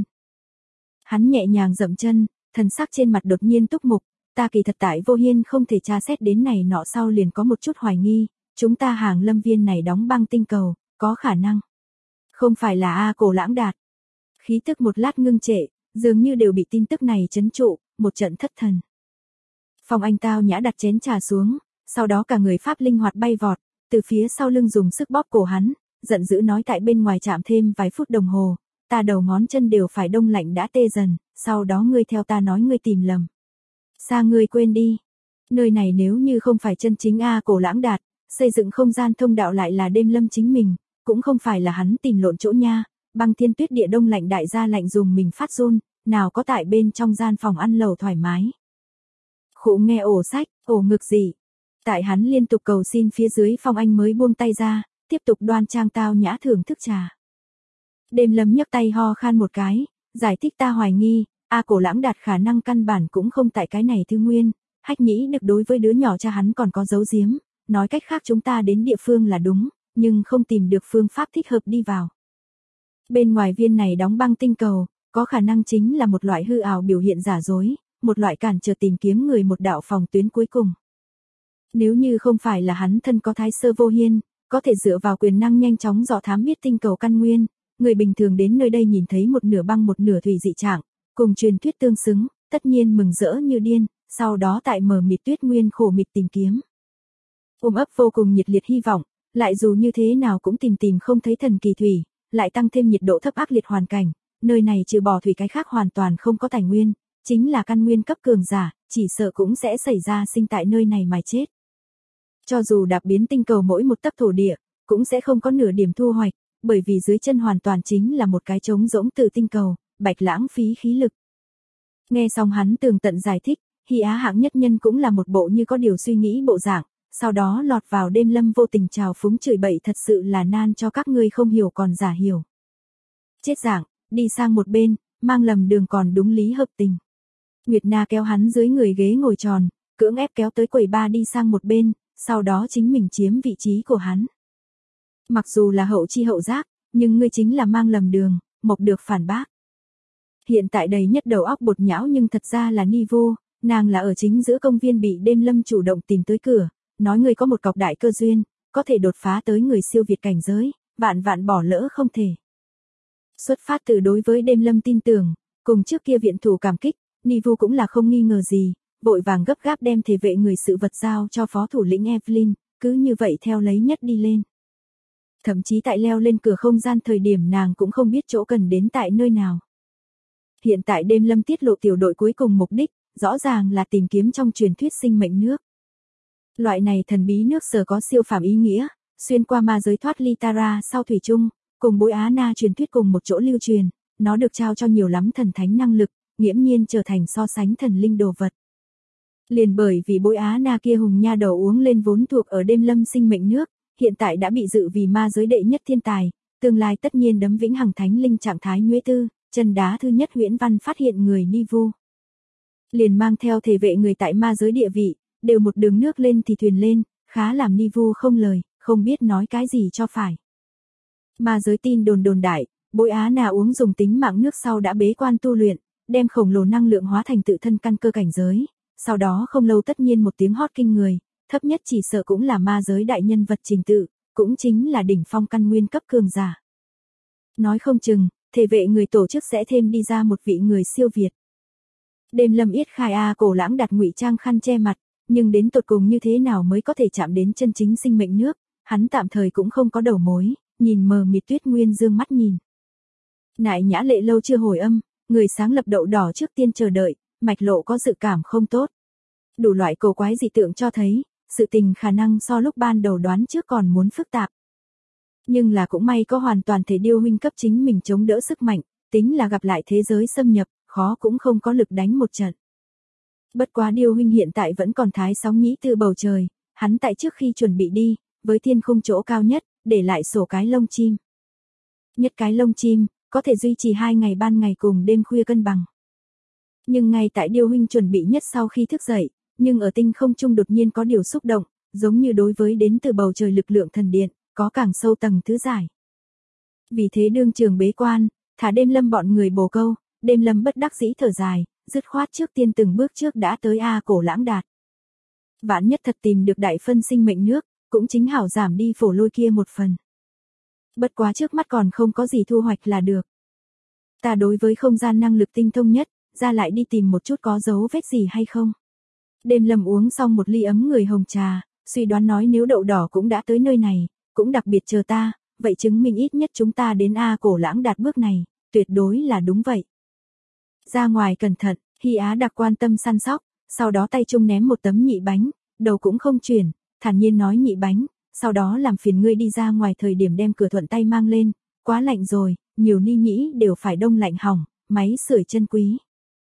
Hắn nhẹ nhàng dậm chân, thần sắc trên mặt đột nhiên túc mục, ta kỳ thật tại Vô Hiên không thể tra xét đến này nọ sau liền có một chút hoài nghi, chúng ta hàng lâm viên này đóng băng tinh cầu, có khả năng. Không phải là A Cổ Lãng đạt. Khí tức một lát ngưng trệ, dường như đều bị tin tức này chấn trụ, một trận thất thần. Phong Anh tao nhã đặt chén trà xuống, sau đó cả người pháp linh hoạt bay vọt, từ phía sau lưng dùng sức bóp cổ hắn, giận dữ nói tại bên ngoài chạm thêm vài phút đồng hồ, ta đầu ngón chân đều phải đông lạnh đã tê dần, sau đó ngươi theo ta nói ngươi tìm lầm. Xa ngươi quên đi. Nơi này nếu như không phải chân chính A Cổ Lãng đạt, xây dựng không gian thông đạo lại là đêm lâm chính mình, cũng không phải là hắn tìm lộn chỗ nha, băng thiên tuyết địa đông lạnh đại gia lạnh dùng mình phát run, nào có tại bên trong gian phòng ăn lẩu thoải mái. Khụ nghe ổ sách, ổ ngực gì. Tại hắn liên tục cầu xin phía dưới Phong Anh mới buông tay ra, tiếp tục đoan trang tao nhã thưởng thức trà. Đêm lâm nhấc tay ho khan một cái, giải thích ta hoài nghi, A Cổ Lãng đạt khả năng căn bản cũng không tại cái này thư nguyên, Hách Nhĩ được đối với đứa nhỏ cha hắn còn có giấu giếm, nói cách khác chúng ta đến địa phương là đúng, nhưng không tìm được phương pháp thích hợp đi vào. Bên ngoài viên này đóng băng tinh cầu, có khả năng chính là một loại hư ảo biểu hiện giả dối, một loại cản trở tìm kiếm người một đạo phòng tuyến cuối cùng. Nếu như không phải là hắn thân có thái sơ Vô Hiên, có thể dựa vào quyền năng nhanh chóng dò thám biết tinh cầu căn nguyên, người bình thường đến nơi đây nhìn thấy một nửa băng một nửa thủy dị trạng, cùng truyền thuyết tương xứng, tất nhiên mừng rỡ như điên, sau đó tại mờ mịt tuyết nguyên khổ mịt tìm kiếm. Ôm ấp vô cùng nhiệt liệt hy vọng, lại dù như thế nào cũng tìm không thấy thần kỳ thủy, lại tăng thêm nhiệt độ thấp ác liệt hoàn cảnh, nơi này trừ bỏ thủy cái khác hoàn toàn không có tài nguyên, chính là căn nguyên cấp cường giả, chỉ sợ cũng sẽ xảy ra sinh tại nơi này mà chết. Cho dù đạp biến tinh cầu mỗi một tấc thổ địa, cũng sẽ không có nửa điểm thu hoạch, bởi vì dưới chân hoàn toàn chính là một cái trống rỗng từ tinh cầu, bạch lãng phí khí lực. Nghe xong hắn tường tận giải thích, Hy Á hạng nhất nhân cũng là một bộ như có điều suy nghĩ bộ dạng, sau đó lọt vào đêm lâm vô tình trào phúng chửi bậy thật sự là nan cho các ngươi không hiểu còn giả hiểu. Chết dạng, đi sang một bên, mang lầm đường còn đúng lý hợp tình. Nguyệt Na kéo hắn dưới người ghế ngồi tròn, cưỡng ép kéo tới quầy ba đi sang một bên, sau đó chính mình chiếm vị trí của hắn. Mặc dù là hậu chi hậu giác, nhưng ngươi chính là mang lầm đường, Mộc được phản bác. Hiện tại đầy nhất đầu óc bột nhão nhưng thật ra là Ni Vu, nàng là ở chính giữa công viên bị đêm lâm chủ động tìm tới cửa, nói ngươi có một cọc đại cơ duyên, có thể đột phá tới người siêu việt cảnh giới, vạn vạn bỏ lỡ không thể. Xuất phát từ đối với đêm lâm tin tưởng, cùng trước kia viện thủ cảm kích, Ni Vu cũng là không nghi ngờ gì, vội vàng gấp gáp đem thể vệ người sự vật giao cho phó thủ lĩnh Evelyn, cứ như vậy theo lấy nhất đi lên. Thậm chí tại leo lên cửa không gian thời điểm nàng cũng không biết chỗ cần đến tại nơi nào. Hiện tại đêm lâm tiết lộ tiểu đội cuối cùng mục đích, rõ ràng là tìm kiếm trong truyền thuyết sinh mệnh nước. Loại này thần bí nước sở có siêu phàm ý nghĩa, xuyên qua ma giới thoát ly Tara sau thủy chung, cùng bối Á Na truyền thuyết cùng một chỗ lưu truyền, nó được trao cho nhiều lắm thần thánh năng lực, nghiễm nhiên trở thành so sánh thần linh đồ vật. Liền bởi vì bối Á Na kia hùng nha đầu uống lên vốn thuộc ở đêm lâm sinh mệnh nước, hiện tại đã bị dự vì ma giới đệ nhất thiên tài, tương lai tất nhiên đấm vĩnh hằng thánh linh trạng thái nhuế tư, chân đá thứ nhất Huyễn Văn phát hiện người Ni Vu. Liền mang theo thể vệ người tại ma giới địa vị, đều một đường nước lên thì thuyền lên, khá làm Ni Vu không lời, không biết nói cái gì cho phải. Ma giới tin đồn đại, Bội Á Na uống dùng tính mạng nước sau đã bế quan tu luyện, đem khổng lồ năng lượng hóa thành tự thân căn cơ cảnh giới, sau đó không lâu tất nhiên một tiếng hót kinh người, thấp nhất chỉ sợ cũng là ma giới đại nhân vật Trình Tự, cũng chính là đỉnh phong căn nguyên cấp cường giả. Nói không chừng, thể vệ người tổ chức sẽ thêm đi ra một vị người siêu việt. Đêm Lâm yết khai Cổ Lãng Đạt ngụy trang khăn che mặt, nhưng đến tột cùng như thế nào mới có thể chạm đến chân chính sinh mệnh nước, hắn tạm thời cũng không có đầu mối, nhìn mờ mịt Tuyết Nguyên dương mắt nhìn. Nại Nhã Lệ lâu chưa hồi âm, người sáng lập đậu đỏ trước tiên chờ đợi, Mạch Lộ có dự cảm không tốt. Đủ loại cổ quái dị tượng cho thấy, sự tình khả năng so lúc ban đầu đoán trước còn muốn phức tạp. Nhưng là cũng may có hoàn toàn thể Điêu huynh cấp chính mình chống đỡ sức mạnh, tính là gặp lại thế giới xâm nhập, khó cũng không có lực đánh một trận. Bất quá Điêu huynh hiện tại vẫn còn thái sóng nhĩ tư bầu trời, hắn tại trước khi chuẩn bị đi, với thiên khung chỗ cao nhất, để lại sổ cái lông chim. Nhất cái lông chim, có thể duy trì 2 ngày ban ngày cùng đêm khuya cân bằng. Nhưng ngay tại Điêu huynh chuẩn bị nhất sau khi thức dậy, nhưng ở tinh không trung đột nhiên có điều xúc động, giống như đối với đến từ bầu trời lực lượng thần điện, có càng sâu tầng thứ giải. Vì thế đương trường bế quan, thả Đêm Lâm bọn người bồ câu, Đêm Lâm bất đắc dĩ thở dài, dứt khoát trước tiên từng bước trước đã tới Cổ Lãng Đạt. Vạn nhất thật tìm được đại phân sinh mệnh nước, cũng chính hảo giảm đi phổ lôi kia một phần. Bất quá trước mắt còn không có gì thu hoạch là được. Ta đối với không gian năng lực tinh thông nhất, ra lại đi tìm một chút có dấu vết gì hay không. Đêm Lâm uống xong một ly ấm người hồng trà, suy đoán nói nếu đậu đỏ cũng đã tới nơi này, cũng đặc biệt chờ ta, vậy chứng minh ít nhất chúng ta đến Cổ Lãng Đạt bước này, tuyệt đối là đúng vậy. Ra ngoài cẩn thận, Hy Á đặc quan tâm săn sóc, sau đó tay trung ném một tấm nhị bánh, đầu cũng không chuyển, thản nhiên nói nhị bánh, sau đó làm phiền ngươi đi ra ngoài thời điểm đem cửa thuận tay mang lên, quá lạnh rồi, nhiều ni nhĩ đều phải đông lạnh hỏng, máy sưởi chân quý.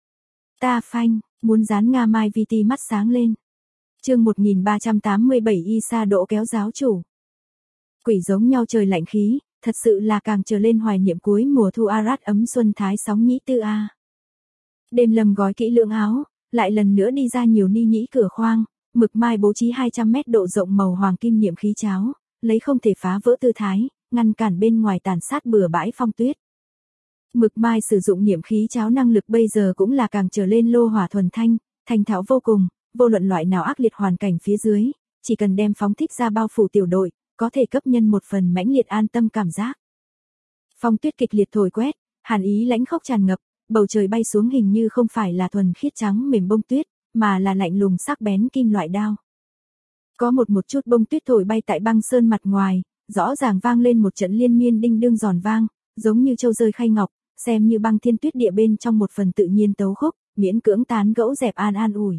Ta phanh, muốn dán Nga Mai VT mắt sáng lên. Chương 1387 Isa Đỗ kéo giáo chủ. Quỷ giống nhau trời lạnh khí, thật sự là càng trở lên hoài niệm cuối mùa thu Arat ấm xuân thái sóng nhĩ tư a. Đêm Lâm gói kỹ lưỡng áo, lại lần nữa đi ra nhiều ni nhĩ cửa khoang, mực mai bố trí 200 mét độ rộng màu hoàng kim niệm khí cháo, lấy không thể phá vỡ tư thái, ngăn cản bên ngoài tàn sát bừa bãi phong tuyết. Mực mai sử dụng niệm khí cháo năng lực bây giờ cũng là càng trở lên lô hỏa thuần thanh, thành thạo vô cùng, vô luận loại nào ác liệt hoàn cảnh phía dưới, chỉ cần đem phóng thích ra bao phủ tiểu đội, có thể cấp nhân một phần mãnh liệt an tâm cảm giác. Phong tuyết kịch liệt thổi quét, hàn ý lãnh khốc tràn ngập, bầu trời bay xuống hình như không phải là thuần khiết trắng mềm bông tuyết, mà là lạnh lùng sắc bén kim loại đao. Có một chút bông tuyết thổi bay tại băng sơn mặt ngoài, rõ ràng vang lên một trận liên miên đinh đương giòn vang, giống như châu rơi khay ngọc, xem như băng thiên tuyết địa bên trong một phần tự nhiên tấu khúc, miễn cưỡng tán gẫu dẹp an ủi.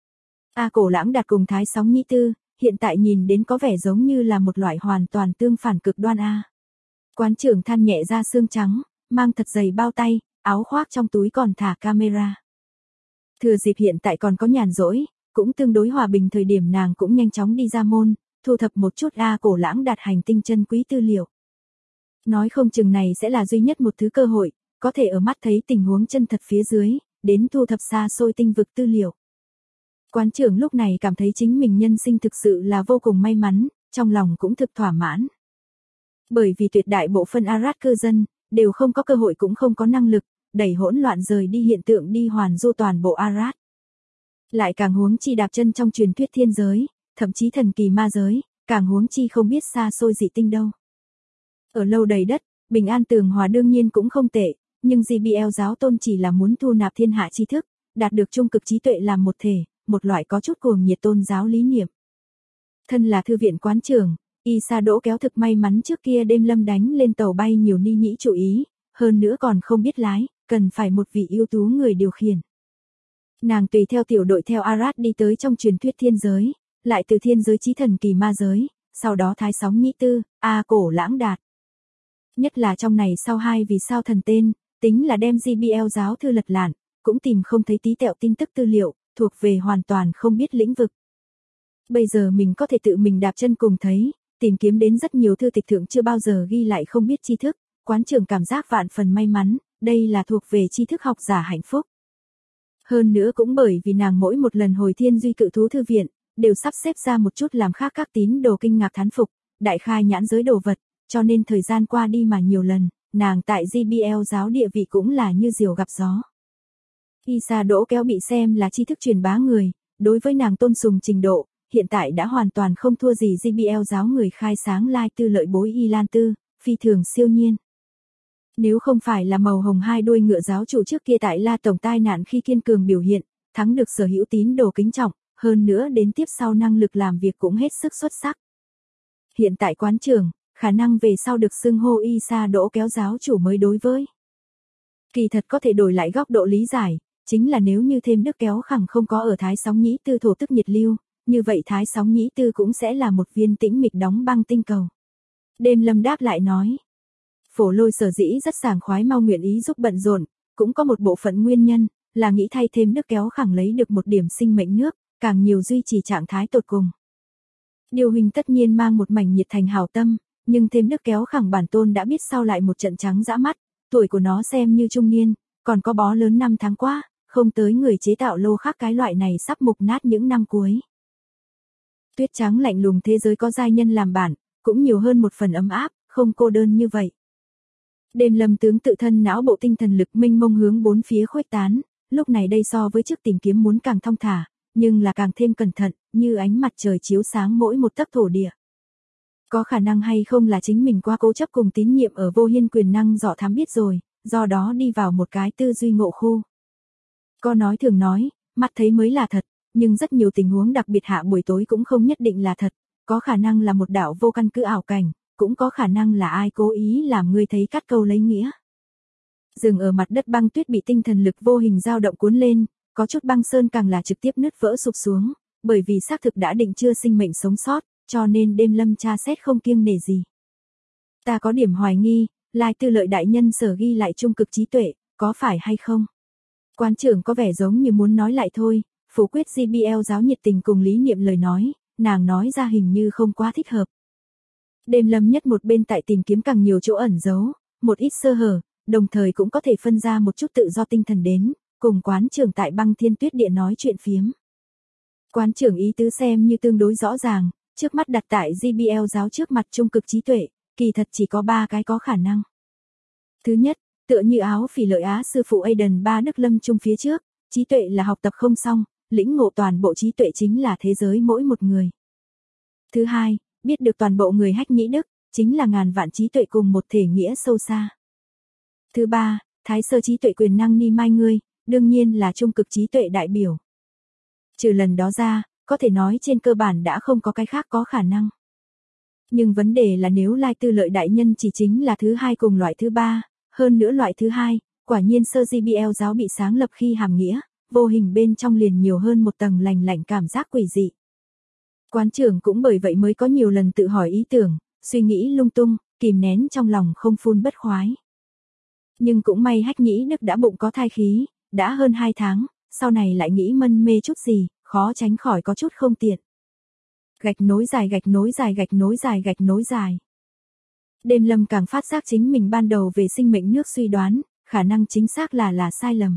Cổ Lãng Đạt cùng thái sóng nhĩ tư, hiện tại nhìn đến có vẻ giống như là một loại hoàn toàn tương phản cực đoan a. Quán trưởng than nhẹ ra xương trắng, mang thật dày bao tay, áo khoác trong túi còn thả camera. Thừa dịp hiện tại còn có nhàn rỗi, cũng tương đối hòa bình thời điểm nàng cũng nhanh chóng đi ra môn, thu thập một chút Cổ Lãng Đạt hành tinh chân quý tư liệu. Nói không chừng này sẽ là duy nhất một thứ cơ hội, có thể ở mắt thấy tình huống chân thật phía dưới, đến thu thập xa xôi tinh vực tư liệu. Quán trưởng lúc này cảm thấy chính mình nhân sinh thực sự là vô cùng may mắn, trong lòng cũng thực thỏa mãn. Bởi vì tuyệt đại bộ phận Arat cư dân, đều không có cơ hội cũng không có năng lực, đẩy hỗn loạn rời đi hiện tượng đi hoàn du toàn bộ Arat. Lại càng huống chi đạp chân trong truyền thuyết thiên giới, thậm chí thần kỳ ma giới, càng huống chi không biết xa xôi dị tinh đâu. Ở lâu đầy đất, bình an tường hòa đương nhiên cũng không tệ, nhưng JBL giáo tôn chỉ là muốn thu nạp thiên hạ tri thức, đạt được trung cực trí tuệ làm một thể, một loại có chút cuồng nhiệt tôn giáo lý niệm. Thân là thư viện quán trưởng, Isa Đỗ kéo thực may mắn trước kia Đêm Lâm đánh lên tàu bay nhiều ni nhĩ chú ý, hơn nữa còn không biết lái, cần phải một vị ưu tú người điều khiển. Nàng tùy theo tiểu đội theo Arat đi tới trong truyền thuyết thiên giới, lại từ thiên giới chí thần kỳ ma giới, sau đó thái sóng nhĩ tư, Cổ Lãng Đạt. Nhất là trong này sau hai vì sao thần tên, tính là đem JBL giáo thư lật lạn, cũng tìm không thấy tí tẹo tin tức tư liệu, thuộc về hoàn toàn không biết lĩnh vực. Bây giờ mình có thể tự mình đạp chân cùng thấy, tìm kiếm đến rất nhiều thư tịch thượng chưa bao giờ ghi lại không biết tri thức, quán trưởng cảm giác vạn phần may mắn, đây là thuộc về tri thức học giả hạnh phúc. Hơn nữa cũng bởi vì nàng mỗi một lần hồi thiên duy cự thú thư viện, đều sắp xếp ra một chút làm khác các tín đồ kinh ngạc thán phục, đại khai nhãn giới đồ vật, cho nên thời gian qua đi mà nhiều lần, nàng tại JBL giáo địa vị cũng là như diều gặp gió. Isa Đỗ Kéo bị xem là tri thức truyền bá người, đối với nàng tôn sùng trình độ, hiện tại đã hoàn toàn không thua gì JBL giáo người khai sáng lai tư lợi bối Y Lan Tư, phi thường siêu nhiên. Nếu không phải là màu hồng hai đuôi ngựa giáo chủ trước kia tại La Tổng tai nạn khi kiên cường biểu hiện, thắng được sở hữu tín đồ kính trọng, hơn nữa đến tiếp sau năng lực làm việc cũng hết sức xuất sắc. Hiện tại quán trưởng, khả năng về sau được xưng hô Isa Đỗ Kéo giáo chủ mới đối với. Kỳ thật có thể đổi lại góc độ lý giải, chính là nếu như thêm Đức Kéo Khẳng không có ở Thái Sóng Nhĩ Tư thổ tức nhiệt lưu, như vậy Thái Sóng Nhĩ Tư cũng sẽ là một viên tĩnh mịch đóng băng tinh cầu. Đêm Lâm đáp lại nói. Phổ Lôi sở dĩ rất sảng khoái mau nguyện ý giúp bận rộn, cũng có một bộ phận nguyên nhân, là nghĩ thay thêm Đức Kéo Khẳng lấy được một điểm sinh mệnh nước, càng nhiều duy trì trạng thái tột cùng. Điều Huỳnh tất nhiên mang một mảnh nhiệt thành hảo tâm, nhưng thêm Đức Kéo Khẳng bản tôn đã biết sau lại một trận trắng dã mắt, tuổi của nó xem như trung niên, còn có bó lớn 5 tháng qua, không tới người chế tạo lô khác cái loại này sắp mục nát những năm cuối. Tuyết trắng lạnh lùng thế giới có giai nhân làm bản, cũng nhiều hơn một phần ấm áp, không cô đơn như vậy. Đêm Lâm tướng tự thân não bộ tinh thần lực mênh mông hướng bốn phía khuếch tán, lúc này đây so với trước tìm kiếm muốn càng thong thả, nhưng là càng thêm cẩn thận, như ánh mặt trời chiếu sáng mỗi một tấc thổ địa. Có khả năng hay không là chính mình qua cố chấp cùng tín nhiệm ở vô hiên quyền năng dò thám biết rồi, do đó đi vào một cái tư duy ngộ khu. Có nói thường nói, mắt thấy mới là thật, nhưng rất nhiều tình huống đặc biệt hạ buổi tối cũng không nhất định là thật, có khả năng là một đạo vô căn cứ ảo cảnh, cũng có khả năng là ai cố ý làm ngươi thấy cắt câu lấy nghĩa. Dừng ở mặt đất băng tuyết bị tinh thần lực vô hình dao động cuốn lên, có chút băng sơn càng là trực tiếp nứt vỡ sụp xuống, bởi vì xác thực đã định chưa sinh mệnh sống sót, cho nên Đêm Lâm tra xét không kiêng nể gì. Ta có điểm hoài nghi, lai tư lợi đại nhân sở ghi lại trung cực trí tuệ, có phải hay không? Quan trưởng có vẻ giống như muốn nói lại thôi, phủ quyết JBL giáo nhiệt tình cùng lý niệm lời nói, nàng nói ra hình như không quá thích hợp. Đêm Lâm nhất một bên tại tìm kiếm càng nhiều chỗ ẩn giấu, một ít sơ hở, đồng thời cũng có thể phân ra một chút tự do tinh thần đến, cùng quán trưởng tại Băng Thiên Tuyết Địa nói chuyện phiếm. Quán trưởng ý tứ xem như tương đối rõ ràng, trước mắt đặt tại JBL giáo trước mặt trung cực trí tuệ, kỳ thật chỉ có 3 cái có khả năng. Thứ nhất, tựa như áo phỉ lợi Á sư phụ Aiden Ba Đức Lâm Trung phía trước, trí tuệ là học tập không xong, lĩnh ngộ toàn bộ trí tuệ chính là thế giới mỗi một người. Thứ hai, biết được toàn bộ người Hách Nhĩ Đức, chính là ngàn vạn trí tuệ cùng một thể nghĩa sâu xa. Thứ ba, thái sơ trí tuệ quyền năng ni mai ngươi, đương nhiên là trung cực trí tuệ đại biểu. Trừ lần đó ra, có thể nói trên cơ bản đã không có cái khác có khả năng. Nhưng vấn đề là nếu lai tư lợi đại nhân chỉ chính là thứ hai cùng loại thứ ba, hơn nữa loại thứ hai, quả nhiên sơ JBL giáo bị sáng lập khi hàm nghĩa, vô hình bên trong liền nhiều hơn một tầng lành lạnh cảm giác quỷ dị. Quán trưởng cũng bởi vậy mới có nhiều lần tự hỏi ý tưởng, suy nghĩ lung tung, kìm nén trong lòng không phun bất khoái. Nhưng cũng may Hách Nhĩ Đức đã bụng có thai khí, đã hơn 2 tháng, sau này lại nghĩ mân mê chút gì, khó tránh khỏi có chút không tiện. Gạch nối dài gạch nối dài gạch nối dài gạch nối dài. Đêm Lâm càng phát giác chính mình ban đầu về sinh mệnh nước suy đoán, khả năng chính xác là sai lầm.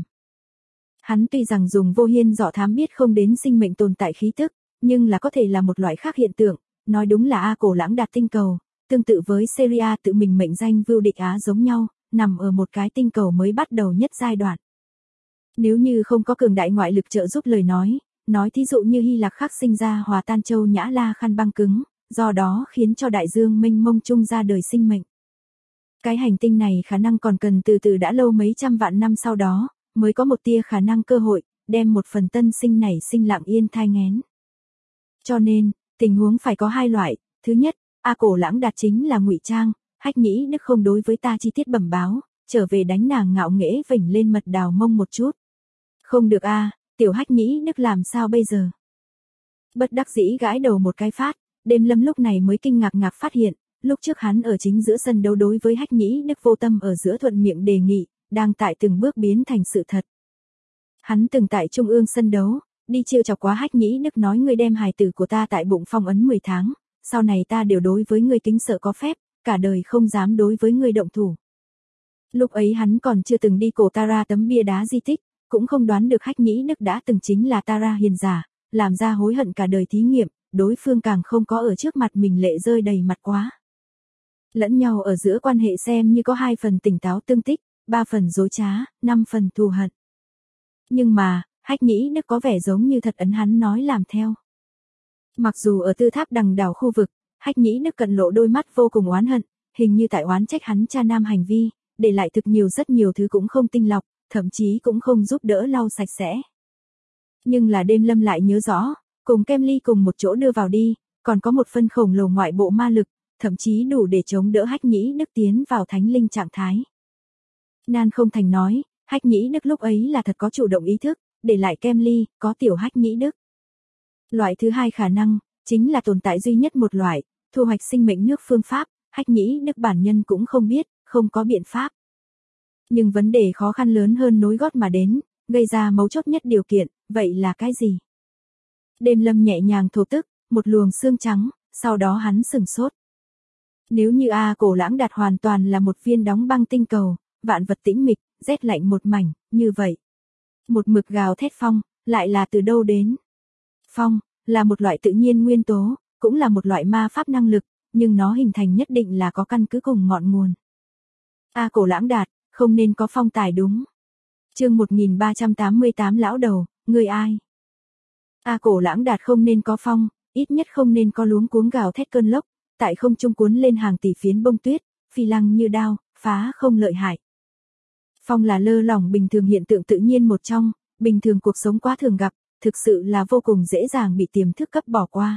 Hắn tuy rằng dùng vô hiên dọ thám biết không đến sinh mệnh tồn tại khí tức, nhưng là có thể là một loại khác hiện tượng, nói đúng là A Cổ Lãng Đạt tinh cầu, tương tự với Syria tự mình mệnh danh Vưu Địch Á giống nhau, nằm ở một cái tinh cầu mới bắt đầu nhất giai đoạn. Nếu như không có cường đại ngoại lực trợ giúp lời nói thí dụ như Hy Lạc khắc sinh ra hòa tan châu Nhã La khăn băng cứng, do đó khiến cho đại dương mênh mông chung ra đời sinh mệnh. Cái hành tinh này khả năng còn cần từ từ đã lâu mấy trăm vạn năm sau đó, mới có một tia khả năng cơ hội, đem một phần tân sinh nảy sinh lặng yên thai nghén. Cho nên, tình huống phải có 2 loại, thứ nhất, A Cổ Lãng Đạt chính là ngụy trang, Hách Nhĩ Đức không đối với ta chi tiết bẩm báo, trở về đánh nàng ngạo nghễ vểnh lên mật đào mông một chút. Không được a, tiểu Hách Nhĩ Đức làm sao bây giờ? Bất đắc dĩ gãi đầu một cái phát, Đêm Lâm lúc này mới kinh ngạc phát hiện, lúc trước hắn ở chính giữa sân đấu đối với Hách Nhĩ Đức vô tâm ở giữa thuận miệng đề nghị, đang tại từng bước biến thành sự thật. Hắn từng tại trung ương sân đấu, đi trêu chọc quá Hách Nhĩ Đức nói ngươi đem hài tử của ta tại bụng phong ấn 10 tháng, sau này ta đều đối với ngươi kính sợ có phép, cả đời không dám đối với ngươi động thủ. Lúc ấy hắn còn chưa từng đi cổ Tara tấm bia đá di tích, cũng không đoán được Hách Nhĩ Đức đã từng chính là Tara hiền giả, làm ra hối hận cả đời thí nghiệm, đối phương càng không có ở trước mặt mình lệ rơi đầy mặt quá. Lẫn nhau ở giữa quan hệ xem như có 2 phần tỉnh táo tương tích, 3 phần dối trá, 5 phần thù hận. Nhưng mà, Hách Nhĩ Đức có vẻ giống như thật ấn hắn nói làm theo. Mặc dù ở Tư Tháp Đằng Đảo khu vực, Hách Nhĩ Đức cận lộ đôi mắt vô cùng oán hận, hình như tại oán trách hắn cha nam hành vi, để lại thực nhiều rất nhiều thứ cũng không tinh lọc, thậm chí cũng không giúp đỡ lau sạch sẽ. Nhưng là Đêm Lâm lại nhớ rõ, cùng Kem Ly cùng một chỗ đưa vào đi, còn có một phân khổng lồ ngoại bộ ma lực, thậm chí đủ để chống đỡ Hách Nhĩ Đức tiến vào thánh linh trạng thái. Nan không thành nói, Hách Nhĩ Đức lúc ấy là thật có chủ động ý thức, để lại Kem Ly, có tiểu Hách Nhĩ Đức. Loại thứ hai khả năng, chính là tồn tại duy nhất một loại, thu hoạch sinh mệnh nước phương pháp, Hách Nhĩ Đức bản nhân cũng không biết, không có biện pháp. Nhưng vấn đề khó khăn lớn hơn nối gót mà đến, gây ra mấu chốt nhất điều kiện, vậy là cái gì? Đêm Lâm nhẹ nhàng thổ tức, một luồng xương trắng, sau đó hắn sửng sốt. Nếu như Cổ Lãng Đạt hoàn toàn là một viên đóng băng tinh cầu, vạn vật tĩnh mịch, rét lạnh một mảnh, như vậy. Một mực gào thét phong, lại là từ đâu đến? Phong, là một loại tự nhiên nguyên tố, cũng là một loại ma pháp năng lực, nhưng nó hình thành nhất định là có căn cứ cùng ngọn nguồn. Cổ Lãng Đạt, không nên có phong tài đúng. Chương 1388 lão đầu, người ai? Cổ Lãng Đạt không nên có phong, ít nhất không nên có luống cuống gào thét cơn lốc, tại không trung cuốn lên hàng tỷ phiến bông tuyết, phi lăng như đao, phá không lợi hại. Phong là lơ lỏng bình thường hiện tượng tự nhiên một trong, bình thường cuộc sống quá thường gặp, thực sự là vô cùng dễ dàng bị tiềm thức cấp bỏ qua.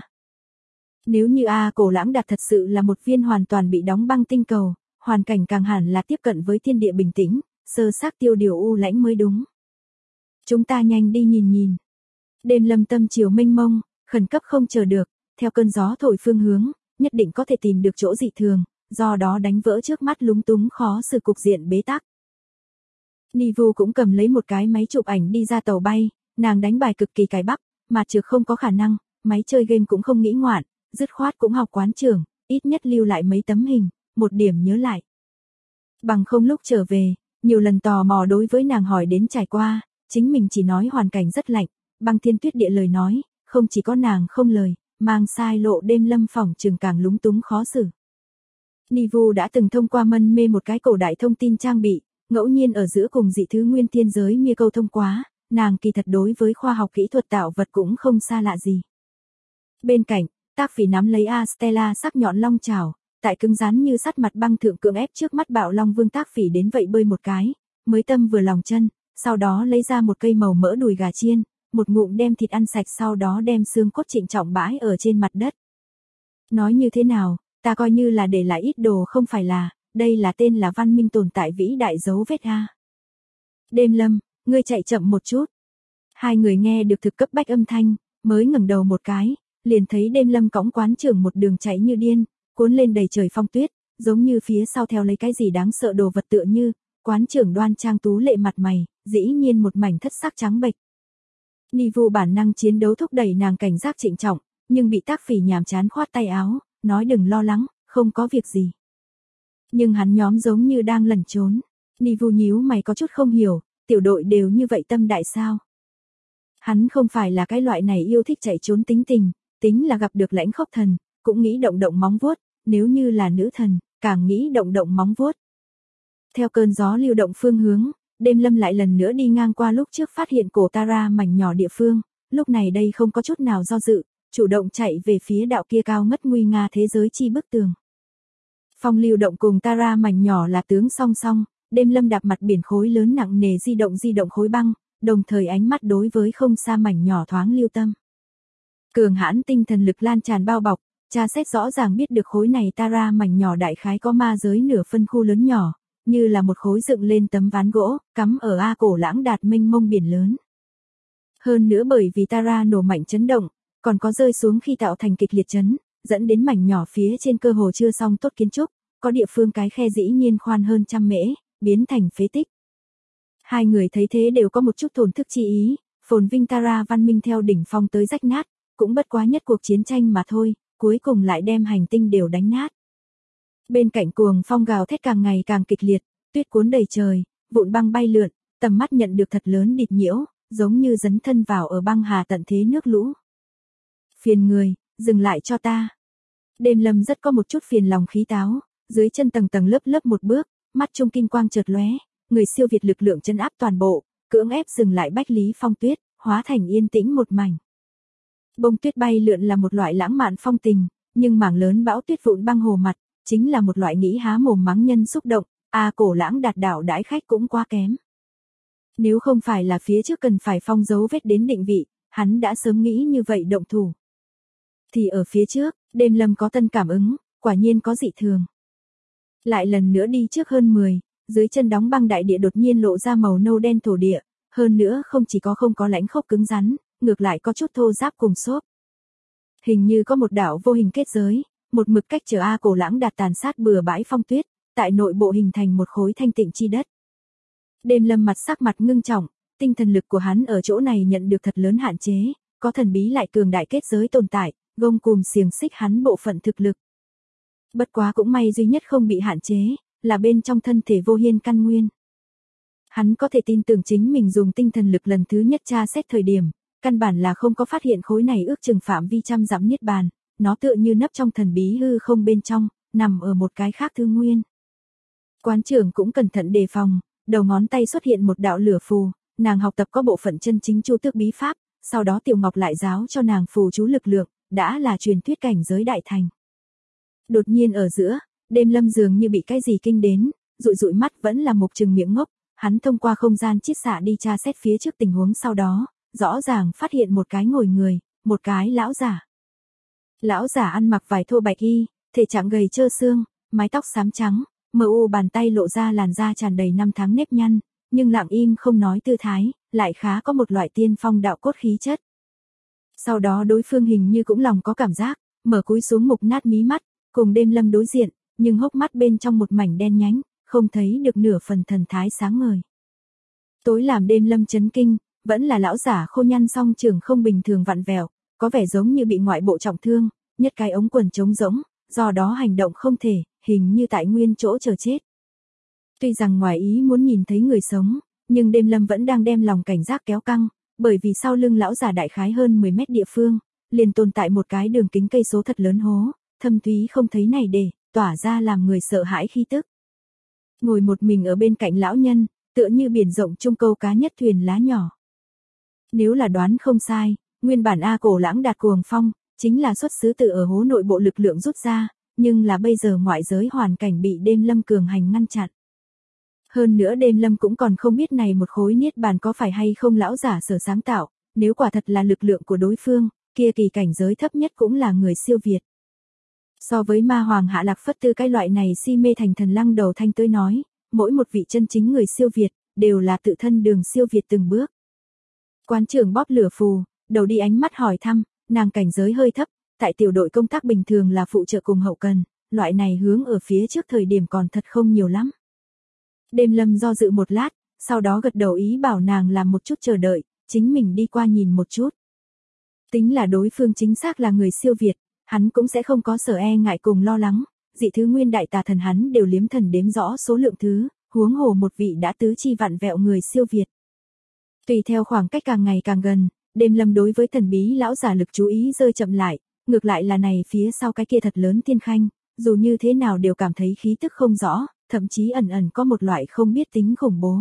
Nếu như Cổ Lãng Đạt thật sự là một viên hoàn toàn bị đóng băng tinh cầu, hoàn cảnh càng hẳn là tiếp cận với thiên địa bình tĩnh, sơ xác tiêu điều u lãnh mới đúng. Chúng ta nhanh đi nhìn nhìn. Đêm Lâm tâm chiều mênh mông, khẩn cấp không chờ được, theo cơn gió thổi phương hướng, nhất định có thể tìm được chỗ dị thường, do đó đánh vỡ trước mắt lúng túng khó xử cục diện bế tắc. Nivu cũng cầm lấy một cái máy chụp ảnh đi ra tàu bay, nàng đánh bài cực kỳ cài bắp, mà trừ không có khả năng, máy chơi game cũng không nghĩ ngoạn, dứt khoát cũng học quán trường, ít nhất lưu lại mấy tấm hình, một điểm nhớ lại. Bằng không lúc trở về, nhiều lần tò mò đối với nàng hỏi đến trải qua, chính mình chỉ nói hoàn cảnh rất lạnh, băng thiên tuyết địa lời nói, không chỉ có nàng không lời, mang sai lộ Đêm Lâm phỏng chừng càng lúng túng khó xử. Nivu đã từng thông qua mân mê một cái cổ đại thông tin trang bị, ngẫu nhiên ở giữa cùng dị thứ nguyên thiên giới mia câu thông quá, nàng kỳ thật đối với khoa học kỹ thuật tạo vật cũng không xa lạ gì. Bên cạnh, Tác Phỉ nắm lấy Stella sắc nhọn long chảo, tại cứng rắn như sắt mặt băng thượng cưỡng ép trước mắt Bạo Long Vương Tác Phỉ đến vậy bơi một cái, mới tâm vừa lòng chân, sau đó lấy ra một cây màu mỡ đùi gà chiên, một ngụm đem thịt ăn sạch, sau đó đem xương cốt trịnh trọng bãi ở trên mặt đất. Nói như thế nào, ta coi như là để lại ít đồ không phải là, đây là tên là văn minh tồn tại vĩ đại dấu vết a. Đêm Lâm, ngươi chạy chậm một chút. Hai người nghe được thực cấp bách âm thanh, mới ngẩng đầu một cái, liền thấy Đêm Lâm cõng quán trưởng một đường chạy như điên, cuốn lên đầy trời phong tuyết, giống như phía sau theo lấy cái gì đáng sợ đồ vật tựa như, quán trưởng đoan trang tú lệ mặt mày, dĩ nhiên một mảnh thất sắc trắng bệch. Nivu bản năng chiến đấu thúc đẩy nàng cảnh giác trịnh trọng, nhưng bị Tác Phỉ nhàm chán khoát tay áo, nói đừng lo lắng, không có việc gì. Nhưng hắn nhóm giống như đang lẩn trốn. Nivu nhíu mày có chút không hiểu, tiểu đội đều như vậy tâm đại sao? Hắn không phải là cái loại này yêu thích chạy trốn tính tình, tính là gặp được lãnh khốc thần, cũng nghĩ động động móng vuốt, nếu như là nữ thần, càng nghĩ động động móng vuốt. Theo cơn gió lưu động phương hướng, Đêm Lâm lại lần nữa đi ngang qua lúc trước phát hiện cổ Tara mảnh nhỏ địa phương, lúc này đây không có chút nào do dự, chủ động chạy về phía đạo kia cao ngất nguy nga thế giới chi bức tường. Phong lưu động cùng Tara mảnh nhỏ là tướng song song, Đêm Lâm đạp mặt biển khối lớn nặng nề di động khối băng, đồng thời ánh mắt đối với không xa mảnh nhỏ thoáng lưu tâm. Cường hãn tinh thần lực lan tràn bao bọc, tra xét rõ ràng biết được khối này Tara mảnh nhỏ đại khái có ma giới nửa phân khu lớn nhỏ, như là một khối dựng lên tấm ván gỗ, cắm ở Cổ Lãng Đạt mênh mông biển lớn. Hơn nữa bởi vì Tara nổ mạnh chấn động, còn có rơi xuống khi tạo thành kịch liệt chấn, dẫn đến mảnh nhỏ phía trên cơ hồ chưa xong tốt kiến trúc, có địa phương cái khe dĩ nhiên khoan hơn 100 mễ, biến thành phế tích. Hai người thấy thế đều có một chút thổn thức chi ý, phồn vinh Tara văn minh theo đỉnh phong tới rách nát, cũng bất quá nhất cuộc chiến tranh mà thôi, cuối cùng lại đem hành tinh đều đánh nát. Bên cạnh cuồng phong gào thét càng ngày càng kịch liệt, tuyết cuốn đầy trời, vụn băng bay lượn, tầm mắt nhận được thật lớn địch nhiễu, giống như dấn thân vào ở băng hà tận thế nước lũ. Phiền người, dừng lại cho ta. Đêm lâm rất có một chút phiền lòng khí táo, dưới chân tầng tầng lớp lớp một bước, mắt trung kim quang chợt lóe, người siêu việt lực lượng trấn áp toàn bộ, cưỡng ép dừng lại Bách Lý Phong Tuyết, hóa thành yên tĩnh một mảnh. Bông tuyết bay lượn là một loại lãng mạn phong tình, nhưng mảng lớn bão tuyết vụn băng hồ mặt, chính là một loại nghĩ há mồm mắng nhân xúc động, Cổ Lãng Đạt đảo đãi khách cũng quá kém. Nếu không phải là phía trước cần phải phong dấu vết đến định vị, hắn đã sớm nghĩ như vậy động thủ. Thì ở phía trước, Đêm Lâm có tân cảm ứng, quả nhiên có dị thường. Lại lần nữa đi trước hơn 10, dưới chân đóng băng đại địa đột nhiên lộ ra màu nâu đen thổ địa, hơn nữa không chỉ không có lãnh khốc cứng rắn, ngược lại có chút thô ráp cùng xốp. Hình như có một đạo vô hình kết giới, một mực cách chờ Cổ Lãng Đạt tàn sát bừa bãi phong tuyết, tại nội bộ hình thành một khối thanh tịnh chi đất. Đêm Lâm sắc mặt ngưng trọng, tinh thần lực của hắn ở chỗ này nhận được thật lớn hạn chế, có thần bí lại cường đại kết giới tồn tại, gông cùm xiềng xích hắn bộ phận thực lực. Bất quá cũng may duy nhất không bị hạn chế, là bên trong thân thể vô hiên căn nguyên. Hắn có thể tin tưởng chính mình dùng tinh thần lực lần thứ nhất tra xét thời điểm, căn bản là không có phát hiện khối này ước chừng phạm vi trăm dặm niết bàn, nó tựa như nấp trong thần bí hư không bên trong, nằm ở một cái khác thứ nguyên. Quán trưởng cũng cẩn thận đề phòng, đầu ngón tay xuất hiện một đạo lửa phù, nàng học tập có bộ phận chân chính Chu Tước bí pháp, sau đó Tiểu Ngọc lại giáo cho nàng phù chú lực lượng, đã là truyền thuyết cảnh giới đại thành. Đột nhiên ở giữa, Đêm Lâm dường như bị cái gì kinh đến, dụi dụi mắt vẫn là mục trừng miệng ngốc, hắn thông qua không gian chiết xạ đi tra xét phía trước tình huống sau đó, rõ ràng phát hiện một cái ngồi người, một cái lão giả. Lão giả ăn mặc vải thô bạch y, thể trạng gầy trơ xương, mái tóc xám trắng, mờ u bàn tay lộ ra làn da tràn đầy năm tháng nếp nhăn, nhưng lặng im không nói tư thái, lại khá có một loại tiên phong đạo cốt khí chất. Sau đó đối phương hình như cũng lòng có cảm giác, mở cúi xuống mục nát mí mắt, cùng Đêm Lâm đối diện, nhưng hốc mắt bên trong một mảnh đen nhánh, không thấy được nửa phần thần thái sáng ngời. Tối làm Đêm Lâm chấn kinh, vẫn là lão giả khô nhăn song trường không bình thường vặn vẹo, có vẻ giống như bị ngoại bộ trọng thương, nhất cái ống quần trống rỗng, do đó hành động không thể, hình như tại nguyên chỗ chờ chết. Tuy rằng ngoài ý muốn nhìn thấy người sống, nhưng Đêm Lâm vẫn đang đem lòng cảnh giác kéo căng, bởi vì sau lưng lão giả đại khái hơn 10 mét địa phương, liền tồn tại một cái đường kính cây số thật lớn hố, thâm thúy không thấy này để, tỏa ra làm người sợ hãi khí tức. Ngồi một mình ở bên cạnh lão nhân, tựa như biển rộng trung câu cá nhất thuyền lá nhỏ. Nếu là đoán không sai, nguyên bản Cổ Lãng Đạt cuồng phong, chính là xuất xứ từ ở hố nội bộ lực lượng rút ra, nhưng là bây giờ ngoại giới hoàn cảnh bị Đêm Lâm cường hành ngăn chặn. Hơn nữa Đêm Lâm cũng còn không biết này một khối niết bàn có phải hay không lão giả sở sáng tạo, nếu quả thật là lực lượng của đối phương, kia kỳ cảnh giới thấp nhất cũng là người siêu việt. So với ma hoàng Hạ Lạc Phất Tư cái loại này si mê thành thần lăng đầu thanh tới nói, mỗi một vị chân chính người siêu việt, đều là tự thân đường siêu việt từng bước. Quán trưởng bóp lửa phù, đầu đi ánh mắt hỏi thăm, nàng cảnh giới hơi thấp, tại tiểu đội công tác bình thường là phụ trợ cùng hậu cần, loại này hướng ở phía trước thời điểm còn thật không nhiều lắm. Đêm Lâm do dự một lát, sau đó gật đầu ý bảo nàng làm một chút chờ đợi, chính mình đi qua nhìn một chút. Tính là đối phương chính xác là người siêu việt, hắn cũng sẽ không có sở e ngại cùng lo lắng, dị thứ nguyên đại tà thần hắn đều liếm thần đếm rõ số lượng thứ, huống hồ một vị đã tứ chi vặn vẹo người siêu việt. Tùy theo khoảng cách càng ngày càng gần, Đêm Lâm đối với thần bí lão giả lực chú ý rơi chậm lại, ngược lại là này phía sau cái kia thật lớn tiên khanh, dù như thế nào đều cảm thấy khí tức không rõ, thậm chí ẩn ẩn có một loại không biết tính khủng bố.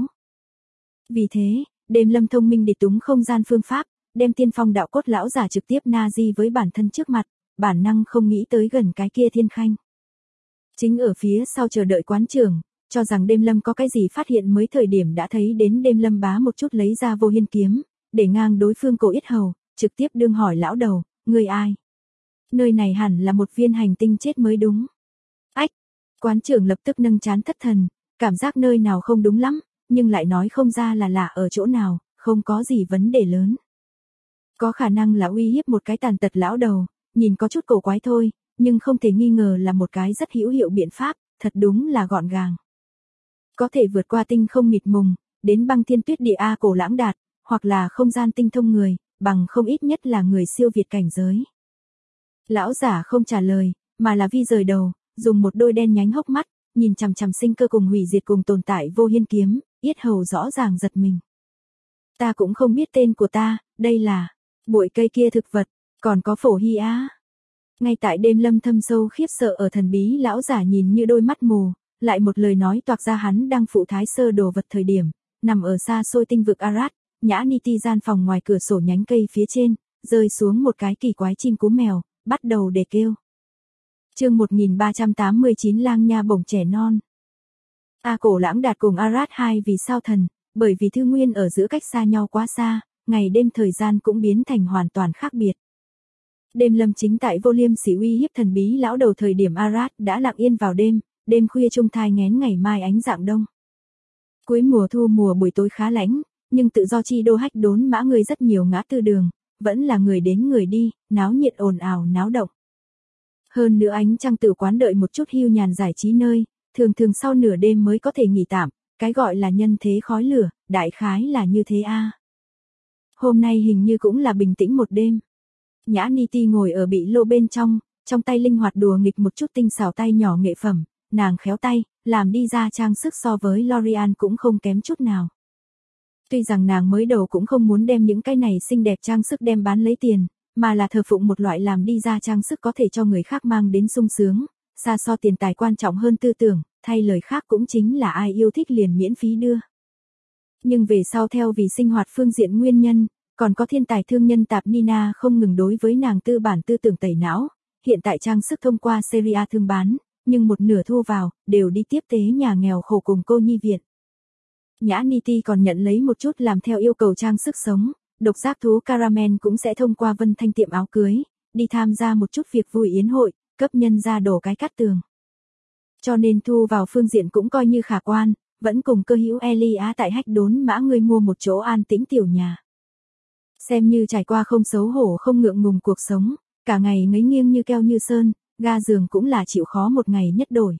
Vì thế, Đêm Lâm thông minh địch túng không gian phương pháp, đem tiên phong đạo cốt lão giả trực tiếp na di với bản thân trước mặt, bản năng không nghĩ tới gần cái kia thiên khanh. Chính ở phía sau chờ đợi quán trưởng, cho rằng Đêm Lâm có cái gì phát hiện mới thời điểm đã thấy đến Đêm Lâm bá một chút lấy ra vô hiên kiếm, để ngang đối phương cổ yết hầu, trực tiếp đương hỏi lão đầu, người ai? Nơi này hẳn là một viên hành tinh chết mới đúng. Ách! Quán trưởng lập tức nâng trán thất thần, cảm giác nơi nào không đúng lắm, nhưng lại nói không ra là lạ ở chỗ nào, không có gì vấn đề lớn. Có khả năng là uy hiếp một cái tàn tật lão đầu, nhìn có chút cổ quái thôi, nhưng không thể nghi ngờ là một cái rất hữu hiệu biện pháp, thật đúng là gọn gàng. Có thể vượt qua tinh không mịt mùng, đến băng thiên tuyết địa Cổ Lãng Đạt, hoặc là không gian tinh thông người, bằng không ít nhất là người siêu việt cảnh giới. Lão giả không trả lời, mà là vi rời đầu, dùng một đôi đen nhánh hốc mắt, nhìn chằm chằm sinh cơ cùng hủy diệt cùng tồn tại vô hiên kiếm, yết hầu rõ ràng giật mình. Ta cũng không biết tên của ta, đây là bụi cây kia thực vật, còn có phổ hy á. Ngay tại đêm lâm thâm sâu khiếp sợ ở thần bí lão giả nhìn như đôi mắt mù, lại một lời nói toạc ra hắn đang phụ thái sơ đồ vật thời điểm, nằm ở xa xôi tinh vực Arad, Nhã Niti gian phòng ngoài cửa sổ nhánh cây phía trên, rơi xuống một cái kỳ quái chim cú mèo, bắt đầu để kêu. Chương 1389 Lang nha bổng trẻ non. Cổ Lãng Đạt cùng Arad hai vì sao thần, bởi vì thư nguyên ở giữa cách xa nhau quá xa, ngày đêm thời gian cũng biến thành hoàn toàn khác biệt. Đêm lâm chính tại vô liêm sỉ uy hiếp thần bí lão đầu thời điểm Arad đã lặng yên vào đêm, đêm khuya trung thai nghén ngày mai ánh rạng đông. Cuối mùa thu mùa buổi tối khá lạnh, nhưng tự do chi đô hách đốn mã người rất nhiều ngã tư đường, vẫn là người đến người đi, náo nhiệt ồn ào náo động. Hơn nữa ánh trăng tử quán đợi một chút hưu nhàn giải trí nơi, thường thường sau nửa đêm mới có thể nghỉ tạm, cái gọi là nhân thế khói lửa, đại khái là như thế a. Hôm nay hình như cũng là bình tĩnh một đêm. Nhã Niti ngồi ở bị lô bên trong tay linh hoạt đùa nghịch một chút tinh xảo tay nhỏ nghệ phẩm, nàng khéo tay, làm đi ra trang sức so với L'Oreal cũng không kém chút nào. Tuy rằng nàng mới đầu cũng không muốn đem những cái này xinh đẹp trang sức đem bán lấy tiền, mà là thờ phụng một loại làm đi ra trang sức có thể cho người khác mang đến sung sướng, xa so tiền tài quan trọng hơn tư tưởng, thay lời khác cũng chính là ai yêu thích liền miễn phí đưa. Nhưng về sau theo vì sinh hoạt phương diện nguyên nhân, còn có thiên tài thương nhân tạp Nina không ngừng đối với nàng tư bản tư tưởng tẩy não, hiện tại trang sức thông qua series thương bán, nhưng một nửa thu vào, đều đi tiếp tế nhà nghèo khổ cùng cô nhi viện. Nhã Niti còn nhận lấy một chút làm theo yêu cầu trang sức sống, độc giác thú Caramel cũng sẽ thông qua Vân Thanh tiệm áo cưới, đi tham gia một chút việc vui yến hội, cấp nhân ra đổ cái cát tường. Cho nên thu vào phương diện cũng coi như khả quan, vẫn cùng cơ hữu Elia tại hách đốn mã người mua một chỗ an tĩnh tiểu nhà. Xem như trải qua không xấu hổ không ngượng ngùng cuộc sống, cả ngày ngấy nghiêng như keo như sơn, ga giường cũng là chịu khó một ngày nhất đổi.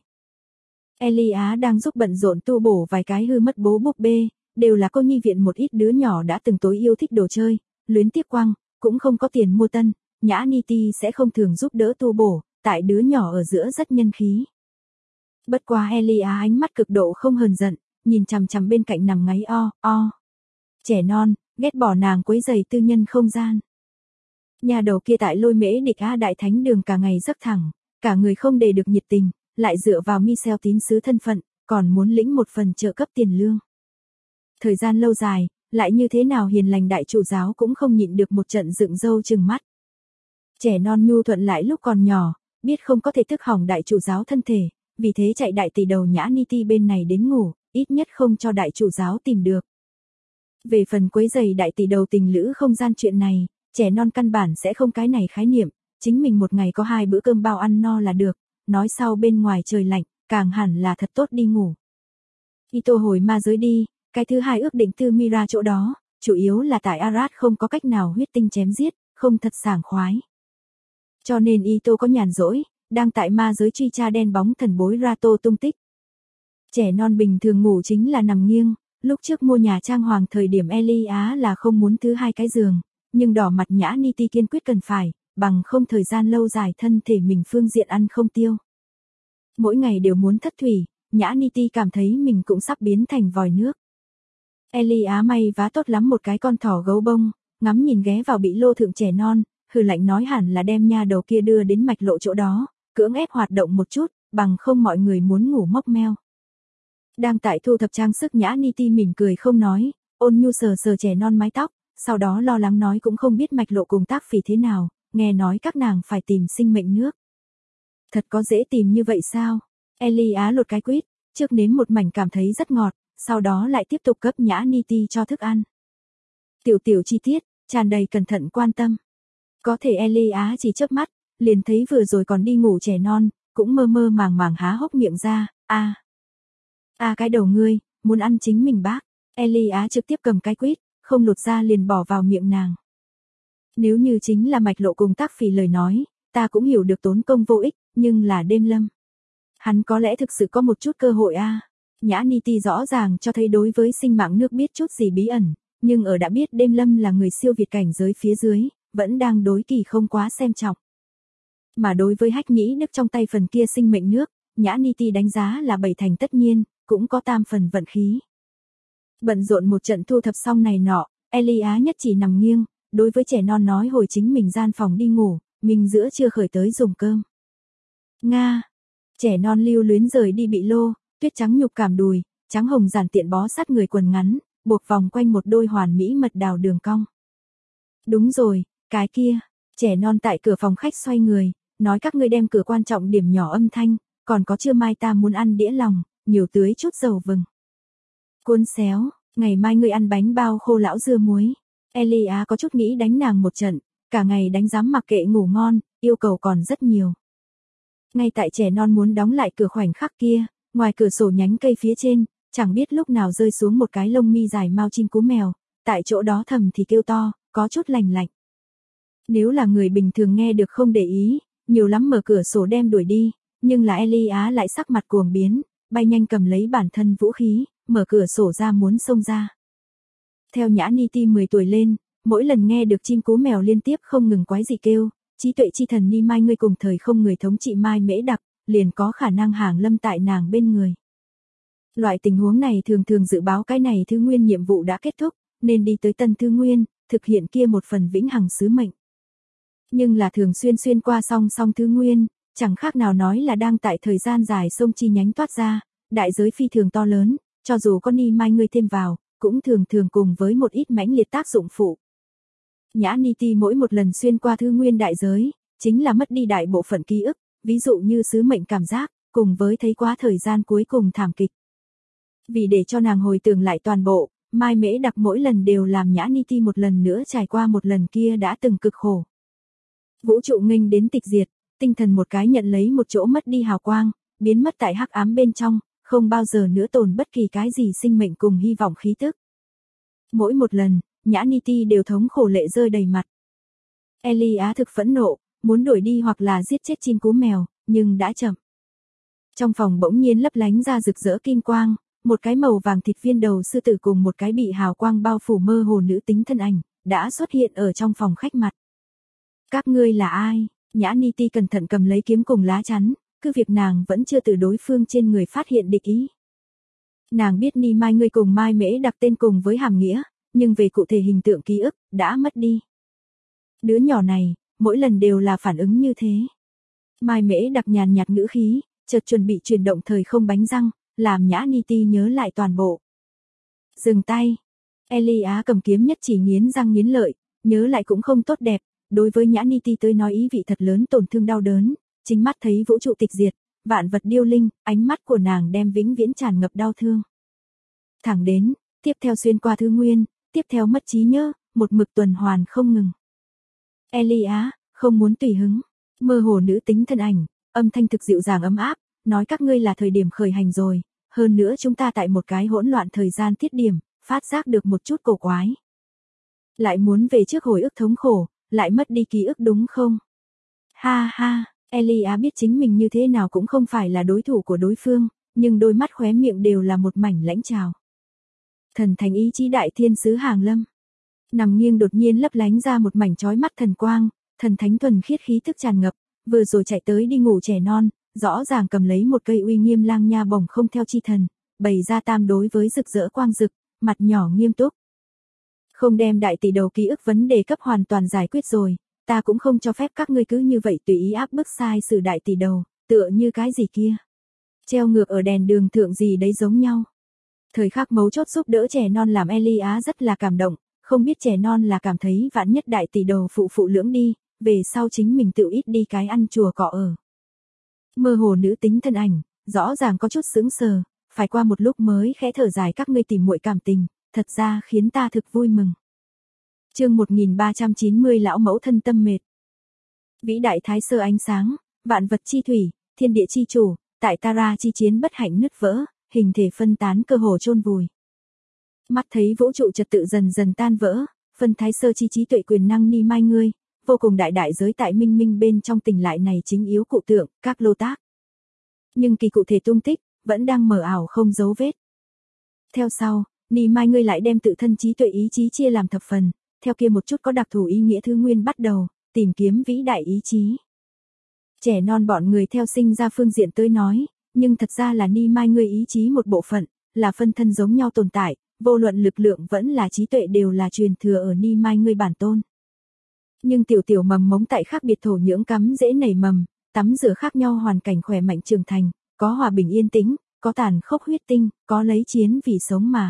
Elia đang giúp bận rộn tu bổ vài cái hư mất bố búp bê, đều là cô nhi viện một ít đứa nhỏ đã từng tối yêu thích đồ chơi, luyến tiếc quăng, cũng không có tiền mua tân, Nhã Niti sẽ không thường giúp đỡ tu bổ, tại đứa nhỏ ở giữa rất nhân khí. Bất quá Elia ánh mắt cực độ không hờn giận, nhìn chằm chằm bên cạnh nằm ngáy o. Trẻ non, ghét bỏ nàng quấy rầy tư nhân không gian. Nhà đầu kia tại Lôi Mễ Địch A Đại Thánh Đường cả ngày giấc thẳng, cả người không để được nhiệt tình, lại dựa vào Michel tín sứ thân phận, còn muốn lĩnh một phần trợ cấp tiền lương. Thời gian lâu dài, lại như thế nào hiền lành đại chủ giáo cũng không nhịn được một trận dựng râu trừng mắt. Trẻ non nhu thuận lại lúc còn nhỏ, biết không có thể thức hỏng đại chủ giáo thân thể, vì thế chạy đại tỷ đầu Nhã Niti bên này đến ngủ, ít nhất không cho đại chủ giáo tìm được. Về phần quấy giày đại tỷ đầu tình lữ không gian chuyện này, trẻ non căn bản sẽ không cái này khái niệm, chính mình một ngày có 2 bữa cơm bao ăn no là được, nói sau bên ngoài trời lạnh, càng hẳn là thật tốt đi ngủ. Ito hồi ma giới đi, cái thứ hai ước định Tư Mira chỗ đó, chủ yếu là tại Arad không có cách nào huyết tinh chém giết, không thật sảng khoái. Cho nên Ito có nhàn rỗi, đang tại ma giới truy tra đen bóng thần bối Rato tung tích. Trẻ non bình thường ngủ chính là nằm nghiêng, lúc trước mua nhà trang hoàng thời điểm Elia là không muốn thứ hai cái giường, nhưng đỏ mặt Nhã Niti kiên quyết cần phải, bằng không thời gian lâu dài thân thể mình phương diện ăn không tiêu. Mỗi ngày đều muốn thất thủy, Nhã Niti cảm thấy mình cũng sắp biến thành vòi nước. Elia may vá tốt lắm một cái con thỏ gấu bông, ngắm nhìn ghé vào bị lô thượng trẻ non, hừ lạnh nói hẳn là đem nha đầu kia đưa đến mạch lộ chỗ đó, cưỡng ép hoạt động một chút, bằng không mọi người muốn ngủ mốc meo. Đang tại thu thập trang sức Nhã Niti mỉm cười không nói, ôn nhu sờ sờ trẻ non mái tóc, sau đó lo lắng nói cũng không biết mạch lộ cùng tác phỉ thế nào, nghe nói các nàng phải tìm sinh mệnh nước. Thật có dễ tìm như vậy sao? Elia lột cái quýt, trước nếm một mảnh cảm thấy rất ngọt, sau đó lại tiếp tục cấp Nhã Niti cho thức ăn. Tiểu tiểu chi tiết, tràn đầy cẩn thận quan tâm. Có thể Elia chỉ chớp mắt, liền thấy vừa rồi còn đi ngủ trẻ non, cũng mơ mơ màng màng há hốc miệng ra, cái đầu ngươi, muốn ăn chính mình bác. Elia trực tiếp cầm cái quýt, không lột ra liền bỏ vào miệng nàng. Nếu như chính là mạch lộ cùng tác phỉ lời nói, ta cũng hiểu được tốn công vô ích, nhưng là đêm lâm. Hắn có lẽ thực sự có một chút cơ hội Nhã Niti rõ ràng cho thấy đối với sinh mạng nước biết chút gì bí ẩn, nhưng ở đã biết đêm lâm là người siêu việt cảnh giới phía dưới, vẫn đang đối kỳ không quá xem trọng. Mà đối với hách nhĩ đức trong tay phần kia sinh mệnh nước, Nhã Niti đánh giá là 7 thành tất nhiên, cũng có tam phần vận khí. Bận rộn một trận thu thập xong này nọ, Elia nhất chỉ nằm nghiêng, đối với trẻ non nói hồi chính mình gian phòng đi ngủ, mình giữa trưa khởi tới dùng cơm. Nga. Trẻ non lưu luyến rời đi bị lô, tuyết trắng nhục cảm đùi, trắng hồng giản tiện bó sát người quần ngắn, buộc vòng quanh một đôi hoàn mỹ mật đào đường cong. Đúng rồi, cái kia. Trẻ non tại cửa phòng khách xoay người, nói các ngươi đem cửa quan trọng điểm nhỏ âm thanh, còn có trưa mai ta muốn ăn đĩa lòng, nhiều tưới chút dầu vừng. Cuốn xéo, ngày mai ngươi ăn bánh bao khô lão dưa muối. Elia có chút nghĩ đánh nàng một trận, cả ngày đánh giám mặc kệ ngủ ngon, yêu cầu còn rất nhiều. Ngay tại trẻ non muốn đóng lại cửa khoảnh khắc kia, ngoài cửa sổ nhánh cây phía trên, chẳng biết lúc nào rơi xuống một cái lông mi dài mao chim cú mèo, tại chỗ đó thầm thì kêu to, có chút lành lạnh. Nếu là người bình thường nghe được không để ý, nhiều lắm mở cửa sổ đem đuổi đi, nhưng là Elia lại sắc mặt cuồng biến, bay nhanh cầm lấy bản thân vũ khí, mở cửa sổ ra muốn xông ra. Theo Nhã Ni Ti 10 tuổi lên, mỗi lần nghe được chim cú mèo liên tiếp không ngừng quái dị kêu, trí tuệ chi thần Ni Mai ngươi cùng thời không người thống trị Mai Mễ Đặc, liền có khả năng hàng lâm tại nàng bên người. Loại tình huống này thường thường dự báo cái này thứ nguyên nhiệm vụ đã kết thúc, nên đi tới tân thứ nguyên, thực hiện kia một phần vĩnh hằng sứ mệnh. Nhưng là thường xuyên qua song thứ nguyên, chẳng khác nào nói là đang tại thời gian dài sông chi nhánh toát ra, đại giới phi thường to lớn, cho dù có Ni Mai ngươi thêm vào, cũng thường cùng với một ít mãnh liệt tác dụng phụ. Nhã Ni Ti mỗi một lần xuyên qua thứ nguyên đại giới, chính là mất đi đại bộ phận ký ức, ví dụ như sứ mệnh cảm giác, cùng với thấy quá thời gian cuối cùng thảm kịch. Vì để cho nàng hồi tưởng lại toàn bộ, Mai Mễ Đặc mỗi lần đều làm Nhã Ni Ti một lần nữa trải qua một lần kia đã từng cực khổ. Vũ trụ nghênh đến tịch diệt, tinh thần một cái nhận lấy một chỗ mất đi hào quang, biến mất tại hắc ám bên trong, không bao giờ nữa tồn bất kỳ cái gì sinh mệnh cùng hy vọng khí tức. Mỗi một lần, Nhã Ni Ti đều thống khổ lệ rơi đầy mặt. Elia thực phẫn nộ, muốn đuổi đi hoặc là giết chết chim cú mèo, nhưng đã chậm. Trong phòng bỗng nhiên lấp lánh ra rực rỡ kim quang, một cái màu vàng thịt viên đầu sư tử cùng một cái bị hào quang bao phủ mơ hồ nữ tính thân ảnh, đã xuất hiện ở trong phòng khách mặt. Các ngươi là ai? Nhã Ni Ti cẩn thận cầm lấy kiếm cùng lá chắn, cứ việc nàng vẫn chưa từ đối phương trên người phát hiện địch ý. Nàng biết Ni Mai ngươi cùng Mai Mễ Đặc tên cùng với hàm nghĩa, nhưng về cụ thể hình tượng ký ức, đã mất đi. Đứa nhỏ này, mỗi lần đều là phản ứng như thế. Mai Mễ Đặc nhàn nhạt ngữ khí, chợt chuẩn bị chuyển động thời không bánh răng, làm Nhã Ni Ti nhớ lại toàn bộ. Dừng tay. Elia cầm kiếm nhất chỉ nghiến răng nghiến lợi, nhớ lại cũng không tốt đẹp, đối với Nhã Ni Ti tới nói ý vị thật lớn tổn thương đau đớn, chính mắt thấy vũ trụ tịch diệt, vạn vật điêu linh, ánh mắt của nàng đem vĩnh viễn tràn ngập đau thương. Thẳng đến, tiếp theo xuyên qua thứ nguyên, tiếp theo mất trí nhớ, một mực tuần hoàn không ngừng. Elia, không muốn tùy hứng, mơ hồ nữ tính thân ảnh, âm thanh thực dịu dàng ấm áp, nói các ngươi là thời điểm khởi hành rồi, hơn nữa chúng ta tại một cái hỗn loạn thời gian tiết điểm, phát giác được một chút cổ quái. Lại muốn về trước hồi ức thống khổ, lại mất đi ký ức đúng không? Ha ha, Elia biết chính mình như thế nào cũng không phải là đối thủ của đối phương, nhưng đôi mắt khóe miệng đều là một mảnh lãnh trào. Thần thánh ý chí đại thiên sứ hàng lâm. Nằm nghiêng đột nhiên lấp lánh ra một mảnh chói mắt thần quang, thần thánh thuần khiết khí tức tràn ngập, vừa rồi chạy tới đi ngủ trẻ non, rõ ràng cầm lấy một cây uy nghiêm lang nha bổng không theo chi thần, bày ra tam đối với rực rỡ quang rực, mặt nhỏ nghiêm túc. Không đem đại tỷ đầu ký ức vấn đề cấp hoàn toàn giải quyết rồi, ta cũng không cho phép các ngươi cứ như vậy tùy ý áp bức sai sự đại tỷ đầu, tựa như cái gì kia. Treo ngược ở đèn đường thượng gì đấy giống nhau. Thời khắc mấu chốt giúp đỡ trẻ non làm Elia rất là cảm động, không biết trẻ non là cảm thấy vạn nhất đại tỷ đầu phụ lưỡng đi, về sau chính mình tự ít đi cái ăn chùa cọ ở. Mơ hồ nữ tính thân ảnh, rõ ràng có chút sững sờ, phải qua một lúc mới khẽ thở dài các ngươi tìm muội cảm tình, thật ra khiến ta thực vui mừng. Chương 1390 lão mẫu thân tâm mệt. Vĩ đại thái sơ ánh sáng, vạn vật chi thủy, thiên địa chi chủ, tại Tara chi chiến bất hạnh nứt vỡ, hình thể phân tán cơ hồ chôn vùi. Mắt thấy vũ trụ trật tự dần dần tan vỡ, phân thái sơ chi trí tuệ quyền năng Ni Mai ngươi, vô cùng đại giới tại minh minh bên trong tình lại này chính yếu cụ tượng, các lô tác. Nhưng kỳ cụ thể tung tích, vẫn đang mờ ảo không dấu vết. Theo sau, Ni Mai ngươi lại đem tự thân trí tuệ ý chí chia làm thập phần, theo kia một chút có đặc thù ý nghĩa thứ nguyên bắt đầu, tìm kiếm vĩ đại ý chí. Trẻ non bọn người theo sinh ra phương diện tới nói, nhưng thật ra là Ni Mai ngươi ý chí một bộ phận, là phân thân giống nhau tồn tại, vô luận lực lượng vẫn là trí tuệ đều là truyền thừa ở Ni Mai ngươi bản tôn. Nhưng tiểu tiểu mầm mống tại khác biệt thổ nhưỡng cắm dễ nảy mầm, tắm rửa khác nhau hoàn cảnh khỏe mạnh trưởng thành, có hòa bình yên tĩnh, có tàn khốc huyết tinh, có lấy chiến vì sống mà.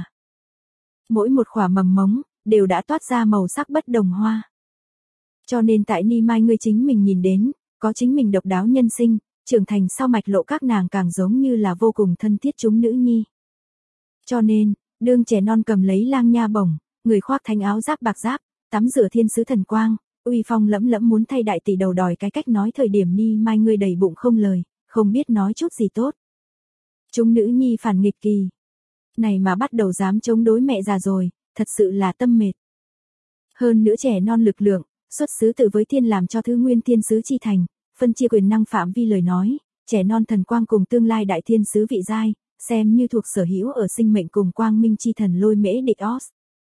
Mỗi một khỏa mầm mống, đều đã toát ra màu sắc bất đồng hoa. Cho nên tại Ni Mai ngươi chính mình nhìn đến, có chính mình độc đáo nhân sinh, trưởng thành sau mạch lộ các nàng càng giống như là vô cùng thân thiết chúng nữ nhi. Cho nên, đương trẻ non cầm lấy lang nha bổng, người khoác thanh áo giáp bạc giáp, tắm rửa thiên sứ thần quang, uy phong lẫm lẫm muốn thay đại tỷ đầu đòi cái cách nói thời điểm Ni Mai ngươi đầy bụng không lời, không biết nói chút gì tốt. Chúng nữ nhi phản nghịch kỳ. Này mà bắt đầu dám chống đối mẹ già rồi, thật sự là tâm mệt. Hơn nữa trẻ non lực lượng, xuất xứ tự với thiên làm cho thứ nguyên thiên sứ chi thành, phân chia quyền năng phạm vi lời nói, trẻ non thần quang cùng tương lai đại thiên sứ vị giai, xem như thuộc sở hữu ở sinh mệnh cùng quang minh chi thần lôi mễ địch os.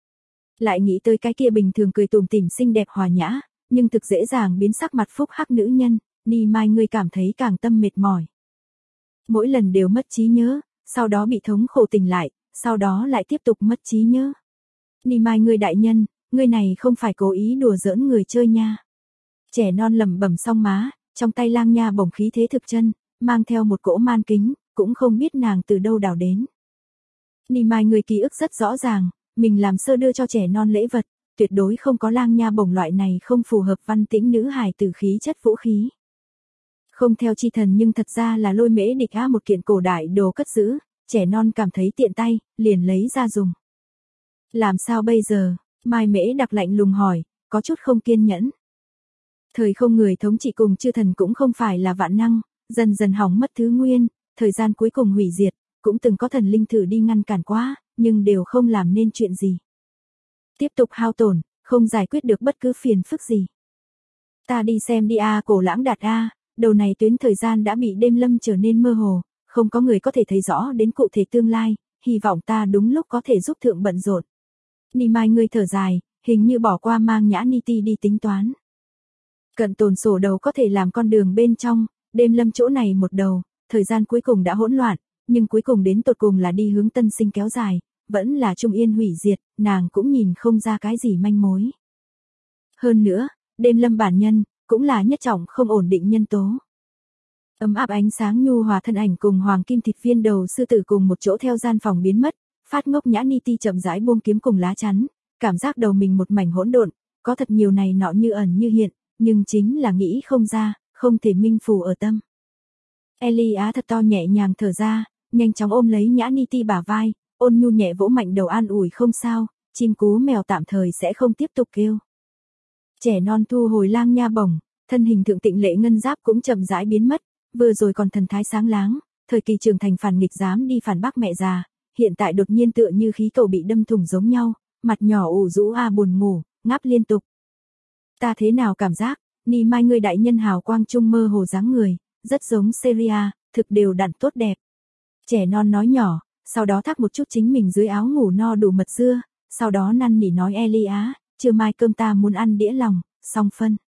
Lại nghĩ tới cái kia bình thường cười tủm tỉm xinh đẹp hòa nhã, nhưng thực dễ dàng biến sắc mặt phúc hắc nữ nhân, Ni Mai ngươi cảm thấy càng tâm mệt mỏi. Mỗi lần đều mất trí nhớ, sau đó bị thống khổ tỉnh lại, sau đó lại tiếp tục mất trí nhớ. Ni Mai ngươi đại nhân, ngươi này không phải cố ý đùa giỡn người chơi nha. Trẻ non lẩm bẩm xong má, trong tay lang nha bổng khí thế thực chân, mang theo một cỗ man kính, cũng không biết nàng từ đâu đào đến. Ni Mai người ký ức rất rõ ràng, mình làm sơ đưa cho trẻ non lễ vật, tuyệt đối không có lang nha bổng loại này không phù hợp văn tĩnh nữ hài tử khí chất vũ khí. Không theo chi thần nhưng thật ra là lôi mễ địch á một kiện cổ đại đồ cất giữ, trẻ non cảm thấy tiện tay, liền lấy ra dùng. Làm sao bây giờ? Mai mễ đặc lạnh lùng hỏi, có chút không kiên nhẫn. Thời không người thống trị cùng chư thần cũng không phải là vạn năng, dần dần hỏng mất thứ nguyên, thời gian cuối cùng hủy diệt, cũng từng có thần linh thử đi ngăn cản quá, nhưng đều không làm nên chuyện gì. Tiếp tục hao tổn, không giải quyết được bất cứ phiền phức gì. Ta đi xem đi a cổ lãng đạt a, đầu này tuyến thời gian đã bị đêm lâm trở nên mơ hồ, không có người có thể thấy rõ đến cụ thể tương lai, hy vọng ta đúng lúc có thể giúp thượng bận rộn. Ni Mai ngươi thở dài, hình như bỏ qua mang nhã ni ti đi tính toán. Cận tồn sổ đầu có thể làm con đường bên trong, đêm lâm chỗ này một đầu, thời gian cuối cùng đã hỗn loạn, nhưng cuối cùng đến tột cùng là đi hướng tân sinh kéo dài, vẫn là trung yên hủy diệt, nàng cũng nhìn không ra cái gì manh mối. Hơn nữa, đêm lâm bản nhân, cũng là nhất trọng không ổn định nhân tố. Ấm áp ánh sáng nhu hòa thân ảnh cùng hoàng kim thịt viên đầu sư tử cùng một chỗ theo gian phòng biến mất, phát ngốc nhã ni ti chậm rãi buông kiếm cùng lá chắn, cảm giác đầu mình một mảnh hỗn độn, có thật nhiều này nọ như ẩn như hiện, nhưng chính là nghĩ không ra, không thể minh phù ở tâm. Eli Á thật to nhẹ nhàng thở ra, nhanh chóng ôm lấy nhã ni ti bả vai, ôn nhu nhẹ vỗ mạnh đầu an ủi không sao, chim cú mèo tạm thời sẽ không tiếp tục kêu. Trẻ non thu hồi lang nha bổng, thân hình thượng tịnh lệ ngân giáp cũng chậm rãi biến mất, vừa rồi còn thần thái sáng láng, thời kỳ trưởng thành phản nghịch dám đi phản bác mẹ già, hiện tại đột nhiên tựa như khí cầu bị đâm thủng giống nhau, mặt nhỏ ủ rũ buồn ngủ, ngáp liên tục. Ta thế nào cảm giác, Ni Mai ngươi đại nhân hào quang trung mơ hồ dáng người, rất giống Seria, thực đều đặn tốt đẹp. Trẻ non nói nhỏ, sau đó thắt một chút chính mình dưới áo ngủ no đủ mật dưa, sau đó năn nỉ nói Eli Á, trưa mai cơm ta muốn ăn đĩa lòng, xong phân.